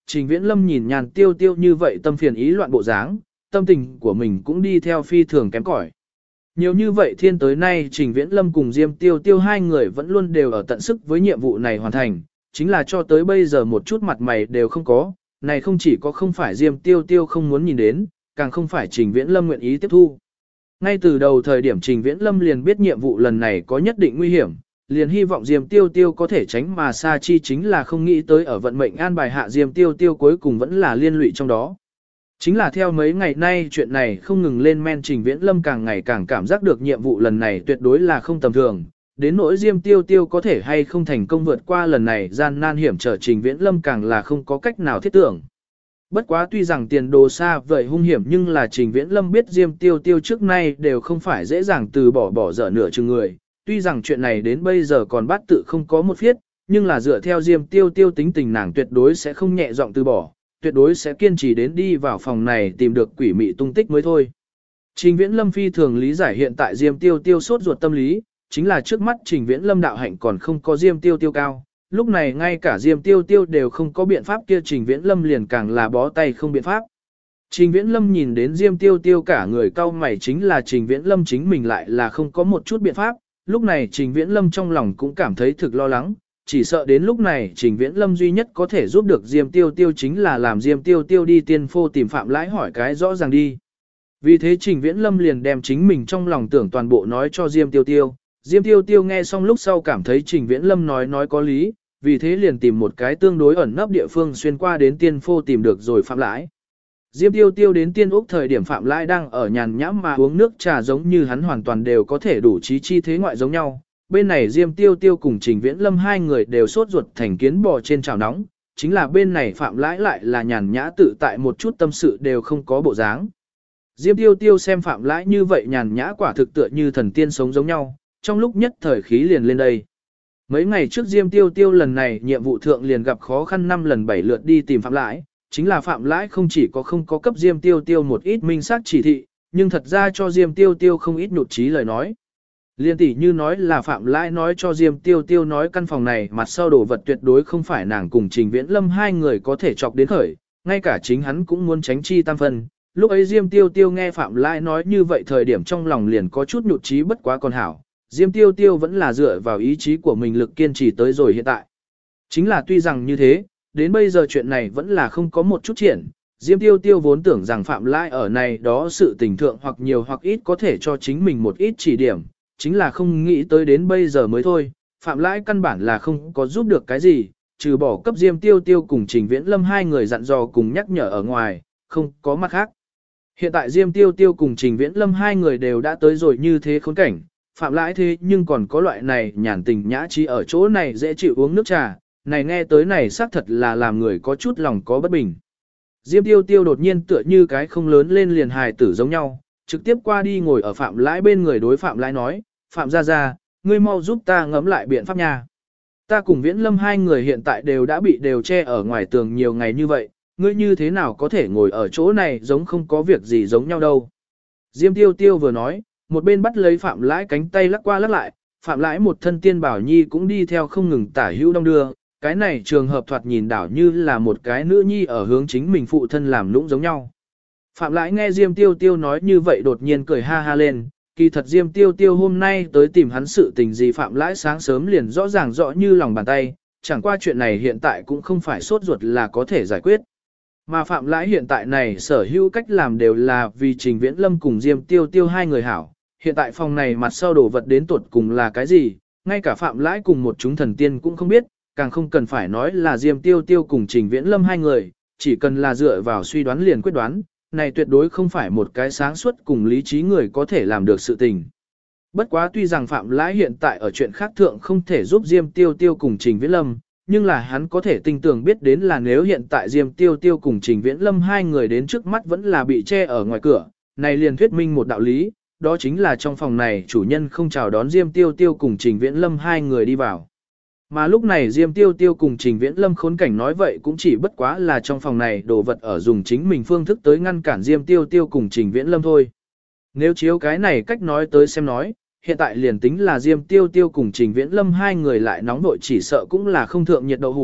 Speaker 1: Trình Viễn Lâm nhìn Nhàn Tiêu Tiêu như vậy tâm phiền ý loạn bộ dáng, tâm tình của mình cũng đi theo phi thường kém cỏi. Nhiều như vậy thiên tới nay Trình Viễn Lâm cùng Diêm Tiêu Tiêu hai người vẫn luôn đều ở tận sức với nhiệm vụ này hoàn thành, chính là cho tới bây giờ một chút mặt mày đều không có, này không chỉ có không phải Diêm Tiêu Tiêu không muốn nhìn đến, càng không phải Trình Viễn Lâm nguyện ý tiếp thu. Ngay từ đầu thời điểm Trình Viễn Lâm liền biết nhiệm vụ lần này có nhất định nguy hiểm, liền hy vọng Diêm Tiêu Tiêu có thể tránh mà xa chi, chính là không nghĩ tới ở vận mệnh an bài hạ Diêm Tiêu Tiêu cuối cùng vẫn là liên lụy trong đó. Chính là theo mấy ngày nay chuyện này không ngừng lên men, Trình Viễn Lâm càng ngày càng cảm giác được nhiệm vụ lần này tuyệt đối là không tầm thường, đến nỗi Diêm Tiêu Tiêu có thể hay không thành công vượt qua lần này gian nan hiểm trở, Trình Viễn Lâm càng là không có cách nào thiết tưởng. Bất quá tuy rằng tiền đồ xa vời hung hiểm, nhưng là Trình Viễn Lâm biết Diêm Tiêu Tiêu trước nay đều không phải dễ dàng từ bỏ dở nửa chừng người. Tuy rằng chuyện này đến bây giờ còn bát tự không có một phiết, nhưng là dựa theo Diêm Tiêu Tiêu tính tình nàng tuyệt đối sẽ không nhẹ giọng từ bỏ, tuyệt đối sẽ kiên trì đến đi vào phòng này tìm được quỷ mị tung tích mới thôi. Trình Viễn Lâm phi thường lý giải hiện tại Diêm Tiêu Tiêu sốt ruột tâm lý, chính là trước mắt Trình Viễn Lâm đạo hạnh còn không có Diêm Tiêu Tiêu cao. Lúc này ngay cả Diêm Tiêu Tiêu đều không có biện pháp kia, Trình Viễn Lâm liền càng là bó tay không biện pháp. Trình Viễn Lâm nhìn đến Diêm Tiêu Tiêu cả người cau mày, chính là Trình Viễn Lâm chính mình lại là không có một chút biện pháp. Lúc này Trình Viễn Lâm trong lòng cũng cảm thấy thực lo lắng, chỉ sợ đến lúc này Trình Viễn Lâm duy nhất có thể giúp được Diêm Tiêu Tiêu chính là làm Diêm Tiêu Tiêu đi tiên phô tìm Phạm Lãi hỏi cái rõ ràng đi. Vì thế Trình Viễn Lâm liền đem chính mình trong lòng tưởng toàn bộ nói cho Diêm Tiêu Tiêu. Diêm Tiêu Tiêu nghe xong lúc sau cảm thấy Trình Viễn Lâm nói có lý, vì thế liền tìm một cái tương đối ẩn nấp địa phương xuyên qua đến tiên phô tìm được rồi Phạm Lãi. Diêm Tiêu Tiêu đến tiên úc thời điểm Phạm Lãi đang ở nhàn nhãm mà uống nước trà, giống như hắn hoàn toàn đều có thể đủ trí chi thế ngoại giống nhau. Bên này Diêm Tiêu Tiêu cùng Trình Viễn Lâm hai người đều sốt ruột thành kiến bò trên chảo nóng, chính là bên này Phạm Lãi lại là nhàn nhã tự tại, một chút tâm sự đều không có bộ dáng. Diêm Tiêu Tiêu xem Phạm Lãi như vậy nhàn nhã quả thực tựa như thần tiên sống giống nhau, trong lúc nhất thời khí liền lên đây. Mấy ngày trước Diêm Tiêu Tiêu lần này nhiệm vụ thượng liền gặp khó khăn 5 lần 7 lượt đi tìm Phạm Lãi, chính là Phạm Lãi không chỉ có không có cấp Diêm Tiêu Tiêu một ít minh xác chỉ thị, nhưng thật ra cho Diêm Tiêu Tiêu không ít nhụt chí lời nói. Liên tỷ như nói là Phạm Lãi nói cho Diêm Tiêu Tiêu nói căn phòng này mặt sau đồ vật tuyệt đối không phải nàng cùng Trình Viễn Lâm hai người có thể chọc đến khởi, ngay cả chính hắn cũng muốn tránh chi tam phân. Lúc ấy Diêm Tiêu Tiêu nghe Phạm Lãi nói như vậy thời điểm trong lòng liền có chút nhụt chí, bất quá còn hảo. Diêm Tiêu Tiêu vẫn là dựa vào ý chí của mình lực kiên trì tới rồi hiện tại. Chính là tuy rằng như thế, đến bây giờ chuyện này vẫn là không có một chút triển. Diêm Tiêu Tiêu vốn tưởng rằng Phạm Lãi ở này đó sự tình thượng hoặc nhiều hoặc ít có thể cho chính mình một ít chỉ điểm, chính là không nghĩ tới đến bây giờ mới thôi. Phạm Lãi căn bản là không có giúp được cái gì, trừ bỏ cấp Diêm Tiêu Tiêu cùng Trình Viễn Lâm hai người dặn dò cùng nhắc nhở ở ngoài, không có mặt khác. Hiện tại Diêm Tiêu Tiêu cùng Trình Viễn Lâm hai người đều đã tới rồi như thế khốn cảnh. Phạm Lãi thế nhưng còn có loại này nhàn tình nhã trí ở chỗ này dễ chịu uống nước trà, này nghe tới này xác thật là làm người có chút lòng có bất bình. Diêm Tiêu Tiêu đột nhiên tựa như cái không lớn lên liền hài tử giống nhau, trực tiếp qua đi ngồi ở Phạm Lãi bên người đối Phạm Lãi nói, Phạm gia, ngươi mau giúp ta ngẫm lại biện pháp nha. Ta cùng Viễn Lâm hai người hiện tại đã bị che ở ngoài tường nhiều ngày như vậy, ngươi như thế nào có thể ngồi ở chỗ này giống không có việc gì giống nhau đâu. Diêm Tiêu Tiêu vừa nói, một bên bắt lấy Phạm Lãi cánh tay lắc qua lắc lại, Phạm Lãi một thân tiên bảo nhi cũng đi theo không ngừng tả hữu đong đưa, cái này trường hợp thoạt nhìn đảo như là một cái nữ nhi ở hướng chính mình phụ thân làm nũng giống nhau. Phạm Lãi nghe Diêm Tiêu Tiêu nói như vậy đột nhiên cười ha ha lên, kỳ thật Diêm Tiêu Tiêu hôm nay tới tìm hắn sự tình gì Phạm Lãi sáng sớm liền rõ ràng rõ như lòng bàn tay, chẳng qua chuyện này hiện tại cũng không phải sốt ruột là có thể giải quyết. Mà Phạm Lãi hiện tại này sở hữu cách làm đều là vì Trình Viễn Lâm cùng Diêm Tiêu Tiêu hai người hảo. Hiện tại phòng này mặt sau đổ vật đến tuột cùng là cái gì, ngay cả Phạm Lãi cùng một chúng thần tiên cũng không biết, càng không cần phải nói là Diêm Tiêu Tiêu cùng Trình Viễn Lâm hai người, chỉ cần là dựa vào suy đoán liền quyết đoán, này tuyệt đối không phải một cái sáng suốt cùng lý trí người có thể làm được sự tình. Bất quá tuy rằng Phạm Lãi hiện tại ở chuyện khác thượng không thể giúp Diêm Tiêu Tiêu cùng Trình Viễn Lâm, nhưng là hắn có thể tinh tường biết đến là nếu hiện tại Diêm Tiêu Tiêu cùng Trình Viễn Lâm hai người đến trước mắt vẫn là bị che ở ngoài cửa, này liền thuyết minh một đạo lý, đó chính là trong phòng này chủ nhân không chào đón Diêm Tiêu Tiêu cùng Trình Viễn Lâm hai người đi vào. Mà lúc này Diêm Tiêu Tiêu cùng Trình Viễn Lâm khốn cảnh nói vậy cũng chỉ bất quá là trong phòng này đồ vật ở dùng chính mình phương thức tới ngăn cản Diêm Tiêu Tiêu cùng Trình Viễn Lâm thôi. Nếu chiếu cái này cách nói tới xem nói, hiện tại liền tính là Diêm Tiêu Tiêu cùng Trình Viễn Lâm hai người lại nóng nội chỉ sợ cũng là không thượng nhiệt đậu hủ,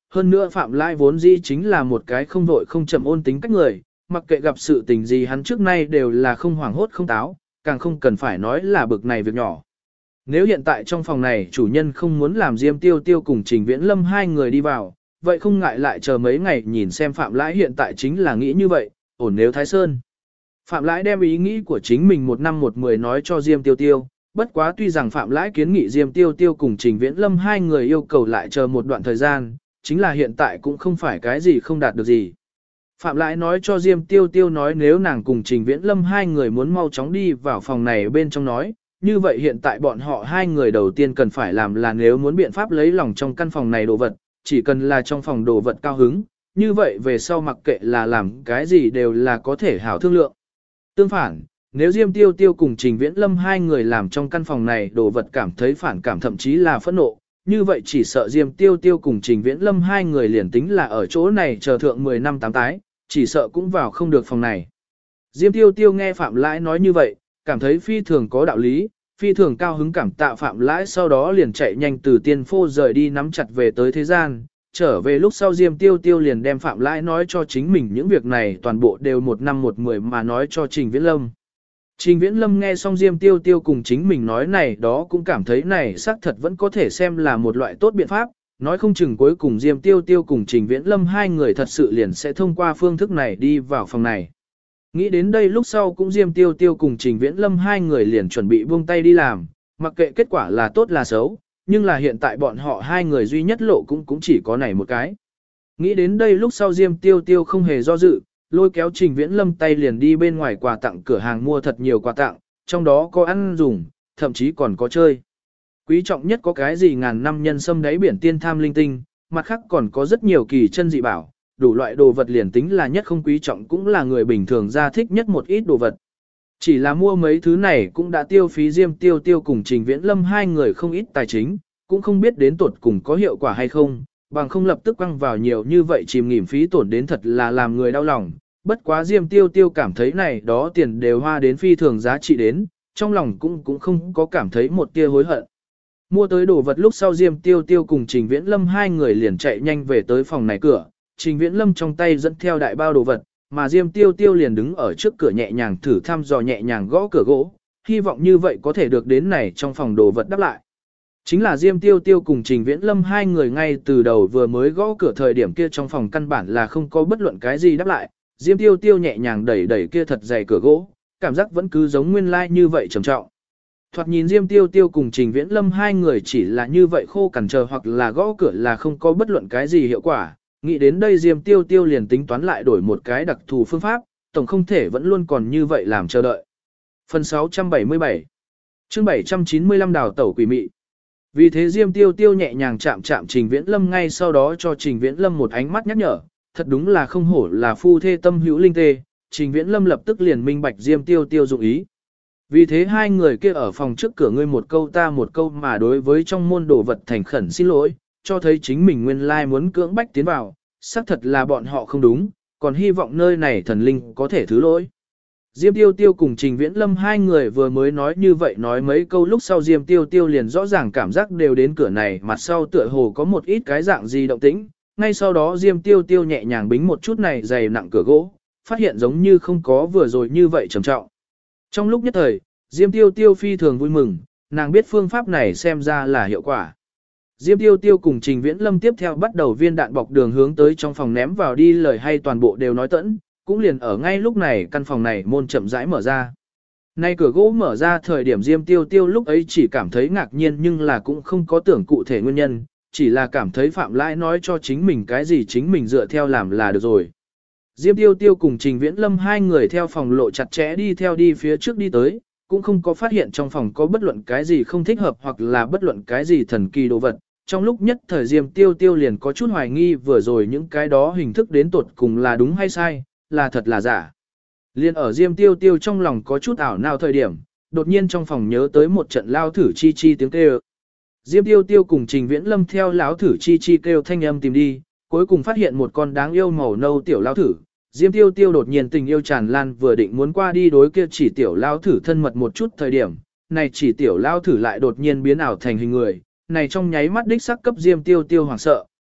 Speaker 1: hơn nữa Phạm Lãi vốn dĩ chính là một cái không vội không chậm ôn tính cách người, mặc kệ gặp sự tình gì hắn trước nay đều là không hoảng hốt không táo, càng không cần phải nói là bực này việc nhỏ. Nếu hiện tại trong phòng này chủ nhân không muốn làm Diêm Tiêu Tiêu cùng Trình Viễn Lâm hai người đi vào, vậy không ngại lại chờ mấy ngày nhìn xem Phạm Lãi hiện tại chính là nghĩ như vậy, ổn nếu Thái Sơn. Phạm Lãi đem ý nghĩ của chính mình một năm một mười nói cho Diêm Tiêu Tiêu, bất quá tuy rằng Phạm Lãi kiến nghị Diêm Tiêu Tiêu cùng Trình Viễn Lâm hai người yêu cầu lại chờ một đoạn thời gian, chính là hiện tại cũng không phải cái gì không đạt được gì. Phạm Lãi nói cho Diêm Tiêu Tiêu nói nếu nàng cùng Trình Viễn Lâm hai người muốn mau chóng đi vào phòng này bên trong nói, như vậy hiện tại bọn họ hai người đầu tiên cần phải làm là nếu muốn biện pháp lấy lòng trong căn phòng này đồ vật, chỉ cần là trong phòng đồ vật cao hứng, như vậy về sau mặc kệ là làm cái gì đều là có thể hảo thương lượng. Tương phản, nếu Diêm Tiêu Tiêu cùng Trình Viễn Lâm hai người làm trong căn phòng này đồ vật cảm thấy phản cảm thậm chí là phẫn nộ, như vậy chỉ sợ Diêm Tiêu Tiêu cùng Trình Viễn Lâm hai người liền tính là ở chỗ này chờ thượng 10 năm tám tái, chỉ sợ cũng vào không được phòng này. Diêm Tiêu Tiêu nghe Phạm Lãi nói như vậy, cảm thấy phi thường có đạo lý, phi thường cao hứng cảm tạ Phạm Lãi sau đó liền chạy nhanh từ tiên phô rời đi nắm chặt về tới thế gian, trở về lúc sau Diêm Tiêu Tiêu liền đem Phạm Lãi nói cho chính mình những việc này toàn bộ đều một năm một mười mà nói cho Trình Viễn Lâm. Trình Viễn Lâm nghe xong Diêm Tiêu Tiêu cùng chính mình nói này đó cũng cảm thấy này xác thật vẫn có thể xem là một loại tốt biện pháp, nói không chừng cuối cùng Diêm Tiêu Tiêu cùng Trình Viễn Lâm hai người thật sự liền sẽ thông qua phương thức này đi vào phòng này. Nghĩ đến đây lúc sau cũng Diêm Tiêu Tiêu cùng Trình Viễn Lâm hai người liền chuẩn bị buông tay đi làm, mặc kệ kết quả là tốt là xấu, nhưng là hiện tại bọn họ hai người duy nhất lộ cũng chỉ có này một cái. Nghĩ đến đây lúc sau Diêm Tiêu Tiêu không hề do dự, lôi kéo Trình Viễn Lâm tay liền đi bên ngoài quà tặng cửa hàng mua thật nhiều quà tặng, trong đó có ăn dùng, thậm chí còn có chơi. Quý trọng nhất có cái gì ngàn năm nhân sâm đáy biển tiên tham linh tinh, mặt khác còn có rất nhiều kỳ chân dị bảo, đủ loại đồ vật liền tính là nhất không quý trọng cũng là người bình thường ra thích nhất một ít đồ vật. Chỉ là mua mấy thứ này cũng đã tiêu phí Diêm Tiêu Tiêu cùng Trình Viễn Lâm hai người không ít tài chính, cũng không biết đến tuột cùng có hiệu quả hay không, bằng không lập tức quăng vào nhiều như vậy chìm nghỉm phí tổn đến thật là làm người đau lòng. Bất quá Diêm Tiêu Tiêu cảm thấy này đó tiền đều hoa đến phi thường giá trị đến, trong lòng cũng không có cảm thấy một tia hối hận. Mua tới đồ vật lúc sau Diêm Tiêu Tiêu cùng Trình Viễn Lâm hai người liền chạy nhanh về tới phòng này cửa, Trình Viễn Lâm trong tay dẫn theo đại bao đồ vật, mà Diêm Tiêu Tiêu liền đứng ở trước cửa nhẹ nhàng thử thăm dò nhẹ nhàng gõ cửa gỗ, hy vọng như vậy có thể được đến này trong phòng đồ vật đáp lại. Chính là Diêm Tiêu Tiêu cùng Trình Viễn Lâm hai người ngay từ đầu vừa mới gõ cửa thời điểm kia trong phòng căn bản là không có bất luận cái gì đáp lại, Diêm Tiêu Tiêu nhẹ nhàng đẩy đẩy kia thật dày cửa gỗ, cảm giác vẫn cứ giống nguyên lai như vậy trầm trọng. Thoạt nhìn Diêm Tiêu Tiêu cùng Trình Viễn Lâm hai người chỉ là như vậy khô cằn chờ hoặc là gõ cửa là không có bất luận cái gì hiệu quả, nghĩ đến đây Diêm Tiêu Tiêu liền tính toán lại đổi một cái đặc thù phương pháp, tổng không thể vẫn luôn còn như vậy làm chờ đợi. Phần 677 chương 795 đào tẩu quỷ mị. Vì thế Diêm Tiêu Tiêu nhẹ nhàng chạm chạm Trình Viễn Lâm ngay sau đó cho Trình Viễn Lâm một ánh mắt nhắc nhở, thật đúng là không hổ là phu thê tâm hữu linh tê, Trình Viễn Lâm lập tức liền minh bạch Diêm Tiêu Tiêu dụng ý. Vì thế hai người kia ở phòng trước cửa ngươi một câu ta một câu mà đối với trong môn đồ vật thành khẩn xin lỗi, cho thấy chính mình nguyên lai muốn cưỡng bách tiến vào, xác thật là bọn họ không đúng, còn hy vọng nơi này thần linh có thể thứ lỗi. Diêm Tiêu Tiêu cùng Trình Viễn Lâm hai người vừa mới nói như vậy nói mấy câu lúc sau Diêm Tiêu Tiêu liền rõ ràng cảm giác đều đến cửa này mặt sau tựa hồ có một ít cái dạng gì động tĩnh, ngay sau đó Diêm Tiêu Tiêu nhẹ nhàng bính một chút này dày nặng cửa gỗ, phát hiện giống như không có vừa rồi như vậy trầm trọng. Trong lúc nhất thời, Diêm Tiêu Tiêu phi thường vui mừng, nàng biết phương pháp này xem ra là hiệu quả. Diêm Tiêu Tiêu cùng Trình Viễn Lâm tiếp theo bắt đầu viên đạn bọc đường hướng tới trong phòng ném vào đi lời hay toàn bộ đều nói tẫn, cũng liền ở ngay lúc này căn phòng này môn chậm rãi mở ra. Nay cửa gỗ mở ra thời điểm Diêm Tiêu Tiêu lúc ấy chỉ cảm thấy ngạc nhiên nhưng là cũng không có tưởng cụ thể nguyên nhân, chỉ là cảm thấy Phạm Lãi nói cho chính mình cái gì chính mình dựa theo làm là được rồi. Diêm Tiêu Tiêu cùng Trình Viễn Lâm hai người theo phòng lộ chặt chẽ đi phía trước đi tới, cũng không có phát hiện trong phòng có bất luận cái gì không thích hợp hoặc là bất luận cái gì thần kỳ đồ vật. Trong lúc nhất thời Diêm Tiêu Tiêu liền có chút hoài nghi vừa rồi những cái đó hình thức đến tột cùng là đúng hay sai, là thật là giả. Liên ở Diêm Tiêu Tiêu trong lòng có chút ảo nào thời điểm, đột nhiên trong phòng nhớ tới một trận lao thử chi chi tiếng kêu. Diêm Tiêu Tiêu cùng Trình Viễn Lâm theo lão thử chi chi kêu thanh âm tìm đi, cuối cùng phát hiện một con đáng yêu màu nâu tiểu lao thử. Diêm Tiêu Tiêu đột nhiên tình yêu tràn lan vừa định muốn qua đi đối kia chỉ tiểu lao thử thân mật một chút thời điểm, này chỉ tiểu lao thử lại đột nhiên biến ảo thành hình người, này trong nháy mắt đích sắc cấp Diêm Tiêu Tiêu hoảng sợ,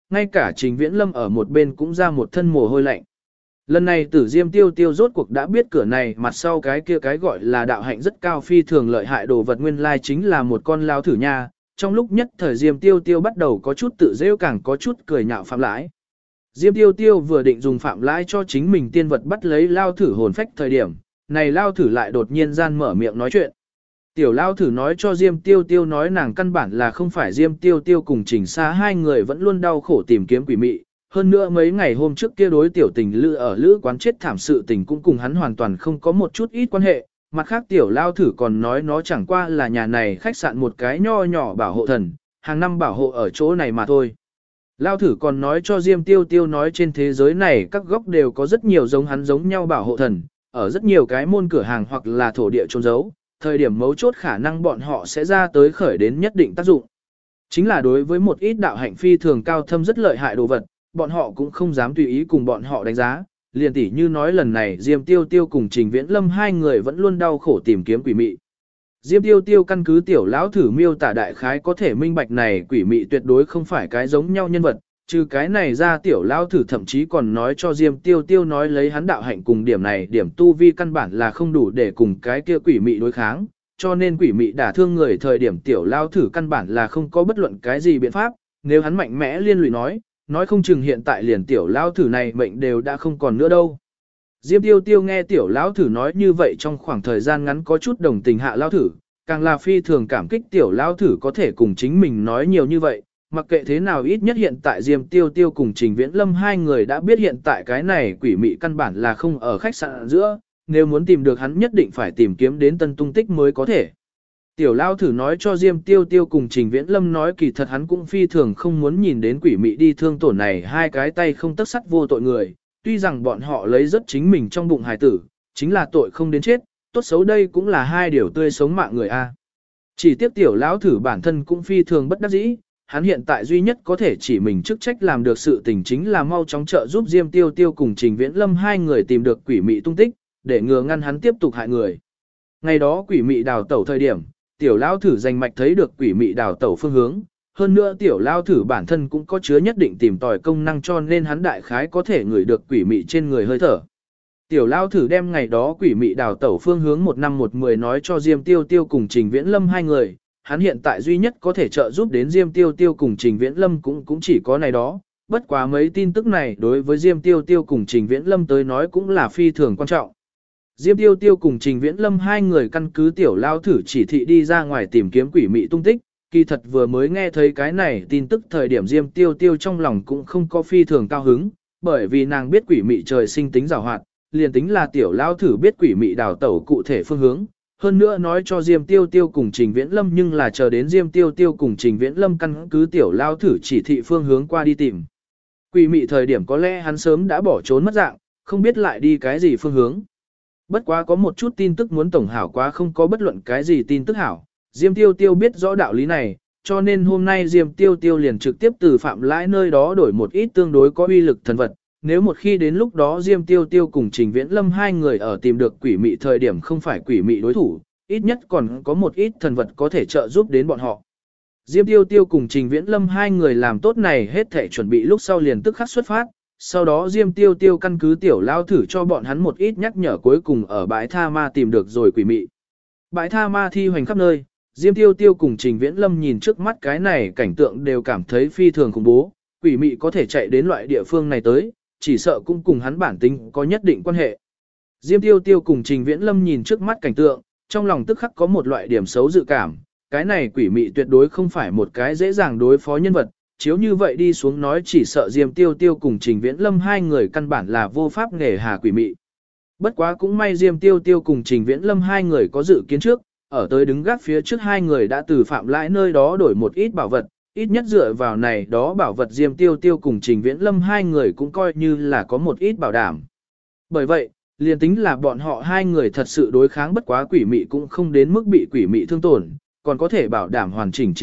Speaker 1: ngay cả Trình Viễn Lâm ở một bên cũng ra một thân mồ hôi lạnh. Lần này Tử Diêm Tiêu Tiêu rốt cuộc đã biết cửa này mặt sau cái kia cái gọi là đạo hạnh rất cao phi thường lợi hại đồ vật nguyên lai chính là một con lao thử nha. Trong lúc nhất thời Diêm Tiêu Tiêu bắt đầu có chút tự rêu càng có chút cười nhạo Phạm Lãi. Diêm Tiêu Tiêu vừa định dùng Phạm Lãi cho chính mình tiên vật bắt lấy lao thử hồn phách thời điểm, này lao thử lại đột nhiên gian mở miệng nói chuyện. Tiểu lao thử nói cho Diêm Tiêu Tiêu nói nàng căn bản là không phải Diêm Tiêu Tiêu cùng Trình Sa hai người vẫn luôn đau khổ tìm kiếm quỷ mị. Hơn nữa mấy ngày hôm trước kia đối tiểu tình lữ ở lữ quán chết thảm sự tình cũng cùng hắn hoàn toàn không có một chút ít quan hệ. Mặt khác tiểu lao thử còn nói nó chẳng qua là nhà này khách sạn một cái nho nhỏ bảo hộ thần, hàng năm bảo hộ ở chỗ này mà thôi. Lao thử còn nói cho Diêm Tiêu Tiêu nói trên thế giới này các góc đều có rất nhiều giống hắn giống nhau bảo hộ thần, ở rất nhiều cái môn cửa hàng hoặc là thổ địa trốn giấu, thời điểm mấu chốt khả năng bọn họ sẽ ra tới khởi đến nhất định tác dụng. Chính là đối với một ít đạo hạnh phi thường cao thâm rất lợi hại đồ vật, bọn họ cũng không dám tùy ý cùng bọn họ đánh giá, liền tỉ như nói lần này Diêm Tiêu Tiêu cùng Trình Viễn Lâm hai người vẫn luôn đau khổ tìm kiếm quỷ mị. Diêm Tiêu Tiêu căn cứ tiểu lão thử miêu tả đại khái có thể minh bạch này quỷ mị tuyệt đối không phải cái giống nhau nhân vật, trừ cái này ra tiểu lão thử thậm chí còn nói cho Diêm Tiêu Tiêu nói lấy hắn đạo hạnh cùng điểm này điểm tu vi căn bản là không đủ để cùng cái kia quỷ mị đối kháng, cho nên quỷ mị đả thương người thời điểm tiểu lão thử căn bản là không có bất luận cái gì biện pháp, nếu hắn mạnh mẽ liên lụy nói không chừng hiện tại liền tiểu lão thử này mệnh đều đã không còn nữa đâu. Diêm Tiêu Tiêu nghe tiểu lão thử nói như vậy trong khoảng thời gian ngắn có chút đồng tình hạ lão thử, càng là phi thường cảm kích tiểu lão thử có thể cùng chính mình nói nhiều như vậy, mặc kệ thế nào ít nhất hiện tại Diêm Tiêu Tiêu cùng Trình Viễn Lâm hai người đã biết hiện tại cái này quỷ mị căn bản là không ở khách sạn giữa, nếu muốn tìm được hắn nhất định phải tìm kiếm đến tân tung tích mới có thể. Tiểu Lao thử nói cho Diêm Tiêu Tiêu cùng Trình Viễn Lâm nói kỳ thật hắn cũng phi thường không muốn nhìn đến quỷ mị đi thương tổn này hai cái tay không tất sắt vô tội người, tuy rằng bọn họ lấy rất chính mình trong bụng hài tử, chính là tội không đến chết, tốt xấu đây cũng là hai điều tươi sống mạng người a. Chỉ tiếc Tiểu Lão thử bản thân cũng phi thường bất đắc dĩ, hắn hiện tại duy nhất có thể chỉ mình chức trách làm được sự tình chính là mau chóng trợ giúp Diêm Tiêu Tiêu cùng Trình Viễn Lâm hai người tìm được quỷ mị tung tích, để ngừa ngăn hắn tiếp tục hại người. Ngày đó quỷ mị đào tẩu thời điểm, tiểu lao thử danh mạch thấy được quỷ mị đào tẩu phương hướng, hơn nữa tiểu lao thử bản thân cũng có chứa nhất định tìm tòi công năng cho nên hắn đại khái có thể ngửi được quỷ mị trên người hơi thở. Tiểu lao thử đem ngày đó quỷ mị đào tẩu phương hướng 1 năm 1 10 nói cho Diêm Tiêu Tiêu cùng Trình Viễn Lâm hai người, hắn hiện tại duy nhất có thể trợ giúp đến Diêm Tiêu Tiêu cùng Trình Viễn Lâm cũng chỉ có này đó, bất quá mấy tin tức này đối với Diêm Tiêu Tiêu cùng Trình Viễn Lâm tới nói cũng là phi thường quan trọng. Diêm Tiêu Tiêu cùng Trình Viễn Lâm hai người căn cứ tiểu lao thử chỉ thị đi ra ngoài tìm kiếm quỷ mị tung tích, kỳ thật vừa mới nghe thấy cái này tin tức thời điểm Diêm Tiêu Tiêu trong lòng cũng không có phi thường cao hứng, bởi vì nàng biết quỷ mị trời sinh tính giàu hoạt, liền tính là tiểu lao thử biết quỷ mị đào tẩu cụ thể phương hướng, hơn nữa nói cho Diêm Tiêu Tiêu cùng Trình Viễn Lâm nhưng là chờ đến Diêm Tiêu Tiêu cùng Trình Viễn Lâm căn cứ tiểu lao thử chỉ thị phương hướng qua đi tìm. Quỷ mị thời điểm có lẽ hắn sớm đã bỏ trốn mất dạng, không biết lại đi cái gì phương hướng. Bất quá có một chút tin tức muốn tổng hảo quá không có bất luận cái gì tin tức hảo. Diêm Tiêu Tiêu biết rõ đạo lý này, cho nên hôm nay Diêm Tiêu Tiêu liền trực tiếp từ Phạm Lãi nơi đó đổi một ít tương đối có uy lực thần vật. Nếu một khi đến lúc đó Diêm Tiêu Tiêu cùng Trình Viễn Lâm hai người ở tìm được quỷ mị thời điểm không phải quỷ mị đối thủ, ít nhất còn có một ít thần vật có thể trợ giúp đến bọn họ. Diêm Tiêu Tiêu cùng Trình Viễn Lâm hai người làm tốt này hết thể chuẩn bị lúc sau liền tức khắc xuất phát. Sau đó Diêm Tiêu Tiêu căn cứ tiểu lao thử cho bọn hắn một ít nhắc nhở cuối cùng ở bãi tha ma tìm được rồi quỷ mị. Bãi tha ma thi hoành khắp nơi, Diêm Tiêu Tiêu cùng Trình Viễn Lâm nhìn trước mắt cái này cảnh tượng đều cảm thấy phi thường khủng bố, quỷ mị có thể chạy đến loại địa phương này tới, chỉ sợ cũng cùng hắn bản tính có nhất định quan hệ. Diêm Tiêu Tiêu cùng Trình Viễn Lâm nhìn trước mắt cảnh tượng, trong lòng tức khắc có một loại điểm xấu dự cảm, cái này quỷ mị tuyệt đối không phải một cái dễ dàng đối phó nhân vật. Chiếu như vậy đi xuống nói chỉ sợ Diêm Tiêu Tiêu cùng Trình Viễn Lâm hai người căn bản là vô pháp nghề hà quỷ mị. Bất quá cũng may Diêm Tiêu Tiêu cùng Trình Viễn Lâm hai người có dự kiến trước, ở tới đứng gác phía trước hai người đã từ Phạm Lãi nơi đó đổi một ít bảo vật, ít nhất dựa vào này đó bảo vật Diêm Tiêu Tiêu cùng Trình Viễn Lâm hai người cũng coi như là có một ít bảo đảm. Bởi vậy, liền tính là bọn họ hai người thật sự đối kháng bất quá quỷ mị cũng không đến mức bị quỷ mị thương tổn, còn có thể bảo đảm hoàn chỉnh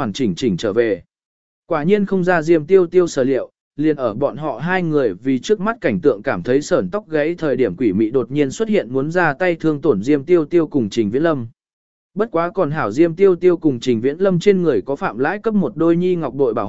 Speaker 1: trở về. Quả nhiên không ra Diêm Tiêu Tiêu sở liệu, liền ở bọn họ hai người vì trước mắt cảnh tượng cảm thấy sởn tóc gáy thời điểm quỷ mị đột nhiên xuất hiện muốn ra tay thương tổn Diêm Tiêu Tiêu cùng Trình Viễn Lâm. Bất quá còn hảo Diêm Tiêu Tiêu cùng Trình Viễn Lâm trên người có Phạm Lãi cấp một đôi nhi ngọc bội bảo hộ,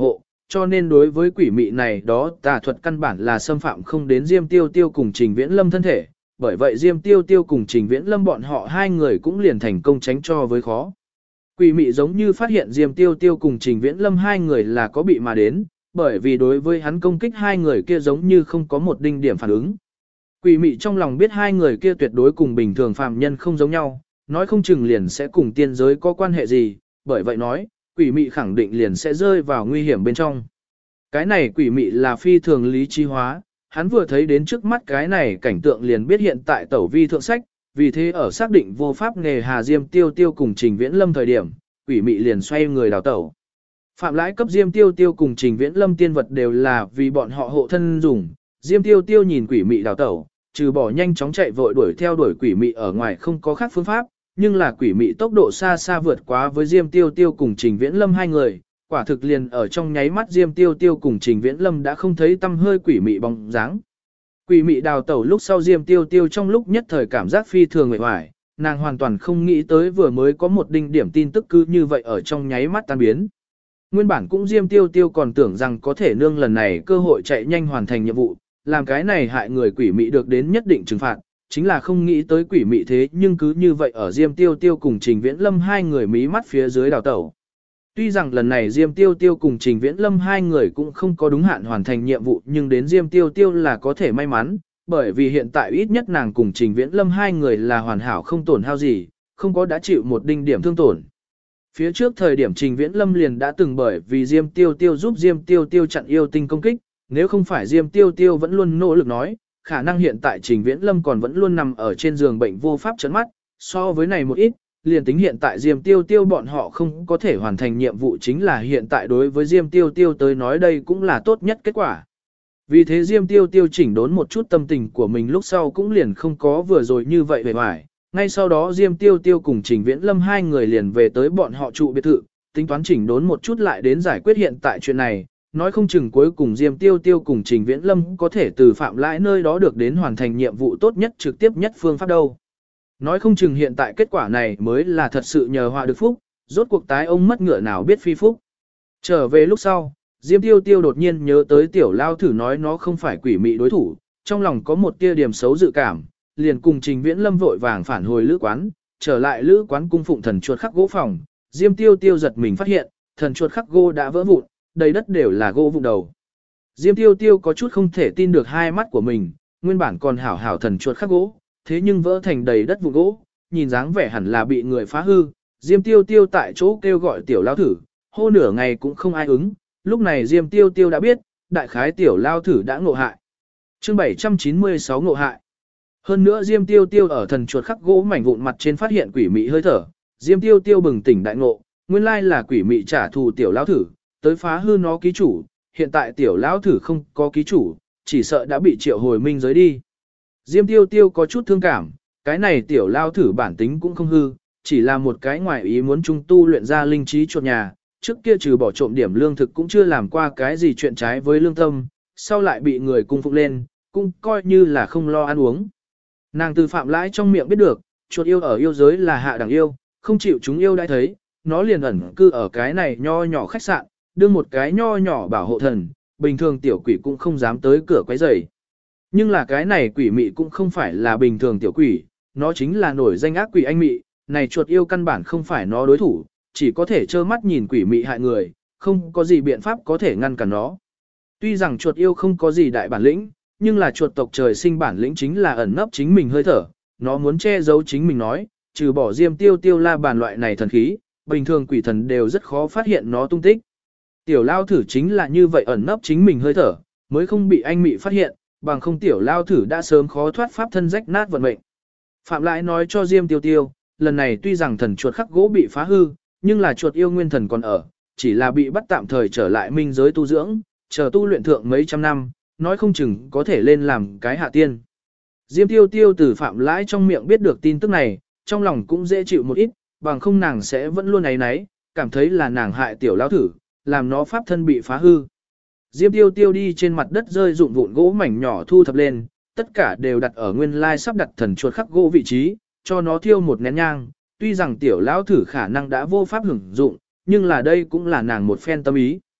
Speaker 1: cho nên đối với quỷ mị này đó tà thuật căn bản là xâm phạm không đến Diêm Tiêu Tiêu cùng Trình Viễn Lâm thân thể, bởi vậy Diêm Tiêu Tiêu cùng Trình Viễn Lâm bọn họ hai người cũng liền thành công tránh cho với khó. Quỷ mị giống như phát hiện Diêm Tiêu Tiêu cùng Trình Viễn Lâm hai người là có bị mà đến, bởi vì đối với hắn công kích hai người kia giống như không có một đinh điểm phản ứng. Quỷ mị trong lòng biết hai người kia tuyệt đối cùng bình thường phàm nhân không giống nhau, nói không chừng liền sẽ cùng tiên giới có quan hệ gì, bởi vậy nói, quỷ mị khẳng định liền sẽ rơi vào nguy hiểm bên trong. Cái này quỷ mị là phi thường lý trí hóa, hắn vừa thấy đến trước mắt cái này cảnh tượng liền biết hiện tại tẩu vi thượng sách, vì thế ở xác định vô pháp nghề Hà Diêm Tiêu Tiêu cùng Trình Viễn Lâm thời điểm, quỷ mị liền xoay người đào tẩu. Phạm lãi cấp Diêm Tiêu Tiêu cùng Trình Viễn Lâm tiên vật đều là vì bọn họ hộ thân dùng, Diêm Tiêu Tiêu nhìn quỷ mị đào tẩu, trừ bỏ nhanh chóng chạy vội đuổi theo đuổi quỷ mị ở ngoài không có khác phương pháp, nhưng là quỷ mị tốc độ xa xa vượt quá với Diêm Tiêu Tiêu cùng Trình Viễn Lâm hai người, quả thực liền ở trong nháy mắt Diêm Tiêu Tiêu cùng Trình Viễn Lâm đã không thấy tăm hơi quỷ mị bóng dáng. Quỷ mị đào tẩu lúc sau Diêm Tiêu Tiêu trong lúc nhất thời cảm giác phi thường mệt mỏi, nàng hoàn toàn không nghĩ tới vừa mới có một đinh điểm tin tức cứ như vậy ở trong nháy mắt tan biến. Nguyên bản cũng Diêm Tiêu Tiêu còn tưởng rằng có thể nương lần này cơ hội chạy nhanh hoàn thành nhiệm vụ, làm cái này hại người quỷ mị được đến nhất định trừng phạt, chính là không nghĩ tới quỷ mị thế nhưng cứ như vậy ở Diêm Tiêu Tiêu cùng Trình Viễn Lâm hai người mí mắt phía dưới đào tẩu. Tuy rằng lần này Diêm Tiêu Tiêu cùng Trình Viễn Lâm hai người cũng không có đúng hạn hoàn thành nhiệm vụ nhưng đến Diêm Tiêu Tiêu là có thể may mắn, bởi vì hiện tại ít nhất nàng cùng Trình Viễn Lâm hai người là hoàn hảo không tổn hao gì, không có đã chịu một đinh điểm thương tổn. Phía trước thời điểm Trình Viễn Lâm liền đã từng bởi vì Diêm Tiêu Tiêu giúp Diêm Tiêu Tiêu chặn yêu tinh công kích, nếu không phải Diêm Tiêu Tiêu vẫn luôn nỗ lực nói, khả năng hiện tại Trình Viễn Lâm còn vẫn luôn nằm ở trên giường bệnh vô pháp chấn mắt, so với này một ít, liền tính hiện tại Diêm Tiêu Tiêu bọn họ không có thể hoàn thành nhiệm vụ chính là hiện tại đối với Diêm Tiêu Tiêu tới nói đây cũng là tốt nhất kết quả. Vì thế Diêm Tiêu Tiêu chỉnh đốn một chút tâm tình của mình lúc sau cũng liền không có vừa rồi như vậy về hoài. Ngay sau đó Diêm Tiêu Tiêu cùng Trình Viễn Lâm hai người liền về tới bọn họ trụ biệt thự, tính toán chỉnh đốn một chút lại đến giải quyết hiện tại chuyện này, nói không chừng cuối cùng Diêm Tiêu Tiêu cùng Trình Viễn Lâm có thể từ Phạm Lãi nơi đó được đến hoàn thành nhiệm vụ tốt nhất trực tiếp nhất phương pháp đâu. Nói không chừng hiện tại kết quả này mới là thật sự nhờ họa được phúc, rốt cuộc tái ông mất ngựa nào biết phi phúc. Trở về lúc sau, Diêm Tiêu Tiêu đột nhiên nhớ tới tiểu lao thử nói nó không phải quỷ mị đối thủ, trong lòng có một tia điểm xấu dự cảm, liền cùng Trình Viễn Lâm vội vàng phản hồi lữ quán, trở lại lữ quán cung phụng thần chuột khắc gỗ phòng, Diêm Tiêu Tiêu giật mình phát hiện, thần chuột khắc gỗ đã vỡ vụn, đầy đất đều là gỗ vụn đầu. Diêm Tiêu Tiêu có chút không thể tin được hai mắt của mình, nguyên bản còn hảo hảo thần chuột khắc gỗ, thế nhưng vỡ thành đầy đất vụn gỗ, nhìn dáng vẻ hẳn là bị người phá hư. Diêm Tiêu Tiêu tại chỗ kêu gọi tiểu lao thử, hô nửa ngày cũng không ai ứng, lúc này Diêm Tiêu Tiêu đã biết, đại khái tiểu lao thử đã ngộ hại. Chương 796 ngộ hại. Hơn nữa Diêm Tiêu Tiêu ở thần chuột khắc gỗ mảnh vụn mặt trên phát hiện quỷ mị hơi thở, Diêm Tiêu Tiêu bừng tỉnh đại ngộ, nguyên lai là quỷ mị trả thù tiểu lao thử, tới phá hư nó ký chủ, hiện tại tiểu lao thử không có ký chủ, chỉ sợ đã bị triệu hồi minh giới đi. Diêm Tiêu Tiêu có chút thương cảm, cái này tiểu lao thử bản tính cũng không hư, chỉ là một cái ngoài ý muốn trung tu luyện ra linh trí chuột nhà, trước kia trừ bỏ trộm điểm lương thực cũng chưa làm qua cái gì chuyện trái với lương tâm, sau lại bị người cung phục lên, cũng coi như là không lo ăn uống. Nàng từ Phạm Lãi trong miệng biết được, chuột yêu ở yêu giới là hạ đẳng yêu, không chịu chúng yêu đã thấy, nó liền ẩn cư ở cái này nho nhỏ khách sạn, đưa một cái nho nhỏ bảo hộ thần, bình thường tiểu quỷ cũng không dám tới cửa quấy rầy. Nhưng là cái này quỷ mị cũng không phải là bình thường tiểu quỷ, nó chính là nổi danh ác quỷ anh mị, này chuột yêu căn bản không phải nó đối thủ, chỉ có thể trơ mắt nhìn quỷ mị hại người, không có gì biện pháp có thể ngăn cản nó. Tuy rằng chuột yêu không có gì đại bản lĩnh, nhưng là chuột tộc trời sinh bản lĩnh chính là ẩn nấp chính mình hơi thở, nó muốn che giấu chính mình nói, trừ bỏ Diêm Tiêu Tiêu la bàn loại này thần khí, bình thường quỷ thần đều rất khó phát hiện nó tung tích. Tiểu lao thử chính là như vậy ẩn nấp chính mình hơi thở, mới không bị anh mị phát hiện, bằng không tiểu lao thử đã sớm khó thoát pháp thân rách nát vận mệnh. Phạm Lại nói cho Diêm Tiêu Tiêu, lần này tuy rằng thần chuột khắc gỗ bị phá hư, nhưng là chuột yêu nguyên thần còn ở, chỉ là bị bắt tạm thời trở lại minh giới tu dưỡng, chờ tu luyện thượng mấy trăm năm, nói không chừng có thể lên làm cái hạ tiên. Diêm Tiêu Tiêu từ Phạm Lãi trong miệng biết được tin tức này, trong lòng cũng dễ chịu một ít, bằng không nàng sẽ vẫn luôn áy náy, cảm thấy là nàng hại tiểu lao thử, làm nó pháp thân bị phá hư. Diêm Tiêu Tiêu đi trên mặt đất rơi rụng vụn gỗ mảnh nhỏ thu thập lên, tất cả đều đặt ở nguyên lai sắp đặt thần chuột khắc gỗ vị trí, cho nó thiêu một nén nhang. Tuy rằng tiểu lão thử khả năng đã vô pháp hưởng dụng, nhưng là đây cũng là nàng một phen tâm ý.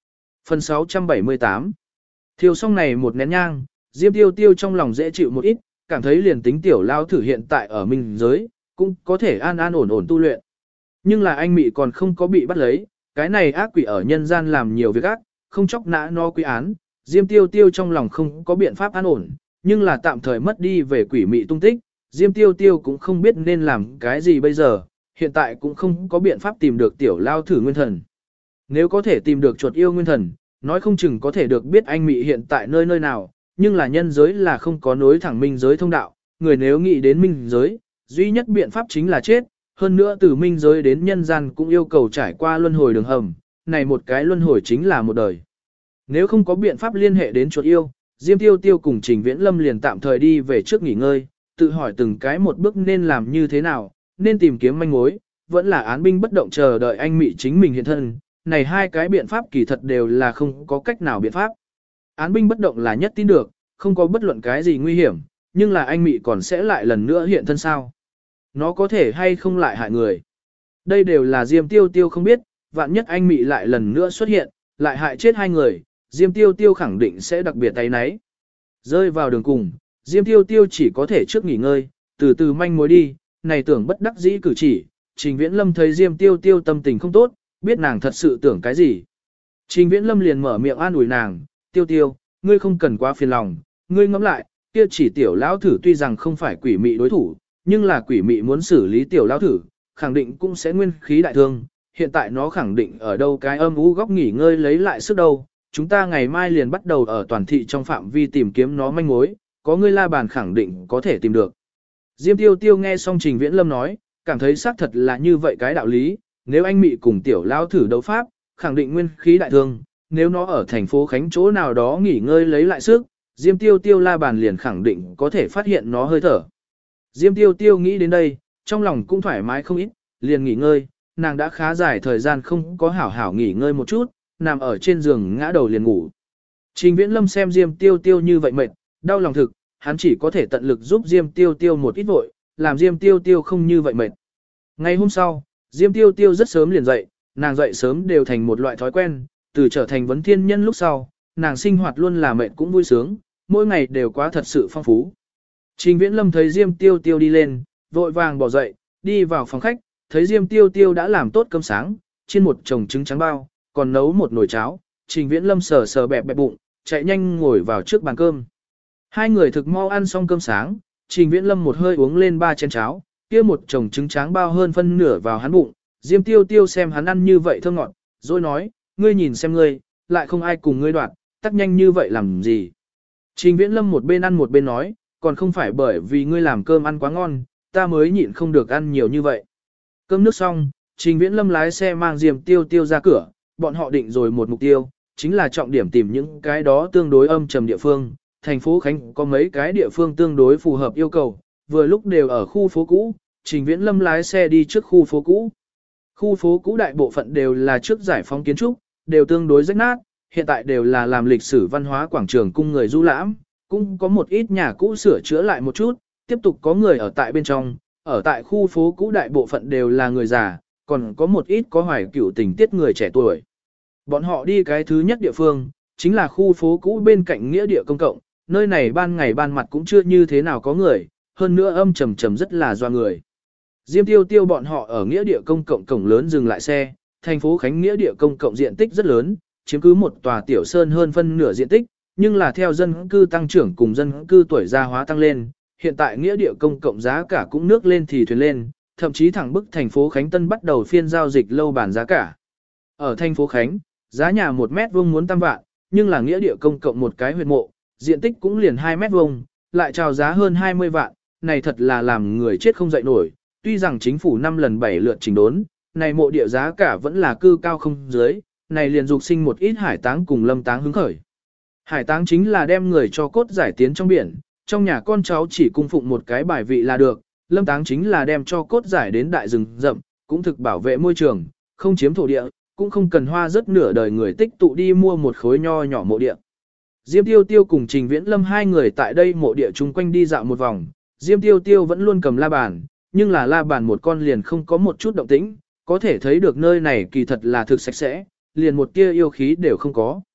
Speaker 1: Phần 678. Thiêu xong này một nén nhang, Diêm Tiêu Tiêu trong lòng dễ chịu một ít, cảm thấy liền tính tiểu lao thử hiện tại ở minh giới, cũng có thể an an ổn ổn tu luyện. Nhưng là anh mị còn không có bị bắt lấy, cái này ác quỷ ở nhân gian làm nhiều việc ác, không chóc nã no quy án, Diêm Tiêu Tiêu trong lòng không có biện pháp an ổn, nhưng là tạm thời mất đi về quỷ mị tung tích, Diêm Tiêu Tiêu cũng không biết nên làm cái gì bây giờ, hiện tại cũng không có biện pháp tìm được tiểu lao thử nguyên thần. Nếu có thể tìm được chuột yêu nguyên thần, nói không chừng có thể được biết anh mị hiện tại nơi nơi nào, nhưng là nhân giới là không có nối thẳng minh giới thông đạo, người nếu nghĩ đến minh giới, duy nhất biện pháp chính là chết, hơn nữa từ minh giới đến nhân gian cũng yêu cầu trải qua luân hồi đường hầm, này một cái luân hồi chính là một đời. Nếu không có biện pháp liên hệ đến chuột yêu, Diêm Tiêu Tiêu cùng Trình Viễn Lâm liền tạm thời đi về trước nghỉ ngơi, tự hỏi từng cái một bước nên làm như thế nào, nên tìm kiếm manh mối, vẫn là án binh bất động chờ đợi anh mị chính mình hiện thân. Này hai cái biện pháp kỳ thật đều là không có cách nào biện pháp. Án binh bất động là nhất tin được, không có bất luận cái gì nguy hiểm, nhưng là anh mị còn sẽ lại lần nữa hiện thân sao. Nó có thể hay không lại hại người. Đây đều là Diêm Tiêu Tiêu không biết, vạn nhất anh mị lại lần nữa xuất hiện, lại hại chết hai người, Diêm Tiêu Tiêu khẳng định sẽ đặc biệt tay náy. Rơi vào đường cùng, Diêm Tiêu Tiêu chỉ có thể trước nghỉ ngơi, từ từ manh mối đi, này tưởng bất đắc dĩ cử chỉ, Trình Viễn Lâm thấy Diêm Tiêu Tiêu tâm tình không tốt, biết nàng thật sự tưởng cái gì. Trình Viễn Lâm liền mở miệng an ủi nàng, Tiêu Tiêu, ngươi không cần quá phiền lòng, ngươi ngẫm lại, kia chỉ tiểu lão thử tuy rằng không phải quỷ mị đối thủ, nhưng là quỷ mị muốn xử lý tiểu lão thử, khẳng định cũng sẽ nguyên khí đại thương, hiện tại nó khẳng định ở đâu cái âm u góc nghỉ ngơi lấy lại sức đâu, chúng ta ngày mai liền bắt đầu ở toàn thị trong phạm vi tìm kiếm nó manh mối, có ngươi la bàn khẳng định có thể tìm được. Diêm Tiêu Tiêu nghe xong Trình Viễn Lâm nói, cảm thấy xác thật là như vậy cái đạo lý, nếu anh mị cùng tiểu lão thử đấu pháp, khẳng định nguyên khí đại thương, nếu nó ở thành phố Khánh chỗ nào đó nghỉ ngơi lấy lại sức, Diêm Tiêu Tiêu la bàn liền khẳng định có thể phát hiện nó hơi thở. Diêm Tiêu Tiêu nghĩ đến đây, trong lòng cũng thoải mái không ít, liền nghỉ ngơi, nàng đã khá dài thời gian không có hảo hảo nghỉ ngơi một chút, nằm ở trên giường ngã đầu liền ngủ. Trình Viễn Lâm xem Diêm Tiêu Tiêu như vậy mệt, đau lòng thực, hắn chỉ có thể tận lực giúp Diêm Tiêu Tiêu một ít vội, làm Diêm Tiêu Tiêu không như vậy mệt. Ngày hôm sau, Diêm Tiêu Tiêu rất sớm liền dậy, nàng dậy sớm đều thành một loại thói quen, từ trở thành vấn thiên nhân lúc sau, nàng sinh hoạt luôn là mệt cũng vui sướng, mỗi ngày đều quá thật sự phong phú. Trình Viễn Lâm thấy Diêm Tiêu Tiêu đi lên, vội vàng bỏ dậy, đi vào phòng khách, thấy Diêm Tiêu Tiêu đã làm tốt cơm sáng, chiên một chồng trứng trắng bao, còn nấu một nồi cháo. Trình Viễn Lâm sờ sờ bẹp bẹp bụng, chạy nhanh ngồi vào trước bàn cơm. Hai người thực mau ăn xong cơm sáng, Trình Viễn Lâm một hơi uống lên 3 chén cháo, kia một chồng trứng trắng bao hơn phân nửa vào hắn bụng. Diêm Tiêu Tiêu xem hắn ăn như vậy thơm ngọt, rồi nói, ngươi nhìn xem ngươi, lại không ai cùng ngươi đoạt, tắc nhanh như vậy làm gì. Trình Viễn Lâm một bên ăn một bên nói, còn không phải bởi vì ngươi làm cơm ăn quá ngon, ta mới nhịn không được ăn nhiều như vậy. Cơm nước xong, Trình Viễn Lâm lái xe mang Diêm Tiêu Tiêu ra cửa, bọn họ định rồi một mục tiêu, chính là trọng điểm tìm những cái đó tương đối âm trầm địa phương. Thành phố Khánh có mấy cái địa phương tương đối phù hợp yêu cầu, vừa lúc đều ở khu phố cũ, Trình Viễn Lâm lái xe đi trước khu phố cũ. Khu phố cũ đại bộ phận đều là trước giải phóng kiến trúc, đều tương đối rách nát, hiện tại đều là làm lịch sử văn hóa quảng trường cung người du lãm, cũng có một ít nhà cũ sửa chữa lại một chút, tiếp tục có người ở tại bên trong, ở tại khu phố cũ đại bộ phận đều là người già, còn có một ít có hoài cựu tình tiết người trẻ tuổi. Bọn họ đi cái thứ nhất địa phương, chính là khu phố cũ bên cạnh nghĩa địa công cộng, nơi này ban ngày ban mặt cũng chưa như thế nào có người, hơn nữa âm trầm trầm rất là doa người. Diêm Tiêu Tiêu bọn họ ở nghĩa địa công cộng cổng lớn dừng lại xe, thành phố Khánh nghĩa địa công cộng diện tích rất lớn, chiếm cứ một tòa tiểu sơn hơn phân nửa diện tích, nhưng là theo dân cư tăng trưởng cùng dân cư tuổi già hóa tăng lên, hiện tại nghĩa địa công cộng giá cả cũng nước lên thì thuyền lên, thậm chí thẳng bức thành phố Khánh Tân bắt đầu phiên giao dịch lâu bản giá cả. Ở thành phố Khánh, giá nhà 1 mét vuông muốn tam vạn, nhưng là nghĩa địa công cộng một cái huyệt mộ, diện tích cũng liền 2 mét vuông, lại chào giá hơn 20 vạn, này thật là làm người chết không dậy nổi. Tuy rằng chính phủ 5 lần 7 lượt chỉnh đốn, này mộ địa giá cả vẫn là cư cao không dưới, này liền dục sinh một ít hải táng cùng lâm táng hứng khởi. Hải táng chính là đem người cho cốt giải tiến trong biển, trong nhà con cháu chỉ cung phụng một cái bài vị là được, lâm táng chính là đem cho cốt giải đến đại rừng rậm, cũng thực bảo vệ môi trường, không chiếm thổ địa, cũng không cần hoa rất nửa đời người tích tụ đi mua một khối nho nhỏ mộ địa. Diêm Tiêu Tiêu cùng Trình Viễn Lâm hai người tại đây mộ địa chung quanh đi dạo một vòng, Diêm Tiêu Tiêu vẫn luôn cầm la bàn, nhưng là la bàn một con liền không có một chút động tĩnh, có thể thấy được nơi này kỳ thật là thực sạch sẽ, liền một tia yêu khí đều không có.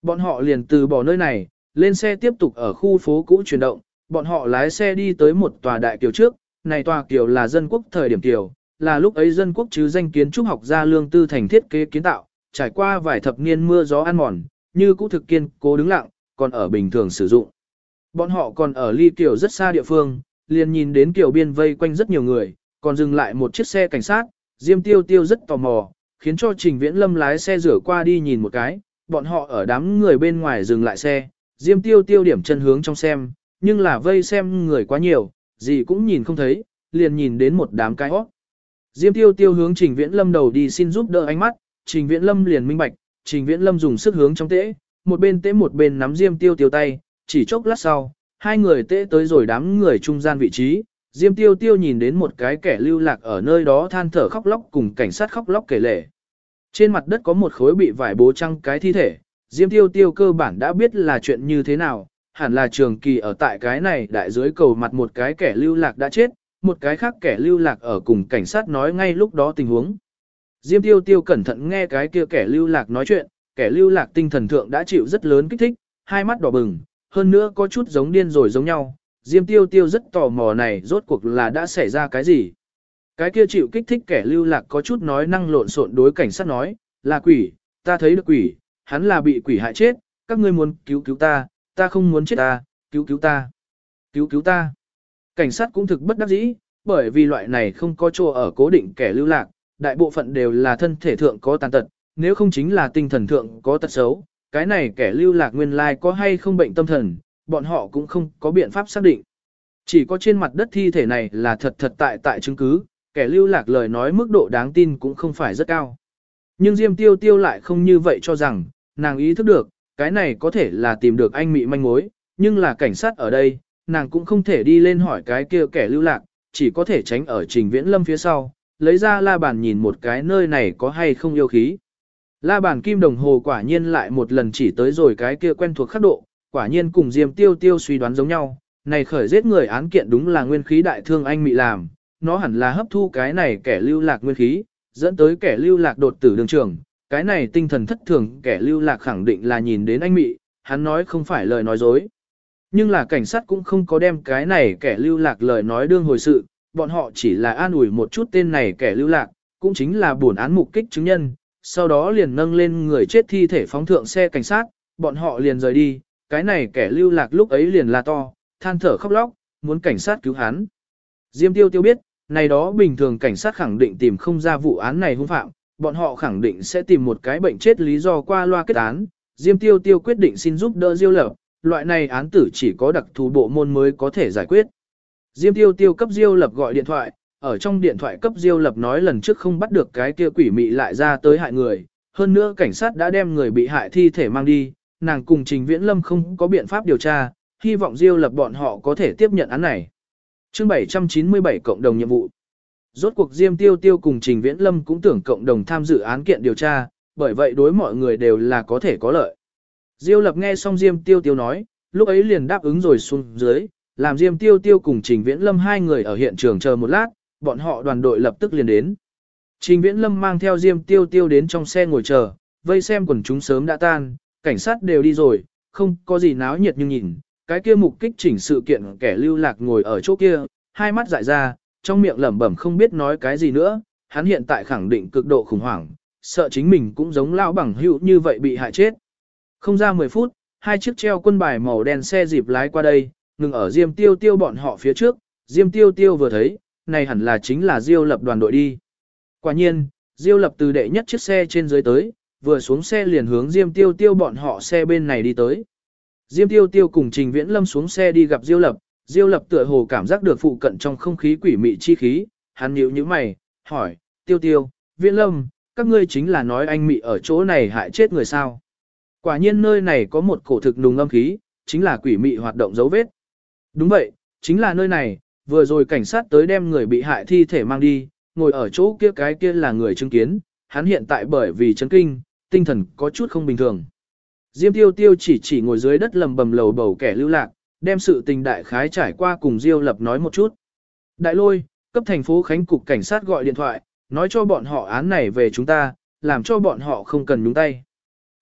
Speaker 1: Bọn họ liền từ bỏ nơi này, lên xe tiếp tục ở khu phố cũ chuyển động, bọn họ lái xe đi tới một tòa đại kiều trước, này tòa kiều là dân quốc thời điểm kiều, là lúc ấy dân quốc chứ danh kiến trúc học gia Lương Tư Thành thiết kế kiến tạo, trải qua vài thập niên mưa gió ăn mòn, như cũ thực kiên cố đứng lặng, còn ở bình thường sử dụng. Bọn họ còn ở ly kiều rất xa địa phương, liền nhìn đến kiều biên vây quanh rất nhiều người, còn dừng lại một chiếc xe cảnh sát, Diêm Tiêu Tiêu rất tò mò, khiến cho Trình Viễn Lâm lái xe rửa qua đi nhìn một cái, bọn họ ở đám người bên ngoài dừng lại xe, Diêm Tiêu Tiêu điểm chân hướng trong xem, nhưng là vây xem người quá nhiều, gì cũng nhìn không thấy, liền nhìn đến một đám cái hót. Diêm Tiêu Tiêu hướng Trình Viễn Lâm đầu đi xin giúp đỡ ánh mắt, Trình Viễn Lâm liền minh bạch, Trình Viễn Lâm dùng sức hướng trong tễ, một bên nắm Diêm Tiêu Tiêu tay, chỉ chốc lát sau, hai người tễ tới rồi đám người trung gian vị trí, Diêm Tiêu Tiêu nhìn đến một cái kẻ lưu lạc ở nơi đó than thở khóc lóc cùng cảnh sát khóc lóc kể lể. Trên mặt đất có một khối bị vải bố trăng cái thi thể, Diêm Tiêu Tiêu cơ bản đã biết là chuyện như thế nào, hẳn là trường kỳ ở tại cái này đại dưới cầu mặt một cái kẻ lưu lạc đã chết, một cái khác kẻ lưu lạc ở cùng cảnh sát nói ngay lúc đó tình huống. Diêm Tiêu Tiêu cẩn thận nghe cái kia kẻ lưu lạc nói chuyện, kẻ lưu lạc tinh thần thượng đã chịu rất lớn kích thích, hai mắt đỏ bừng, hơn nữa có chút giống điên rồi giống nhau. Diêm Tiêu Tiêu rất tò mò này rốt cuộc là đã xảy ra cái gì. Cái kia chịu kích thích kẻ lưu lạc có chút nói năng lộn xộn đối cảnh sát nói, là quỷ, ta thấy được quỷ, hắn là bị quỷ hại chết, các ngươi muốn cứu cứu ta, ta không muốn chết ta, cứu cứu ta, cứu cứu ta. Cảnh sát cũng thực bất đắc dĩ, bởi vì loại này không có chỗ ở cố định kẻ lưu lạc, đại bộ phận đều là thân thể thượng có tàn tật, nếu không chính là tinh thần thượng có tật xấu, cái này kẻ lưu lạc nguyên lai có hay không bệnh tâm thần, bọn họ cũng không có biện pháp xác định. Chỉ có trên mặt đất thi thể này là thật tại chứng cứ, kẻ lưu lạc lời nói mức độ đáng tin cũng không phải rất cao. Nhưng Diêm Tiêu Tiêu lại không như vậy cho rằng, nàng ý thức được, cái này có thể là tìm được anh mị manh mối, nhưng là cảnh sát ở đây, nàng cũng không thể đi lên hỏi cái kia kẻ lưu lạc, chỉ có thể tránh ở Trình Viễn Lâm phía sau, lấy ra la bàn nhìn một cái nơi này có hay không yêu khí. La bàn kim đồng hồ quả nhiên lại một lần chỉ tới rồi cái kia quen thuộc khắc độ, quả nhiên cùng Diêm Tiêu Tiêu suy đoán giống nhau, này khởi giết người án kiện đúng là nguyên khí đại thương anh mị làm, nó hẳn là hấp thu cái này kẻ lưu lạc nguyên khí, dẫn tới kẻ lưu lạc đột tử đường trường, cái này tinh thần thất thường kẻ lưu lạc khẳng định là nhìn đến anh mị, hắn nói không phải lời nói dối. Nhưng là cảnh sát cũng không có đem cái này kẻ lưu lạc lời nói đương hồi sự, bọn họ chỉ là an ủi một chút tên này kẻ lưu lạc, cũng chính là buồn án mục kích chứng nhân, sau đó liền nâng lên người chết thi thể phóng thượng xe cảnh sát, bọn họ liền rời đi, cái này kẻ lưu lạc lúc ấy liền la to, than thở khóc lóc, muốn cảnh sát cứu hắn. Diêm Tiêu Tiêu biết, này đó bình thường cảnh sát khẳng định tìm không ra vụ án này hung phạm, bọn họ khẳng định sẽ tìm một cái bệnh chết lý do qua loa kết án. Diêm Tiêu Tiêu quyết định xin giúp đỡ Diêu Lập, loại này án tử chỉ có đặc thù bộ môn mới có thể giải quyết. Diêm Tiêu Tiêu cấp Diêu Lập gọi điện thoại, ở trong điện thoại cấp Diêu Lập nói lần trước không bắt được cái kia quỷ mị lại ra tới hại người, hơn nữa cảnh sát đã đem người bị hại thi thể mang đi, nàng cùng Trình Viễn Lâm không có biện pháp điều tra, hy vọng Diêu Lập bọn họ có thể tiếp nhận án này. Chương 797 cộng đồng nhiệm vụ. Rốt cuộc Diêm Tiêu Tiêu cùng Trình Viễn Lâm cũng tưởng cộng đồng tham dự án kiện điều tra, bởi vậy đối mọi người đều là có thể có lợi. Diêu Lập nghe xong Diêm Tiêu Tiêu nói, lúc ấy liền đáp ứng rồi xuống dưới, làm Diêm Tiêu Tiêu cùng Trình Viễn Lâm hai người ở hiện trường chờ một lát, bọn họ đoàn đội lập tức liền đến. Trình Viễn Lâm mang theo Diêm Tiêu Tiêu đến trong xe ngồi chờ, vây xem quần chúng sớm đã tan, cảnh sát đều đi rồi, không có gì náo nhiệt nhưng nhìn, cái kia mục kích chỉnh sự kiện kẻ lưu lạc ngồi ở chỗ kia, hai mắt dại ra, trong miệng lẩm bẩm không biết nói cái gì nữa, hắn hiện tại khẳng định cực độ khủng hoảng, sợ chính mình cũng giống lão bằng hữu như vậy bị hại chết. Không ra 10 phút, hai chiếc treo quân bài màu đen xe dịp lái qua đây, ngừng ở Diêm Tiêu Tiêu bọn họ phía trước, Diêm Tiêu Tiêu vừa thấy, này hẳn là chính là Diêu Lập đoàn đội đi. Quả nhiên, Diêu Lập từ đệ nhất chiếc xe trên dưới tới, vừa xuống xe liền hướng Diêm Tiêu Tiêu bọn họ xe bên này đi tới. Diêm Tiêu Tiêu cùng Trình Viễn Lâm xuống xe đi gặp Diêu Lập, Diêu Lập tựa hồ cảm giác được phụ cận trong không khí quỷ mị chi khí, hắn nhíu nhíu mày, hỏi, Tiêu Tiêu, Viễn Lâm, các ngươi chính là nói anh mị ở chỗ này hại chết người sao? Quả nhiên nơi này có một cổ thực nùng âm khí, chính là quỷ mị hoạt động dấu vết. Đúng vậy, chính là nơi này, vừa rồi cảnh sát tới đem người bị hại thi thể mang đi, ngồi ở chỗ kia cái kia là người chứng kiến, hắn hiện tại bởi vì chấn kinh, tinh thần có chút không bình thường. Diêm Tiêu Tiêu chỉ ngồi dưới đất lầm bầm lầu bầu kẻ lưu lạc, đem sự tình đại khái trải qua cùng Diêu Lập nói một chút. Đại Lôi, cấp thành phố Khánh cục cảnh sát gọi điện thoại, nói cho bọn họ án này về chúng ta, làm cho bọn họ không cần nhúng tay.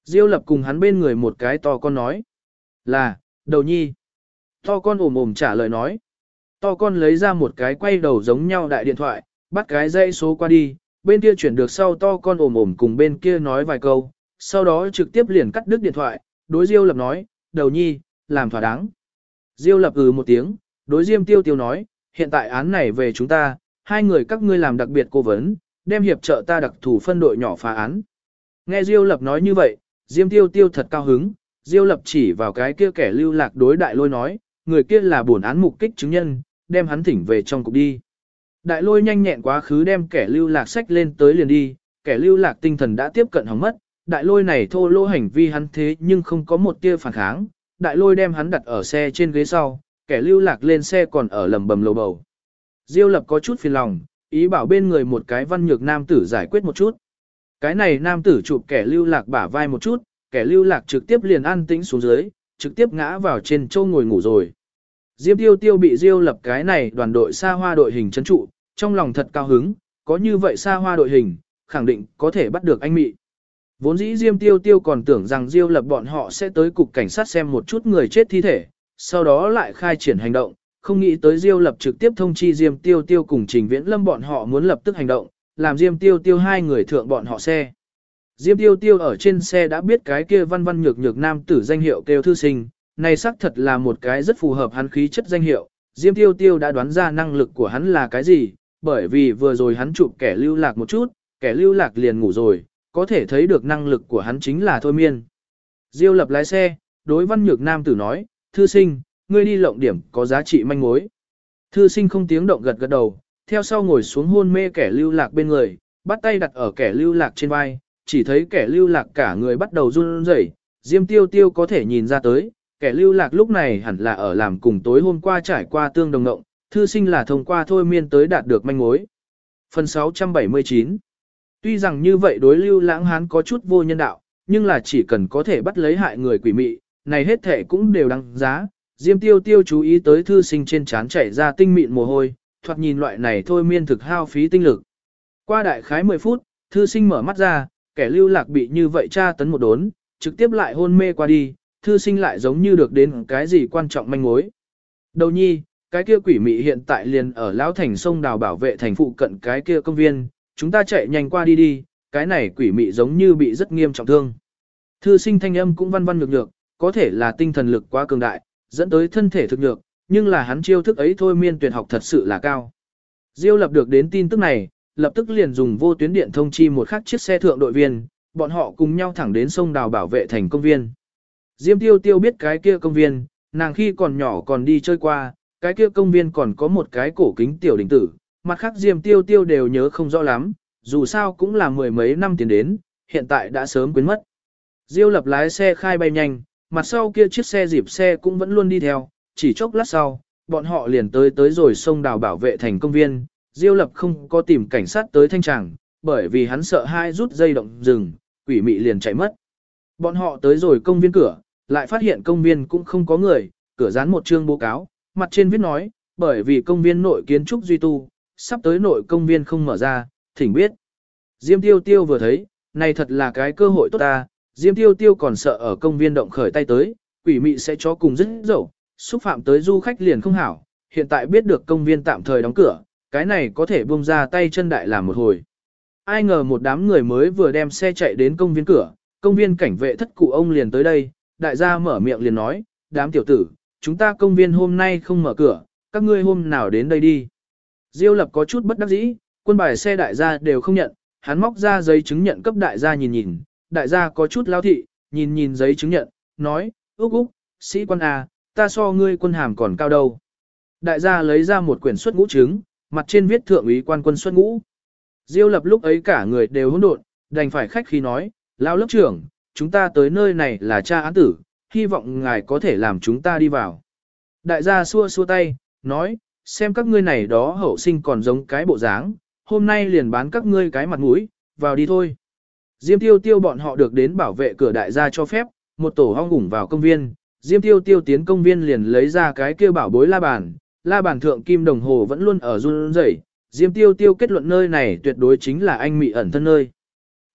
Speaker 1: Diêu Lập cùng hắn bên người một cái to con nói. Là, đầu nhi. To con ồm ồm trả lời nói. To con lấy ra một cái quay đầu giống nhau đại điện thoại, bắt cái dây số qua đi, bên kia chuyển được sau to con ồm ồm cùng bên kia nói vài câu, sau đó trực tiếp liền cắt đứt điện thoại, đối Diêu Lập nói, đầu nhi, làm thỏa đáng. Diêu Lập một tiếng, đối Diêm Tiêu Tiêu nói, hiện tại án này về chúng ta, hai người các ngươi làm đặc biệt cố vấn, đem hiệp trợ ta đặc thủ phân đội nhỏ phá án. Nghe Diêu Lập nói như vậy, Diêm Tiêu Tiêu thật cao hứng, Diêu Lập chỉ vào cái kia kẻ lưu lạc đối Đại Lôi nói, người kia là bổn án mục kích chứng nhân, đem hắn thỉnh về trong cục đi. Đại Lôi nhanh nhẹn quá khứ đem kẻ lưu lạc sách lên tới liền đi, kẻ lưu lạc tinh thần đã tiếp cận hỏng mất, Đại Lôi này thô lỗ hành vi hắn thế nhưng không có một tia phản kháng, Đại Lôi đem hắn đặt ở xe trên ghế sau, kẻ lưu lạc lên xe còn ở lầm bầm lầu bầu. Diêu Lập có chút phiền lòng, ý bảo bên người một cái văn nhược nam tử giải quyết một chút. Cái này nam tử chụp kẻ lưu lạc bả vai một chút, kẻ lưu lạc trực tiếp liền an tĩnh xuống dưới, trực tiếp ngã vào trên châu ngồi ngủ rồi. Diêm Tiêu Tiêu bị Diêu Lập cái này đoàn đội xa hoa đội hình trấn trụ, trong lòng thật cao hứng, có như vậy xa hoa đội hình, khẳng định có thể bắt được anh Mị. Vốn dĩ Diêm Tiêu Tiêu còn tưởng rằng Diêu Lập bọn họ sẽ tới cục cảnh sát xem một chút người chết thi thể, sau đó lại khai triển hành động, không nghĩ tới Diêu Lập trực tiếp thông chi Diêm Tiêu Tiêu cùng Trình Viễn Lâm bọn họ muốn lập tức hành động, làm Diêm Tiêu Tiêu hai người thượng bọn họ xe. Diêm Tiêu Tiêu ở trên xe đã biết cái kia văn văn nhược nhược nam tử danh hiệu kêu thư sinh, này xác thật là một cái rất phù hợp hắn khí chất danh hiệu. Diêm Tiêu Tiêu đã đoán ra năng lực của hắn là cái gì, bởi vì vừa rồi hắn chụp kẻ lưu lạc một chút, kẻ lưu lạc liền ngủ rồi, có thể thấy được năng lực của hắn chính là thôi miên. Diêu Lập lái xe, đối văn nhược nam tử nói, thư sinh, ngươi đi lộng điểm có giá trị manh mối. Thư sinh không tiếng động gật gật đầu, theo sau ngồi xuống hôn mê kẻ lưu lạc bên người, bắt tay đặt ở kẻ lưu lạc trên vai, chỉ thấy kẻ lưu lạc cả người bắt đầu run rẩy. Diêm Tiêu Tiêu có thể nhìn ra tới, kẻ lưu lạc lúc này hẳn là ở làm cùng tối hôm qua trải qua tương đồng ngộng, thư sinh là thông qua thôi miên tới đạt được manh mối. Phần 679. Tuy rằng như vậy đối Lưu Lãng Hán có chút vô nhân đạo, nhưng là chỉ cần có thể bắt lấy hại người quỷ mị, này hết thể cũng đều đáng giá. Diêm Tiêu Tiêu chú ý tới thư sinh trên trán chảy ra tinh mịn mồ hôi, thoạt nhìn loại này thôi miên thực hao phí tinh lực. Qua đại khái 10 phút, thư sinh mở mắt ra, kẻ lưu lạc bị như vậy tra tấn một đốn, trực tiếp lại hôn mê qua đi, thư sinh lại giống như được đến cái gì quan trọng manh mối. Đầu nhi, cái kia quỷ mị hiện tại liền ở Lão Thành sông đào bảo vệ thành phụ cận cái kia công viên, chúng ta chạy nhanh qua đi đi, cái này quỷ mị giống như bị rất nghiêm trọng thương. Thư sinh thanh âm cũng văn văn nhược nhược, có thể là tinh thần lực quá cường đại, dẫn tới thân thể thực nhược, nhưng là hắn chiêu thức ấy thôi miên tuyệt học thật sự là cao. Diêu Lập được đến tin tức này, lập tức liền dùng vô tuyến điện thông chi một khắc chiếc xe thượng đội viên, bọn họ cùng nhau thẳng đến sông đào bảo vệ thành công viên. Diêm Tiêu Tiêu biết cái kia công viên, nàng khi còn nhỏ còn đi chơi qua, cái kia công viên còn có một cái cổ kính tiểu đình tử, mặt khác Diêm Tiêu Tiêu đều nhớ không rõ lắm, dù sao cũng là mười mấy năm tiền đến, hiện tại đã sớm quên mất. Diêu Lập lái xe khai bay nhanh, mặt sau kia chiếc xe dịp xe cũng vẫn luôn đi theo, chỉ chốc lát sau, bọn họ liền tới rồi sông đào bảo vệ thành công viên. Diêu Lập không có tìm cảnh sát tới thanh tràng, bởi vì hắn sợ hai rút dây động rừng, quỷ mị liền chạy mất. Bọn họ tới rồi công viên cửa, lại phát hiện công viên cũng không có người, cửa dán một chương bố cáo, mặt trên viết nói, bởi vì công viên nội kiến trúc duy tu, sắp tới nội công viên không mở ra, thỉnh biết. Diêm Tiêu Tiêu vừa thấy, này thật là cái cơ hội tốt ta, Diêm Tiêu Tiêu còn sợ ở công viên động khởi tay tới, quỷ mị sẽ cho cùng rất dẫu, xúc phạm tới du khách liền không hảo, hiện tại biết được công viên tạm thời đóng cửa, cái này có thể buông ra tay chân đại làm một hồi. Ai ngờ một đám người mới vừa đem xe chạy đến công viên cửa, công viên cảnh vệ thất cụ ông liền tới đây, đại gia mở miệng liền nói, đám tiểu tử, chúng ta công viên hôm nay không mở cửa, các ngươi hôm nào đến đây đi. Diêu Lập có chút bất đắc dĩ, quân bài xe đại gia đều không nhận, hắn móc ra giấy chứng nhận cấp đại gia nhìn nhìn, đại gia có chút lao thị, nhìn nhìn giấy chứng nhận, nói, úc úc, sĩ quan à, ta so ngươi quân hàm còn cao đâu. Đại gia lấy ra một quyển xuất ngũ chứng, mặt trên viết thượng úy quan quân xuất ngũ. Diêu Lập lúc ấy cả người đều hỗn độn, đành phải khách khí nói, lão lớp trưởng, chúng ta tới nơi này là tra án tử, hy vọng ngài có thể làm chúng ta đi vào. Đại gia xua xua tay, nói, xem các ngươi này đó hậu sinh còn giống cái bộ dáng, hôm nay liền bán các ngươi cái mặt mũi, vào đi thôi. Diêm Tiêu Tiêu bọn họ được đến bảo vệ cửa đại gia cho phép, một tổ ong ủng vào công viên, Diêm Tiêu Tiêu tiến công viên liền lấy ra cái kia bảo bối la bàn thượng kim đồng hồ vẫn luôn ở run rẩy. Diêm Tiêu Tiêu kết luận nơi này tuyệt đối chính là anh mị ẩn thân nơi.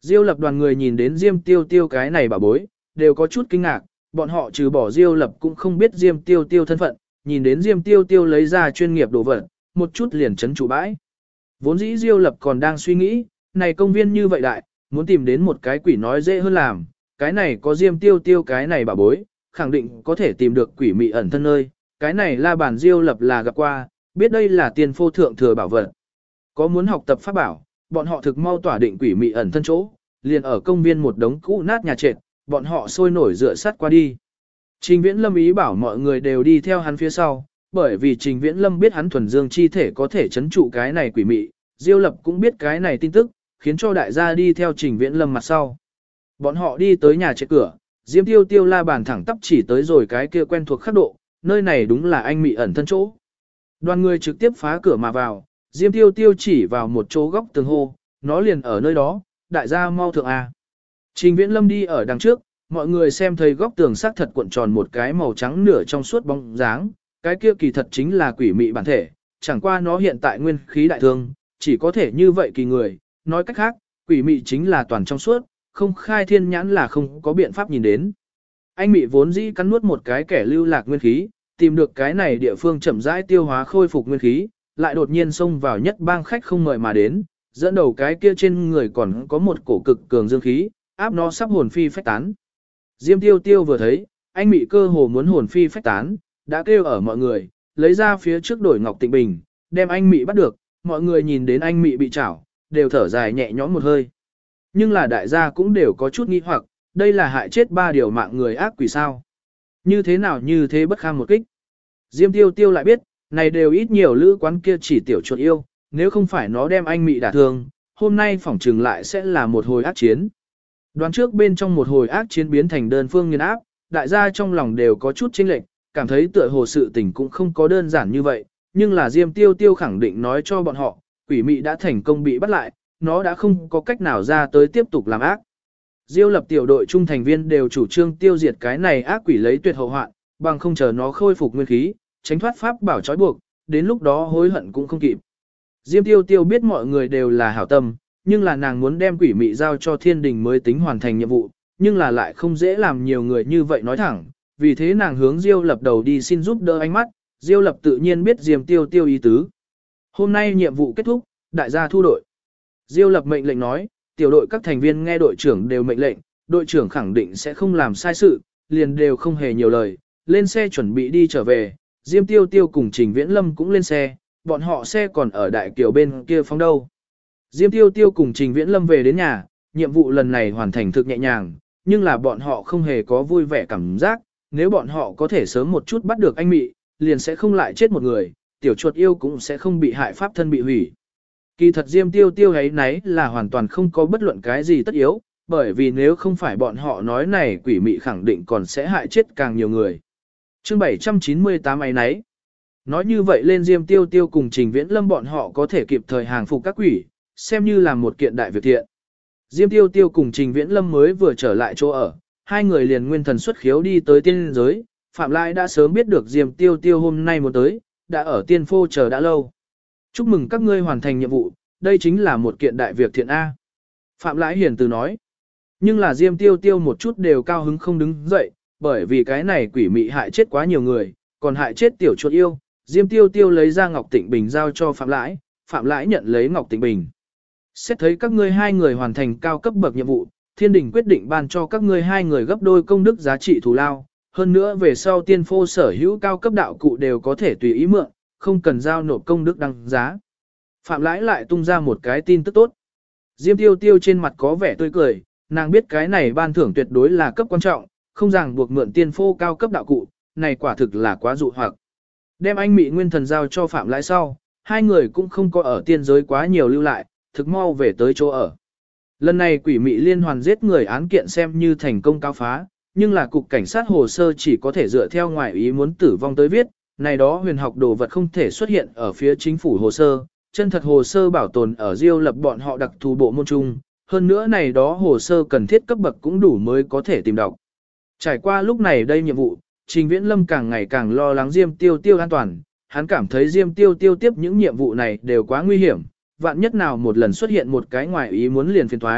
Speaker 1: Diêu Lập đoàn người nhìn đến Diêm Tiêu Tiêu cái này bà bối, đều có chút kinh ngạc, bọn họ trừ bỏ Diêu Lập cũng không biết Diêm Tiêu Tiêu thân phận, nhìn đến Diêm Tiêu Tiêu lấy ra chuyên nghiệp đồ vật, một chút liền chấn trụ bãi. Vốn dĩ Diêu Lập còn đang suy nghĩ, này công viên như vậy đại, muốn tìm đến một cái quỷ nói dễ hơn làm, cái này có Diêm Tiêu Tiêu cái này bà bối, khẳng định có thể tìm được quỷ mị ẩn thân nơi, cái này la bàn Diêu Lập là gặp qua, biết đây là tiền phô thượng thừa bảo vật. Có muốn học tập pháp bảo, bọn họ thực mau tỏa định quỷ mị ẩn thân chỗ, liền ở công viên một đống cũ nát nhà trệt, bọn họ sôi nổi dựa sát qua đi. Trình Viễn Lâm ý bảo mọi người đều đi theo hắn phía sau, bởi vì Trình Viễn Lâm biết hắn thuần dương chi thể có thể chấn trụ cái này quỷ mị, Diêu Lập cũng biết cái này tin tức, khiến cho đại gia đi theo Trình Viễn Lâm mặt sau. Bọn họ đi tới nhà trệt cửa, Diêm Tiêu Tiêu la bàn thẳng tắp chỉ tới rồi cái kia quen thuộc khắc độ, nơi này đúng là anh mị ẩn thân chỗ. Đoàn người trực tiếp phá cửa mà vào, Diêm Tiêu Tiêu chỉ vào một chỗ góc tường hô, nó liền ở nơi đó, đại gia mau thượng A. Trình Viễn Lâm đi ở đằng trước, mọi người xem thấy góc tường sắc thật cuộn tròn một cái màu trắng nửa trong suốt bóng dáng, cái kia kỳ thật chính là quỷ mị bản thể, chẳng qua nó hiện tại nguyên khí đại thương, chỉ có thể như vậy kỳ người, nói cách khác, quỷ mị chính là toàn trong suốt, không khai thiên nhãn là không có biện pháp nhìn đến. Anh mị vốn dĩ cắn nuốt một cái kẻ lưu lạc nguyên khí, tìm được cái này địa phương chậm rãi tiêu hóa khôi phục nguyên khí, lại đột nhiên xông vào nhất bang khách không mời mà đến, dẫn đầu cái kia trên người còn có một cổ cực cường dương khí, áp nó sắp hồn phi phách tán. Diêm Tiêu Tiêu vừa thấy, anh mị cơ hồ muốn hồn phi phách tán, đã kêu ở mọi người, lấy ra phía trước đổi ngọc tịnh bình, đem anh mị bắt được, mọi người nhìn đến anh mị bị chảo, đều thở dài nhẹ nhõm một hơi. Nhưng là đại gia cũng đều có chút nghi hoặc, đây là hại chết 3 điều mạng người ác quỷ sao. Như thế nào như thế bất kham một kích. Diêm Tiêu Tiêu lại biết, này đều ít nhiều lữ quán kia chỉ tiểu chuột yêu, nếu không phải nó đem anh mị đả thương, hôm nay phỏng trừng lại sẽ là một hồi ác chiến. Đoán trước bên trong một hồi ác chiến biến thành đơn phương nghiền áp, đại gia trong lòng đều có chút chênh lệch, cảm thấy tựa hồ sự tình cũng không có đơn giản như vậy, nhưng là Diêm Tiêu Tiêu khẳng định nói cho bọn họ, quỷ mị đã thành công bị bắt lại, nó đã không có cách nào ra tới tiếp tục làm ác. Diêu Lập tiểu đội trung thành viên đều chủ trương tiêu diệt cái này ác quỷ lấy tuyệt hậu hoạn, bằng không chờ nó khôi phục nguyên khí, tránh thoát pháp bảo trói buộc, đến lúc đó hối hận cũng không kịp. Diêm Tiêu Tiêu biết mọi người đều là hảo tâm, nhưng là nàng muốn đem quỷ mị giao cho thiên đình mới tính hoàn thành nhiệm vụ, nhưng là lại không dễ làm nhiều người như vậy nói thẳng, vì thế nàng hướng Diêu Lập đầu đi xin giúp đỡ ánh mắt, Diêu Lập tự nhiên biết Diêm Tiêu Tiêu ý tứ. Hôm nay nhiệm vụ kết thúc, đại gia thu đội. Diêu Lập mệnh lệnh nói, tiểu đội các thành viên nghe đội trưởng đều mệnh lệnh, đội trưởng khẳng định sẽ không làm sai sự, liền đều không hề nhiều lời, lên xe chuẩn bị đi trở về, Diêm Tiêu Tiêu cùng Trình Viễn Lâm cũng lên xe, bọn họ xe còn ở đại kiều bên kia phóng đâu. Diêm Tiêu Tiêu cùng Trình Viễn Lâm về đến nhà, nhiệm vụ lần này hoàn thành thực nhẹ nhàng, nhưng là bọn họ không hề có vui vẻ cảm giác, nếu bọn họ có thể sớm một chút bắt được anh mị, liền sẽ không lại chết một người, tiểu chuột yêu cũng sẽ không bị hại pháp thân bị hủy. Kỳ thật Diêm Tiêu Tiêu ấy nấy là hoàn toàn không có bất luận cái gì tất yếu, bởi vì nếu không phải bọn họ nói này quỷ mị khẳng định còn sẽ hại chết càng nhiều người. Chương 798 ấy nấy. Nói như vậy lên Diêm Tiêu Tiêu cùng Trình Viễn Lâm bọn họ có thể kịp thời hàng phục các quỷ, xem như là một kiện đại việc thiện. Diêm Tiêu Tiêu cùng Trình Viễn Lâm mới vừa trở lại chỗ ở, hai người liền nguyên thần xuất khiếu đi tới tiên giới, Phạm Lai đã sớm biết được Diêm Tiêu Tiêu hôm nay muốn tới, đã ở tiên phô chờ đã lâu. Chúc mừng các ngươi hoàn thành nhiệm vụ, đây chính là một kiện đại việc thiện A. Phạm Lãi hiền từ nói. Nhưng là Diêm Tiêu Tiêu một chút đều cao hứng không đứng dậy, bởi vì cái này quỷ mị hại chết quá nhiều người, còn hại chết tiểu chuột yêu. Diêm Tiêu Tiêu lấy ra Ngọc Tịnh Bình giao cho Phạm Lãi, Phạm Lãi nhận lấy Ngọc Tịnh Bình. Xét thấy các ngươi hai người hoàn thành cao cấp bậc nhiệm vụ, thiên đình quyết định ban cho các ngươi hai người gấp đôi công đức giá trị thù lao. Hơn nữa về sau tiên phô sở hữu cao cấp đạo cụ đều có thể tùy ý mượn, không cần giao nộp công đức đăng giá. Phạm Lãi lại tung ra một cái tin tức tốt. Diêm Tiêu Tiêu trên mặt có vẻ tươi cười, nàng biết cái này ban thưởng tuyệt đối là cấp quan trọng, không ràng buộc mượn tiên phô cao cấp đạo cụ, này quả thực là quá dụ hoặc. Đem anh mị nguyên thần giao cho Phạm Lãi sau, hai người cũng không có ở tiên giới quá nhiều lưu lại, thực mau về tới chỗ ở. Lần này quỷ mị liên hoàn giết người án kiện xem như thành công cao phá, nhưng là cục cảnh sát hồ sơ chỉ có thể dựa theo ngoại ý muốn tử vong tới viết, này đó huyền học đồ vật không thể xuất hiện ở phía chính phủ hồ sơ, chân thật hồ sơ bảo tồn ở Diêu Lập bọn họ đặc thù bộ môn chung, hơn nữa này đó hồ sơ cần thiết cấp bậc cũng đủ mới có thể tìm đọc. Trải qua lúc này đây nhiệm vụ, Trình Viễn Lâm càng ngày càng lo lắng Diêm Tiêu Tiêu an toàn, hắn cảm thấy Diêm Tiêu Tiêu tiếp những nhiệm vụ này đều quá nguy hiểm, vạn nhất nào một lần xuất hiện một cái ngoài ý muốn liền phiền thoái,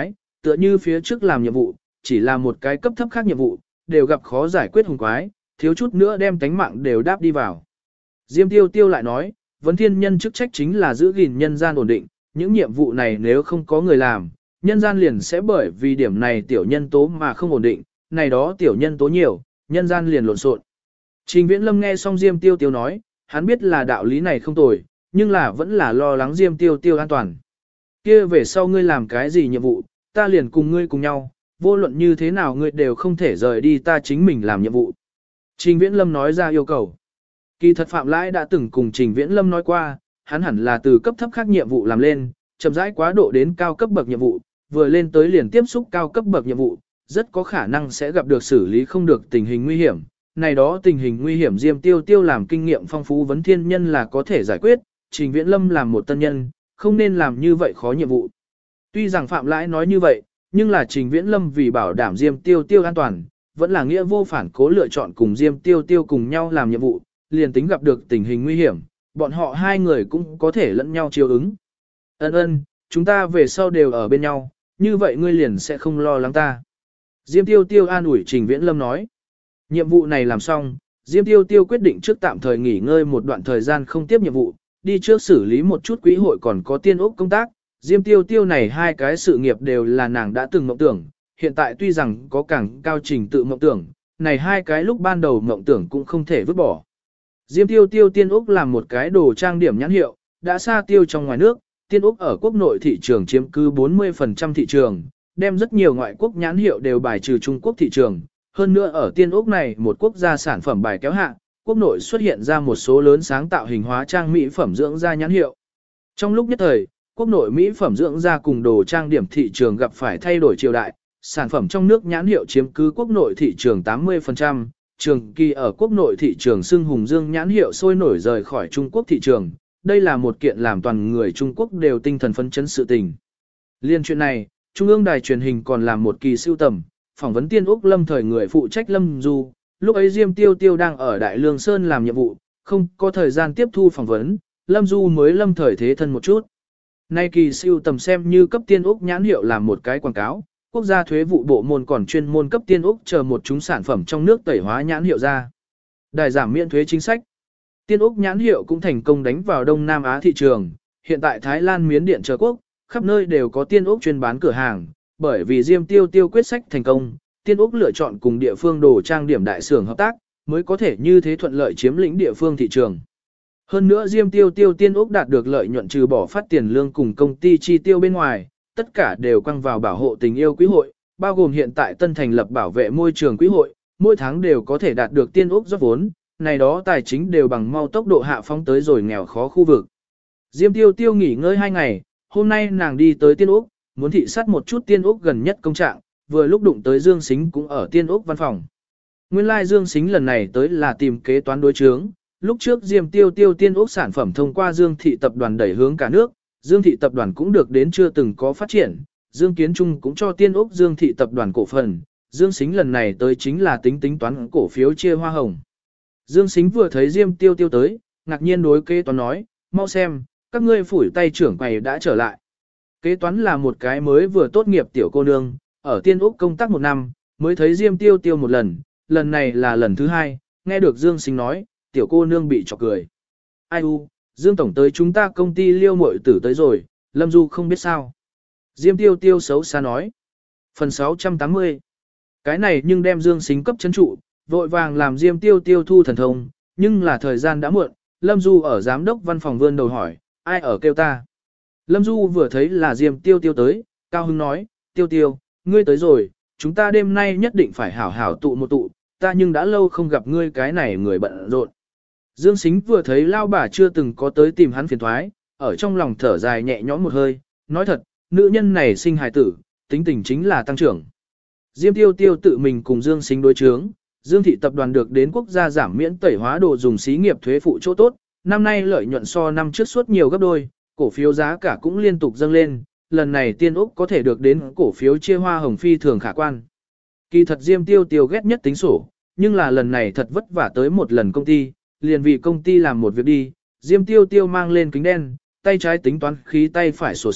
Speaker 1: tựa như phía trước làm nhiệm vụ, chỉ là một cái cấp thấp khác nhiệm vụ, đều gặp khó giải quyết hùng quái, thiếu chút nữa đem tánh mạng đều đáp đi vào. Diêm Tiêu Tiêu lại nói, vấn thiên nhân chức trách chính là giữ gìn nhân gian ổn định, những nhiệm vụ này nếu không có người làm, nhân gian liền sẽ bởi vì điểm này tiểu nhân tố mà không ổn định, này đó tiểu nhân tố nhiều, nhân gian liền lộn xộn. Trình Viễn Lâm nghe xong Diêm Tiêu Tiêu nói, hắn biết là đạo lý này không tồi, nhưng là vẫn là lo lắng Diêm Tiêu Tiêu an toàn. Kia về sau ngươi làm cái gì nhiệm vụ, ta liền cùng ngươi cùng nhau, vô luận như thế nào ngươi đều không thể rời đi ta chính mình làm nhiệm vụ. Trình Viễn Lâm nói ra yêu cầu. Kỳ thật Phạm Lãi đã từng cùng Trình Viễn Lâm nói qua, hắn hẳn là từ cấp thấp khác nhiệm vụ làm lên, chậm rãi quá độ đến cao cấp bậc nhiệm vụ, vừa lên tới liền tiếp xúc cao cấp bậc nhiệm vụ, rất có khả năng sẽ gặp được xử lý không được tình hình nguy hiểm. Này đó tình hình nguy hiểm Diêm Tiêu Tiêu làm kinh nghiệm phong phú vấn thiên nhân là có thể giải quyết, Trình Viễn Lâm làm một tân nhân, không nên làm như vậy khó nhiệm vụ. Tuy rằng Phạm Lãi nói như vậy, nhưng là Trình Viễn Lâm vì bảo đảm Diêm Tiêu Tiêu an toàn, vẫn là nghĩa vô phản cố lựa chọn cùng Diêm Tiêu Tiêu cùng nhau làm nhiệm vụ, liền tính gặp được tình hình nguy hiểm, bọn họ hai người cũng có thể lẫn nhau chiều ứng. Ân, chúng ta về sau đều ở bên nhau, như vậy ngươi liền sẽ không lo lắng ta. Diêm Tiêu Tiêu an ủi Trình Viễn Lâm nói. Nhiệm vụ này làm xong, Diêm Tiêu Tiêu quyết định trước tạm thời nghỉ ngơi một đoạn thời gian không tiếp nhiệm vụ, đi trước xử lý một chút quỹ hội còn có tiên ốc công tác. Diêm Tiêu Tiêu này hai cái sự nghiệp đều là nàng đã từng mộng tưởng, hiện tại tuy rằng có càng cao trình tự mộng tưởng, này hai cái lúc ban đầu mộng tưởng cũng không thể vứt bỏ. Diêm Tiêu Tiêu tiên ốc làm một cái đồ trang điểm nhãn hiệu, đã xa tiêu trong ngoài nước, tiên ốc ở quốc nội thị trường chiếm cứ 40% thị trường, đem rất nhiều ngoại quốc nhãn hiệu đều bài trừ Trung Quốc thị trường. Hơn nữa ở tiên ốc này một quốc gia sản phẩm bài kéo hạ, quốc nội xuất hiện ra một số lớn sáng tạo hình hóa trang mỹ phẩm dưỡng da nhãn hiệu. Trong lúc nhất thời, quốc nội mỹ phẩm dưỡng da cùng đồ trang điểm thị trường gặp phải thay đổi triều đại, sản phẩm trong nước nhãn hiệu chiếm cứ quốc nội thị trường 80%, trường kỳ ở quốc nội thị trường xưng hùng dương nhãn hiệu sôi nổi rời khỏi Trung Quốc thị trường, đây là một kiện làm toàn người Trung Quốc đều tinh thần phấn chấn sự tình. Liên chuyện này, Trung ương đài truyền hình còn làm một kỳ sưu tầm, phỏng vấn Tiên Úc Lâm thời người phụ trách Lâm Du, lúc ấy Diêm Tiêu Tiêu đang ở Đại Lương Sơn làm nhiệm vụ, không có thời gian tiếp thu phỏng vấn, Lâm Du mới lâm thời thế thân một chút. Nay kỳ sưu tầm xem như cấp Tiên Úc nhãn hiệu làm một cái quảng cáo, quốc gia thuế vụ bộ môn còn chuyên môn cấp Tiên Úc chờ một chúng sản phẩm trong nước tẩy hóa nhãn hiệu ra. Đài giảm miễn thuế chính sách. Tiên Úc nhãn hiệu cũng thành công đánh vào Đông Nam Á thị trường, hiện tại Thái Lan Miến Điện chờ quốc, khắp nơi đều có Tiên Úc chuyên bán cửa hàng, bởi vì Diêm Tiêu Tiêu quyết sách thành công, Tiên Úc lựa chọn cùng địa phương đồ trang điểm đại xưởng hợp tác, mới có thể như thế thuận lợi chiếm lĩnh địa phương thị trường. Hơn nữa Diêm Tiêu Tiêu Tiên Úc đạt được lợi nhuận trừ bỏ phát tiền lương cùng công ty chi tiêu bên ngoài, tất cả đều quăng vào bảo hộ tình yêu quý hội, bao gồm hiện tại tân thành lập bảo vệ môi trường quý hội, mỗi tháng đều có thể đạt được Tiên Úc rót vốn, này đó tài chính đều bằng mau tốc độ hạ phóng tới rồi nghèo khó khu vực. Diêm Tiêu Tiêu nghỉ ngơi 2 ngày, hôm nay nàng đi tới Tiên Úc, muốn thị sát một chút Tiên Úc gần nhất công trạng, vừa lúc đụng tới Dương Sính cũng ở Tiên Úc văn phòng. Nguyên lai Dương Sính lần này tới là tìm kế toán đối chướng, lúc trước Diêm Tiêu Tiêu Tiên Úc sản phẩm thông qua Dương Thị tập đoàn đẩy hướng cả nước, Dương Thị tập đoàn cũng được đến chưa từng có phát triển, Dương Kiến Trung cũng cho Tiên Úc Dương Thị tập đoàn cổ phần, Dương Sính lần này tới chính là tính toán cổ phiếu chia hoa hồng. Dương Sính vừa thấy Diêm Tiêu Tiêu tới, ngạc nhiên đối kế toán nói, mau xem, các ngươi phủi tay trưởng quầy đã trở lại. Kế toán là một cái mới vừa tốt nghiệp tiểu cô nương, ở Tiên Úc công tác 1 năm, mới thấy Diêm Tiêu Tiêu một lần, lần này là lần thứ 2, nghe được Dương Sính nói, tiểu cô nương bị chọc cười. Ai u, Dương Tổng tới chúng ta công ty Liêu Mội Tử tới rồi, Lâm Du không biết sao. Diêm Tiêu Tiêu xấu xa nói. Phần 680. Cái này nhưng đem Dương Sính cấp chấn trụ, vội vàng làm Diêm Tiêu Tiêu thu thần thông, nhưng là thời gian đã muộn, Lâm Du ở giám đốc văn phòng vươn đầu hỏi, ai ở kêu ta. Lâm Du vừa thấy là Diêm Tiêu Tiêu tới, cao hứng nói, Tiêu Tiêu, ngươi tới rồi, chúng ta đêm nay nhất định phải hảo hảo tụ một tụ, ta nhưng đã lâu không gặp ngươi cái này người bận rộn. Dương Sính vừa thấy lao bà chưa từng có tới tìm hắn phiền thoái, ở trong lòng thở dài nhẹ nhõm một hơi, nói thật, nữ nhân này sinh hài tử, tính tình chính là tăng trưởng. Diêm Tiêu Tiêu tự mình cùng Dương Sính đối chướng, Dương Thị tập đoàn được đến quốc gia giảm miễn tẩy hóa đồ dùng xí nghiệp thuế phụ chỗ tốt, năm nay lợi nhuận so năm trước suốt nhiều gấp đôi, cổ phiếu giá cả cũng liên tục dâng lên, lần này Tiên Úc có thể được đến cổ phiếu chia hoa hồng phi thường khả quan. Kỳ thật Diêm Tiêu Tiêu ghét nhất tính sổ, nhưng là lần này thật vất vả tới một lần công ty, liền vì công ty làm một việc đi, Diêm Tiêu Tiêu mang lên kính đen, tay trái tính toán khí tay phải sổ sách,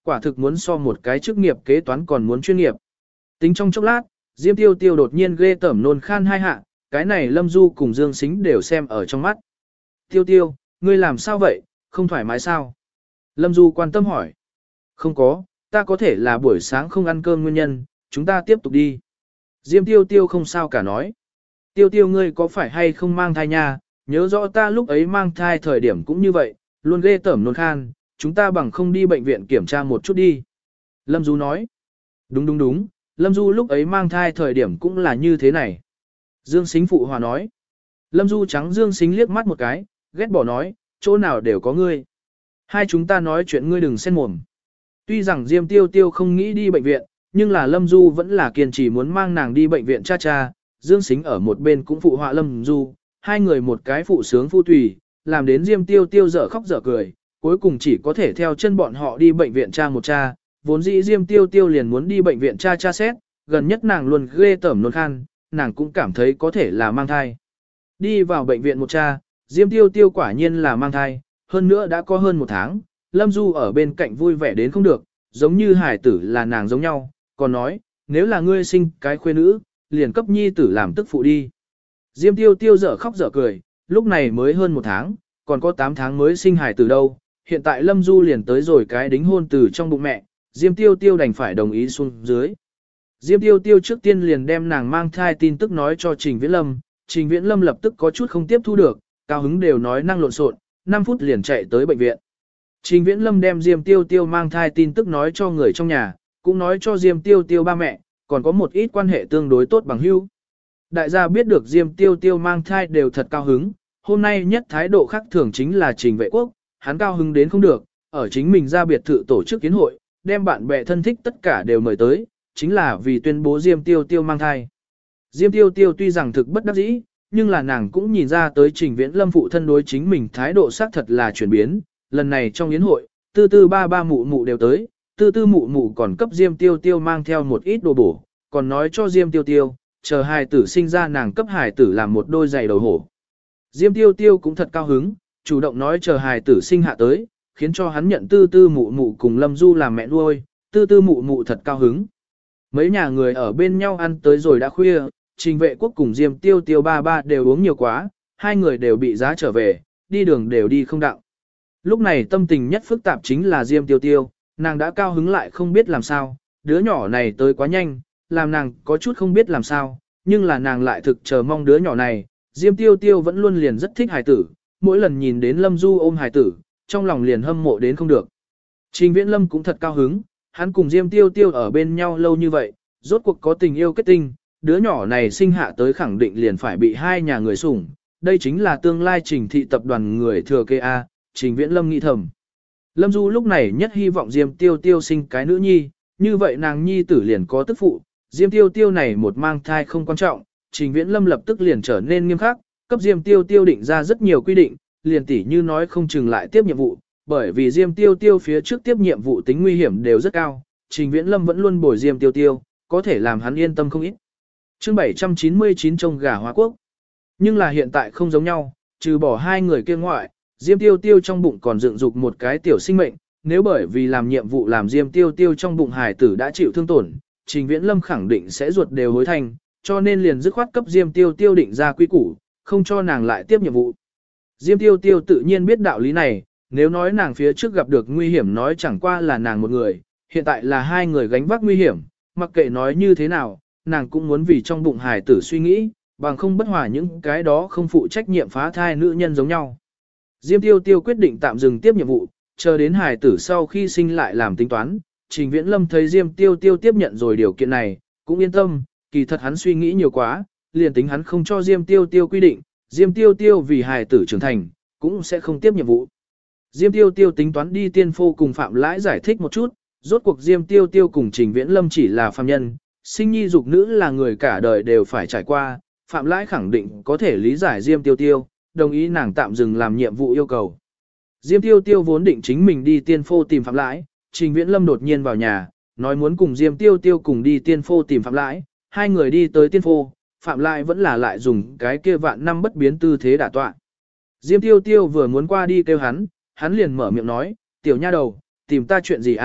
Speaker 1: quả thực muốn so một cái chức nghiệp kế toán còn muốn chuyên nghiệp. Tính trong chốc lát, Diêm Tiêu Tiêu đột nhiên ghê tởm nôn khan hai hạ, cái này Lâm Du cùng Dương Sính đều xem ở trong mắt. Tiêu Tiêu, ngươi làm sao vậy, không thoải mái sao? Lâm Du quan tâm hỏi. Không có, ta có thể là buổi sáng không ăn cơm nguyên nhân, chúng ta tiếp tục đi. Diêm Tiêu Tiêu không sao cả nói. Tiêu Tiêu ngươi có phải hay không mang thai nha, nhớ rõ ta lúc ấy mang thai thời điểm cũng như vậy, luôn ghê tởm nôn khan, chúng ta bằng không đi bệnh viện kiểm tra một chút đi. Lâm Du nói. Đúng, Lâm Du lúc ấy mang thai thời điểm cũng là như thế này. Dương Sính phụ hòa nói. Lâm Du trắng Dương Sính liếc mắt một cái, ghét bỏ nói, chỗ nào đều có ngươi. Hai chúng ta nói chuyện ngươi đừng xen mồm. Tuy rằng Diêm Tiêu Tiêu không nghĩ đi bệnh viện, nhưng là Lâm Du vẫn là kiên trì muốn mang nàng đi bệnh viện cha cha. Dương Sính ở một bên cũng phụ họa Lâm Du, hai người một cái phụ sướng phụ tùy, làm đến Diêm Tiêu Tiêu dở khóc dở cười, cuối cùng chỉ có thể theo chân bọn họ đi bệnh viện cha một cha. Vốn dĩ Diêm Tiêu Tiêu liền muốn đi bệnh viện cha xét, gần nhất nàng luôn ghê tởm nôn khan, nàng cũng cảm thấy có thể là mang thai. Đi vào bệnh viện một cha, Diêm Tiêu Tiêu quả nhiên là mang thai, hơn nữa đã có hơn một tháng, Lâm Du ở bên cạnh vui vẻ đến không được, giống như hải tử là nàng giống nhau, còn nói, nếu là ngươi sinh cái khuê nữ, liền cấp nhi tử làm tức phụ đi. Diêm Tiêu Tiêu dở khóc dở cười, lúc này mới hơn một tháng, còn có 8 tháng mới sinh hải tử đâu, hiện tại Lâm Du liền tới rồi cái đính hôn từ trong bụng mẹ, Diêm Tiêu Tiêu đành phải đồng ý xuống dưới. Diêm Tiêu Tiêu trước tiên liền đem nàng mang thai tin tức nói cho Trình Viễn Lâm, Trình Viễn Lâm lập tức có chút không tiếp thu được, cao hứng đều nói năng lộn xộn, 5 phút liền chạy tới bệnh viện. Trình Viễn Lâm đem Diêm Tiêu Tiêu mang thai tin tức nói cho người trong nhà, cũng nói cho Diêm Tiêu Tiêu ba mẹ, còn có một ít quan hệ tương đối tốt bằng hữu. Đại gia biết được Diêm Tiêu Tiêu mang thai đều thật cao hứng, hôm nay nhất thái độ khác thường chính là Trình Vệ Quốc, hắn cao hứng đến không được, ở chính mình ra biệt thự tổ chức kiến hội, đem bạn bè thân thích tất cả đều mời tới, chính là vì tuyên bố Diêm Tiêu Tiêu mang thai. Diêm Tiêu Tiêu tuy rằng thực bất đắc dĩ, nhưng là nàng cũng nhìn ra tới Trình Viễn Lâm phụ thân đối chính mình thái độ xác thật là chuyển biến, lần này trong yến hội, tư tư ba ba mụ mụ đều tới, tư tư mụ mụ còn cấp Diêm Tiêu Tiêu mang theo một ít đồ bổ, còn nói cho Diêm Tiêu Tiêu, chờ hài tử sinh ra nàng cấp hài tử làm một đôi giày đầu hổ. Diêm Tiêu Tiêu cũng thật cao hứng, chủ động nói chờ hài tử sinh hạ tới, khiến cho hắn nhận tư tư mụ mụ cùng Lâm Du làm mẹ nuôi, tư tư mụ mụ thật cao hứng. Mấy nhà người ở bên nhau ăn tới rồi đã khuya, Trình Vệ Quốc cùng Diêm Tiêu Tiêu ba ba đều uống nhiều quá, hai người đều bị giá trở về, đi đường đều đi không đặng. Lúc này tâm tình nhất phức tạp chính là Diêm Tiêu Tiêu, nàng đã cao hứng lại không biết làm sao, đứa nhỏ này tới quá nhanh, làm nàng có chút không biết làm sao, nhưng là nàng lại thực chờ mong đứa nhỏ này, Diêm Tiêu Tiêu vẫn luôn liền rất thích hài tử, mỗi lần nhìn đến Lâm Du ôm hài tử, trong lòng liền hâm mộ đến không được. Trình Viễn Lâm cũng thật cao hứng, hắn cùng Diêm Tiêu Tiêu ở bên nhau lâu như vậy, rốt cuộc có tình yêu kết tinh, đứa nhỏ này sinh hạ tới khẳng định liền phải bị hai nhà người sủng, đây chính là tương lai Trình thị tập đoàn người thừa kế A, Trình Viễn Lâm nghĩ thầm. Lâm Du lúc này nhất hy vọng Diêm Tiêu Tiêu sinh cái nữ nhi, như vậy nàng nhi tử liền có tức phụ, Diêm Tiêu Tiêu này một mang thai không quan trọng, Trình Viễn Lâm lập tức liền trở nên nghiêm khắc, cấp Diêm Tiêu Tiêu định ra rất nhiều quy định, liền tỉ như nói không chừng lại tiếp nhiệm vụ, bởi vì Diêm Tiêu Tiêu phía trước tiếp nhiệm vụ tính nguy hiểm đều rất cao, Trình Viễn Lâm vẫn luôn bồi Diêm Tiêu Tiêu, có thể làm hắn yên tâm không ít. Chương 799 trông gà Hoa Quốc. Nhưng là hiện tại không giống nhau, trừ bỏ hai người kia ngoại, Diêm Tiêu Tiêu trong bụng còn dựng dục một cái tiểu sinh mệnh, nếu bởi vì làm nhiệm vụ làm Diêm Tiêu Tiêu trong bụng hài tử đã chịu thương tổn, Trình Viễn Lâm khẳng định sẽ ruột đều hối thành, cho nên liền dứt khoát cấp Diêm Tiêu Tiêu định ra quy củ, không cho nàng lại tiếp nhiệm vụ. Diêm Tiêu Tiêu tự nhiên biết đạo lý này, nếu nói nàng phía trước gặp được nguy hiểm nói chẳng qua là nàng một người, hiện tại là hai người gánh vác nguy hiểm, mặc kệ nói như thế nào, nàng cũng muốn vì trong bụng hài tử suy nghĩ, bằng không bất hòa những cái đó không phụ trách nhiệm phá thai nữ nhân giống nhau. Diêm Tiêu Tiêu quyết định tạm dừng tiếp nhiệm vụ, chờ đến hài tử sau khi sinh lại làm tính toán. Trình Viễn Lâm thấy Diêm Tiêu Tiêu tiếp nhận rồi điều kiện này, cũng yên tâm, kỳ thật hắn suy nghĩ nhiều quá, liền tính hắn không cho Diêm Tiêu Tiêu quy định, Diêm Tiêu Tiêu vì hài tử trưởng thành, cũng sẽ không tiếp nhiệm vụ. Diêm Tiêu Tiêu tính toán đi tiên phô cùng Phạm Lãi giải thích một chút, rốt cuộc Diêm Tiêu Tiêu cùng Trình Viễn Lâm chỉ là phàm nhân, sinh nhi dục nữ là người cả đời đều phải trải qua, Phạm Lãi khẳng định có thể lý giải Diêm Tiêu Tiêu, đồng ý nàng tạm dừng làm nhiệm vụ yêu cầu. Diêm Tiêu Tiêu vốn định chính mình đi tiên phô tìm Phạm Lãi, Trình Viễn Lâm đột nhiên vào nhà, nói muốn cùng Diêm Tiêu Tiêu cùng đi tiên phô tìm Phạm Lãi, hai người đi tới tiên phô, Phạm Lãi vẫn là lại dùng cái kia vạn năm bất biến tư thế đả tọa. Diêm Tiêu Tiêu vừa muốn qua đi kêu hắn liền mở miệng nói, tiểu nha đầu, tìm ta chuyện gì à,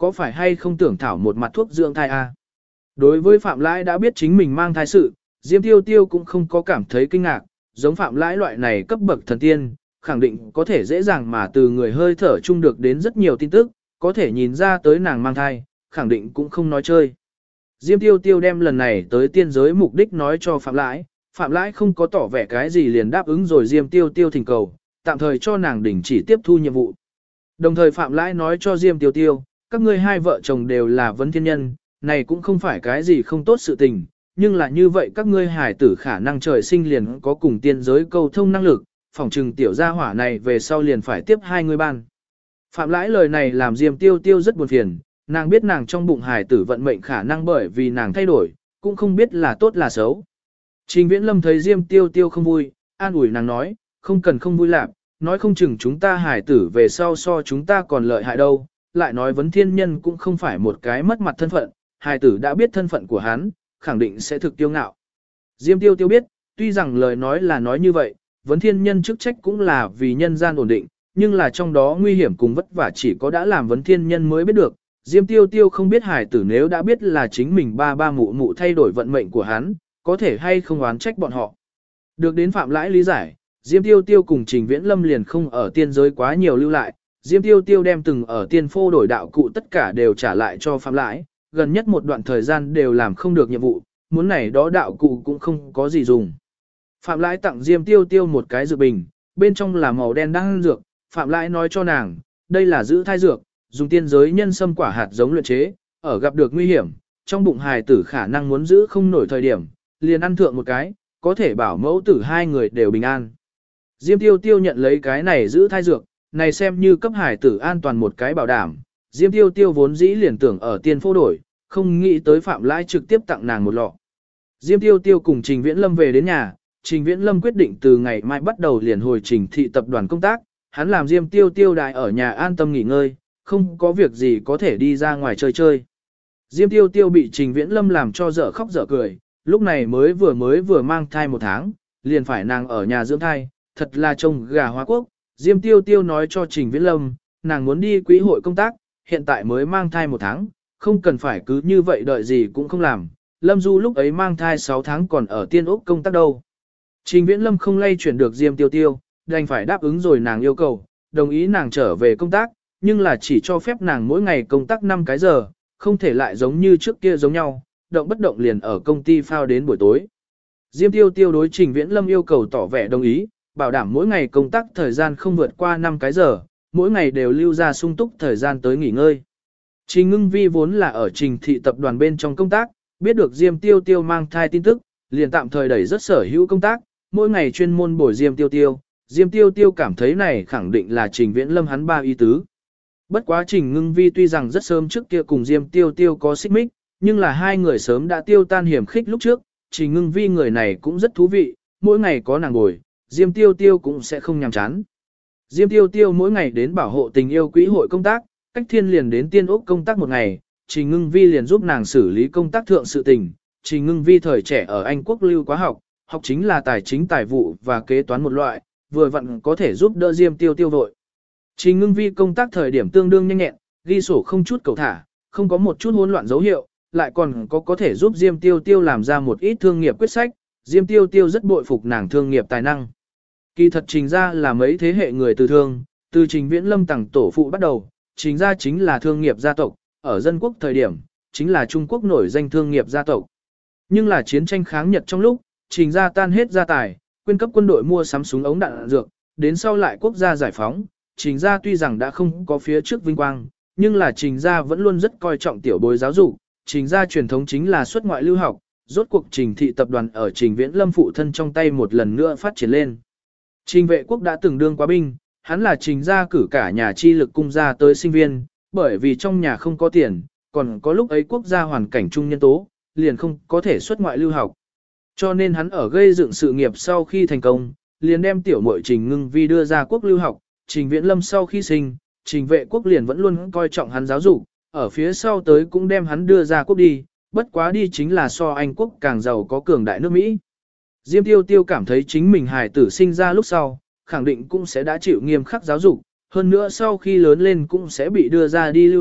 Speaker 1: có phải hay không tưởng thảo một mặt thuốc dưỡng thai a? Đối với Phạm Lãi đã biết chính mình mang thai sự, Diêm Tiêu Tiêu cũng không có cảm thấy kinh ngạc, giống Phạm Lãi loại này cấp bậc thần tiên, khẳng định có thể dễ dàng mà từ người hơi thở chung được đến rất nhiều tin tức, có thể nhìn ra tới nàng mang thai, khẳng định cũng không nói chơi. Diêm Tiêu Tiêu đem lần này tới tiên giới mục đích nói cho Phạm Lãi không có tỏ vẻ cái gì liền đáp ứng rồi Diêm Tiêu Tiêu thỉnh cầu, tạm thời cho nàng đình chỉ tiếp thu nhiệm vụ. Đồng thời Phạm Lãi nói cho Diêm Tiêu Tiêu, các ngươi hai vợ chồng đều là vấn thiên nhân, này cũng không phải cái gì không tốt sự tình, nhưng là như vậy các ngươi hải tử khả năng trời sinh liền có cùng tiên giới câu thông năng lực, phỏng trừng tiểu gia hỏa này về sau liền phải tiếp hai người ban. Phạm Lãi lời này làm Diêm Tiêu Tiêu rất buồn phiền, nàng biết nàng trong bụng hải tử vận mệnh khả năng bởi vì nàng thay đổi, cũng không biết là tốt là xấu. Trình Viễn Lâm thấy Diêm Tiêu Tiêu không vui, an ủi nàng nói, không cần không vui lạc, nói không chừng chúng ta hải tử về sau so chúng ta còn lợi hại đâu, lại nói vấn thiên nhân cũng không phải một cái mất mặt thân phận, hải tử đã biết thân phận của hắn, khẳng định sẽ thực tiêu ngạo. Diêm Tiêu Tiêu biết, tuy rằng lời nói là nói như vậy, vấn thiên nhân chức trách cũng là vì nhân gian ổn định, nhưng là trong đó nguy hiểm cùng vất vả chỉ có đã làm vấn thiên nhân mới biết được. Diêm Tiêu Tiêu không biết hải tử nếu đã biết là chính mình ba mụ mụ thay đổi vận mệnh của hắn, có thể hay không oán trách bọn họ. Được đến Phạm Lãi lý giải, Diêm Tiêu Tiêu cùng Trình Viễn Lâm liền không ở tiên giới quá nhiều lưu lại, Diêm Tiêu Tiêu đem từng ở tiên phô đổi đạo cụ tất cả đều trả lại cho Phạm Lãi, gần nhất một đoạn thời gian đều làm không được nhiệm vụ, muốn này đó đạo cụ cũng không có gì dùng. Phạm Lãi tặng Diêm Tiêu Tiêu một cái dược bình, bên trong là màu đen đan dược, Phạm Lãi nói cho nàng, đây là giữ thai dược, dùng tiên giới nhân sâm quả hạt giống luyện chế, ở gặp được nguy hiểm, trong bụng hài tử khả năng muốn giữ không nổi thời điểm, liền ăn thượng một cái, có thể bảo mẫu tử hai người đều bình an. Diêm Tiêu Tiêu nhận lấy cái này giữ thai dược, này xem như cấp hài tử an toàn một cái bảo đảm. Diêm Tiêu Tiêu vốn dĩ liền tưởng ở tiên phô đổi, không nghĩ tới Phạm Lãi trực tiếp tặng nàng một lọ. Diêm Tiêu Tiêu cùng Trình Viễn Lâm về đến nhà, Trình Viễn Lâm quyết định từ ngày mai bắt đầu liền hồi Trình thị tập đoàn công tác, hắn làm Diêm Tiêu Tiêu đại ở nhà an tâm nghỉ ngơi, không có việc gì có thể đi ra ngoài chơi chơi. Diêm Tiêu Tiêu bị Trình Viễn Lâm làm cho dở khóc dở cười, lúc này mới vừa mang thai một tháng, liền phải nàng ở nhà dưỡng thai, thật là trông gà hóa quốc. Diêm Tiêu Tiêu nói cho Trình Viễn Lâm, nàng muốn đi quỹ hội công tác, hiện tại mới mang thai một tháng, không cần phải cứ như vậy đợi gì cũng không làm. Lâm Du lúc ấy mang thai 6 tháng còn ở Tiên Úc công tác đâu. Trình Viễn Lâm không lay chuyển được Diêm Tiêu Tiêu, đành phải đáp ứng rồi nàng yêu cầu, đồng ý nàng trở về công tác, nhưng là chỉ cho phép nàng mỗi ngày công tác 5 cái giờ, không thể lại giống như trước kia giống nhau, động bất động liền ở công ty phao đến buổi tối. Diêm Tiêu Tiêu đối Trình Viễn Lâm yêu cầu tỏ vẻ đồng ý, bảo đảm mỗi ngày công tác thời gian không vượt qua 5 cái giờ, mỗi ngày đều lưu ra sung túc thời gian tới nghỉ ngơi. Trình Ngưng Vi vốn là ở Trình thị tập đoàn bên trong công tác, biết được Diêm Tiêu Tiêu mang thai tin tức, liền tạm thời đẩy rất sở hữu công tác, mỗi ngày chuyên môn bồi Diêm Tiêu Tiêu. Diêm Tiêu Tiêu cảm thấy này khẳng định là Trình Viễn Lâm hắn ba ý tứ. Bất quá Trình Ngưng Vi tuy rằng rất sớm trước kia cùng Diêm Tiêu Tiêu có xích mích, nhưng là hai người sớm đã tiêu tan hiểm khích lúc trước, Trình Ngưng Vi người này cũng rất thú vị, mỗi ngày có nàng bồi, Diêm Tiêu Tiêu cũng sẽ không nhàm chán. Diêm Tiêu Tiêu mỗi ngày đến bảo hộ tình yêu quỹ hội công tác, cách thiên liền đến Tiên Úc công tác một ngày, Trình Ngưng Vi liền giúp nàng xử lý công tác thượng sự tình. Trình Ngưng Vi thời trẻ ở Anh Quốc lưu quá học, học chính là tài chính tài vụ và kế toán một loại, vừa vặn có thể giúp đỡ Diêm Tiêu Tiêu vội. Trình Ngưng Vi công tác thời điểm tương đương nhanh nhẹn, ghi sổ không chút cầu thả, không có một chút hỗn loạn dấu hiệu, lại còn có thể giúp Diêm Tiêu Tiêu làm ra một ít thương nghiệp quyết sách, Diêm Tiêu Tiêu rất bội phục nàng thương nghiệp tài năng. Kỳ thật Trình gia là mấy thế hệ người từ thương, từ Trình Viễn Lâm tặng tổ phụ bắt đầu, Trình gia chính là thương nghiệp gia tộc, ở dân quốc thời điểm, chính là Trung Quốc nổi danh thương nghiệp gia tộc. Nhưng là chiến tranh kháng Nhật trong lúc, Trình gia tan hết gia tài, quyên cấp quân đội mua sắm súng ống đạn dược, đến sau lại quốc gia giải phóng, Trình gia tuy rằng đã không có phía trước vinh quang, nhưng là Trình gia vẫn luôn rất coi trọng tiểu bối giáo dục, Trình gia truyền thống chính là xuất ngoại lưu học, rốt cuộc Trình thị tập đoàn ở Trình Viễn Lâm phụ thân trong tay một lần nữa phát triển lên. Trình Vệ Quốc đã từng đương quá binh, hắn là Trình gia cử cả nhà chi lực cung ra tới sinh viên, bởi vì trong nhà không có tiền, còn có lúc ấy quốc gia hoàn cảnh chung nhân tố, liền không có thể xuất ngoại lưu học. Cho nên hắn ở gây dựng sự nghiệp sau khi thành công, liền đem tiểu muội Trình Ngưng Vi đưa ra quốc lưu học, Trình Viễn Lâm sau khi sinh, Trình Vệ Quốc liền vẫn luôn coi trọng hắn giáo dục, ở phía sau tới cũng đem hắn đưa ra quốc đi, bất quá đi chính là so Anh quốc càng giàu có cường đại nước Mỹ. Diêm Tiêu Tiêu cảm thấy chính mình hài tử sinh ra lúc sau, khẳng định cũng sẽ đã chịu nghiêm khắc giáo dục, hơn nữa sau khi lớn lên cũng sẽ bị đưa ra đi lưu học,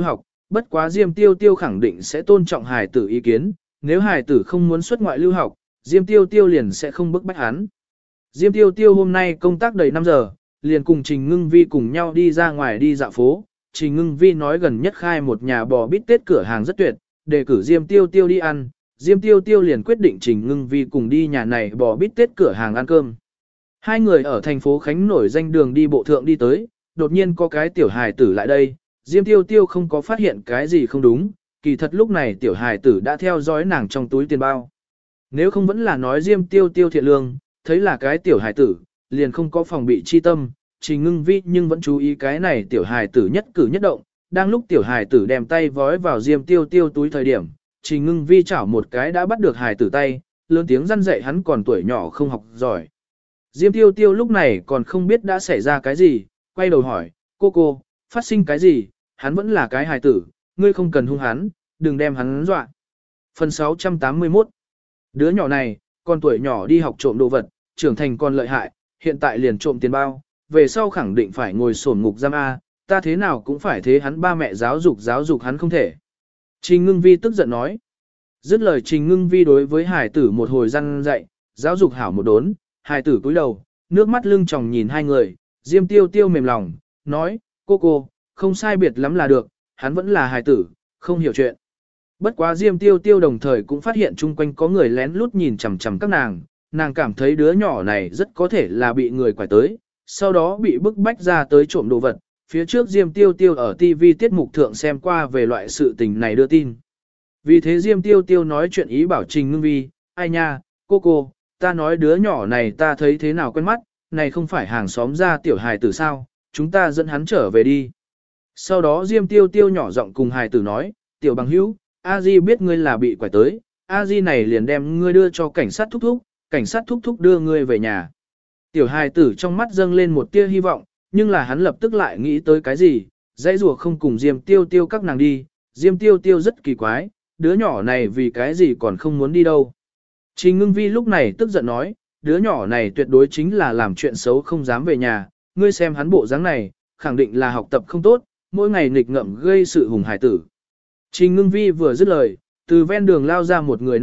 Speaker 1: bất quá Diêm Tiêu Tiêu khẳng định sẽ tôn trọng hài tử ý kiến, nếu hài tử không muốn xuất ngoại lưu học, Diêm Tiêu Tiêu liền sẽ không bức bách hắn. Diêm Tiêu Tiêu hôm nay công tác đầy 5 giờ, liền cùng Trình Ngưng Vi cùng nhau đi ra ngoài đi dạo phố. Trình Ngưng Vi nói gần nhất khai một nhà bò bít tết cửa hàng rất tuyệt, đề cử Diêm Tiêu Tiêu đi ăn. Diêm Tiêu Tiêu liền quyết định Trình Ngưng Vi cùng đi nhà này bò bít tết cửa hàng ăn cơm. Hai người ở thành phố Khánh nổi danh đường đi bộ thượng đi tới, đột nhiên có cái tiểu hài tử lại đây. Diêm Tiêu Tiêu không có phát hiện cái gì không đúng, kỳ thật lúc này tiểu hài tử đã theo dõi nàng trong túi tiền bao. Nếu không vẫn là nói Diêm Tiêu Tiêu thiện lương, thấy là cái tiểu hài tử, liền không có phòng bị chi tâm, Trình Ngưng Vi nhưng vẫn chú ý cái này tiểu hài tử nhất cử nhất động. Đang lúc tiểu hài tử đem tay vói vào Diêm Tiêu Tiêu túi thời điểm, Trình Ngưng Vi chảo một cái đã bắt được hài tử tay, lớn tiếng răn dạy hắn còn tuổi nhỏ không học giỏi. Diêm Tiêu Tiêu lúc này còn không biết đã xảy ra cái gì, quay đầu hỏi, cô, phát sinh cái gì, hắn vẫn là cái hài tử, ngươi không cần hung hắn, đừng đem hắn dọa. Phần 681. Đứa nhỏ này, còn tuổi nhỏ đi học trộm đồ vật, trưởng thành còn lợi hại, hiện tại liền trộm tiền bao, về sau khẳng định phải ngồi sổn ngục giam A, ta thế nào cũng phải thế hắn ba mẹ giáo dục hắn không thể. Trình Ngưng Vi tức giận nói. Dứt lời Trình Ngưng Vi đối với hài tử một hồi răn dạy, giáo dục hảo một đốn, hài tử cúi đầu, nước mắt lưng tròng nhìn hai người, Diêm Tiêu Tiêu mềm lòng, nói, cô, không sai biệt lắm là được, hắn vẫn là hài tử, không hiểu chuyện. Bất quá Diêm Tiêu Tiêu đồng thời cũng phát hiện chung quanh có người lén lút nhìn chằm chằm các nàng cảm thấy đứa nhỏ này rất có thể là bị người quải tới, sau đó bị bức bách ra tới trộm đồ vật. Phía trước Diêm Tiêu Tiêu ở TV tiết mục thượng xem qua về loại sự tình này đưa tin. Vì thế Diêm Tiêu Tiêu nói chuyện ý bảo Trình Ngưng Vi, ai nha, cô, ta nói đứa nhỏ này ta thấy thế nào quen mắt, này không phải hàng xóm ra tiểu hài tử sao, chúng ta dẫn hắn trở về đi. Sau đó Diêm Tiêu Tiêu nhỏ giọng cùng hài tử nói, tiểu bằng hữu, A Di biết ngươi là bị quải tới, A Di này liền đem ngươi đưa cho cảnh sát thúc thúc, cảnh sát thúc thúc đưa ngươi về nhà. Tiểu hài tử trong mắt dâng lên một tia hy vọng, nhưng là hắn lập tức lại nghĩ tới cái gì, dãy rùa không cùng Diêm Tiêu Tiêu các nàng đi, Diêm Tiêu Tiêu rất kỳ quái, đứa nhỏ này vì cái gì còn không muốn đi đâu. Trình Ngưng Vi lúc này tức giận nói, đứa nhỏ này tuyệt đối chính là làm chuyện xấu không dám về nhà, ngươi xem hắn bộ dáng này, khẳng định là học tập không tốt, mỗi ngày nghịch ngợm gây sự hùng hải tử. Trình Ngưng Vi vừa dứt lời, từ ven đường lao ra một người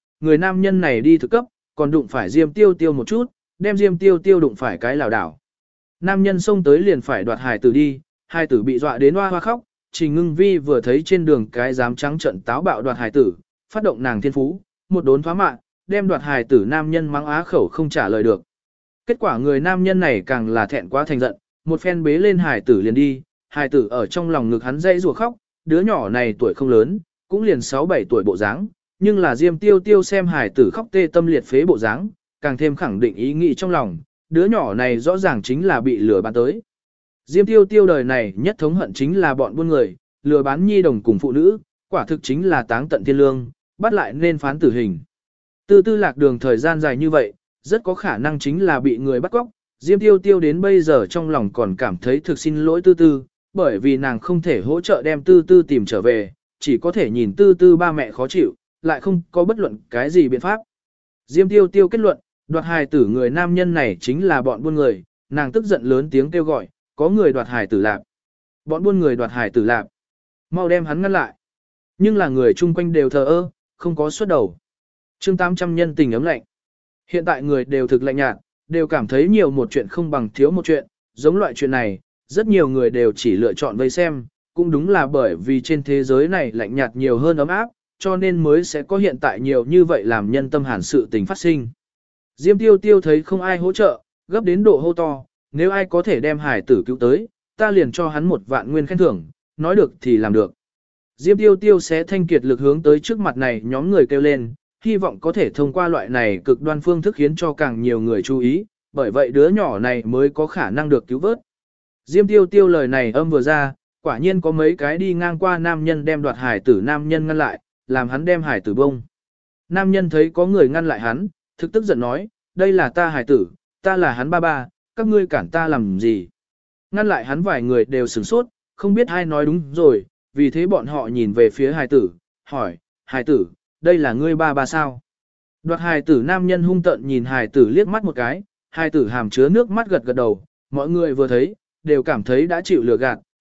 Speaker 1: nam nhân này đi thực cấp, còn đụng phải Diêm Tiêu Tiêu một chút, đem Diêm Tiêu Tiêu đụng phải cái lảo đảo. Nam nhân xông tới liền phải đoạt hải tử đi, hải tử bị dọa đến hoa hoa khóc, Trình Ngưng Vi vừa thấy trên đường cái dám trắng trận táo bạo đoạt hải tử, phát động nàng thiên phú, một đốn thoá mạng, đem đoạt hải tử nam nhân mắng á khẩu không trả lời được. Kết quả người nam nhân này càng là thẹn quá thành giận, một phen bế lên hải tử liền đi, hải tử ở trong lòng ngực hắn dãy rủa khóc, đứa nhỏ này tuổi không lớn, cũng liền 6-7 tuổi bộ dáng, nhưng là Diêm Tiêu Tiêu xem hải tử khóc tê tâm liệt phế bộ dáng, càng thêm khẳng định ý nghĩ trong lòng, đứa nhỏ này rõ ràng chính là bị lừa bán tới. Diêm Tiêu Tiêu đời này nhất thống hận chính là bọn buôn người, lừa bán nhi đồng cùng phụ nữ, quả thực chính là táng tận thiên lương, bắt lại nên phán tử hình. Tư tư lạc đường thời gian dài như vậy, rất có khả năng chính là bị người bắt cóc. Diêm Tiêu Tiêu đến bây giờ trong lòng còn cảm thấy thực xin lỗi tư tư, bởi vì nàng không thể hỗ trợ đem tư tư tìm trở về, chỉ có thể nhìn tư tư ba mẹ khó chịu, lại không có bất luận cái gì biện pháp. Diêm Tiêu Tiêu kết luận, đoạt hài tử người nam nhân này chính là bọn buôn người, nàng tức giận lớn tiếng kêu gọi, có người đoạt hài tử lạp. Bọn buôn người đoạt hài tử lạp. Mau đem hắn ngăn lại. Nhưng là người chung quanh đều thờ ơ, không có xuất đầu. Chương 800 nhân tình ấm lạnh. Hiện tại người đều thực lạnh nhạt, đều cảm thấy nhiều một chuyện không bằng thiếu một chuyện, giống loại chuyện này, rất nhiều người đều chỉ lựa chọn vây xem, cũng đúng là bởi vì trên thế giới này lạnh nhạt nhiều hơn ấm áp, cho nên mới sẽ có hiện tại nhiều như vậy làm nhân tâm hàn sự tình phát sinh. Diêm Tiêu Tiêu thấy không ai hỗ trợ, gấp đến độ hô to, nếu ai có thể đem hải tử cứu tới, ta liền cho hắn 1 vạn nguyên khen thưởng, nói được thì làm được. Diêm Tiêu Tiêu sẽ thanh kiệt lực hướng tới trước mặt này nhóm người kêu lên, hy vọng có thể thông qua loại này cực đoan phương thức khiến cho càng nhiều người chú ý, bởi vậy đứa nhỏ này mới có khả năng được cứu vớt. Diêm Tiêu Tiêu lời này âm vừa ra, quả nhiên có mấy cái đi ngang qua nam nhân đem đoạt hải tử nam nhân ngăn lại, làm hắn đem hải tử bông. Nam nhân thấy có người ngăn lại hắn, thực tức giận nói, đây là ta hải tử, ta là hắn ba, các ngươi cản ta làm gì. Ngăn lại hắn vài người đều sửng sốt, không biết ai nói đúng rồi, vì thế bọn họ nhìn về phía hải tử, hỏi, hải tử, đây là ngươi ba sao? Đoạt hải tử nam nhân hung tợn nhìn hải tử liếc mắt một cái, hải tử hàm chứa nước mắt gật gật đầu, mọi người vừa thấy, đều cảm thấy đã chịu lừa gạt,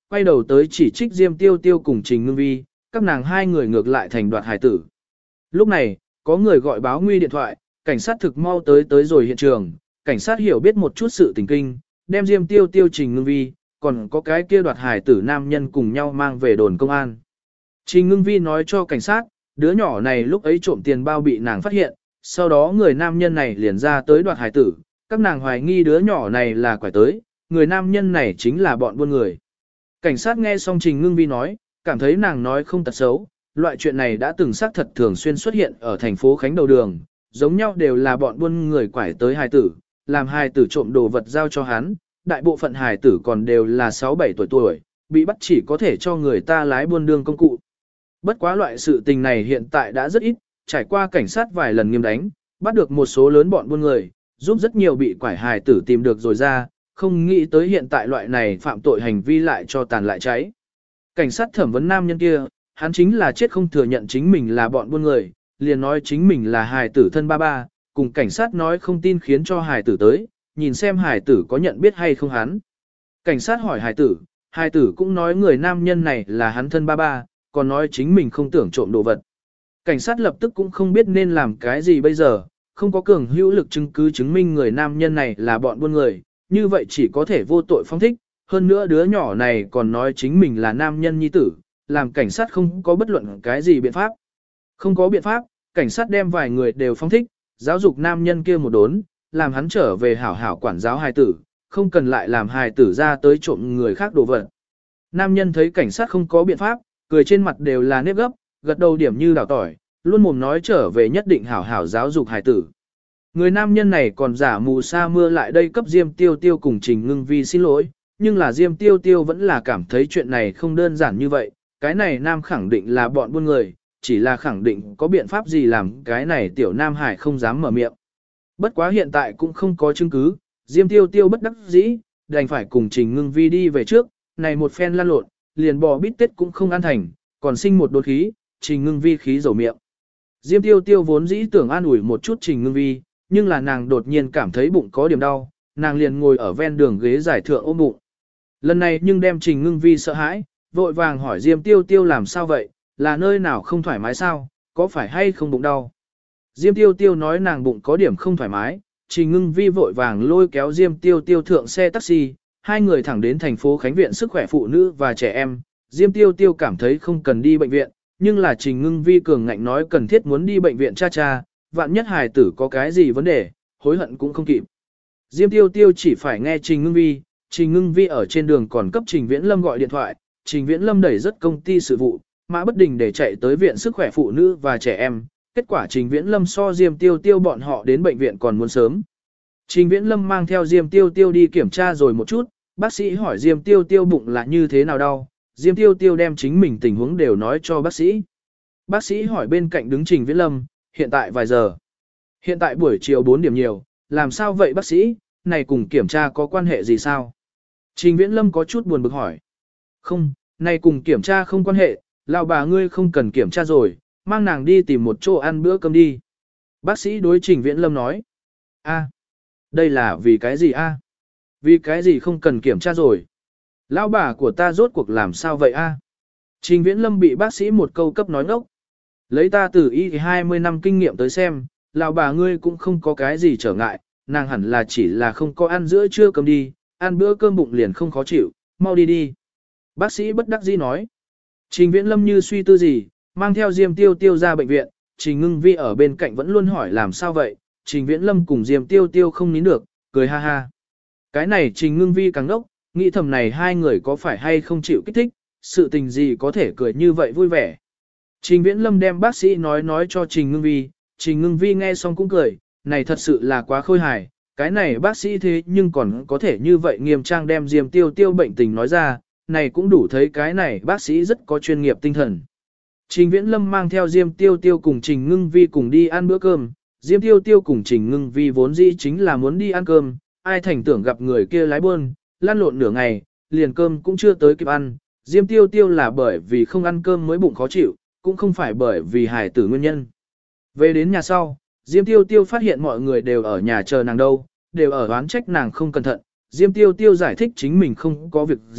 Speaker 1: quay đầu tới chỉ trích Diêm Tiêu Tiêu cùng Trình Ngưng Vi, các nàng hai người ngược lại thành đoạt hài tử. Lúc này, có người gọi báo nguy điện thoại, cảnh sát thực mau tới rồi hiện trường, cảnh sát hiểu biết một chút sự tình kinh, đem Diêm Tiêu Tiêu Trình Ngưng Vi, còn có cái kia đoạt hài tử nam nhân cùng nhau mang về đồn công an. Trình Ngưng Vi nói cho cảnh sát, đứa nhỏ này lúc ấy trộm tiền bao bị nàng phát hiện, sau đó người nam nhân này liền ra tới đoạt hài tử, các nàng hoài nghi đứa nhỏ này là quải tới, người nam nhân này chính là bọn buôn người. Cảnh sát nghe xong Trình Ngưng Vi nói, cảm thấy nàng nói không tật xấu, loại chuyện này đã từng xác thật thường xuyên xuất hiện ở thành phố Khánh đầu đường, giống nhau đều là bọn buôn người quải tới hài tử, làm hài tử trộm đồ vật giao cho hắn, đại bộ phận hài tử còn đều là 6-7 tuổi, bị bắt chỉ có thể cho người ta lái buôn đương công cụ. Bất quá loại sự tình này hiện tại đã rất ít, trải qua cảnh sát vài lần nghiêm đánh, bắt được một số lớn bọn buôn người, giúp rất nhiều bị quải hài tử tìm được rồi ra, không nghĩ tới hiện tại loại này phạm tội hành vi lại cho tàn lại cháy. Cảnh sát thẩm vấn nam nhân kia, hắn chính là chết không thừa nhận chính mình là bọn buôn người, liền nói chính mình là hài tử thân ba ba, cùng cảnh sát nói không tin khiến cho hài tử tới, nhìn xem hài tử có nhận biết hay không hắn. Cảnh sát hỏi hài tử cũng nói người nam nhân này là hắn thân ba ba, còn nói chính mình không tưởng trộm đồ vật. Cảnh sát lập tức cũng không biết nên làm cái gì bây giờ, không có cường hữu lực chứng cứ chứng minh người nam nhân này là bọn buôn người, như vậy chỉ có thể vô tội phong thích, hơn nữa đứa nhỏ này còn nói chính mình là nam nhân nhi tử, làm cảnh sát không có bất luận cái gì biện pháp. Không có biện pháp, cảnh sát đem vài người đều phong thích, giáo dục nam nhân kia một đốn, làm hắn trở về hảo hảo quản giáo hài tử, không cần lại làm hài tử ra tới trộm người khác đồ vật. Nam nhân thấy cảnh sát không có biện pháp, cười trên mặt đều là nếp gấp, gật đầu điểm như đào tỏi, luôn mồm nói trở về nhất định hảo hảo giáo dục hài tử. Người nam nhân này còn giả mù sa mưa lại đây cấp Diêm Tiêu Tiêu cùng Trình Ngưng Vi xin lỗi, nhưng là Diêm Tiêu Tiêu vẫn là cảm thấy chuyện này không đơn giản như vậy, cái này nam khẳng định là bọn buôn người, chỉ là khẳng định có biện pháp gì làm cái này tiểu nam hải không dám mở miệng. Bất quá hiện tại cũng không có chứng cứ, Diêm Tiêu Tiêu bất đắc dĩ, đành phải cùng Trình Ngưng Vi đi về trước, này một phen lăn lộn, liền bò bít tết cũng không an thành, còn sinh một đột khí, Trình Ngưng Vi khí dầu miệng. Diêm Tiêu Tiêu vốn dĩ tưởng an ủi một chút Trình Ngưng Vi, nhưng là nàng đột nhiên cảm thấy bụng có điểm đau, nàng liền ngồi ở ven đường ghế giải thượng ôm bụng. Lần này nhưng đem Trình Ngưng Vi sợ hãi, vội vàng hỏi Diêm Tiêu Tiêu làm sao vậy, là nơi nào không thoải mái sao, có phải hay không bụng đau. Diêm Tiêu Tiêu nói nàng bụng có điểm không thoải mái, Trình Ngưng Vi vội vàng lôi kéo Diêm Tiêu Tiêu thượng xe taxi, hai người thẳng đến thành phố Khánh viện sức khỏe phụ nữ và trẻ em. Diêm Tiêu Tiêu cảm thấy không cần đi bệnh viện, nhưng là Trình Ngưng Vi cường ngạnh nói cần thiết muốn đi bệnh viện cha, vạn nhất hài tử có cái gì vấn đề, hối hận cũng không kịp. Diêm Tiêu Tiêu chỉ phải nghe Trình Ngưng Vi ở trên đường còn cấp Trình Viễn Lâm gọi điện thoại, Trình Viễn Lâm đẩy rất công ty sự vụ, Mã Bất Đình để chạy tới viện sức khỏe phụ nữ và trẻ em, kết quả Trình Viễn Lâm so Diêm Tiêu Tiêu bọn họ đến bệnh viện còn muốn sớm. Trình Viễn Lâm mang theo Diêm Tiêu Tiêu đi kiểm tra rồi một chút, bác sĩ hỏi Diêm Tiêu Tiêu bụng là như thế nào đau, Diêm Tiêu Tiêu đem chính mình tình huống đều nói cho bác sĩ. Bác sĩ hỏi bên cạnh đứng Trình Viễn Lâm, hiện tại vài giờ? Hiện tại buổi chiều 4 điểm nhiều, làm sao vậy bác sĩ, này cùng kiểm tra có quan hệ gì sao? Trình Viễn Lâm có chút buồn bực hỏi. Không, này cùng kiểm tra không quan hệ, lão bà ngươi không cần kiểm tra rồi, mang nàng đi tìm một chỗ ăn bữa cơm đi. Bác sĩ đối Trình Viễn Lâm nói. A, đây là vì cái gì a? Vì cái gì không cần kiểm tra rồi? Lão bà của ta rốt cuộc làm sao vậy a? Trình Viễn Lâm bị bác sĩ một câu cấp nói ngốc. Lấy ta từ y 20 năm kinh nghiệm tới xem, lão bà ngươi cũng không có cái gì trở ngại, nàng hẳn là chỉ là không có ăn giữa trưa cơm đi, ăn bữa cơm bụng liền không khó chịu, mau đi đi. Bác sĩ bất đắc dĩ nói. Trình Viễn Lâm như suy tư gì, mang theo Diêm Tiêu Tiêu ra bệnh viện, Trình Ngưng Vi ở bên cạnh vẫn luôn hỏi làm sao vậy, Trình Viễn Lâm cùng Diêm Tiêu Tiêu không nín được, cười ha ha. Cái này Trình Ngưng Vi càng đốc, nghĩ thầm này hai người có phải hay không chịu kích thích, sự tình gì có thể cười như vậy vui vẻ. Trình Viễn Lâm đem bác sĩ nói cho Trình Ngưng Vi nghe xong cũng cười, này thật sự là quá khôi hài, cái này bác sĩ thế nhưng còn có thể như vậy nghiêm trang đem Diêm Tiêu Tiêu bệnh tình nói ra, này cũng đủ thấy cái này bác sĩ rất có chuyên nghiệp tinh thần. Trình Viễn Lâm mang theo Diêm Tiêu Tiêu cùng Trình Ngưng Vi cùng đi ăn bữa cơm, Diêm Tiêu Tiêu cùng Trình Ngưng Vi vốn dĩ chính là muốn đi ăn cơm, ai thành tưởng gặp người kia lái buôn, lăn lộn nửa ngày, liền cơm cũng chưa tới kịp ăn, Diêm Tiêu Tiêu là bởi vì không ăn cơm mới bụng khó chịu, cũng không phải bởi vì hài tử nguyên nhân. Về đến nhà sau, Diêm Tiêu Tiêu phát hiện mọi người đều ở nhà chờ nàng đâu, đều ở oán trách nàng không cẩn thận, Diêm Tiêu Tiêu giải thích chính mình không có việc gì,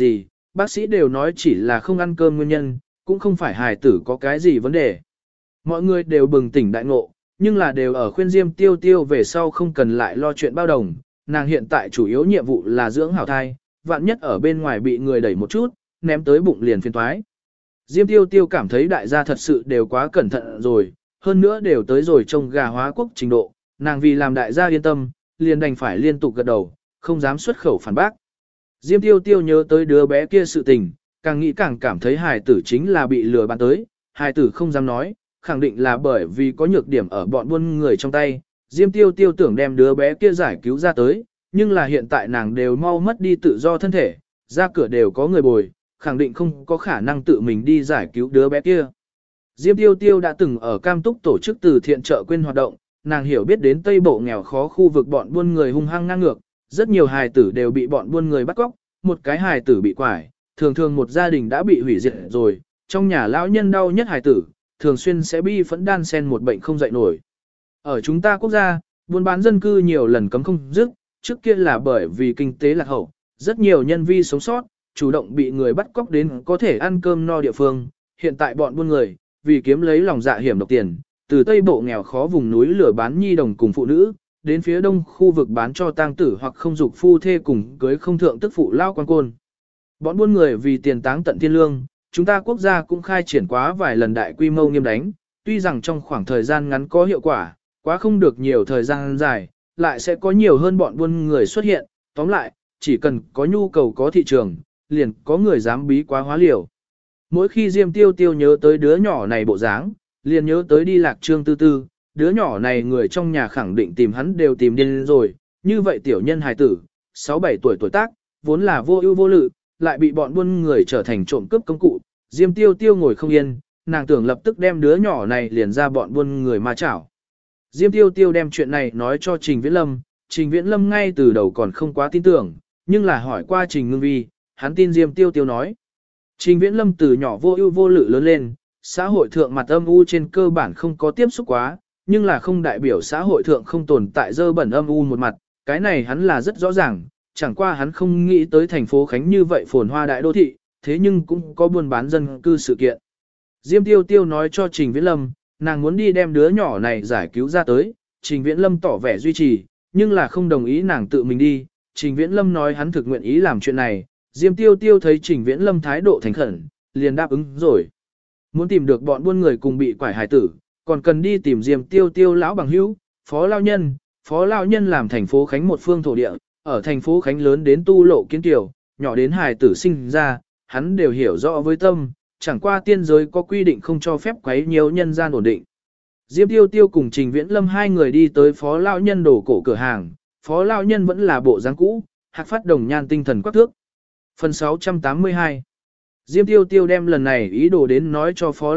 Speaker 1: bác sĩ đều nói chỉ là không ăn cơm nguyên nhân, cũng không phải hài tử có cái gì vấn đề. Mọi người đều bừng tỉnh đại ngộ, nhưng là đều ở khuyên Diêm Tiêu Tiêu về sau không cần lại lo chuyện bao đồng, nàng hiện tại chủ yếu nhiệm vụ là dưỡng hảo thai, vạn nhất ở bên ngoài bị người đẩy một chút, ném tới bụng liền phiền toái. Diêm Tiêu Tiêu cảm thấy đại gia thật sự đều quá cẩn thận rồi, hơn nữa đều tới rồi trông gà hóa quốc trình độ, nàng vì làm đại gia yên tâm, liền đành phải liên tục gật đầu, không dám xuất khẩu phản bác. Diêm Tiêu Tiêu nhớ tới đứa bé kia sự tình, càng nghĩ càng cảm thấy hài tử chính là bị lừa bán tới, hài tử không dám nói, khẳng định là bởi vì có nhược điểm ở bọn buôn người trong tay. Diêm Tiêu Tiêu tưởng đem đứa bé kia giải cứu ra tới, nhưng là hiện tại nàng đều mau mất đi tự do thân thể, ra cửa đều có người bồi, khẳng định không có khả năng tự mình đi giải cứu đứa bé kia. Diêm Tiêu Tiêu đã từng ở Cam Túc tổ chức từ thiện trợ quyên hoạt động, nàng hiểu biết đến Tây Bộ nghèo khó khu vực bọn buôn người hung hăng ngang ngược, rất nhiều hài tử đều bị bọn buôn người bắt cóc, một cái hài tử bị quải, thường thường một gia đình đã bị hủy diệt rồi, trong nhà lão nhân đau nhất hài tử, thường xuyên sẽ bi phẫn đan sen một bệnh không dậy nổi. Ở chúng ta quốc gia, buôn bán dân cư nhiều lần cấm không dứt, trước kia là bởi vì kinh tế lạc hậu, rất nhiều nhân vi sống sót, chủ động bị người bắt cóc đến có thể ăn cơm no địa phương, hiện tại bọn buôn người, vì kiếm lấy lòng dạ hiểm độc tiền, từ Tây Bộ nghèo khó vùng núi lửa bán nhi đồng cùng phụ nữ, đến phía đông khu vực bán cho tang tử hoặc không dục phu thê cùng cưới không thượng tức phụ lao quan côn. Bọn buôn người vì tiền táng tận thiên lương, chúng ta quốc gia cũng khai triển quá vài lần đại quy mô nghiêm đánh, tuy rằng trong khoảng thời gian ngắn có hiệu quả, quá không được nhiều thời gian dài, lại sẽ có nhiều hơn bọn buôn người xuất hiện, tóm lại, chỉ cần có nhu cầu có thị trường, liền có người dám bí quá hóa liều. Mỗi khi Diêm Tiêu Tiêu nhớ tới đứa nhỏ này bộ dáng, liền nhớ tới đi lạc Trương Tư Tư, đứa nhỏ này người trong nhà khẳng định tìm hắn đều tìm điên rồi, như vậy tiểu nhân hài tử, 6-7 tuổi tuổi tác, vốn là vô ưu vô lự, lại bị bọn buôn người trở thành trộm cướp công cụ, Diêm Tiêu Tiêu ngồi không yên, nàng tưởng lập tức đem đứa nhỏ này liền ra bọn buôn người ma chảo. Diêm Tiêu Tiêu đem chuyện này nói cho Trình Viễn Lâm, Trình Viễn Lâm ngay từ đầu còn không quá tin tưởng, nhưng là hỏi qua Trình Ngưng Vi, hắn tin Diêm Tiêu Tiêu nói. Trình Viễn Lâm từ nhỏ vô ưu vô lự lớn lên, xã hội thượng mặt âm u trên cơ bản không có tiếp xúc quá, nhưng là không đại biểu xã hội thượng không tồn tại dơ bẩn âm u một mặt, cái này hắn là rất rõ ràng, chẳng qua hắn không nghĩ tới thành phố Khánh như vậy phồn hoa đại đô thị, thế nhưng cũng có buôn bán dân cư sự kiện. Diêm Tiêu Tiêu nói cho Trình Viễn Lâm, nàng muốn đi đem đứa nhỏ này giải cứu ra tới, Trình Viễn Lâm tỏ vẻ duy trì, nhưng là không đồng ý nàng tự mình đi, Trình Viễn Lâm nói hắn thực nguyện ý làm chuyện này, Diêm Tiêu Tiêu thấy Trình Viễn Lâm thái độ thành khẩn, liền đáp ứng rồi. Muốn tìm được bọn buôn người cùng bị quải hài tử, còn cần đi tìm Diêm Tiêu Tiêu lão bằng hữu, Phó Lao Nhân làm thành phố Khánh một phương thổ địa, ở thành phố Khánh lớn đến tu lộ kiến tiểu, nhỏ đến hài tử sinh ra, hắn đều hiểu rõ với tâm, chẳng qua tiên giới có quy định không cho phép quấy nhiều nhân gian ổn định. Diêm Tiêu Tiêu cùng Trình Viễn Lâm hai người đi tới Phó Lao Nhân đổ cổ cửa hàng, Phó Lao Nhân vẫn là bộ dáng cũ, hạc phát đồng nhan tinh thần quắc thước. Phần 682 Diêm Tiêu Tiêu đem lần này ý đồ đến nói cho Phó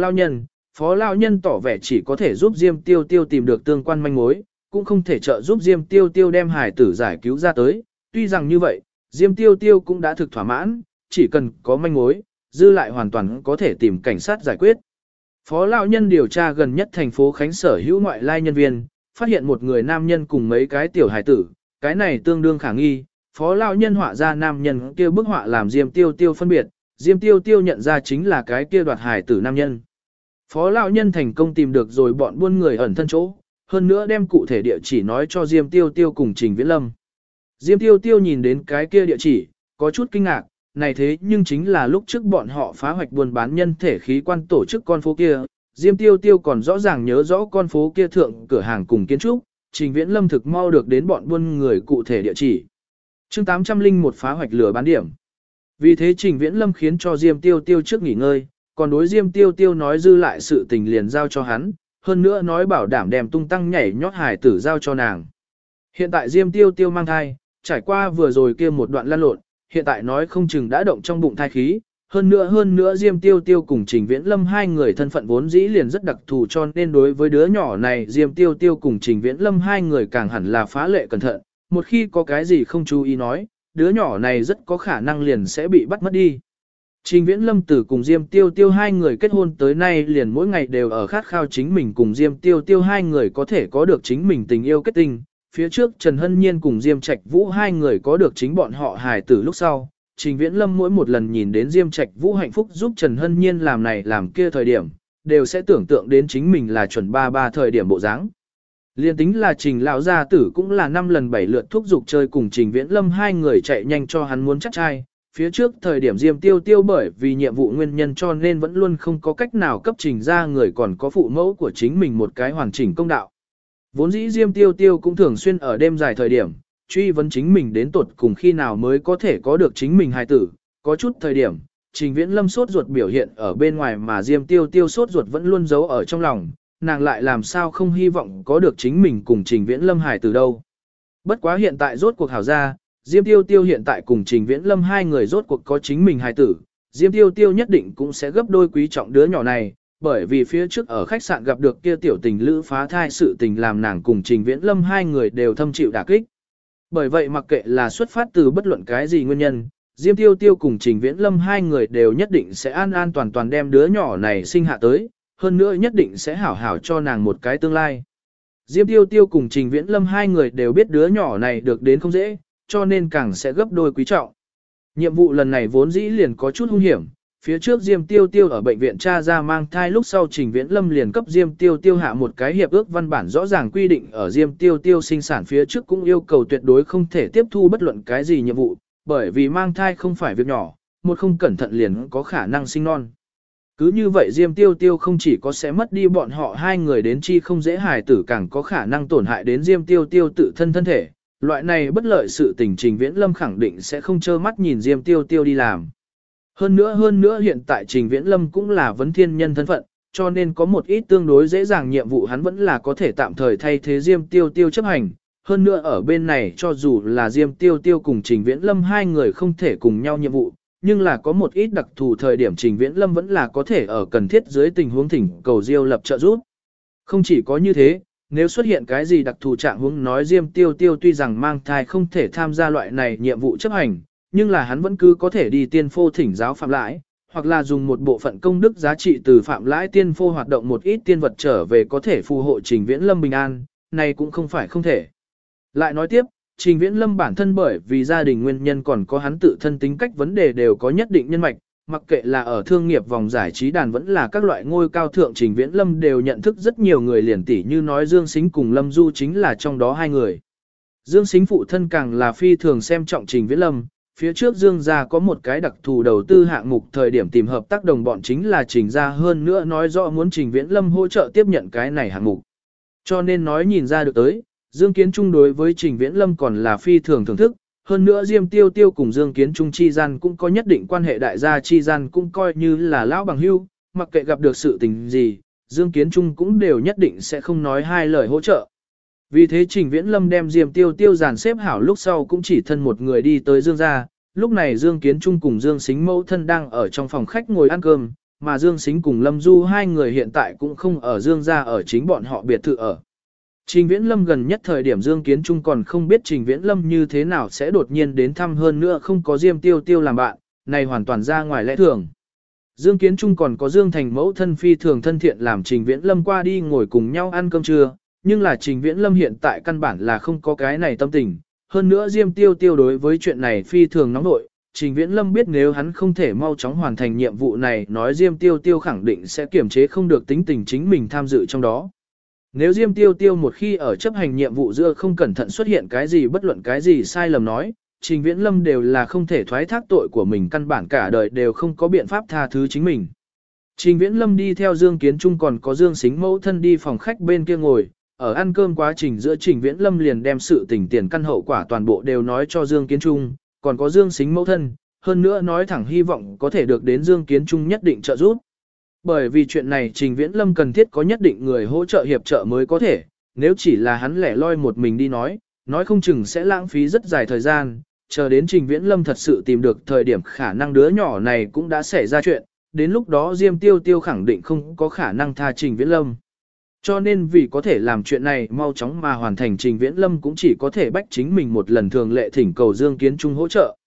Speaker 1: Lao Nhân tỏ vẻ chỉ có thể giúp Diêm Tiêu Tiêu tìm được tương quan manh mối, cũng không thể trợ giúp Diêm Tiêu Tiêu đem hài tử giải cứu ra tới, tuy rằng như vậy, Diêm Tiêu Tiêu cũng đã thực thỏa mãn, chỉ cần có manh mối, dư lại hoàn toàn có thể tìm cảnh sát giải quyết. Phó Lão Nhân điều tra gần nhất thành phố Khánh sở hữu ngoại lai nhân viên, phát hiện một người nam nhân cùng mấy cái tiểu hài tử, cái này tương đương khả nghi. Phó Lão Nhân họa ra nam nhân kia bức họa làm Diêm Tiêu Tiêu phân biệt, Diêm Tiêu Tiêu nhận ra chính là cái kia đoạt hài tử nam nhân. Phó Lão Nhân thành công tìm được rồi bọn buôn người ẩn thân chỗ, hơn nữa đem cụ thể địa chỉ nói cho Diêm Tiêu Tiêu cùng Trình Viễn Lâm. Diêm Tiêu Tiêu nhìn đến cái kia địa chỉ, có chút kinh ngạc, này thế nhưng chính là lúc trước bọn họ phá hoạch buôn bán nhân thể khí quan tổ chức con phố kia, Diêm Tiêu Tiêu còn rõ ràng nhớ rõ con phố kia thượng cửa hàng cùng kiến trúc, Trình Viễn Lâm thực mau được đến bọn buôn người cụ thể địa chỉ. Chương 801 phá hoạch lừa bán điểm. Vì thế Trình Viễn Lâm khiến cho Diêm Tiêu Tiêu trước nghỉ ngơi, còn đối Diêm Tiêu Tiêu nói dư lại sự tình liền giao cho hắn, hơn nữa nói bảo đảm đem tung tăng nhảy nhót hài tử giao cho nàng. Hiện tại Diêm Tiêu Tiêu mang thai, trải qua vừa rồi kia một đoạn lăn lộn, hiện tại nói không chừng đã động trong bụng thai khí, hơn nữa Diêm Tiêu Tiêu cùng Trình Viễn Lâm hai người thân phận vốn dĩ liền rất đặc thù, cho nên đối với đứa nhỏ này Diêm Tiêu Tiêu cùng Trình Viễn Lâm hai người càng hẳn là phá lệ cẩn thận, một khi có cái gì không chú ý nói, đứa nhỏ này rất có khả năng liền sẽ bị bắt mất đi. Trình Viễn Lâm từ cùng Diêm Tiêu Tiêu hai người kết hôn tới nay liền mỗi ngày đều ở khát khao chính mình cùng Diêm Tiêu Tiêu hai người có thể có được chính mình tình yêu kết tình. Phía trước Trần Hân Nhiên cùng Diêm Trạch Vũ hai người có được chính bọn họ hài tử lúc sau, Trình Viễn Lâm mỗi một lần nhìn đến Diêm Trạch Vũ hạnh phúc giúp Trần Hân Nhiên làm này làm kia thời điểm, đều sẽ tưởng tượng đến chính mình là chuẩn ba ba thời điểm bộ dáng. Liên tính là Trình lão gia tử cũng là 5 lần 7 lượt thúc giục chơi cùng Trình Viễn Lâm hai người chạy nhanh cho hắn muốn chắc trai. Phía trước thời điểm Diêm Tiêu Tiêu bởi vì nhiệm vụ nguyên nhân cho nên vẫn luôn không có cách nào cấp Trình ra người còn có phụ mẫu của chính mình một cái hoàn chỉnh công đạo. Vốn dĩ Diêm Tiêu Tiêu cũng thường xuyên ở đêm dài thời điểm, truy vấn chính mình đến tuột cùng khi nào mới có thể có được chính mình hài tử. Có chút thời điểm, Trình Viễn Lâm sốt ruột biểu hiện ở bên ngoài mà Diêm Tiêu Tiêu sốt ruột vẫn luôn giấu ở trong lòng, nàng lại làm sao không hy vọng có được chính mình cùng Trình Viễn Lâm hài tử đâu. Bất quá hiện tại rốt cuộc hảo ra, Diêm Tiêu Tiêu hiện tại cùng Trình Viễn Lâm hai người rốt cuộc có chính mình hài tử, Diêm Tiêu Tiêu nhất định cũng sẽ gấp đôi quý trọng đứa nhỏ này, bởi vì phía trước ở khách sạn gặp được kia tiểu tình lữ phá thai sự tình làm nàng cùng Trình Viễn Lâm hai người đều thâm chịu đả kích. Bởi vậy mặc kệ là xuất phát từ bất luận cái gì nguyên nhân, Diêm Tiêu Tiêu cùng Trình Viễn Lâm hai người đều nhất định sẽ an an toàn toàn đem đứa nhỏ này sinh hạ tới, hơn nữa nhất định sẽ hảo hảo cho nàng một cái tương lai. Diêm Tiêu Tiêu cùng Trình Viễn Lâm hai người đều biết đứa nhỏ này được đến không dễ, cho nên càng sẽ gấp đôi quý trọng. Nhiệm vụ lần này vốn dĩ liền có chút hung hiểm, phía trước Diêm Tiêu Tiêu ở bệnh viện tra ra mang thai lúc sau Trình Viễn Lâm liền cấp Diêm Tiêu Tiêu hạ một cái hiệp ước văn bản rõ ràng quy định ở Diêm Tiêu Tiêu sinh sản phía trước cũng yêu cầu tuyệt đối không thể tiếp thu bất luận cái gì nhiệm vụ, bởi vì mang thai không phải việc nhỏ, một không cẩn thận liền có khả năng sinh non. Cứ như vậy Diêm Tiêu Tiêu không chỉ có sẽ mất đi bọn họ hai người đến chi không dễ hài tử càng có khả năng tổn hại đến Diêm Tiêu Tiêu tự thân thân thể. Loại này bất lợi sự tình Trình Viễn Lâm khẳng định sẽ không trơ mắt nhìn Diêm Tiêu Tiêu đi làm. Hơn nữa hiện tại Trình Viễn Lâm cũng là vấn thiên nhân thân phận, cho nên có một ít tương đối dễ dàng nhiệm vụ hắn vẫn là có thể tạm thời thay thế Diêm Tiêu Tiêu chấp hành. Hơn nữa ở bên này cho dù là Diêm Tiêu Tiêu cùng Trình Viễn Lâm hai người không thể cùng nhau nhiệm vụ, nhưng là có một ít đặc thù thời điểm Trình Viễn Lâm vẫn là có thể ở cần thiết dưới tình huống thỉnh cầu Diêu Lập trợ giúp. Không chỉ có như thế, nếu xuất hiện cái gì đặc thù trạng huống nói Diêm Tiêu Tiêu tuy rằng mang thai không thể tham gia loại này nhiệm vụ chấp hành, nhưng là hắn vẫn cứ có thể đi tiên phô thỉnh giáo phạm lãi, hoặc là dùng một bộ phận công đức giá trị từ phạm lãi tiên phô hoạt động một ít tiên vật trở về có thể phù hộ Trình Viễn Lâm bình an, này cũng không phải không thể. Lại nói tiếp, Trình Viễn Lâm bản thân bởi vì gia đình nguyên nhân còn có hắn tự thân tính cách vấn đề đều có nhất định nhân mạch, mặc kệ là ở thương nghiệp vòng giải trí đàn vẫn là các loại ngôi cao thượng Trình Viễn Lâm đều nhận thức rất nhiều người liền tỷ như nói Dương Sính cùng Lâm Du chính là trong đó hai người. Dương Sính phụ thân càng là phi thường xem trọng Trình Viễn Lâm, phía trước Dương gia có một cái đặc thù đầu tư hạng mục thời điểm tìm hợp tác đồng bọn chính là Trình gia hơn nữa nói rõ muốn Trình Viễn Lâm hỗ trợ tiếp nhận cái này hạng mục. Cho nên nói nhìn ra được tới, Dương Kiến Trung đối với Trình Viễn Lâm còn là phi thường thưởng thức, hơn nữa Diêm Tiêu Tiêu cùng Dương Kiến Trung chi gian cũng có nhất định quan hệ đại gia chi gian cũng coi như là lão bằng hữu, mặc kệ gặp được sự tình gì, Dương Kiến Trung cũng đều nhất định sẽ không nói hai lời hỗ trợ. Vì thế Trình Viễn Lâm đem Diêm Tiêu Tiêu dàn xếp hảo lúc sau cũng chỉ thân một người đi tới Dương gia, lúc này Dương Kiến Trung cùng Dương Sính mẫu thân đang ở trong phòng khách ngồi ăn cơm, mà Dương Sính cùng Lâm Du hai người hiện tại cũng không ở Dương gia ở chính bọn họ biệt thự ở. Trình Viễn Lâm gần nhất thời điểm Dương Kiến Trung còn không biết Trình Viễn Lâm như thế nào sẽ đột nhiên đến thăm hơn nữa không có Diêm Tiêu Tiêu làm bạn, này hoàn toàn ra ngoài lẽ thường. Dương Kiến Trung còn có Dương Thành mẫu thân phi thường thân thiện làm Trình Viễn Lâm qua đi ngồi cùng nhau ăn cơm trưa, nhưng là Trình Viễn Lâm hiện tại căn bản là không có cái này tâm tình, hơn nữa Diêm Tiêu Tiêu đối với chuyện này phi thường nóng nội, Trình Viễn Lâm biết nếu hắn không thể mau chóng hoàn thành nhiệm vụ này nói Diêm Tiêu Tiêu khẳng định sẽ kiềm chế không được tính tình chính mình tham dự trong đó. Nếu Diêm Tiêu Tiêu một khi ở chấp hành nhiệm vụ giữa không cẩn thận xuất hiện cái gì bất luận cái gì sai lầm nói, Trình Viễn Lâm đều là không thể thoái thác tội của mình căn bản cả đời đều không có biện pháp tha thứ chính mình. Trình Viễn Lâm đi theo Dương Kiến Trung còn có Dương Sính mẫu thân đi phòng khách bên kia ngồi, ở ăn cơm quá trình giữa Trình Viễn Lâm liền đem sự tình tiền căn hậu quả toàn bộ đều nói cho Dương Kiến Trung, còn có Dương Sính mẫu thân, hơn nữa nói thẳng hy vọng có thể được đến Dương Kiến Trung nhất định trợ giúp. Bởi vì chuyện này Trình Viễn Lâm cần thiết có nhất định người hỗ trợ hiệp trợ mới có thể, nếu chỉ là hắn lẻ loi một mình đi nói không chừng sẽ lãng phí rất dài thời gian, chờ đến Trình Viễn Lâm thật sự tìm được thời điểm khả năng đứa nhỏ này cũng đã xảy ra chuyện, đến lúc đó Diêm Tiêu Tiêu khẳng định không có khả năng tha Trình Viễn Lâm. Cho nên vì có thể làm chuyện này mau chóng mà hoàn thành Trình Viễn Lâm cũng chỉ có thể bách chính mình một lần thường lệ thỉnh cầu Dương Kiến Trung hỗ trợ.